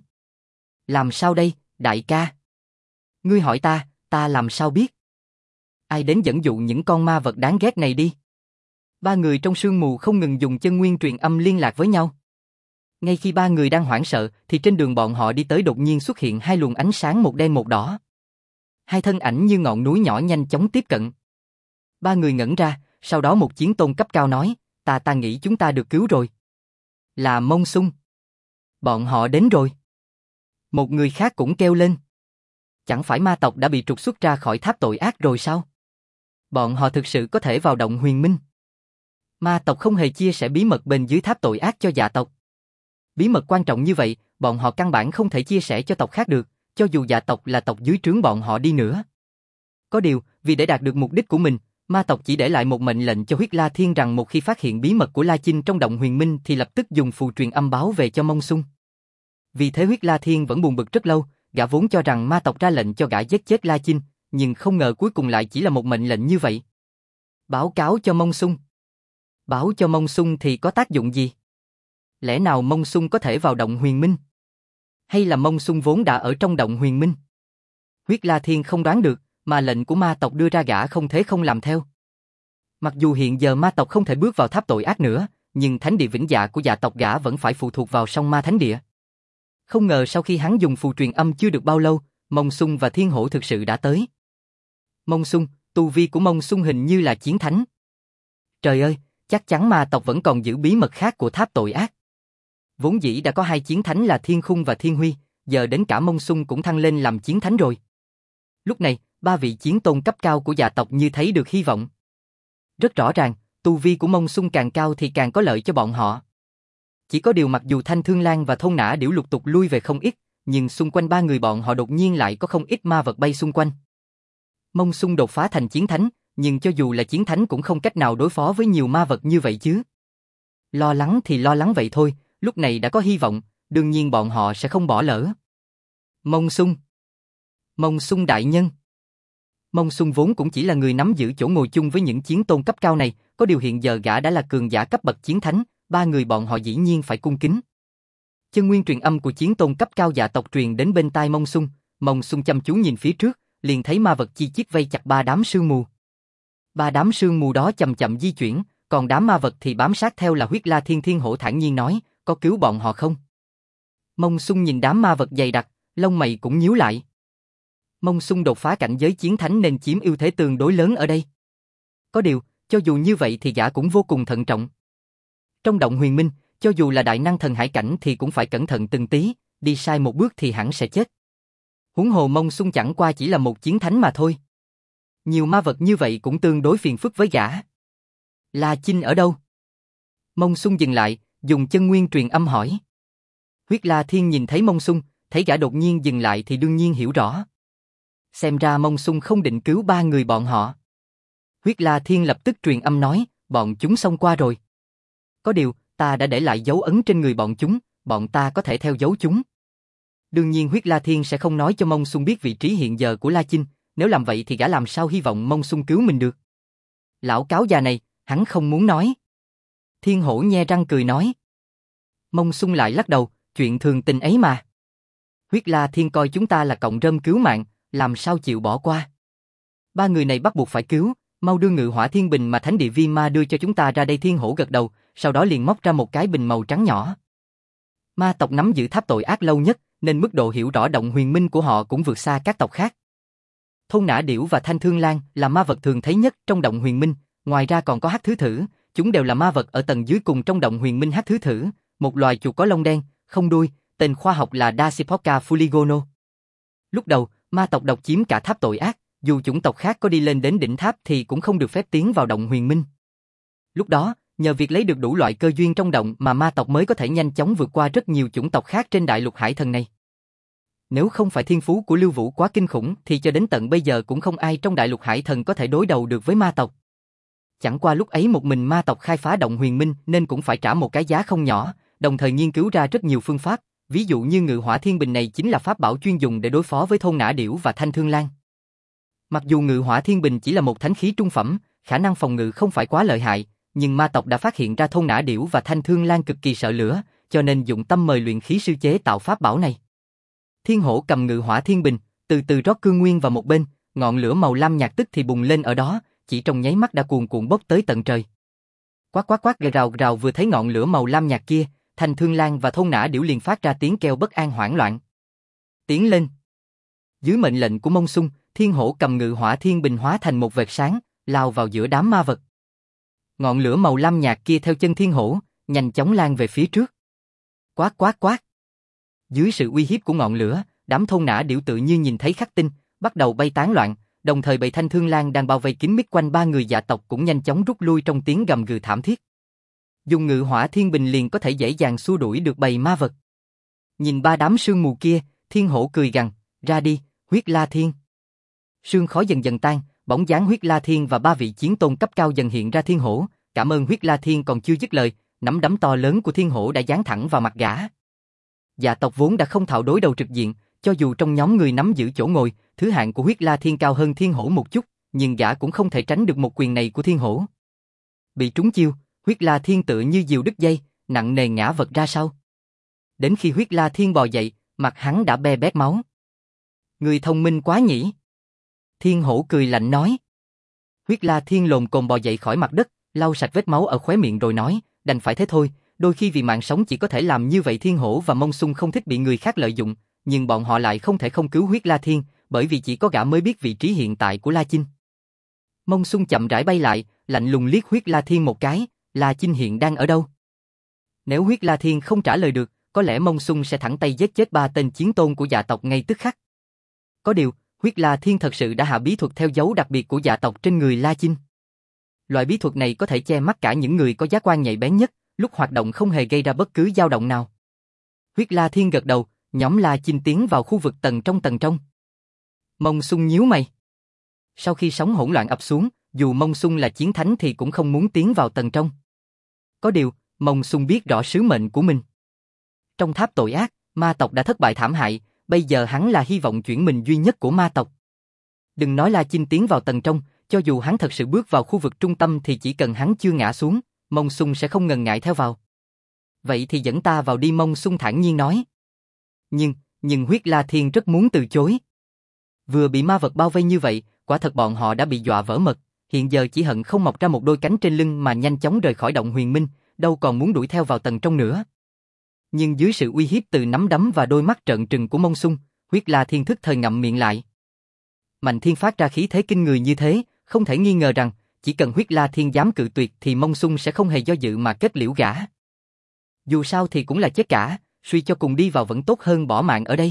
Làm sao đây, đại ca? Ngươi hỏi ta, ta làm sao biết? Ai đến dẫn dụ những con ma vật đáng ghét này đi? Ba người trong sương mù không ngừng dùng chân nguyên truyền âm liên lạc với nhau. Ngay khi ba người đang hoảng sợ, thì trên đường bọn họ đi tới đột nhiên xuất hiện hai luồng ánh sáng một đen một đỏ. Hai thân ảnh như ngọn núi nhỏ nhanh chóng tiếp cận. Ba người ngẩn ra, sau đó một chiến tôn cấp cao nói, ta ta nghĩ chúng ta được cứu rồi. Là Mông Xung. Bọn họ đến rồi. Một người khác cũng kêu lên. Chẳng phải ma tộc đã bị trục xuất ra khỏi tháp tội ác rồi sao? Bọn họ thực sự có thể vào động huyền minh. Ma tộc không hề chia sẻ bí mật bên dưới tháp tội ác cho dạ tộc. Bí mật quan trọng như vậy, bọn họ căn bản không thể chia sẻ cho tộc khác được, cho dù dạ tộc là tộc dưới trướng bọn họ đi nữa. Có điều, vì để đạt được mục đích của mình, ma tộc chỉ để lại một mệnh lệnh cho Huyết La Thiên rằng một khi phát hiện bí mật của La Chinh trong động huyền minh thì lập tức dùng phù truyền âm báo về cho Mông Xung. Vì thế Huyết La Thiên vẫn buồn bực rất lâu, gã vốn cho rằng ma tộc ra lệnh cho gã giết chết La Chinh, nhưng không ngờ cuối cùng lại chỉ là một mệnh lệnh như vậy. Báo cáo cho Mông Xung. Báo cho Mông Xung thì có tác dụng gì? Lẽ nào Mông Xung có thể vào động huyền minh? Hay là Mông Xung vốn đã ở trong động huyền minh? Huyết La Thiên không đoán được, mà lệnh của ma tộc đưa ra gã không thể không làm theo. Mặc dù hiện giờ ma tộc không thể bước vào tháp tội ác nữa, nhưng thánh địa vĩnh dạ của dạ tộc gã vẫn phải phụ thuộc vào song ma thánh địa. Không ngờ sau khi hắn dùng phù truyền âm chưa được bao lâu, Mông Xung và Thiên Hổ thực sự đã tới. Mông Xung, tu vi của Mông Xung hình như là chiến thánh. Trời ơi, chắc chắn ma tộc vẫn còn giữ bí mật khác của tháp tội ác. Vốn dĩ đã có hai chiến thánh là Thiên Khung và Thiên Huy, giờ đến cả Mông Xung cũng thăng lên làm chiến thánh rồi. Lúc này, ba vị chiến tôn cấp cao của gia tộc như thấy được hy vọng. Rất rõ ràng, tu vi của Mông Xung càng cao thì càng có lợi cho bọn họ. Chỉ có điều mặc dù Thanh Thương Lan và Thôn Nã Điểu lục tục lui về không ít, nhưng xung quanh ba người bọn họ đột nhiên lại có không ít ma vật bay xung quanh. Mông Xung đột phá thành chiến thánh, nhưng cho dù là chiến thánh cũng không cách nào đối phó với nhiều ma vật như vậy chứ. Lo lắng thì lo lắng vậy thôi, lúc này đã có hy vọng, đương nhiên bọn họ sẽ không bỏ lỡ. Mông Xung. Mông Xung đại nhân. Mông Xung vốn cũng chỉ là người nắm giữ chỗ ngồi chung với những chiến tôn cấp cao này, có điều hiện giờ gã đã là cường giả cấp bậc chiến thánh, ba người bọn họ dĩ nhiên phải cung kính. Chân nguyên truyền âm của chiến tôn cấp cao dạ tộc truyền đến bên tai Mông Xung, Mông Xung chăm chú nhìn phía trước, liền thấy ma vật chi chít vây chặt ba đám sương mù. Ba đám sương mù đó chậm chậm di chuyển, còn đám ma vật thì bám sát theo là Huyết La Thiên. Thiên Hổ thản nhiên nói, có cứu bọn họ không? Mông Xung nhìn đám ma vật dày đặc, lông mày cũng nhíu lại. Mông Xung đột phá cảnh giới chiến thánh nên chiếm ưu thế tương đối lớn ở đây. Có điều, cho dù như vậy thì gã cũng vô cùng thận trọng. Trong động huyền minh, cho dù là đại năng thần hải cảnh thì cũng phải cẩn thận từng tí, đi sai một bước thì hẳn sẽ chết. Huống hồ Mông Xung chẳng qua chỉ là một chiến thánh mà thôi. Nhiều ma vật như vậy cũng tương đối phiền phức với gã. La Chinh ở đâu? Mông Xung dừng lại, dùng chân nguyên truyền âm hỏi. Huyết La Thiên nhìn thấy Mông Xung, thấy gã đột nhiên dừng lại thì đương nhiên hiểu rõ. Xem ra Mông Xung không định cứu ba người bọn họ. Huyết La Thiên lập tức truyền âm nói, bọn chúng xông qua rồi. Có điều, ta đã để lại dấu ấn trên người bọn chúng, bọn ta có thể theo dấu chúng. Đương nhiên Huyết La Thiên sẽ không nói cho Mông Xung biết vị trí hiện giờ của La Chinh, nếu làm vậy thì gã làm sao hy vọng Mông Xung cứu mình được. Lão cáo già này, hắn không muốn nói. Thiên Hổ nhe răng cười nói. Mông Xung lại lắc đầu, chuyện thường tình ấy mà. Huyết La Thiên coi chúng ta là cọng rơm cứu mạng, làm sao chịu bỏ qua. Ba người này bắt buộc phải cứu, mau đưa Ngự Hỏa Thiên Bình mà Thánh Địa Vi Ma đưa cho chúng ta ra đây. Thiên Hổ gật đầu, sau đó liền móc ra một cái bình màu trắng nhỏ. Ma tộc nắm giữ tháp tội ác lâu nhất, nên mức độ hiểu rõ động huyền minh của họ cũng vượt xa các tộc khác. Thôn Nã Điểu và Thanh Thương Lan là ma vật thường thấy nhất trong động huyền minh, ngoài ra còn có Hắc Thứ Thử, chúng đều là ma vật ở tầng dưới cùng trong động huyền minh. Hắc Thứ Thử, một loài chuột có lông đen, không đuôi, tên khoa học là Dasyphoca fuligono. Lúc đầu, ma tộc độc chiếm cả tháp tội ác, dù chủng tộc khác có đi lên đến đỉnh tháp thì cũng không được phép tiến vào động huyền minh. Lúc đó, nhờ việc lấy được đủ loại cơ duyên trong động mà ma tộc mới có thể nhanh chóng vượt qua rất nhiều chủng tộc khác trên đại lục hải thần này. Nếu không phải thiên phú của Lưu Vũ quá kinh khủng thì cho đến tận bây giờ cũng không ai trong đại lục hải thần có thể đối đầu được với ma tộc. Chẳng qua lúc ấy một mình ma tộc khai phá động huyền minh nên cũng phải trả một cái giá không nhỏ, đồng thời nghiên cứu ra rất nhiều phương pháp, ví dụ như Ngự Hỏa Thiên Bình này chính là pháp bảo chuyên dùng để đối phó với Thôn Nã Điểu và Thanh Thương Lan. Mặc dù Ngự Hỏa Thiên Bình chỉ là một thánh khí trung phẩm, khả năng phòng ngự không phải quá lợi hại, nhưng ma tộc đã phát hiện ra Thôn Nã Điểu và Thanh Thương Lan cực kỳ sợ lửa, cho nên dụng tâm mời luyện khí sư chế tạo pháp bảo này. Thiên Hổ cầm Ngự Hỏa Thiên Bình, từ từ rót cương nguyên vào một bên, ngọn lửa màu lam nhạt tức thì bùng lên ở đó, chỉ trong nháy mắt đã cuồn cuộn bốc tới tận trời. Quát quát quát rào rào, vừa thấy ngọn lửa màu lam nhạt kia, Thanh Thương Lan và Thôn Nã Điểu liền phát ra tiếng kêu bất an hoảng loạn. Tiến lên. Dưới mệnh lệnh của Mông Xung, Thiên Hổ cầm Ngự Hỏa Thiên Bình hóa thành một vệt sáng, lao vào giữa đám ma vật. Ngọn lửa màu lam nhạt kia theo chân Thiên Hổ, nhanh chóng lan về phía trước. Quát quát quát. Dưới sự uy hiếp của ngọn lửa, đám Thôn Nã Điểu tự như nhìn thấy khắc tinh, bắt đầu bay tán loạn, đồng thời bầy Thanh Thương Lan đang bao vây kín mít quanh ba người dạ tộc cũng nhanh chóng rút lui trong tiếng gầm gừ thảm thiết. Dùng Ngự Hỏa Thiên Bình liền có thể dễ dàng xua đuổi được bầy ma vật. Nhìn ba đám sương mù kia, Thiên Hổ cười gằn, ra đi, Huyết La Thiên. Sương khói dần dần tan, bóng dáng Huyết La Thiên và ba vị chiến tôn cấp cao dần hiện ra. Thiên Hổ, cảm ơn. Huyết La Thiên còn chưa dứt lời, nắm đấm to lớn của Thiên Hổ đã giáng thẳng vào mặt gã. Dạ tộc vốn đã không thạo đối đầu trực diện, cho dù trong nhóm người nắm giữ chỗ ngồi, thứ hạng của Huyết La Thiên cao hơn Thiên Hổ một chút, nhưng gã cũng không thể tránh được một quyền này của Thiên Hổ. Bị trúng chiêu, Huyết La Thiên tựa như diều đứt dây, nặng nề ngã vật ra sau. Đến khi Huyết La Thiên bò dậy, mặt hắn đã be bét máu. Người thông minh quá nhỉ? Thiên Hổ cười lạnh nói. Huyết La Thiên lồm cồm bò dậy khỏi mặt đất, lau sạch vết máu ở khóe miệng rồi nói, đành phải thế thôi, đôi khi vì mạng sống chỉ có thể làm như vậy. Thiên Hổ và Mông Xung không thích bị người khác lợi dụng, nhưng bọn họ lại không thể không cứu Huyết La Thiên, bởi vì chỉ có gã mới biết vị trí hiện tại của La Chinh. Mông Xung chậm rãi bay lại, lạnh lùng liếc Huyết La Thiên một cái, La Chinh hiện đang ở đâu? Nếu Huyết La Thiên không trả lời được, có lẽ Mông Xung sẽ thẳng tay giết chết ba tên chiến tôn của dạ tộc ngay tức khắc. Có điều, Huyết La Thiên thật sự đã hạ bí thuật theo dấu đặc biệt của dạ tộc trên người La Chinh. Loại bí thuật này có thể che mắt cả những người có giác quan nhạy bén nhất, lúc hoạt động không hề gây ra bất cứ dao động nào. Huyết La Thiên gật đầu, nhóm La Chinh tiến vào khu vực tầng trong tầng trong. Mông Xung nhíu mày. Sau khi sóng hỗn loạn ập xuống, dù Mông Xung là chiến thánh thì cũng không muốn tiến vào tầng trong. Có điều, Mông Xung biết rõ sứ mệnh của mình. Trong tháp tội ác, ma tộc đã thất bại thảm hại, bây giờ hắn là hy vọng chuyển mình duy nhất của ma tộc. Đừng nói La Chinh tiến vào tầng trong, cho dù hắn thật sự bước vào khu vực trung tâm thì chỉ cần hắn chưa ngã xuống, Mông Xung sẽ không ngần ngại theo vào. Vậy thì dẫn ta vào đi, Mông Xung thản nhiên nói. Nhưng, nhưng Huyết La Thiên rất muốn từ chối. Vừa bị ma vật bao vây như vậy, quả thật bọn họ đã bị dọa vỡ mật, hiện giờ chỉ hận không mọc ra một đôi cánh trên lưng mà nhanh chóng rời khỏi động huyền minh, đâu còn muốn đuổi theo vào tầng trong nữa. Nhưng dưới sự uy hiếp từ nắm đấm và đôi mắt trợn trừng của Mông Xung, Huyết La Thiên thức thời ngậm miệng lại. Mạnh Thiên phát ra khí thế kinh người như thế, không thể nghi ngờ rằng, chỉ cần Huyết La Thiên dám cự tuyệt thì Mông Xung sẽ không hề do dự mà kết liễu gã. Dù sao thì cũng là chết cả, suy cho cùng đi vào vẫn tốt hơn bỏ mạng ở đây.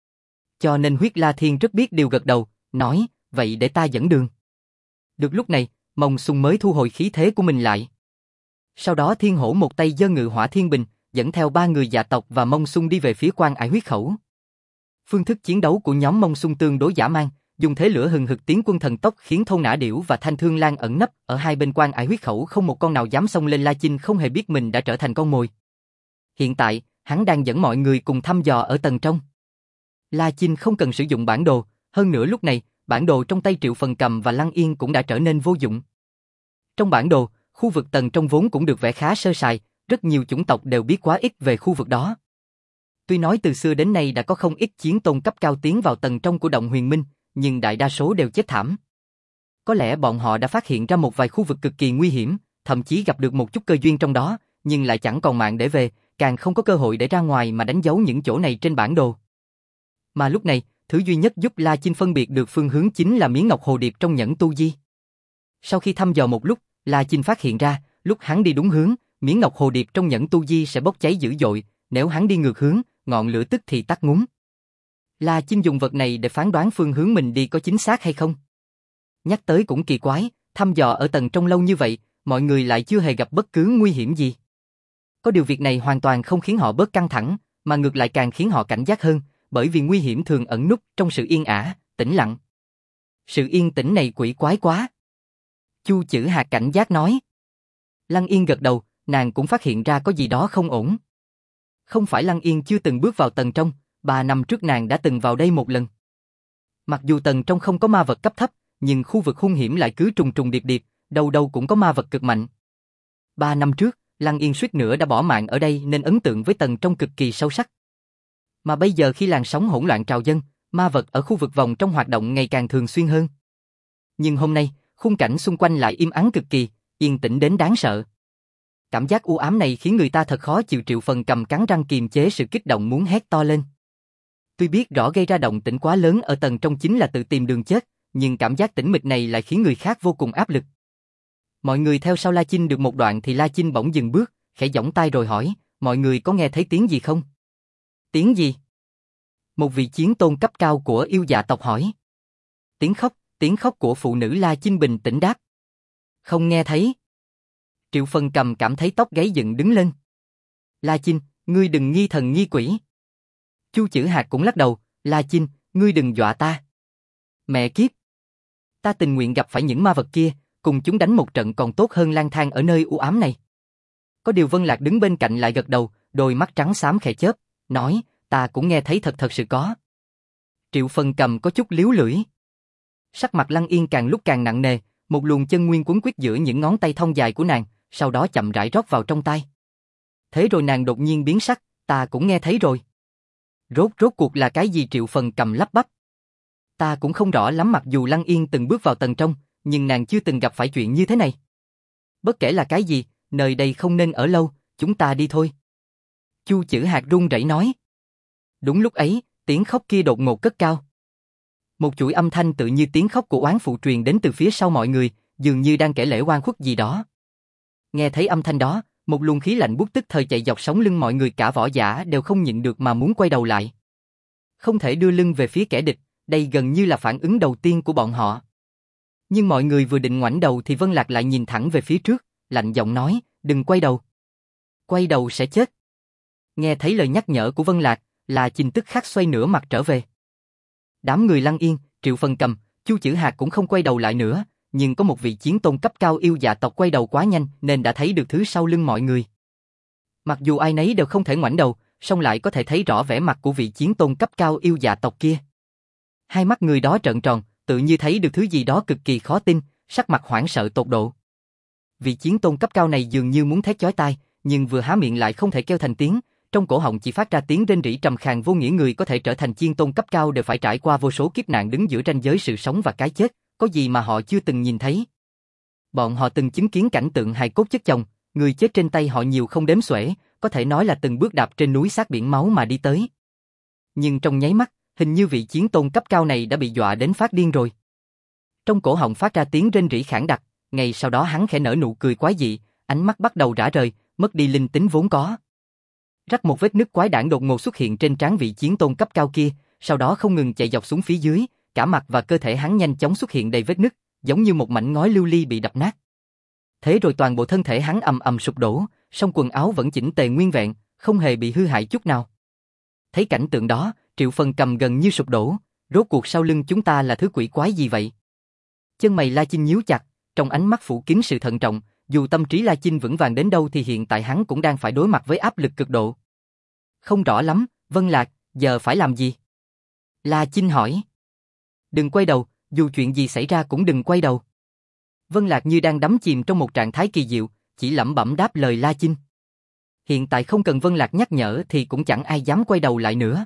Cho nên Huyết La Thiên rất biết điều, gật đầu, nói, vậy để ta dẫn đường. Được lúc này, Mông Xung mới thu hồi khí thế của mình lại. Sau đó Thiên Hổ một tay giơ ngự hỏa thiên bình, dẫn theo ba người dạ tộc và Mông Xung đi về phía quan ải huyết khẩu. Phương thức chiến đấu của nhóm Mông Xung tương đối dã man, dùng thế lửa hừng hực tiến quân thần tốc khiến Thôn Nã Điểu và Thanh Thương Lan ẩn nấp ở hai bên quan ải huyết khẩu không một con nào dám xông lên. La Chinh không hề biết mình đã trở thành con mồi. Hiện tại, hắn đang dẫn mọi người cùng thăm dò ở tầng trong. La Chinh không cần sử dụng bản đồ, hơn nữa lúc này, bản đồ trong tay Triệu Phần Cầm và Lăng Yên cũng đã trở nên vô dụng. Trong bản đồ, khu vực tầng trong vốn cũng được vẽ khá sơ sài, rất nhiều chủng tộc đều biết quá ít về khu vực đó. Tuy nói từ xưa đến nay đã có không ít chiến tôn cấp cao tiến vào tầng trong của động huyền minh, nhưng đại đa số đều chết thảm. Có lẽ bọn họ đã phát hiện ra một vài khu vực cực kỳ nguy hiểm, thậm chí gặp được một chút cơ duyên trong đó, nhưng lại chẳng còn mạng để về, càng không có cơ hội để ra ngoài mà đánh dấu những chỗ này trên bản đồ. Mà lúc này, thứ duy nhất giúp La Chinh phân biệt được phương hướng chính là miếng ngọc hồ điệp trong nhẫn tu di. Sau khi thăm dò một lúc, La Chinh phát hiện ra, lúc hắn đi đúng hướng, miếng ngọc hồ điệp trong nhẫn tu di sẽ bốc cháy dữ dội, nếu hắn đi ngược hướng, ngọn lửa tức thì tắt ngúm. La Chinh dùng vật này để phán đoán phương hướng mình đi có chính xác hay không. Nhắc tới cũng kỳ quái, thăm dò ở tầng trong lâu như vậy, mọi người lại chưa hề gặp bất cứ nguy hiểm gì. Có điều việc này hoàn toàn không khiến họ bớt căng thẳng, mà ngược lại càng khiến họ cảnh giác hơn, bởi vì nguy hiểm thường ẩn núp trong sự yên ả, tĩnh lặng. Sự yên tĩnh này quỷ quái quá. Chu Chữ Hạt cảnh giác nói. Lăng Yên gật đầu, nàng cũng phát hiện ra có gì đó không ổn. Không phải Lăng Yên chưa từng bước vào tầng trong, ba năm trước nàng đã từng vào đây một lần. Mặc dù tầng trong không có ma vật cấp thấp, nhưng khu vực hung hiểm lại cứ trùng trùng điệp điệp, đâu đâu cũng có ma vật cực mạnh. Ba năm trước, Lăng Yên suýt nữa đã bỏ mạng ở đây nên ấn tượng với tầng trong cực kỳ sâu sắc. Mà bây giờ khi làn sóng hỗn loạn trào dâng, ma vật ở khu vực vòng trong hoạt động ngày càng thường xuyên hơn. Nhưng hôm nay, khung cảnh xung quanh lại im ắng cực kỳ, yên tĩnh đến đáng sợ. Cảm giác u ám này khiến người ta thật khó chịu. Triệu Phần Cầm cắn răng kiềm chế sự kích động muốn hét to lên. Tuy biết rõ gây ra động tĩnh quá lớn ở tầng trong chính là tự tìm đường chết, nhưng cảm giác tĩnh mịch này lại khiến người khác vô cùng áp lực. Mọi người theo sau La Chinh được một đoạn thì La Chinh bỗng dừng bước, khẽ giỏng tai rồi hỏi, mọi người có nghe thấy tiếng gì không? Tiếng gì? Một vị chiến tôn cấp cao của yêu dạ tộc hỏi. Tiếng khóc, tiếng khóc của phụ nữ. La Chinh bình tĩnh đáp. Không nghe thấy. Triệu Phần Cầm cảm thấy tóc gáy dựng đứng lên. La Chinh, ngươi đừng nghi thần nghi quỷ. Chu Chữ Hạt cũng lắc đầu, La Chinh, ngươi đừng dọa ta. Mẹ kiếp. Ta tình nguyện gặp phải những ma vật kia, cùng chúng đánh một trận còn tốt hơn lang thang ở nơi u ám này. Có điều Vân Lạc đứng bên cạnh lại gật đầu, đôi mắt trắng xám khẽ chớp, nói, ta cũng nghe thấy thật thật sự có. Triệu Phần Cầm có chút líu lưỡi. Sắc mặt Lăng Yên càng lúc càng nặng nề, một luồng chân nguyên quấn quýt giữa những ngón tay thon dài của nàng, sau đó chậm rãi rót vào trong tai. Thế rồi nàng đột nhiên biến sắc, ta cũng nghe thấy rồi. Rốt rốt cuộc là cái gì? Triệu Phần Cầm lắp bắp. Ta cũng không rõ lắm, mặc dù Lăng Yên từng bước vào tầng trong, nhưng nàng chưa từng gặp phải chuyện như thế này. Bất kể là cái gì, nơi đây không nên ở lâu, chúng ta đi thôi. Chu Chữ Hạt run rẩy nói. Đúng lúc ấy, tiếng khóc kia đột ngột cất cao. Một chuỗi âm thanh tự như tiếng khóc của oán phụ truyền đến từ phía sau mọi người, dường như đang kể lể oan khuất gì đó. Nghe thấy âm thanh đó, một luồng khí lạnh buốt tức thời chạy dọc sống lưng mọi người, cả võ giả đều không nhịn được mà muốn quay đầu lại. Không thể đưa lưng về phía kẻ địch, đây gần như là phản ứng đầu tiên của bọn họ. Nhưng mọi người vừa định ngoảnh đầu thì Vân Lạc lại nhìn thẳng về phía trước, lạnh giọng nói, đừng quay đầu. Quay đầu sẽ chết. Nghe thấy lời nhắc nhở của Vân Lạc, La Chinh tức khắc xoay nửa mặt trở về. Đám người lặng yên, Triệu Phần Cầm, Chu Chử Hạc cũng không quay đầu lại nữa, nhưng có một vị chiến tôn cấp cao yêu dạ tộc quay đầu quá nhanh nên đã thấy được thứ sau lưng mọi người. Mặc dù ai nấy đều không thể ngoảnh đầu, song lại có thể thấy rõ vẻ mặt của vị chiến tôn cấp cao yêu dạ tộc kia. Hai mắt người đó trợn tròn, tự như thấy được thứ gì đó cực kỳ khó tin, sắc mặt hoảng sợ tột độ. Vị chiến tôn cấp cao này dường như muốn thét chói tai, nhưng vừa há miệng lại không thể kêu thành tiếng, trong cổ họng chỉ phát ra tiếng rên rỉ trầm khàn vô nghĩa. Người có thể trở thành chiến tôn cấp cao đều phải trải qua vô số kiếp nạn, đứng giữa ranh giới sự sống và cái chết, có gì mà họ chưa từng nhìn thấy. Bọn họ từng chứng kiến cảnh tượng hài cốt chất chồng, người chết trên tay họ nhiều không đếm xuể, có thể nói là từng bước đạp trên núi xác biển máu mà đi tới. Nhưng trong nháy mắt, hình như vị chiến tôn cấp cao này đã bị dọa đến phát điên rồi. Trong cổ họng phát ra tiếng rên rỉ khản đặc, ngay sau đó hắn khẽ nở nụ cười quái dị, ánh mắt bắt đầu rã rời, mất đi linh tính vốn có. Rắc, một vết nứt quái đản đột ngột xuất hiện trên trán vị chiến tôn cấp cao kia, sau đó không ngừng chạy dọc xuống phía dưới, cả mặt và cơ thể hắn nhanh chóng xuất hiện đầy vết nứt, giống như một mảnh ngói lưu ly bị đập nát. Thế rồi toàn bộ thân thể hắn ầm ầm sụp đổ, song quần áo vẫn chỉnh tề nguyên vẹn, không hề bị hư hại chút nào. Thấy cảnh tượng đó, Triệu Phần Cầm gần như sụp đổ, rốt cuộc sau lưng chúng ta là thứ quỷ quái gì vậy? Chân mày La Chinh nhíu chặt, trong ánh mắt phủ kín sự thận trọng, dù tâm trí La Chinh vững vàng đến đâu thì hiện tại hắn cũng đang phải đối mặt với áp lực cực độ. Không rõ lắm, Vân Lạc, giờ phải làm gì? La Chinh hỏi. Đừng quay đầu, dù chuyện gì xảy ra cũng đừng quay đầu. Vân Lạc như đang đắm chìm trong một trạng thái kỳ diệu, chỉ lẩm bẩm đáp lời La Chinh. Hiện tại không cần Vân Lạc nhắc nhở thì cũng chẳng ai dám quay đầu lại nữa.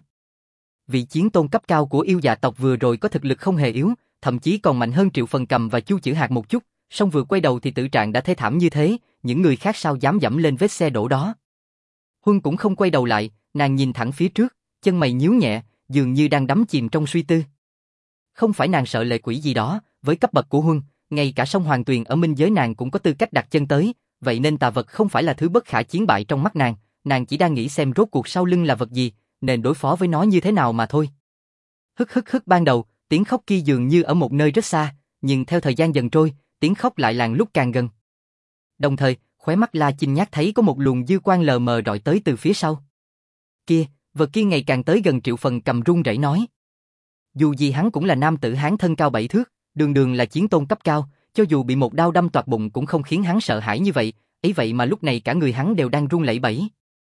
Vị chiến tôn cấp cao của yêu dạ tộc vừa rồi có thực lực không hề yếu, thậm chí còn mạnh hơn Triệu Phần Cầm và Chu Chử Hạc một chút, song vừa quay đầu thì tử trạng đã thê thảm như thế, những người khác sao dám dẫm lên vết xe đổ đó. Huân cũng không quay đầu lại, nàng nhìn thẳng phía trước, chân mày nhíu nhẹ, dường như đang đắm chìm trong suy tư. Không phải nàng sợ lệ quỷ gì đó, với cấp bậc của Huân, ngay cả sông Hoàng Tuyền ở minh giới nàng cũng có tư cách đặt chân tới, vậy nên tà vật không phải là thứ bất khả chiến bại trong mắt nàng, nàng chỉ đang nghĩ xem rốt cuộc sau lưng là vật gì, nên đối phó với nó như thế nào mà thôi. Hức hức hức, ban đầu, tiếng khóc kia dường như ở một nơi rất xa, nhưng theo thời gian dần trôi, tiếng khóc lại càng lúc càng gần. Đồng thời, khóe mắt La Chinh nhát thấy có một luồng dư quang lờ mờ rọi tới từ phía sau. Kia, vật kia ngày càng tới gần. Triệu Phần Cầm run rẩy nói. Dù gì hắn cũng là nam tử hán thân cao bảy thước, đường đường là chiến tôn cấp cao, cho dù bị một đao đâm toạc bụng cũng không khiến hắn sợ hãi như vậy, ấy vậy mà lúc này cả người hắn đều đang run lẩy bẩy.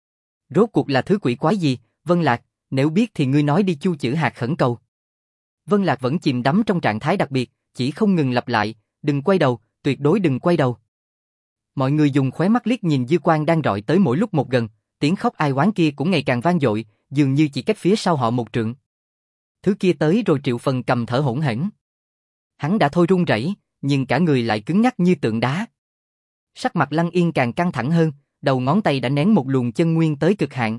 Rốt cuộc là thứ quỷ quái gì, Vân Lạc, nếu biết thì ngươi nói đi. Chu Chử Hạc khẩn cầu. Vân Lạc vẫn chìm đắm trong trạng thái đặc biệt, chỉ không ngừng lặp lại, đừng quay đầu, tuyệt đối đừng quay đầu. Mọi người dùng khóe mắt liếc nhìn dư quang đang rọi tới mỗi lúc một gần, tiếng khóc ai oán kia cũng ngày càng vang dội, dường như chỉ cách phía sau họ một trượng. Thứ kia tới rồi. Triệu Phần Cầm thở hổn hển. Hắn đã thôi run rẩy, nhưng cả người lại cứng nhắc như tượng đá. Sắc mặt Lăng Yên càng căng thẳng hơn, đầu ngón tay đã nén một luồng chân nguyên tới cực hạn.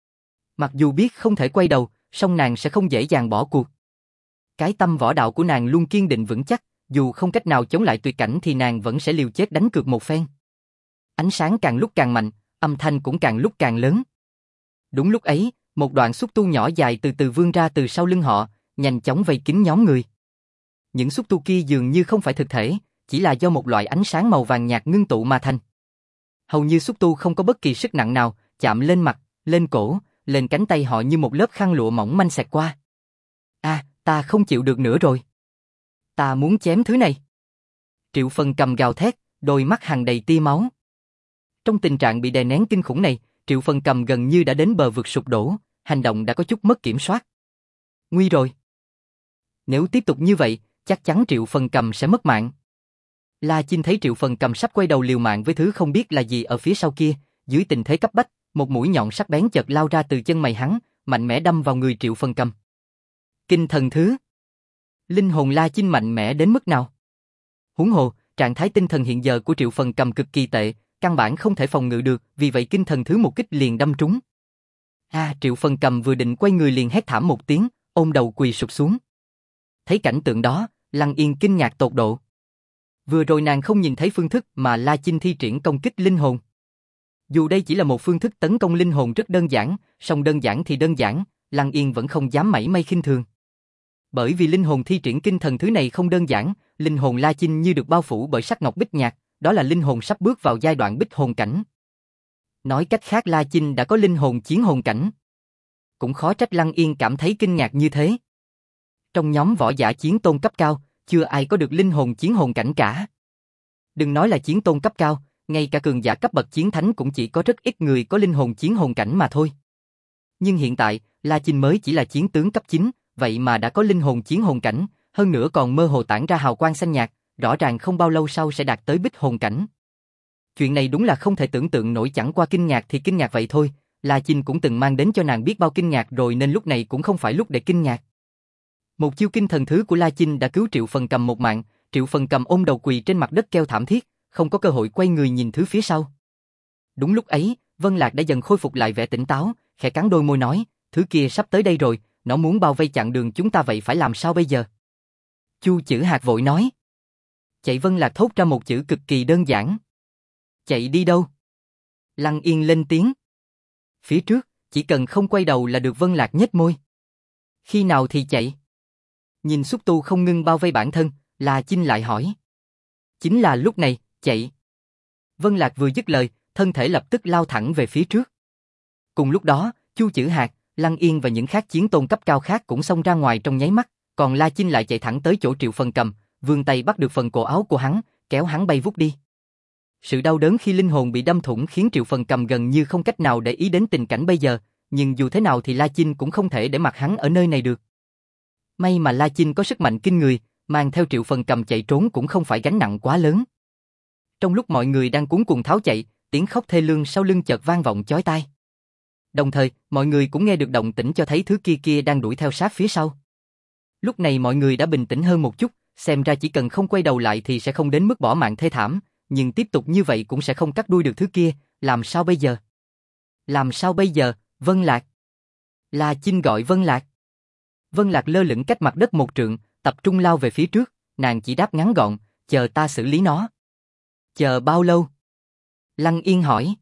Mặc dù biết không thể quay đầu, song nàng sẽ không dễ dàng bỏ cuộc. Cái tâm võ đạo của nàng luôn kiên định vững chắc, dù không cách nào chống lại tuyệt cảnh thì nàng vẫn sẽ liều chết đánh cược một phen. Ánh sáng càng lúc càng mạnh, âm thanh cũng càng lúc càng lớn. Đúng lúc ấy, một đoạn xúc tu nhỏ dài từ từ vươn ra từ sau lưng họ, nhanh chóng vây kín nhóm người. Những xúc tu kia dường như không phải thực thể, chỉ là do một loại ánh sáng màu vàng nhạt ngưng tụ mà thành. Hầu như xúc tu không có bất kỳ sức nặng nào, chạm lên mặt, lên cổ, lên cánh tay họ như một lớp khăn lụa mỏng manh xẹt qua. A, à, ta không chịu được nữa rồi. Ta muốn chém thứ này. Triệu Phần Cầm gào thét, đôi mắt hằn đầy tia máu. Trong tình trạng bị đè nén kinh khủng này, Triệu Phần Cầm gần như đã đến bờ vực sụp đổ, hành động đã có chút mất kiểm soát. Nguy rồi. Nếu tiếp tục như vậy, chắc chắn Triệu Phần Cầm sẽ mất mạng. La Chinh thấy Triệu Phần Cầm sắp quay đầu liều mạng với thứ không biết là gì ở phía sau kia, dưới tình thế cấp bách, một mũi nhọn sắc bén chợt lao ra từ chân mày hắn, mạnh mẽ đâm vào người Triệu Phần Cầm. Kinh thần thứ. Linh hồn La Chinh mạnh mẽ đến mức nào? Huống hồ, trạng thái tinh thần hiện giờ của Triệu Phần Cầm cực kỳ tệ, căn bản không thể phòng ngự được, vì vậy kinh thần thứ một kích liền đâm trúng. A, à, Triệu Phần Cầm vừa định quay người liền hét thảm một tiếng, ôm đầu quỳ sụp xuống. Thấy cảnh tượng đó, Lăng Yên kinh ngạc tột độ. Vừa rồi nàng không nhìn thấy phương thức mà La Chinh thi triển công kích linh hồn. Dù đây chỉ là một phương thức tấn công linh hồn rất đơn giản, song đơn giản thì đơn giản, Lăng Yên vẫn không dám mảy may khinh thường. Bởi vì linh hồn thi triển kinh thần thứ này không đơn giản, linh hồn La Chinh như được bao phủ bởi sắc ngọc bích nhạc, đó là linh hồn sắp bước vào giai đoạn bích hồn cảnh. Nói cách khác La Chinh đã có linh hồn chiến hồn cảnh. Cũng khó trách Lăng Yên cảm thấy kinh ngạc như thế. Trong nhóm võ giả chiến tôn cấp cao, chưa ai có được linh hồn chiến hồn cảnh cả. Đừng nói là chiến tôn cấp cao, ngay cả cường giả cấp bậc chiến thánh cũng chỉ có rất ít người có linh hồn chiến hồn cảnh mà thôi. Nhưng hiện tại, La Chinh mới chỉ là chiến tướng cấp chín, vậy mà đã có linh hồn chiến hồn cảnh, hơn nữa còn mơ hồ tản ra hào quang xanh nhạt, rõ ràng không bao lâu sau sẽ đạt tới bích hồn cảnh. Chuyện này đúng là không thể tưởng tượng nổi, chẳng qua kinh ngạc thì kinh ngạc vậy thôi, La Chinh cũng từng mang đến cho nàng biết bao kinh ngạc rồi nên lúc này cũng không phải lúc để kinh ngạc. Một chiêu kinh thần thứ của La Chinh đã cứu Triệu Phần Cầm một mạng, Triệu Phần Cầm ôm đầu quỳ trên mặt đất kêu thảm thiết, không có cơ hội quay người nhìn thứ phía sau. Đúng lúc ấy, Vân Lạc đã dần khôi phục lại vẻ tỉnh táo, khẽ cắn đôi môi nói, thứ kia sắp tới đây rồi, nó muốn bao vây chặn đường chúng ta vậy phải làm sao bây giờ? Chu Chữ Hạc vội nói. Chạy. Vân Lạc thốt ra một chữ cực kỳ đơn giản. Chạy đi đâu? Lăng Yên lên tiếng. Phía trước, chỉ cần không quay đầu là được. Vân Lạc nhếch môi. Khi nào thì chạy? Nhìn xúc tu không ngưng bao vây bản thân, La Chinh lại hỏi. Chính là lúc này, chạy. Vân Lạc vừa dứt lời, thân thể lập tức lao thẳng về phía trước. Cùng lúc đó, Chu Chữ Hạc, Lăng Yên và những khác chiến tôn cấp cao khác cũng xông ra ngoài trong nháy mắt, còn La Chinh lại chạy thẳng tới chỗ Triệu Phần Cầm, vươn tay bắt được phần cổ áo của hắn, kéo hắn bay vút đi. Sự đau đớn khi linh hồn bị đâm thủng khiến Triệu Phần Cầm gần như không cách nào để ý đến tình cảnh bây giờ, nhưng dù thế nào thì La Chinh cũng không thể để mặc hắn ở nơi này được. May mà La Chinh có sức mạnh kinh người, mang theo Triệu Phần Cầm chạy trốn cũng không phải gánh nặng quá lớn. Trong lúc mọi người đang cuống cuồng tháo chạy, tiếng khóc thê lương sau lưng chợt vang vọng chói tai. Đồng thời, mọi người cũng nghe được động tĩnh cho thấy thứ kia kia đang đuổi theo sát phía sau. Lúc này mọi người đã bình tĩnh hơn một chút, xem ra chỉ cần không quay đầu lại thì sẽ không đến mức bỏ mạng thê thảm, nhưng tiếp tục như vậy cũng sẽ không cắt đuôi được thứ kia, làm sao bây giờ? Làm sao bây giờ, Vân Lạc? La Chinh gọi Vân Lạc. Vân Lạc lơ lửng cách mặt đất một trượng, tập trung lao về phía trước, nàng chỉ đáp ngắn gọn, chờ ta xử lý nó. Chờ bao lâu? Lăng Yên hỏi.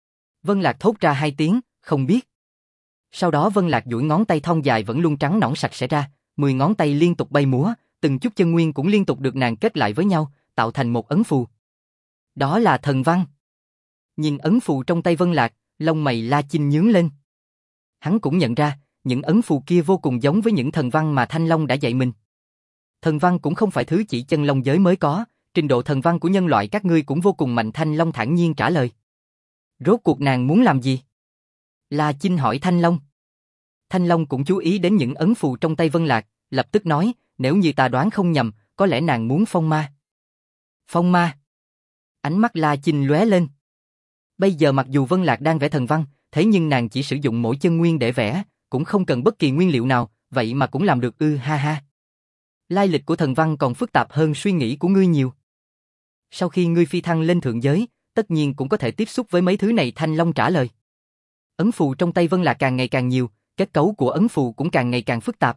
Vân Lạc thốt ra hai tiếng, không biết. Sau đó Vân Lạc duỗi ngón tay thon dài vẫn luôn trắng nõn sạch sẽ ra, mười ngón tay liên tục bay múa, từng chút chân nguyên cũng liên tục được nàng kết lại với nhau, tạo thành một ấn phù. Đó là thần văn. Nhìn ấn phù trong tay Vân Lạc, lông mày La Chinh nhướng lên. Hắn cũng nhận ra, những ấn phù kia vô cùng giống với những thần văn mà Thanh Long đã dạy mình. Thần văn cũng không phải thứ chỉ chân long giới mới có, trình độ thần văn của nhân loại các ngươi cũng vô cùng mạnh. Thanh Long thản nhiên trả lời. Rốt cuộc nàng muốn làm gì? La Chinh hỏi Thanh Long. Thanh Long cũng chú ý đến những ấn phù trong tay Vân Lạc, lập tức nói, nếu như ta đoán không nhầm, có lẽ nàng muốn phong ma. Phong ma? Ánh mắt La Chinh lóe lên. Bây giờ mặc dù Vân Lạc đang vẽ thần văn, thế nhưng nàng chỉ sử dụng mỗi chân nguyên để vẽ, cũng không cần bất kỳ nguyên liệu nào, vậy mà cũng làm được ư ha ha. Lai lịch của thần văn còn phức tạp hơn suy nghĩ của ngươi nhiều. Sau khi ngươi phi thăng lên thượng giới, tất nhiên cũng có thể tiếp xúc với mấy thứ này. Thanh Long trả lời. Ấn phù trong tay Vân Lạc càng ngày càng nhiều, kết cấu của ấn phù cũng càng ngày càng phức tạp.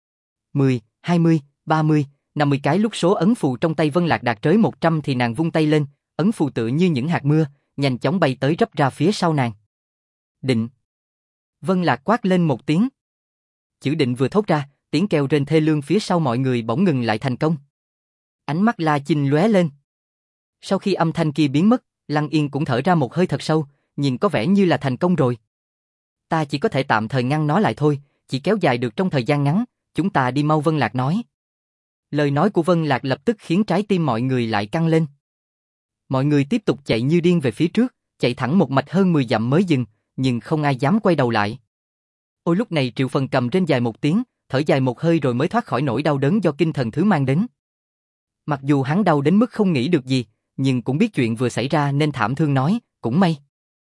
mười, hai mươi, ba mươi, năm mươi cái lúc số ấn phù trong tay Vân Lạc đạt tới một trăm thì nàng vung tay lên, ấn phù tựa như những hạt mưa, nhanh chóng bay tới rấp ra phía sau nàng. Định. Vân Lạc quát lên một tiếng. Chữ định vừa thốt ra, tiếng kêu rên thê lương phía sau mọi người bỗng ngừng lại thành công. Ánh mắt La Chinh lóe lên. Sau khi âm thanh kia biến mất, Lăng Yên cũng thở ra một hơi thật sâu, nhìn có vẻ như là thành công rồi. Ta chỉ có thể tạm thời ngăn nó lại thôi, chỉ kéo dài được trong thời gian ngắn, chúng ta đi mau. Vân Lạc nói. Lời nói của Vân Lạc lập tức khiến trái tim mọi người lại căng lên. Mọi người tiếp tục chạy như điên về phía trước, chạy thẳng một mạch hơn mười dặm mới dừng, nhưng không ai dám quay đầu lại. Ôi lúc này Triệu Phần Cầm rên dài một tiếng, thở dài một hơi rồi mới thoát khỏi nỗi đau đớn do kinh thần thứ mang đến. Mặc dù hắn đau đến mức không nghĩ được gì, nhưng cũng biết chuyện vừa xảy ra nên thảm thương nói, cũng may.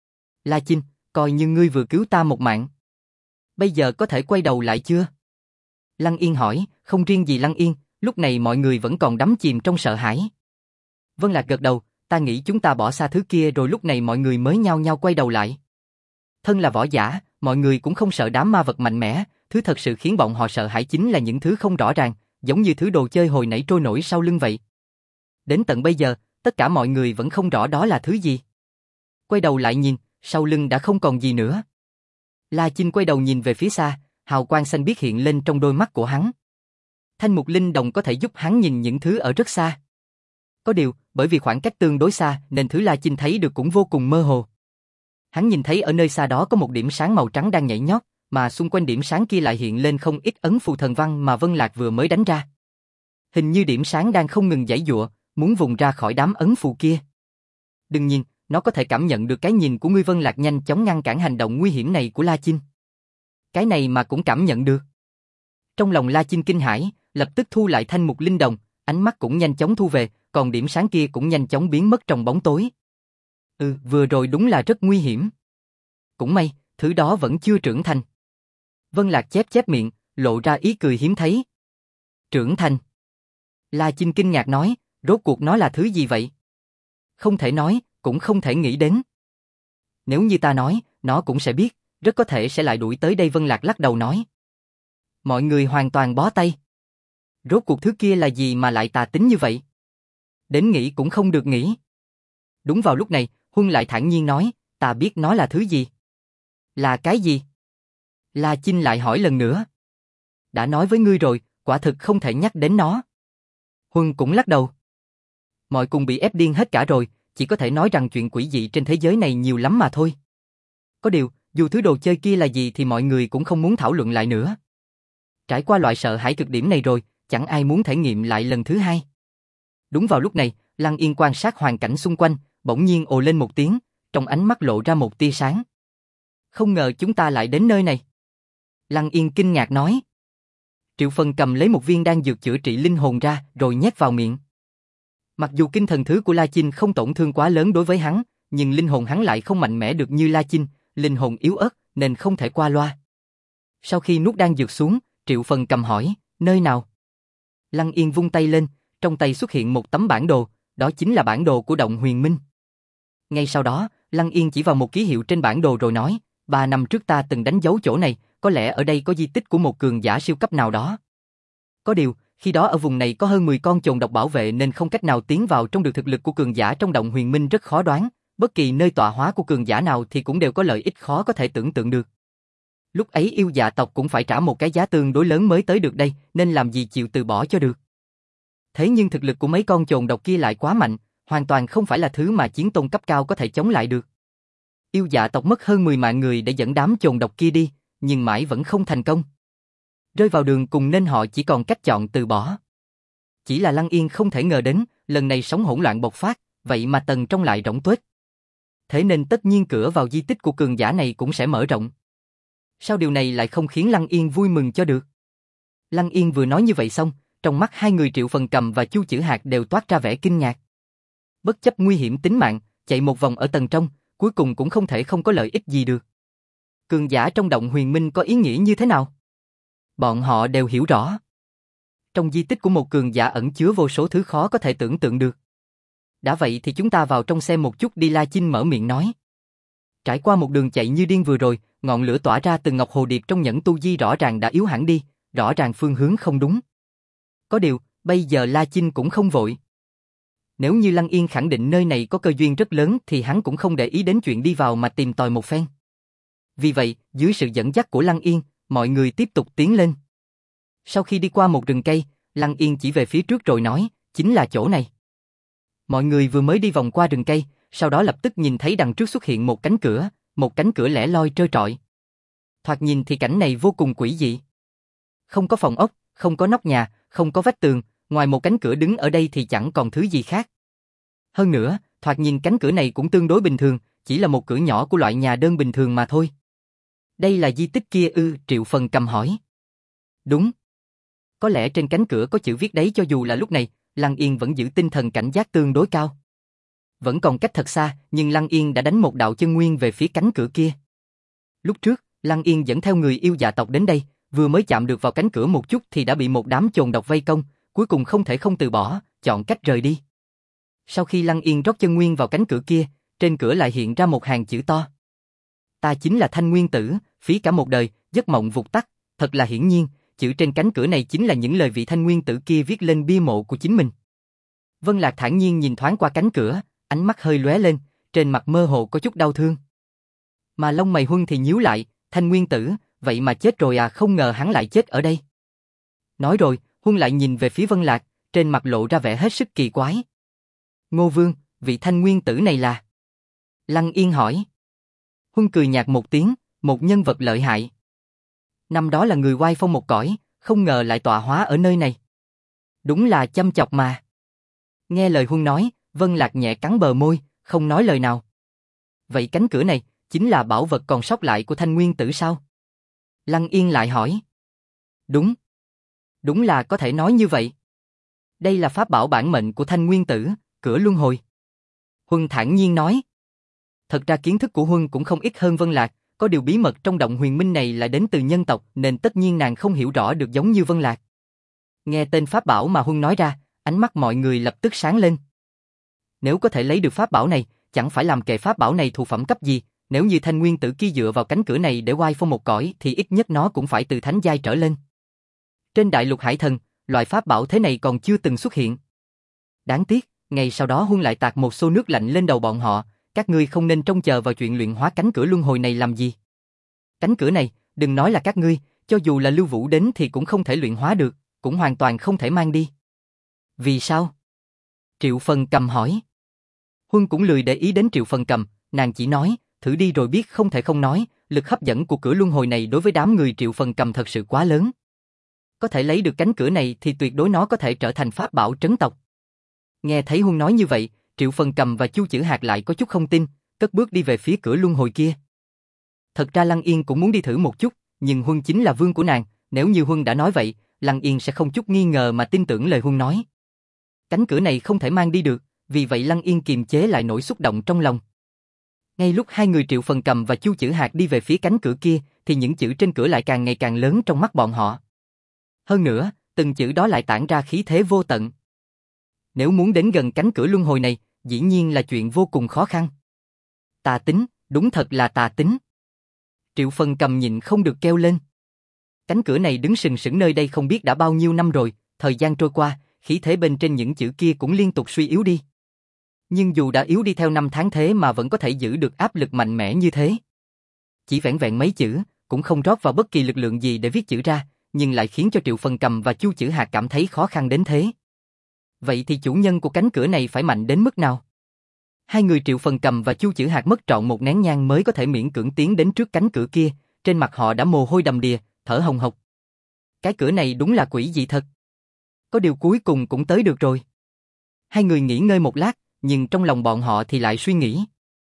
La Chinh, coi như ngươi vừa cứu ta một mạng. Bây giờ có thể quay đầu lại chưa? Lăng Yên hỏi, không riêng gì Lăng Yên, lúc này mọi người vẫn còn đắm chìm trong sợ hãi. Vân Lạc gật đầu, ta nghĩ chúng ta bỏ xa thứ kia rồi. Lúc này mọi người mới nhao nhao quay đầu lại. Thân là võ giả, mọi người cũng không sợ đám ma vật mạnh mẽ, thứ thật sự khiến bọn họ sợ hãi chính là những thứ không rõ ràng, giống như thứ đồ chơi hồi nãy trôi nổi sau lưng vậy. Đến tận bây giờ, tất cả mọi người vẫn không rõ đó là thứ gì. Quay đầu lại nhìn, sau lưng đã không còn gì nữa. La Chinh quay đầu nhìn về phía xa, hào quang xanh biếc hiện lên trong đôi mắt của hắn. Thanh mục linh đồng có thể giúp hắn nhìn những thứ ở rất xa. Có điều, bởi vì khoảng cách tương đối xa nên thứ La Chinh thấy được cũng vô cùng mơ hồ. Hắn nhìn thấy ở nơi xa đó có một điểm sáng màu trắng đang nhảy nhót, mà xung quanh điểm sáng kia lại hiện lên không ít ấn phù thần văn mà Vân Lạc vừa mới đánh ra. Hình như điểm sáng đang không ngừng giãy giụa, muốn vùng ra khỏi đám ấn phù kia. Đừng nhìn, nó có thể cảm nhận được cái nhìn của ngươi. Vân Lạc nhanh chóng ngăn cản hành động nguy hiểm này của La Chinh. Cái này mà cũng cảm nhận được. Trong lòng La Chinh kinh hãi, lập tức thu lại thanh mục linh đồng, ánh mắt cũng nhanh chóng thu về, còn điểm sáng kia cũng nhanh chóng biến mất trong bóng tối. Ừ, vừa rồi đúng là rất nguy hiểm. Cũng may, thứ đó vẫn chưa trưởng thành. Vân Lạc chép chép miệng, lộ ra ý cười hiếm thấy. Trưởng thành. La Chinh kinh ngạc nói, rốt cuộc nó là thứ gì vậy? Không thể nói, cũng không thể nghĩ đến. Nếu như ta nói, nó cũng sẽ biết, rất có thể sẽ lại đuổi tới đây. Vân Lạc lắc đầu nói. Mọi người hoàn toàn bó tay. Rốt cuộc thứ kia là gì mà lại tà tính như vậy? Đến nghĩ cũng không được nghĩ. Đúng vào lúc này, Huân lại thản nhiên nói, ta biết nó là thứ gì. Là cái gì? La Chinh lại hỏi lần nữa. Đã nói với ngươi rồi, quả thực không thể nhắc đến nó. Huân cũng lắc đầu. Mọi cùng bị ép điên hết cả rồi, chỉ có thể nói rằng chuyện quỷ dị trên thế giới này nhiều lắm mà thôi. Có điều, dù thứ đồ chơi kia là gì thì mọi người cũng không muốn thảo luận lại nữa. Trải qua loại sợ hãi cực điểm này rồi, chẳng ai muốn thể nghiệm lại lần thứ hai. Đúng vào lúc này, Lăng Yên quan sát hoàn cảnh xung quanh, bỗng nhiên ồ lên một tiếng, trong ánh mắt lộ ra một tia sáng. Không ngờ chúng ta lại đến nơi này. Lăng Yên kinh ngạc nói. Triệu Phần cầm lấy một viên đan dược chữa trị linh hồn ra, rồi nhét vào miệng. Mặc dù kinh thần thứ của La Chinh không tổn thương quá lớn đối với hắn, nhưng linh hồn hắn lại không mạnh mẽ được như La Chinh, linh hồn yếu ớt, nên không thể qua loa. Sau khi nuốt đan dược xuống, Triệu Phần cầm hỏi, nơi nào? Lăng Yên vung tay lên, trong tay xuất hiện một tấm bản đồ, đó chính là bản đồ của động Huyền Minh. Ngay sau đó, Lăng Yên chỉ vào một ký hiệu trên bản đồ rồi nói, ba năm trước ta từng đánh dấu chỗ này, có lẽ ở đây có di tích của một cường giả siêu cấp nào đó. Có điều, khi đó ở vùng này có hơn mười con chồn độc bảo vệ nên không cách nào tiến vào trong được. Thực lực của cường giả trong động Huyền Minh rất khó đoán, bất kỳ nơi tọa hóa của cường giả nào thì cũng đều có lợi ích khó có thể tưởng tượng được. Lúc ấy yêu dạ tộc cũng phải trả một cái giá tương đối lớn mới tới được đây, nên làm gì chịu từ bỏ cho được. Thế nhưng thực lực của mấy con chồn độc kia lại quá mạnh, hoàn toàn không phải là thứ mà chiến tôn cấp cao có thể chống lại được. Yêu dạ tộc mất hơn mười mạng người để dẫn đám chồn độc kia đi, nhưng mãi vẫn không thành công. Rơi vào đường cùng nên họ chỉ còn cách chọn từ bỏ. Chỉ là Lăng Yên không thể ngờ đến, lần này sóng hỗn loạn bộc phát, vậy mà tầng trong lại rỗng tuếch. Thế nên tất nhiên cửa vào di tích của cường giả này cũng sẽ mở rộng. Sao điều này lại không khiến Lăng Yên vui mừng cho được? Lăng Yên vừa nói như vậy xong, trong mắt hai người Triệu Phần Cầm và Chu Chữ Hạc đều toát ra vẻ kinh ngạc. Bất chấp nguy hiểm tính mạng, chạy một vòng ở tầng trong, cuối cùng cũng không thể không có lợi ích gì được. Cường giả trong động Huyền Minh có ý nghĩa như thế nào? Bọn họ đều hiểu rõ. Trong di tích của một cường giả ẩn chứa vô số thứ khó có thể tưởng tượng được. Đã vậy thì chúng ta vào trong xem một chút đi. La Chinh mở miệng nói. Trải qua một đường chạy như điên vừa rồi, ngọn lửa tỏa ra từ ngọc hồ điệp trong nhẫn tu di rõ ràng đã yếu hẳn đi, rõ ràng phương hướng không đúng. Có điều, bây giờ La Chinh cũng không vội. Nếu như Lăng Yên khẳng định nơi này có cơ duyên rất lớn thì hắn cũng không để ý đến chuyện đi vào mà tìm tòi một phen. Vì vậy, dưới sự dẫn dắt của Lăng Yên, mọi người tiếp tục tiến lên. Sau khi đi qua một rừng cây, Lăng Yên chỉ về phía trước rồi nói, chính là chỗ này. Mọi người vừa mới đi vòng qua rừng cây, sau đó lập tức nhìn thấy đằng trước xuất hiện một cánh cửa, một cánh cửa lẻ loi trơ trọi. Thoạt nhìn thì cảnh này vô cùng quỷ dị. Không có phòng ốc, không có nóc nhà, không có vách tường, ngoài một cánh cửa đứng ở đây thì chẳng còn thứ gì khác. Hơn nữa, thoạt nhìn cánh cửa này cũng tương đối bình thường, chỉ là một cửa nhỏ của loại nhà đơn bình thường mà thôi. Đây là di tích kia ư? Triệu Phần Cầm hỏi. Đúng. Có lẽ trên cánh cửa có chữ viết đấy. Cho dù là lúc này, Lăng Yên vẫn giữ tinh thần cảnh giác tương đối cao. Vẫn còn cách thật xa, nhưng Lăng Yên đã đánh một đạo chân nguyên về phía cánh cửa kia. Lúc trước, Lăng Yên dẫn theo người yêu dạ tộc đến đây, vừa mới chạm được vào cánh cửa một chút thì đã bị một đám chồn độc vây công, cuối cùng không thể không từ bỏ, chọn cách rời đi. Sau khi Lăng Yên rót chân nguyên vào cánh cửa kia, trên cửa lại hiện ra một hàng chữ to. Ta chính là Thanh Nguyên Tử, phí cả một đời, giấc mộng vụt tắt. Thật là hiển nhiên, chữ trên cánh cửa này chính là những lời vị Thanh Nguyên Tử kia viết lên bia mộ của chính mình. Vân Lạc thản nhiên nhìn thoáng qua cánh cửa, ánh mắt hơi lóe lên, trên mặt mơ hồ có chút đau thương. Mà lông mày Huân thì nhíu lại, Thanh Nguyên Tử, vậy mà chết rồi à, không ngờ hắn lại chết ở đây. Nói rồi, Huân lại nhìn về phía Vân Lạc, trên mặt lộ ra vẻ hết sức kỳ quái. Ngô Vương, vị Thanh Nguyên Tử này là? Lăng Yên hỏi. Huân cười nhạt một tiếng, một nhân vật lợi hại. Năm đó là người oai phong một cõi, không ngờ lại tọa hóa ở nơi này. Đúng là chăm chọc mà. Nghe lời Huân nói, Vân Lạc nhẹ cắn bờ môi, không nói lời nào. Vậy cánh cửa này, chính là bảo vật còn sót lại của Thanh Nguyên Tử sao? Lăng Yên lại hỏi. Đúng. Đúng là có thể nói như vậy. Đây là pháp bảo bản mệnh của Thanh Nguyên Tử, cửa luân hồi. Huân thản nhiên nói. Thật ra kiến thức của Huân cũng không ít hơn Vân Lạc, có điều bí mật trong động huyền minh này là đến từ nhân tộc nên tất nhiên nàng không hiểu rõ được giống như Vân Lạc. Nghe tên pháp bảo mà Huân nói ra, ánh mắt mọi người lập tức sáng lên. Nếu có thể lấy được pháp bảo này, chẳng phải làm kệ pháp bảo này thuộc phẩm cấp gì, nếu như Thanh Nguyên Tử kia dựa vào cánh cửa này để oai phong một cõi thì ít nhất nó cũng phải từ thánh giai trở lên. Trên đại lục hải thần, loại pháp bảo thế này còn chưa từng xuất hiện. Đáng tiếc, ngày sau đó Huân lại tạt một xô nước lạnh lên đầu bọn họ, các ngươi không nên trông chờ vào chuyện luyện hóa cánh cửa luân hồi này làm gì. Cánh cửa này, đừng nói là các ngươi, cho dù là Lưu Vũ đến thì cũng không thể luyện hóa được, cũng hoàn toàn không thể mang đi. Vì sao? Triệu Phần Cầm hỏi. Huân cũng lười để ý đến Triệu Phần Cầm, nàng chỉ nói, thử đi rồi biết, không thể không nói, lực hấp dẫn của cửa luân hồi này đối với đám người Triệu Phần Cầm thật sự quá lớn. Có thể lấy được cánh cửa này thì tuyệt đối nó có thể trở thành pháp bảo trấn tộc. Nghe thấy Huân nói như vậy, Triệu Phần Cầm và Chu Chữ Hạc lại có chút không tin, cất bước đi về phía cửa luân hồi kia. Thật ra Lăng Yên cũng muốn đi thử một chút, nhưng Huân chính là vương của nàng, nếu như Huân đã nói vậy, Lăng Yên sẽ không chút nghi ngờ mà tin tưởng lời Huân nói. Cánh cửa này không thể mang đi được, vì vậy Lăng Yên kiềm chế lại nỗi xúc động trong lòng. Ngay lúc hai người Triệu Phần Cầm và Chu Chữ Hạc đi về phía cánh cửa kia, thì những chữ trên cửa lại càng ngày càng lớn trong mắt bọn họ. Hơn nữa, từng chữ đó lại tản ra khí thế vô tận. Nếu muốn đến gần cánh cửa luân hồi này, dĩ nhiên là chuyện vô cùng khó khăn. Tà tính, đúng thật là tà tính. Triệu Phần Cầm nhịn không được kêu lên. Cánh cửa này đứng sừng sững nơi đây không biết đã bao nhiêu năm rồi, thời gian trôi qua, khí thế bên trên những chữ kia cũng liên tục suy yếu đi. Nhưng dù đã yếu đi theo năm tháng thế mà vẫn có thể giữ được áp lực mạnh mẽ như thế. Chỉ vẻn vẹn mấy chữ, cũng không rót vào bất kỳ lực lượng gì để viết chữ ra, nhưng lại khiến cho Triệu Phần Cầm và Chu Chữ Hạc cảm thấy khó khăn đến thế. Vậy thì chủ nhân của cánh cửa này phải mạnh đến mức nào? Hai người Triệu Phần Cầm và Chu Chữ Hạc mất trọn một nén nhang mới có thể miễn cưỡng tiến đến trước cánh cửa kia, trên mặt họ đã mồ hôi đầm đìa, thở hồng hộc. Cái cửa này đúng là quỷ dị thật. Có điều cuối cùng cũng tới được rồi. Hai người nghỉ ngơi một lát, nhưng trong lòng bọn họ thì lại suy nghĩ.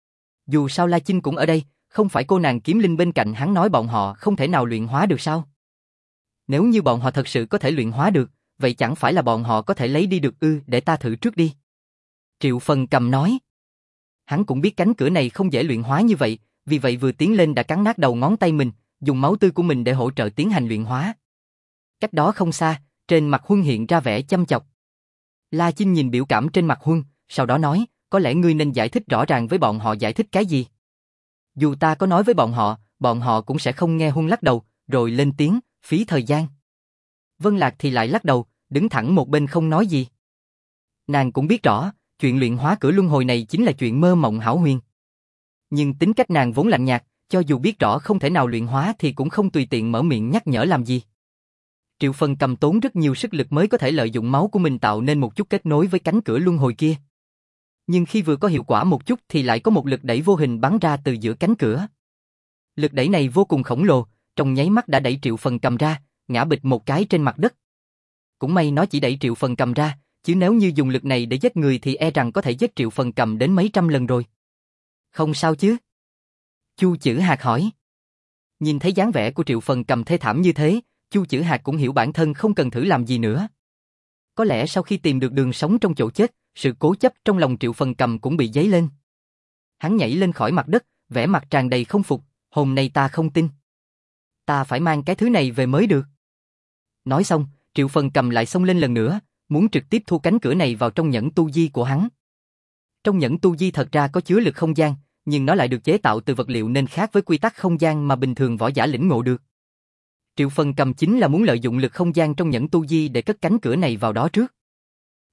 Dù sao La Chinh cũng ở đây, không phải cô nàng kiếm linh bên cạnh hắn nói bọn họ không thể nào luyện hóa được sao? Nếu như bọn họ thật sự có thể luyện hóa được, vậy chẳng phải là bọn họ có thể lấy đi được ư? Để ta thử trước đi. Triệu Phần Cầm nói. Hắn cũng biết cánh cửa này không dễ luyện hóa như vậy, vì vậy vừa tiến lên đã cắn nát đầu ngón tay mình, dùng máu tươi của mình để hỗ trợ tiến hành luyện hóa. Cách đó không xa, trên mặt Huân hiện ra vẻ chăm chọc. La Chinh nhìn biểu cảm trên mặt Huân, sau đó nói, có lẽ ngươi nên giải thích rõ ràng với bọn họ giải thích cái gì. Dù ta có nói với bọn họ, bọn họ cũng sẽ không nghe. Huân lắc đầu, rồi lên tiếng, phí thời gian. Vân Lạc thì lại lắc đầu, đứng thẳng một bên không nói gì. Nàng cũng biết rõ, chuyện luyện hóa cửa luân hồi này chính là chuyện mơ mộng hão huyền. Nhưng tính cách nàng vốn lạnh nhạt, cho dù biết rõ không thể nào luyện hóa thì cũng không tùy tiện mở miệng nhắc nhở làm gì. Triệu Phần Cầm tốn rất nhiều sức lực mới có thể lợi dụng máu của mình tạo nên một chút kết nối với cánh cửa luân hồi kia. Nhưng khi vừa có hiệu quả một chút thì lại có một lực đẩy vô hình bắn ra từ giữa cánh cửa. Lực đẩy này vô cùng khổng lồ, trong nháy mắt đã đẩy Triệu Phần Cầm ra, ngã bịch một cái trên mặt đất. Cũng may nó chỉ đẩy Triệu Phần Cầm ra, chứ nếu như dùng lực này để giết người thì e rằng có thể giết Triệu Phần Cầm đến mấy trăm lần rồi. Không sao chứ? Chu Chữ Hạc hỏi. Nhìn thấy dáng vẻ của Triệu Phần Cầm thê thảm như thế, Chu Chữ Hạc cũng hiểu bản thân không cần thử làm gì nữa. Có lẽ sau khi tìm được đường sống trong chỗ chết, sự cố chấp trong lòng Triệu Phần Cầm cũng bị dấy lên. Hắn nhảy lên khỏi mặt đất, vẻ mặt tràn đầy không phục, hôm nay ta không tin. Ta phải mang cái thứ này về mới được. Nói xong, Triệu Phần Cầm lại xông lên lần nữa, muốn trực tiếp thu cánh cửa này vào trong nhẫn tu di của hắn. Trong nhẫn tu di thật ra có chứa lực không gian, nhưng nó lại được chế tạo từ vật liệu nên khác với quy tắc không gian mà bình thường võ giả lĩnh ngộ được. Triệu Phần Cầm chính là muốn lợi dụng lực không gian trong nhẫn tu di để cất cánh cửa này vào đó trước.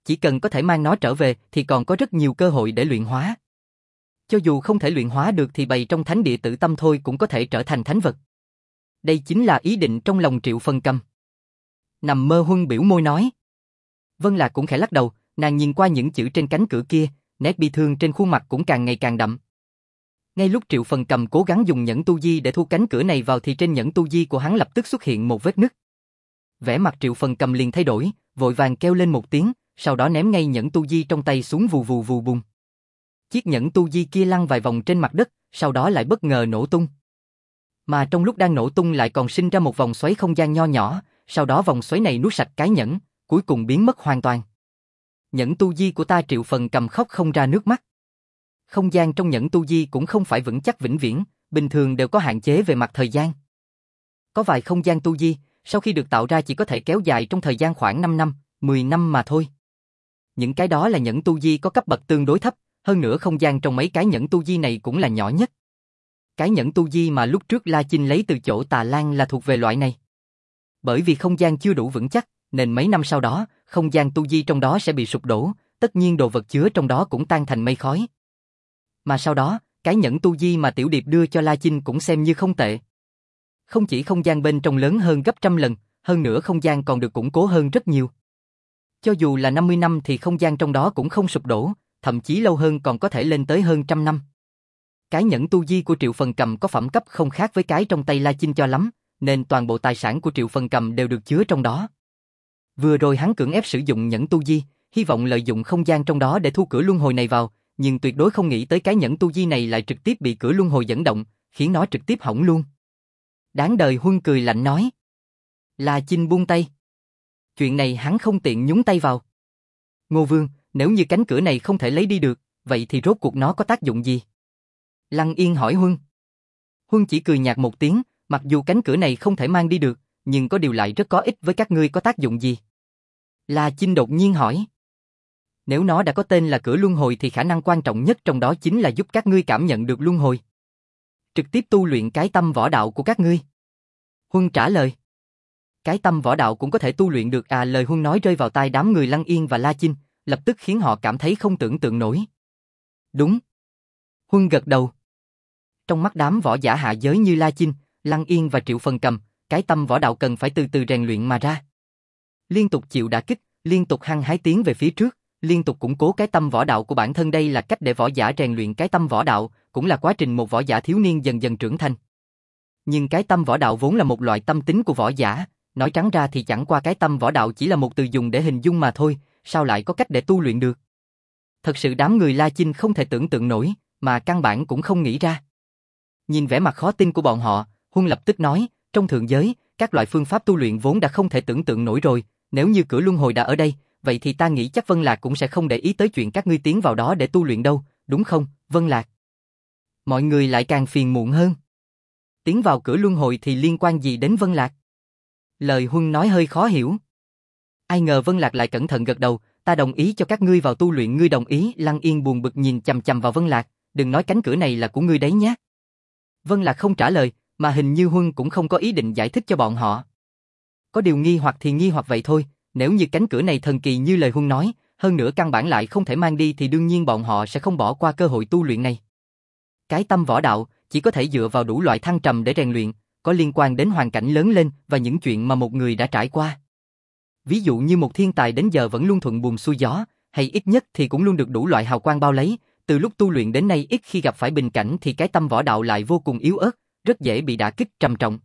Chỉ cần có thể mang nó trở về thì còn có rất nhiều cơ hội để luyện hóa. Cho dù không thể luyện hóa được thì bày trong thánh địa Tử Tâm thôi cũng có thể trở thành thánh vật. Đây chính là ý định trong lòng Triệu Phần Cầm. Nằm mơ Huân biểu môi nói. Vân Lạc cũng khẽ lắc đầu, nàng nhìn qua những chữ trên cánh cửa kia, nét bi thương trên khuôn mặt cũng càng ngày càng đậm. Ngay lúc Triệu Phần Cầm cố gắng dùng nhẫn tu di để thu cánh cửa này vào thì trên nhẫn tu di của hắn lập tức xuất hiện một vết nứt. Vẻ mặt Triệu Phần Cầm liền thay đổi, vội vàng kêu lên một tiếng, sau đó ném ngay nhẫn tu di trong tay xuống vù vù vù bùng. Chiếc nhẫn tu di kia lăn vài vòng trên mặt đất, sau đó lại bất ngờ nổ tung. Mà trong lúc đang nổ tung lại còn sinh ra một vòng xoáy không gian nho nhỏ, sau đó vòng xoáy này nuốt sạch cái nhẫn, cuối cùng biến mất hoàn toàn. Nhẫn tu di của ta Triệu Phần Cầm khóc không ra nước mắt. Không gian trong nhẫn tu di cũng không phải vững chắc vĩnh viễn, bình thường đều có hạn chế về mặt thời gian. Có vài không gian tu di, sau khi được tạo ra chỉ có thể kéo dài trong thời gian khoảng năm năm, mười năm mà thôi. Những cái đó là nhẫn tu di có cấp bậc tương đối thấp, hơn nữa không gian trong mấy cái nhẫn tu di này cũng là nhỏ nhất. Cái nhẫn tu di mà lúc trước La Chinh lấy từ chỗ Tà Lan là thuộc về loại này. Bởi vì không gian chưa đủ vững chắc, nên mấy năm sau đó, không gian tu di trong đó sẽ bị sụp đổ, tất nhiên đồ vật chứa trong đó cũng tan thành mây khói. Mà sau đó, cái nhẫn tu di mà Tiểu Điệp đưa cho La Chinh cũng xem như không tệ. Không chỉ không gian bên trong lớn hơn gấp trăm lần, hơn nữa không gian còn được củng cố hơn rất nhiều. Cho dù là năm mươi năm thì không gian trong đó cũng không sụp đổ, thậm chí lâu hơn còn có thể lên tới hơn trăm năm. Cái nhẫn tu di của Triệu Phần Cầm có phẩm cấp không khác với cái trong tay La Chinh cho lắm, nên toàn bộ tài sản của Triệu Phần Cầm đều được chứa trong đó. Vừa rồi hắn cưỡng ép sử dụng nhẫn tu di, hy vọng lợi dụng không gian trong đó để thu cửa luân hồi này vào, nhưng tuyệt đối không nghĩ tới cái nhẫn tu di này lại trực tiếp bị cửa luân hồi dẫn động, khiến nó trực tiếp hỏng luôn. Đáng đời. Huân cười lạnh nói. La Chinh buông tay. Chuyện này hắn không tiện nhúng tay vào. Ngô Vương, nếu như cánh cửa này không thể lấy đi được, vậy thì rốt cuộc nó có tác dụng gì? Lăng Yên hỏi Huân. Huân chỉ cười nhạt một tiếng, mặc dù cánh cửa này không thể mang đi được, nhưng có điều lại rất có ích với các ngươi. Có tác dụng gì? La Chinh đột nhiên hỏi. Nếu nó đã có tên là cửa luân hồi thì khả năng quan trọng nhất trong đó chính là giúp các ngươi cảm nhận được luân hồi. Trực tiếp tu luyện cái tâm võ đạo của các ngươi. Huân trả lời. Cái tâm võ đạo cũng có thể tu luyện được à? Lời Huân nói rơi vào tai đám người Lăng Yên và La Chinh, lập tức khiến họ cảm thấy không tưởng tượng nổi. Đúng. Huân gật đầu. Trong mắt đám võ giả hạ giới như La Chinh, Lăng Yên và Triệu Phần Cầm, cái tâm võ đạo cần phải từ từ rèn luyện mà ra. Liên tục chịu đả kích, liên tục hăng hái tiến về phía trước, liên tục củng cố cái tâm võ đạo của bản thân, đây là cách để võ giả rèn luyện cái tâm võ đạo, cũng là quá trình một võ giả thiếu niên dần dần trưởng thành. Nhưng cái tâm võ đạo vốn là một loại tâm tính của võ giả, nói trắng ra thì chẳng qua cái tâm võ đạo chỉ là một từ dùng để hình dung mà thôi, sao lại có cách để tu luyện được? Thật sự đám người La Chinh không thể tưởng tượng nổi, mà căn bản cũng không nghĩ ra. Nhìn vẻ mặt khó tin của bọn họ, Huân lập tức nói, trong thượng giới, các loại phương pháp tu luyện vốn đã không thể tưởng tượng nổi rồi, nếu như cửa luân hồi đã ở đây, vậy thì ta nghĩ chắc Vân Lạc cũng sẽ không để ý tới chuyện các ngươi tiến vào đó để tu luyện đâu, đúng không, Vân Lạc? Mọi người lại càng phiền muộn hơn. Tiến vào cửa luân hồi thì liên quan gì đến Vân Lạc? Lời Huân nói hơi khó hiểu. Ai ngờ Vân Lạc lại cẩn thận gật đầu, ta đồng ý cho các ngươi vào tu luyện. Ngươi đồng ý? Lăng Yên buồn bực nhìn chằm chằm vào Vân Lạc, đừng nói cánh cửa này là của ngươi đấy nhé. Vân Lạc không trả lời, mà hình như Huân cũng không có ý định giải thích cho bọn họ. Có điều nghi hoặc thì nghi hoặc vậy thôi, nếu như cánh cửa này thần kỳ như lời Huân nói, hơn nữa căn bản lại không thể mang đi thì đương nhiên bọn họ sẽ không bỏ qua cơ hội tu luyện này. Cái tâm võ đạo chỉ có thể dựa vào đủ loại thăng trầm để rèn luyện, có liên quan đến hoàn cảnh lớn lên và những chuyện mà một người đã trải qua. Ví dụ như một thiên tài đến giờ vẫn luôn thuận buồm xuôi gió, hay ít nhất thì cũng luôn được đủ loại hào quang bao lấy, từ lúc tu luyện đến nay ít khi gặp phải bình cảnh thì cái tâm võ đạo lại vô cùng yếu ớt, rất dễ bị đả kích trầm trọng.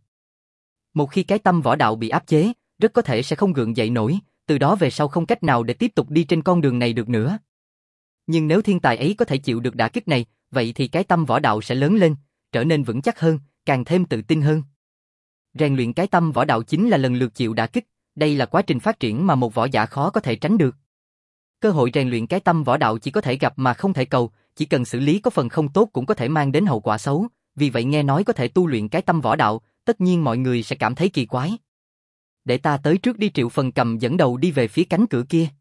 Một khi cái tâm võ đạo bị áp chế, rất có thể sẽ không gượng dậy nổi, từ đó về sau không cách nào để tiếp tục đi trên con đường này được nữa. Nhưng nếu thiên tài ấy có thể chịu được đả kích này, vậy thì cái tâm võ đạo sẽ lớn lên, trở nên vững chắc hơn, càng thêm tự tin hơn. Rèn luyện cái tâm võ đạo chính là lần lượt chịu đả kích, đây là quá trình phát triển mà một võ giả khó có thể tránh được. Cơ hội rèn luyện cái tâm võ đạo chỉ có thể gặp mà không thể cầu, chỉ cần xử lý có phần không tốt cũng có thể mang đến hậu quả xấu, vì vậy nghe nói có thể tu luyện cái tâm võ đạo, tất nhiên mọi người sẽ cảm thấy kỳ quái. Để ta tới trước đi. Triệu Phần Cầm dẫn đầu đi về phía cánh cửa kia.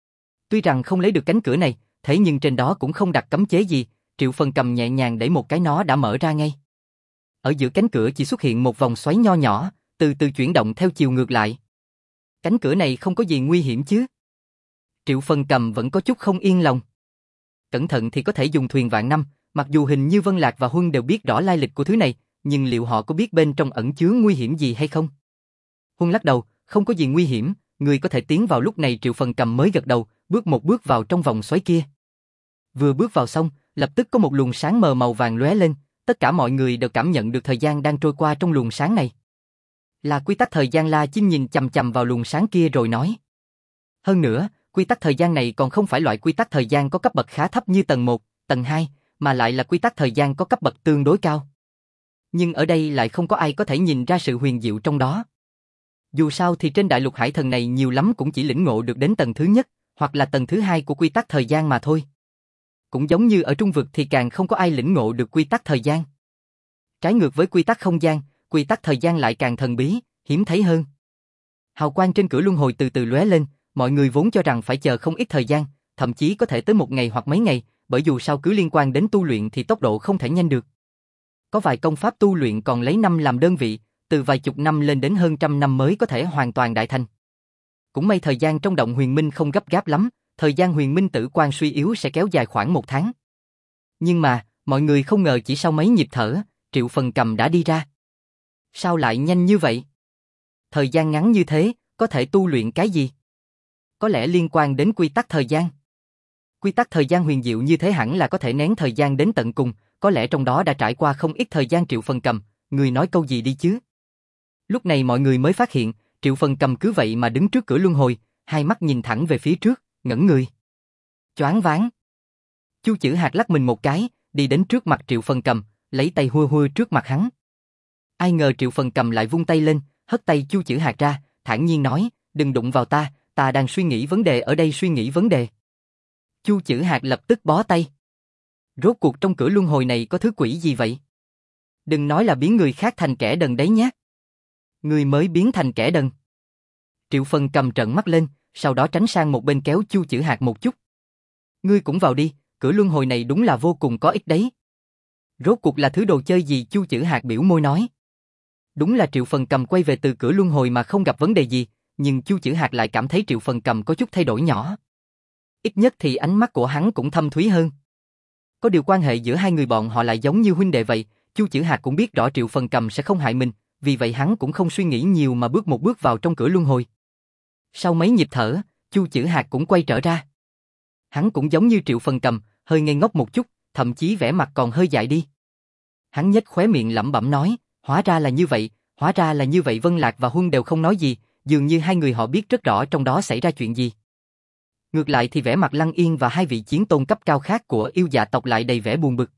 Tuy rằng không lấy được cánh cửa này, thế nhưng trên đó cũng không đặt cấm chế gì, Triệu Phần Cầm nhẹ nhàng đẩy một cái nó đã mở ra ngay. Ở giữa cánh cửa chỉ xuất hiện một vòng xoáy nho nhỏ, từ từ chuyển động theo chiều ngược lại. Cánh cửa này không có gì nguy hiểm chứ? Triệu Phần Cầm vẫn có chút không yên lòng. Cẩn thận thì có thể dùng thuyền vạn năm, mặc dù hình như Vân Lạc và Huân đều biết rõ lai lịch của thứ này, nhưng liệu họ có biết bên trong ẩn chứa nguy hiểm gì hay không? Huân lắc đầu, không có gì nguy hiểm, người có thể tiến vào. Lúc này Triệu Phần Cầm mới gật đầu, bước một bước vào trong vòng xoáy kia. Vừa bước vào xong, lập tức có một luồng sáng mờ màu vàng lóe lên, tất cả mọi người đều cảm nhận được thời gian đang trôi qua trong luồng sáng này. Là quy tắc thời gian. La Chinh nhìn chằm chằm vào luồng sáng kia rồi nói. Hơn nữa, quy tắc thời gian này còn không phải loại quy tắc thời gian có cấp bậc khá thấp như tầng một, tầng hai, mà lại là quy tắc thời gian có cấp bậc tương đối cao. Nhưng ở đây lại không có ai có thể nhìn ra sự huyền diệu trong đó. Dù sao thì trên đại lục hải thần này nhiều lắm cũng chỉ lĩnh ngộ được đến tầng thứ nhất, hoặc là tầng thứ hai của quy tắc thời gian mà thôi. Cũng giống như ở trung vực thì càng không có ai lĩnh ngộ được quy tắc thời gian. Trái ngược với quy tắc không gian, quy tắc thời gian lại càng thần bí, hiếm thấy hơn. Hào quang trên cửa luân hồi từ từ lóe lên, mọi người vốn cho rằng phải chờ không ít thời gian, thậm chí có thể tới một ngày hoặc mấy ngày, bởi dù sao cứ liên quan đến tu luyện thì tốc độ không thể nhanh được. Có vài công pháp tu luyện còn lấy năm làm đơn vị, từ vài chục năm lên đến hơn trăm năm mới có thể hoàn toàn đại thành. Cũng may thời gian trong động huyền minh không gấp gáp lắm, thời gian huyền minh tử quan suy yếu sẽ kéo dài khoảng một tháng. Nhưng mà, mọi người không ngờ chỉ sau mấy nhịp thở, Triệu Phần Cầm đã đi ra. Sao lại nhanh như vậy? Thời gian ngắn như thế, có thể tu luyện cái gì? Có lẽ liên quan đến quy tắc thời gian. Quy tắc thời gian huyền diệu như thế hẳn là có thể nén thời gian đến tận cùng, có lẽ trong đó đã trải qua không ít thời gian. Triệu Phần Cầm, người nói câu gì đi chứ? Lúc này mọi người mới phát hiện, Triệu Phần Cầm cứ vậy mà đứng trước cửa luân hồi, hai mắt nhìn thẳng về phía trước, ngẩn người. Choáng váng. Chu Chữ Hạt lắc mình một cái, đi đến trước mặt Triệu Phần Cầm, lấy tay hua hua trước mặt hắn. Ai ngờ Triệu Phần Cầm lại vung tay lên, hất tay Chu Chữ Hạt ra, thản nhiên nói, đừng đụng vào ta, ta đang suy nghĩ vấn đề ở đây suy nghĩ vấn đề. Chu Chữ Hạt lập tức bó tay. Rốt cuộc trong cửa luân hồi này có thứ quỷ gì vậy? Đừng nói là biến người khác thành kẻ đần đấy nhé. Người mới biến thành kẻ đần. Triệu Phần Cầm trợn mắt lên, sau đó tránh sang một bên kéo Chu Chữ Hạt một chút. Ngươi cũng vào đi, cửa luân hồi này đúng là vô cùng có ích đấy. Rốt cuộc là thứ đồ chơi gì? Chu Chữ Hạt biểu môi nói. Đúng là Triệu Phần Cầm quay về từ cửa luân hồi mà không gặp vấn đề gì, nhưng Chu Chữ Hạt lại cảm thấy Triệu Phần Cầm có chút thay đổi nhỏ. Ít nhất thì ánh mắt của hắn cũng thâm thúy hơn. Có điều quan hệ giữa hai người bọn họ lại giống như huynh đệ vậy, Chu Chữ Hạt cũng biết rõ Triệu Phần Cầm sẽ không hại mình, vì vậy hắn cũng không suy nghĩ nhiều mà bước một bước vào trong cửa luân hồi. Sau mấy nhịp thở, Chu Chữ Hạt cũng quay trở ra. Hắn cũng giống như Triệu Phần Cầm, hơi ngây ngốc một chút, thậm chí vẻ mặt còn hơi dại đi. Hắn nhếch khóe miệng lẩm bẩm nói, hóa ra là như vậy, hóa ra là như vậy. Vân Lạc và Huân đều không nói gì, dường như hai người họ biết rất rõ trong đó xảy ra chuyện gì. Ngược lại thì vẻ mặt Lăng Yên và hai vị chiến tôn cấp cao khác của yêu dạ tộc lại đầy vẻ buồn bực.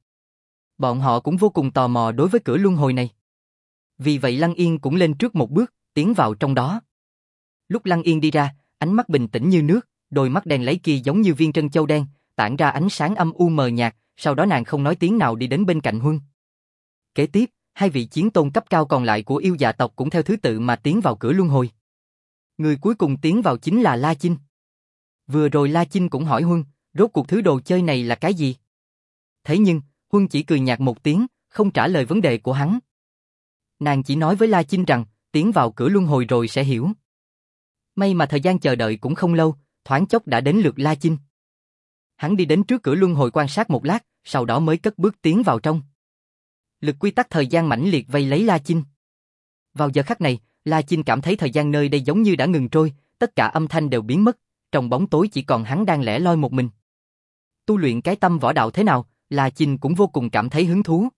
Bọn họ cũng vô cùng tò mò đối với cửa luân hồi này. Vì vậy Lăng Yên cũng lên trước một bước, tiến vào trong đó. Lúc Lăng Yên đi ra, ánh mắt bình tĩnh như nước, đôi mắt đen lấy kia giống như viên trân châu đen, tản ra ánh sáng âm u mờ nhạt, sau đó nàng không nói tiếng nào đi đến bên cạnh Huân. Kế tiếp, hai vị chiến tôn cấp cao còn lại của yêu dạ tộc cũng theo thứ tự mà tiến vào cửa luân hồi. Người cuối cùng tiến vào chính là La Chinh. Vừa rồi La Chinh cũng hỏi Huân, rốt cuộc thứ đồ chơi này là cái gì? Thế nhưng, Huân chỉ cười nhạt một tiếng, không trả lời vấn đề của hắn. Nàng chỉ nói với La Chinh rằng, tiến vào cửa luân hồi rồi sẽ hiểu. May mà thời gian chờ đợi cũng không lâu, thoáng chốc đã đến lượt La Chinh. Hắn đi đến trước cửa luân hồi quan sát một lát, sau đó mới cất bước tiến vào trong. Lực quy tắc thời gian mãnh liệt vây lấy La Chinh. Vào giờ khắc này, La Chinh cảm thấy thời gian nơi đây giống như đã ngừng trôi, tất cả âm thanh đều biến mất, trong bóng tối chỉ còn hắn đang lẻ loi một mình. Tu luyện cái tâm võ đạo thế nào, La Chinh cũng vô cùng cảm thấy hứng thú.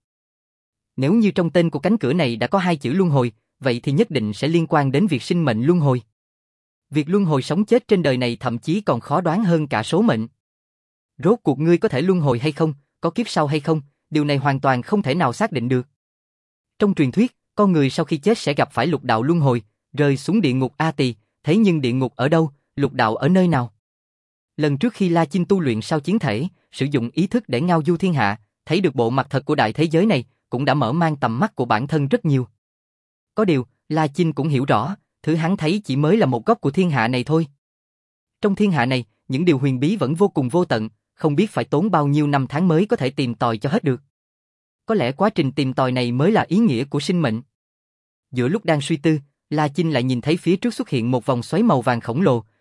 Nếu như trong tên của cánh cửa này đã có hai chữ luân hồi, vậy thì nhất định sẽ liên quan đến việc sinh mệnh luân hồi. Việc luân hồi sống chết trên đời này thậm chí còn khó đoán hơn cả số mệnh. Rốt cuộc ngươi có thể luân hồi hay không, có kiếp sau hay không, điều này hoàn toàn không thể nào xác định được. Trong truyền thuyết, con người sau khi chết sẽ gặp phải lục đạo luân hồi, rơi xuống địa ngục A Tỳ, thế nhưng địa ngục ở đâu, lục đạo ở nơi nào? Lần trước khi La Chinh tu luyện sao chiến thể, sử dụng ý thức để ngao du thiên hạ, thấy được bộ mặt thật của đại thế giới này, cũng đã mở mang tầm mắt của bản thân rất nhiều. Có điều, La Chinh cũng hiểu rõ, thứ hắn thấy chỉ mới là một góc của thiên hạ này thôi. Trong thiên hạ này, những điều huyền bí vẫn vô cùng vô tận, không biết phải tốn bao nhiêu năm tháng mới có thể tìm tòi cho hết được. Có lẽ quá trình tìm tòi này mới là ý nghĩa của sinh mệnh. Giữa lúc đang suy tư, La Chinh lại nhìn thấy phía trước xuất hiện một vòng xoáy màu vàng khổng lồ,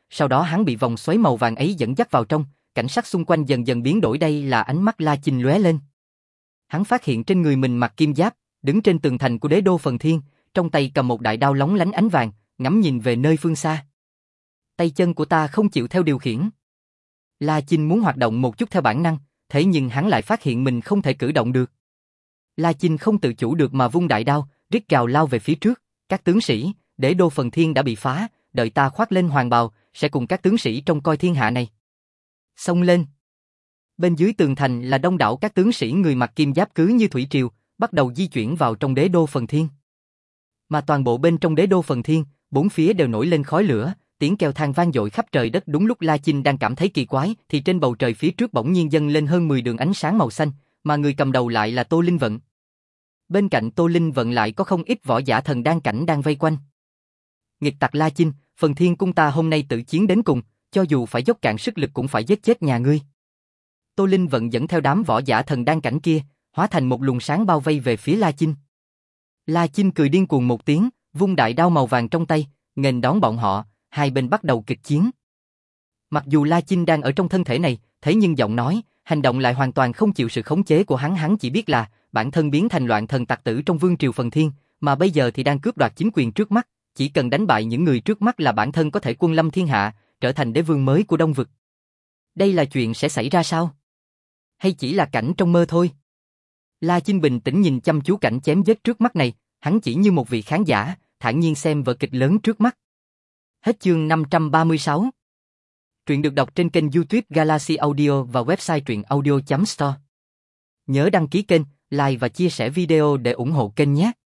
sau đó hắn bị vòng xoáy màu vàng ấy dẫn dắt vào trong, cảnh sắc xung quanh dần dần biến đổi. Đây là ánh mắt La Chinh lóe lên. Hắn phát hiện trên người mình mặc kim giáp, đứng trên tường thành của đế đô Phần Thiên, trong tay cầm một đại đao lóng lánh ánh vàng, ngắm nhìn về nơi phương xa. Tay chân của ta không chịu theo điều khiển. La Chinh muốn hoạt động một chút theo bản năng, thế nhưng hắn lại phát hiện mình không thể cử động được. La Chinh không tự chủ được mà vung đại đao, rít gào lao về phía trước. Các tướng sĩ, đế đô Phần Thiên đã bị phá, đợi ta khoác lên hoàng bào, sẽ cùng các tướng sĩ trông coi thiên hạ này. Xông lên. Bên dưới tường thành là đông đảo các tướng sĩ người mặc kim giáp cứ như thủy triều, bắt đầu di chuyển vào trong đế đô Phần Thiên. Mà toàn bộ bên trong đế đô Phần Thiên, bốn phía đều nổi lên khói lửa, tiếng kêu than vang dội khắp trời đất. Đúng lúc La Chinh đang cảm thấy kỳ quái, thì trên bầu trời phía trước bỗng nhiên dâng lên hơn mười đường ánh sáng màu xanh, mà người cầm đầu lại là Tô Linh Vận. Bên cạnh Tô Linh Vận lại có không ít võ giả thần đan cảnh đang vây quanh. Nghịch tặc La Chinh, Phần Thiên cung ta hôm nay tự chiến đến cùng, cho dù phải dốc cạn sức lực cũng phải giết chết nhà ngươi. Tô Linh Vận dẫn theo đám võ giả thần đan cảnh kia, hóa thành một luồng sáng bao vây về phía La Chinh. La Chinh cười điên cuồng một tiếng, vung đại đao màu vàng trong tay, nghênh đón bọn họ, hai bên bắt đầu kịch chiến. Mặc dù La Chinh đang ở trong thân thể này, thế nhưng giọng nói, hành động lại hoàn toàn không chịu sự khống chế của hắn. Hắn chỉ biết là bản thân biến thành loạn thần tặc tử trong vương triều Phần Thiên, mà bây giờ thì đang cướp đoạt chính quyền trước mắt, chỉ cần đánh bại những người trước mắt là bản thân có thể quân lâm thiên hạ, trở thành đế vương mới của Đông vực. Đây là chuyện sẽ xảy ra sao? Hay chỉ là cảnh trong mơ thôi? La Chinh bình tĩnh nhìn chăm chú cảnh chém giết trước mắt này, hắn chỉ như một vị khán giả, thản nhiên xem vở kịch lớn trước mắt. Hết chương năm trăm ba mươi sáu. Truyện được đọc trên kênh YouTube Galaxy Audio và website truyện audio chấm store. Nhớ đăng ký kênh, like và chia sẻ video để ủng hộ kênh nhé.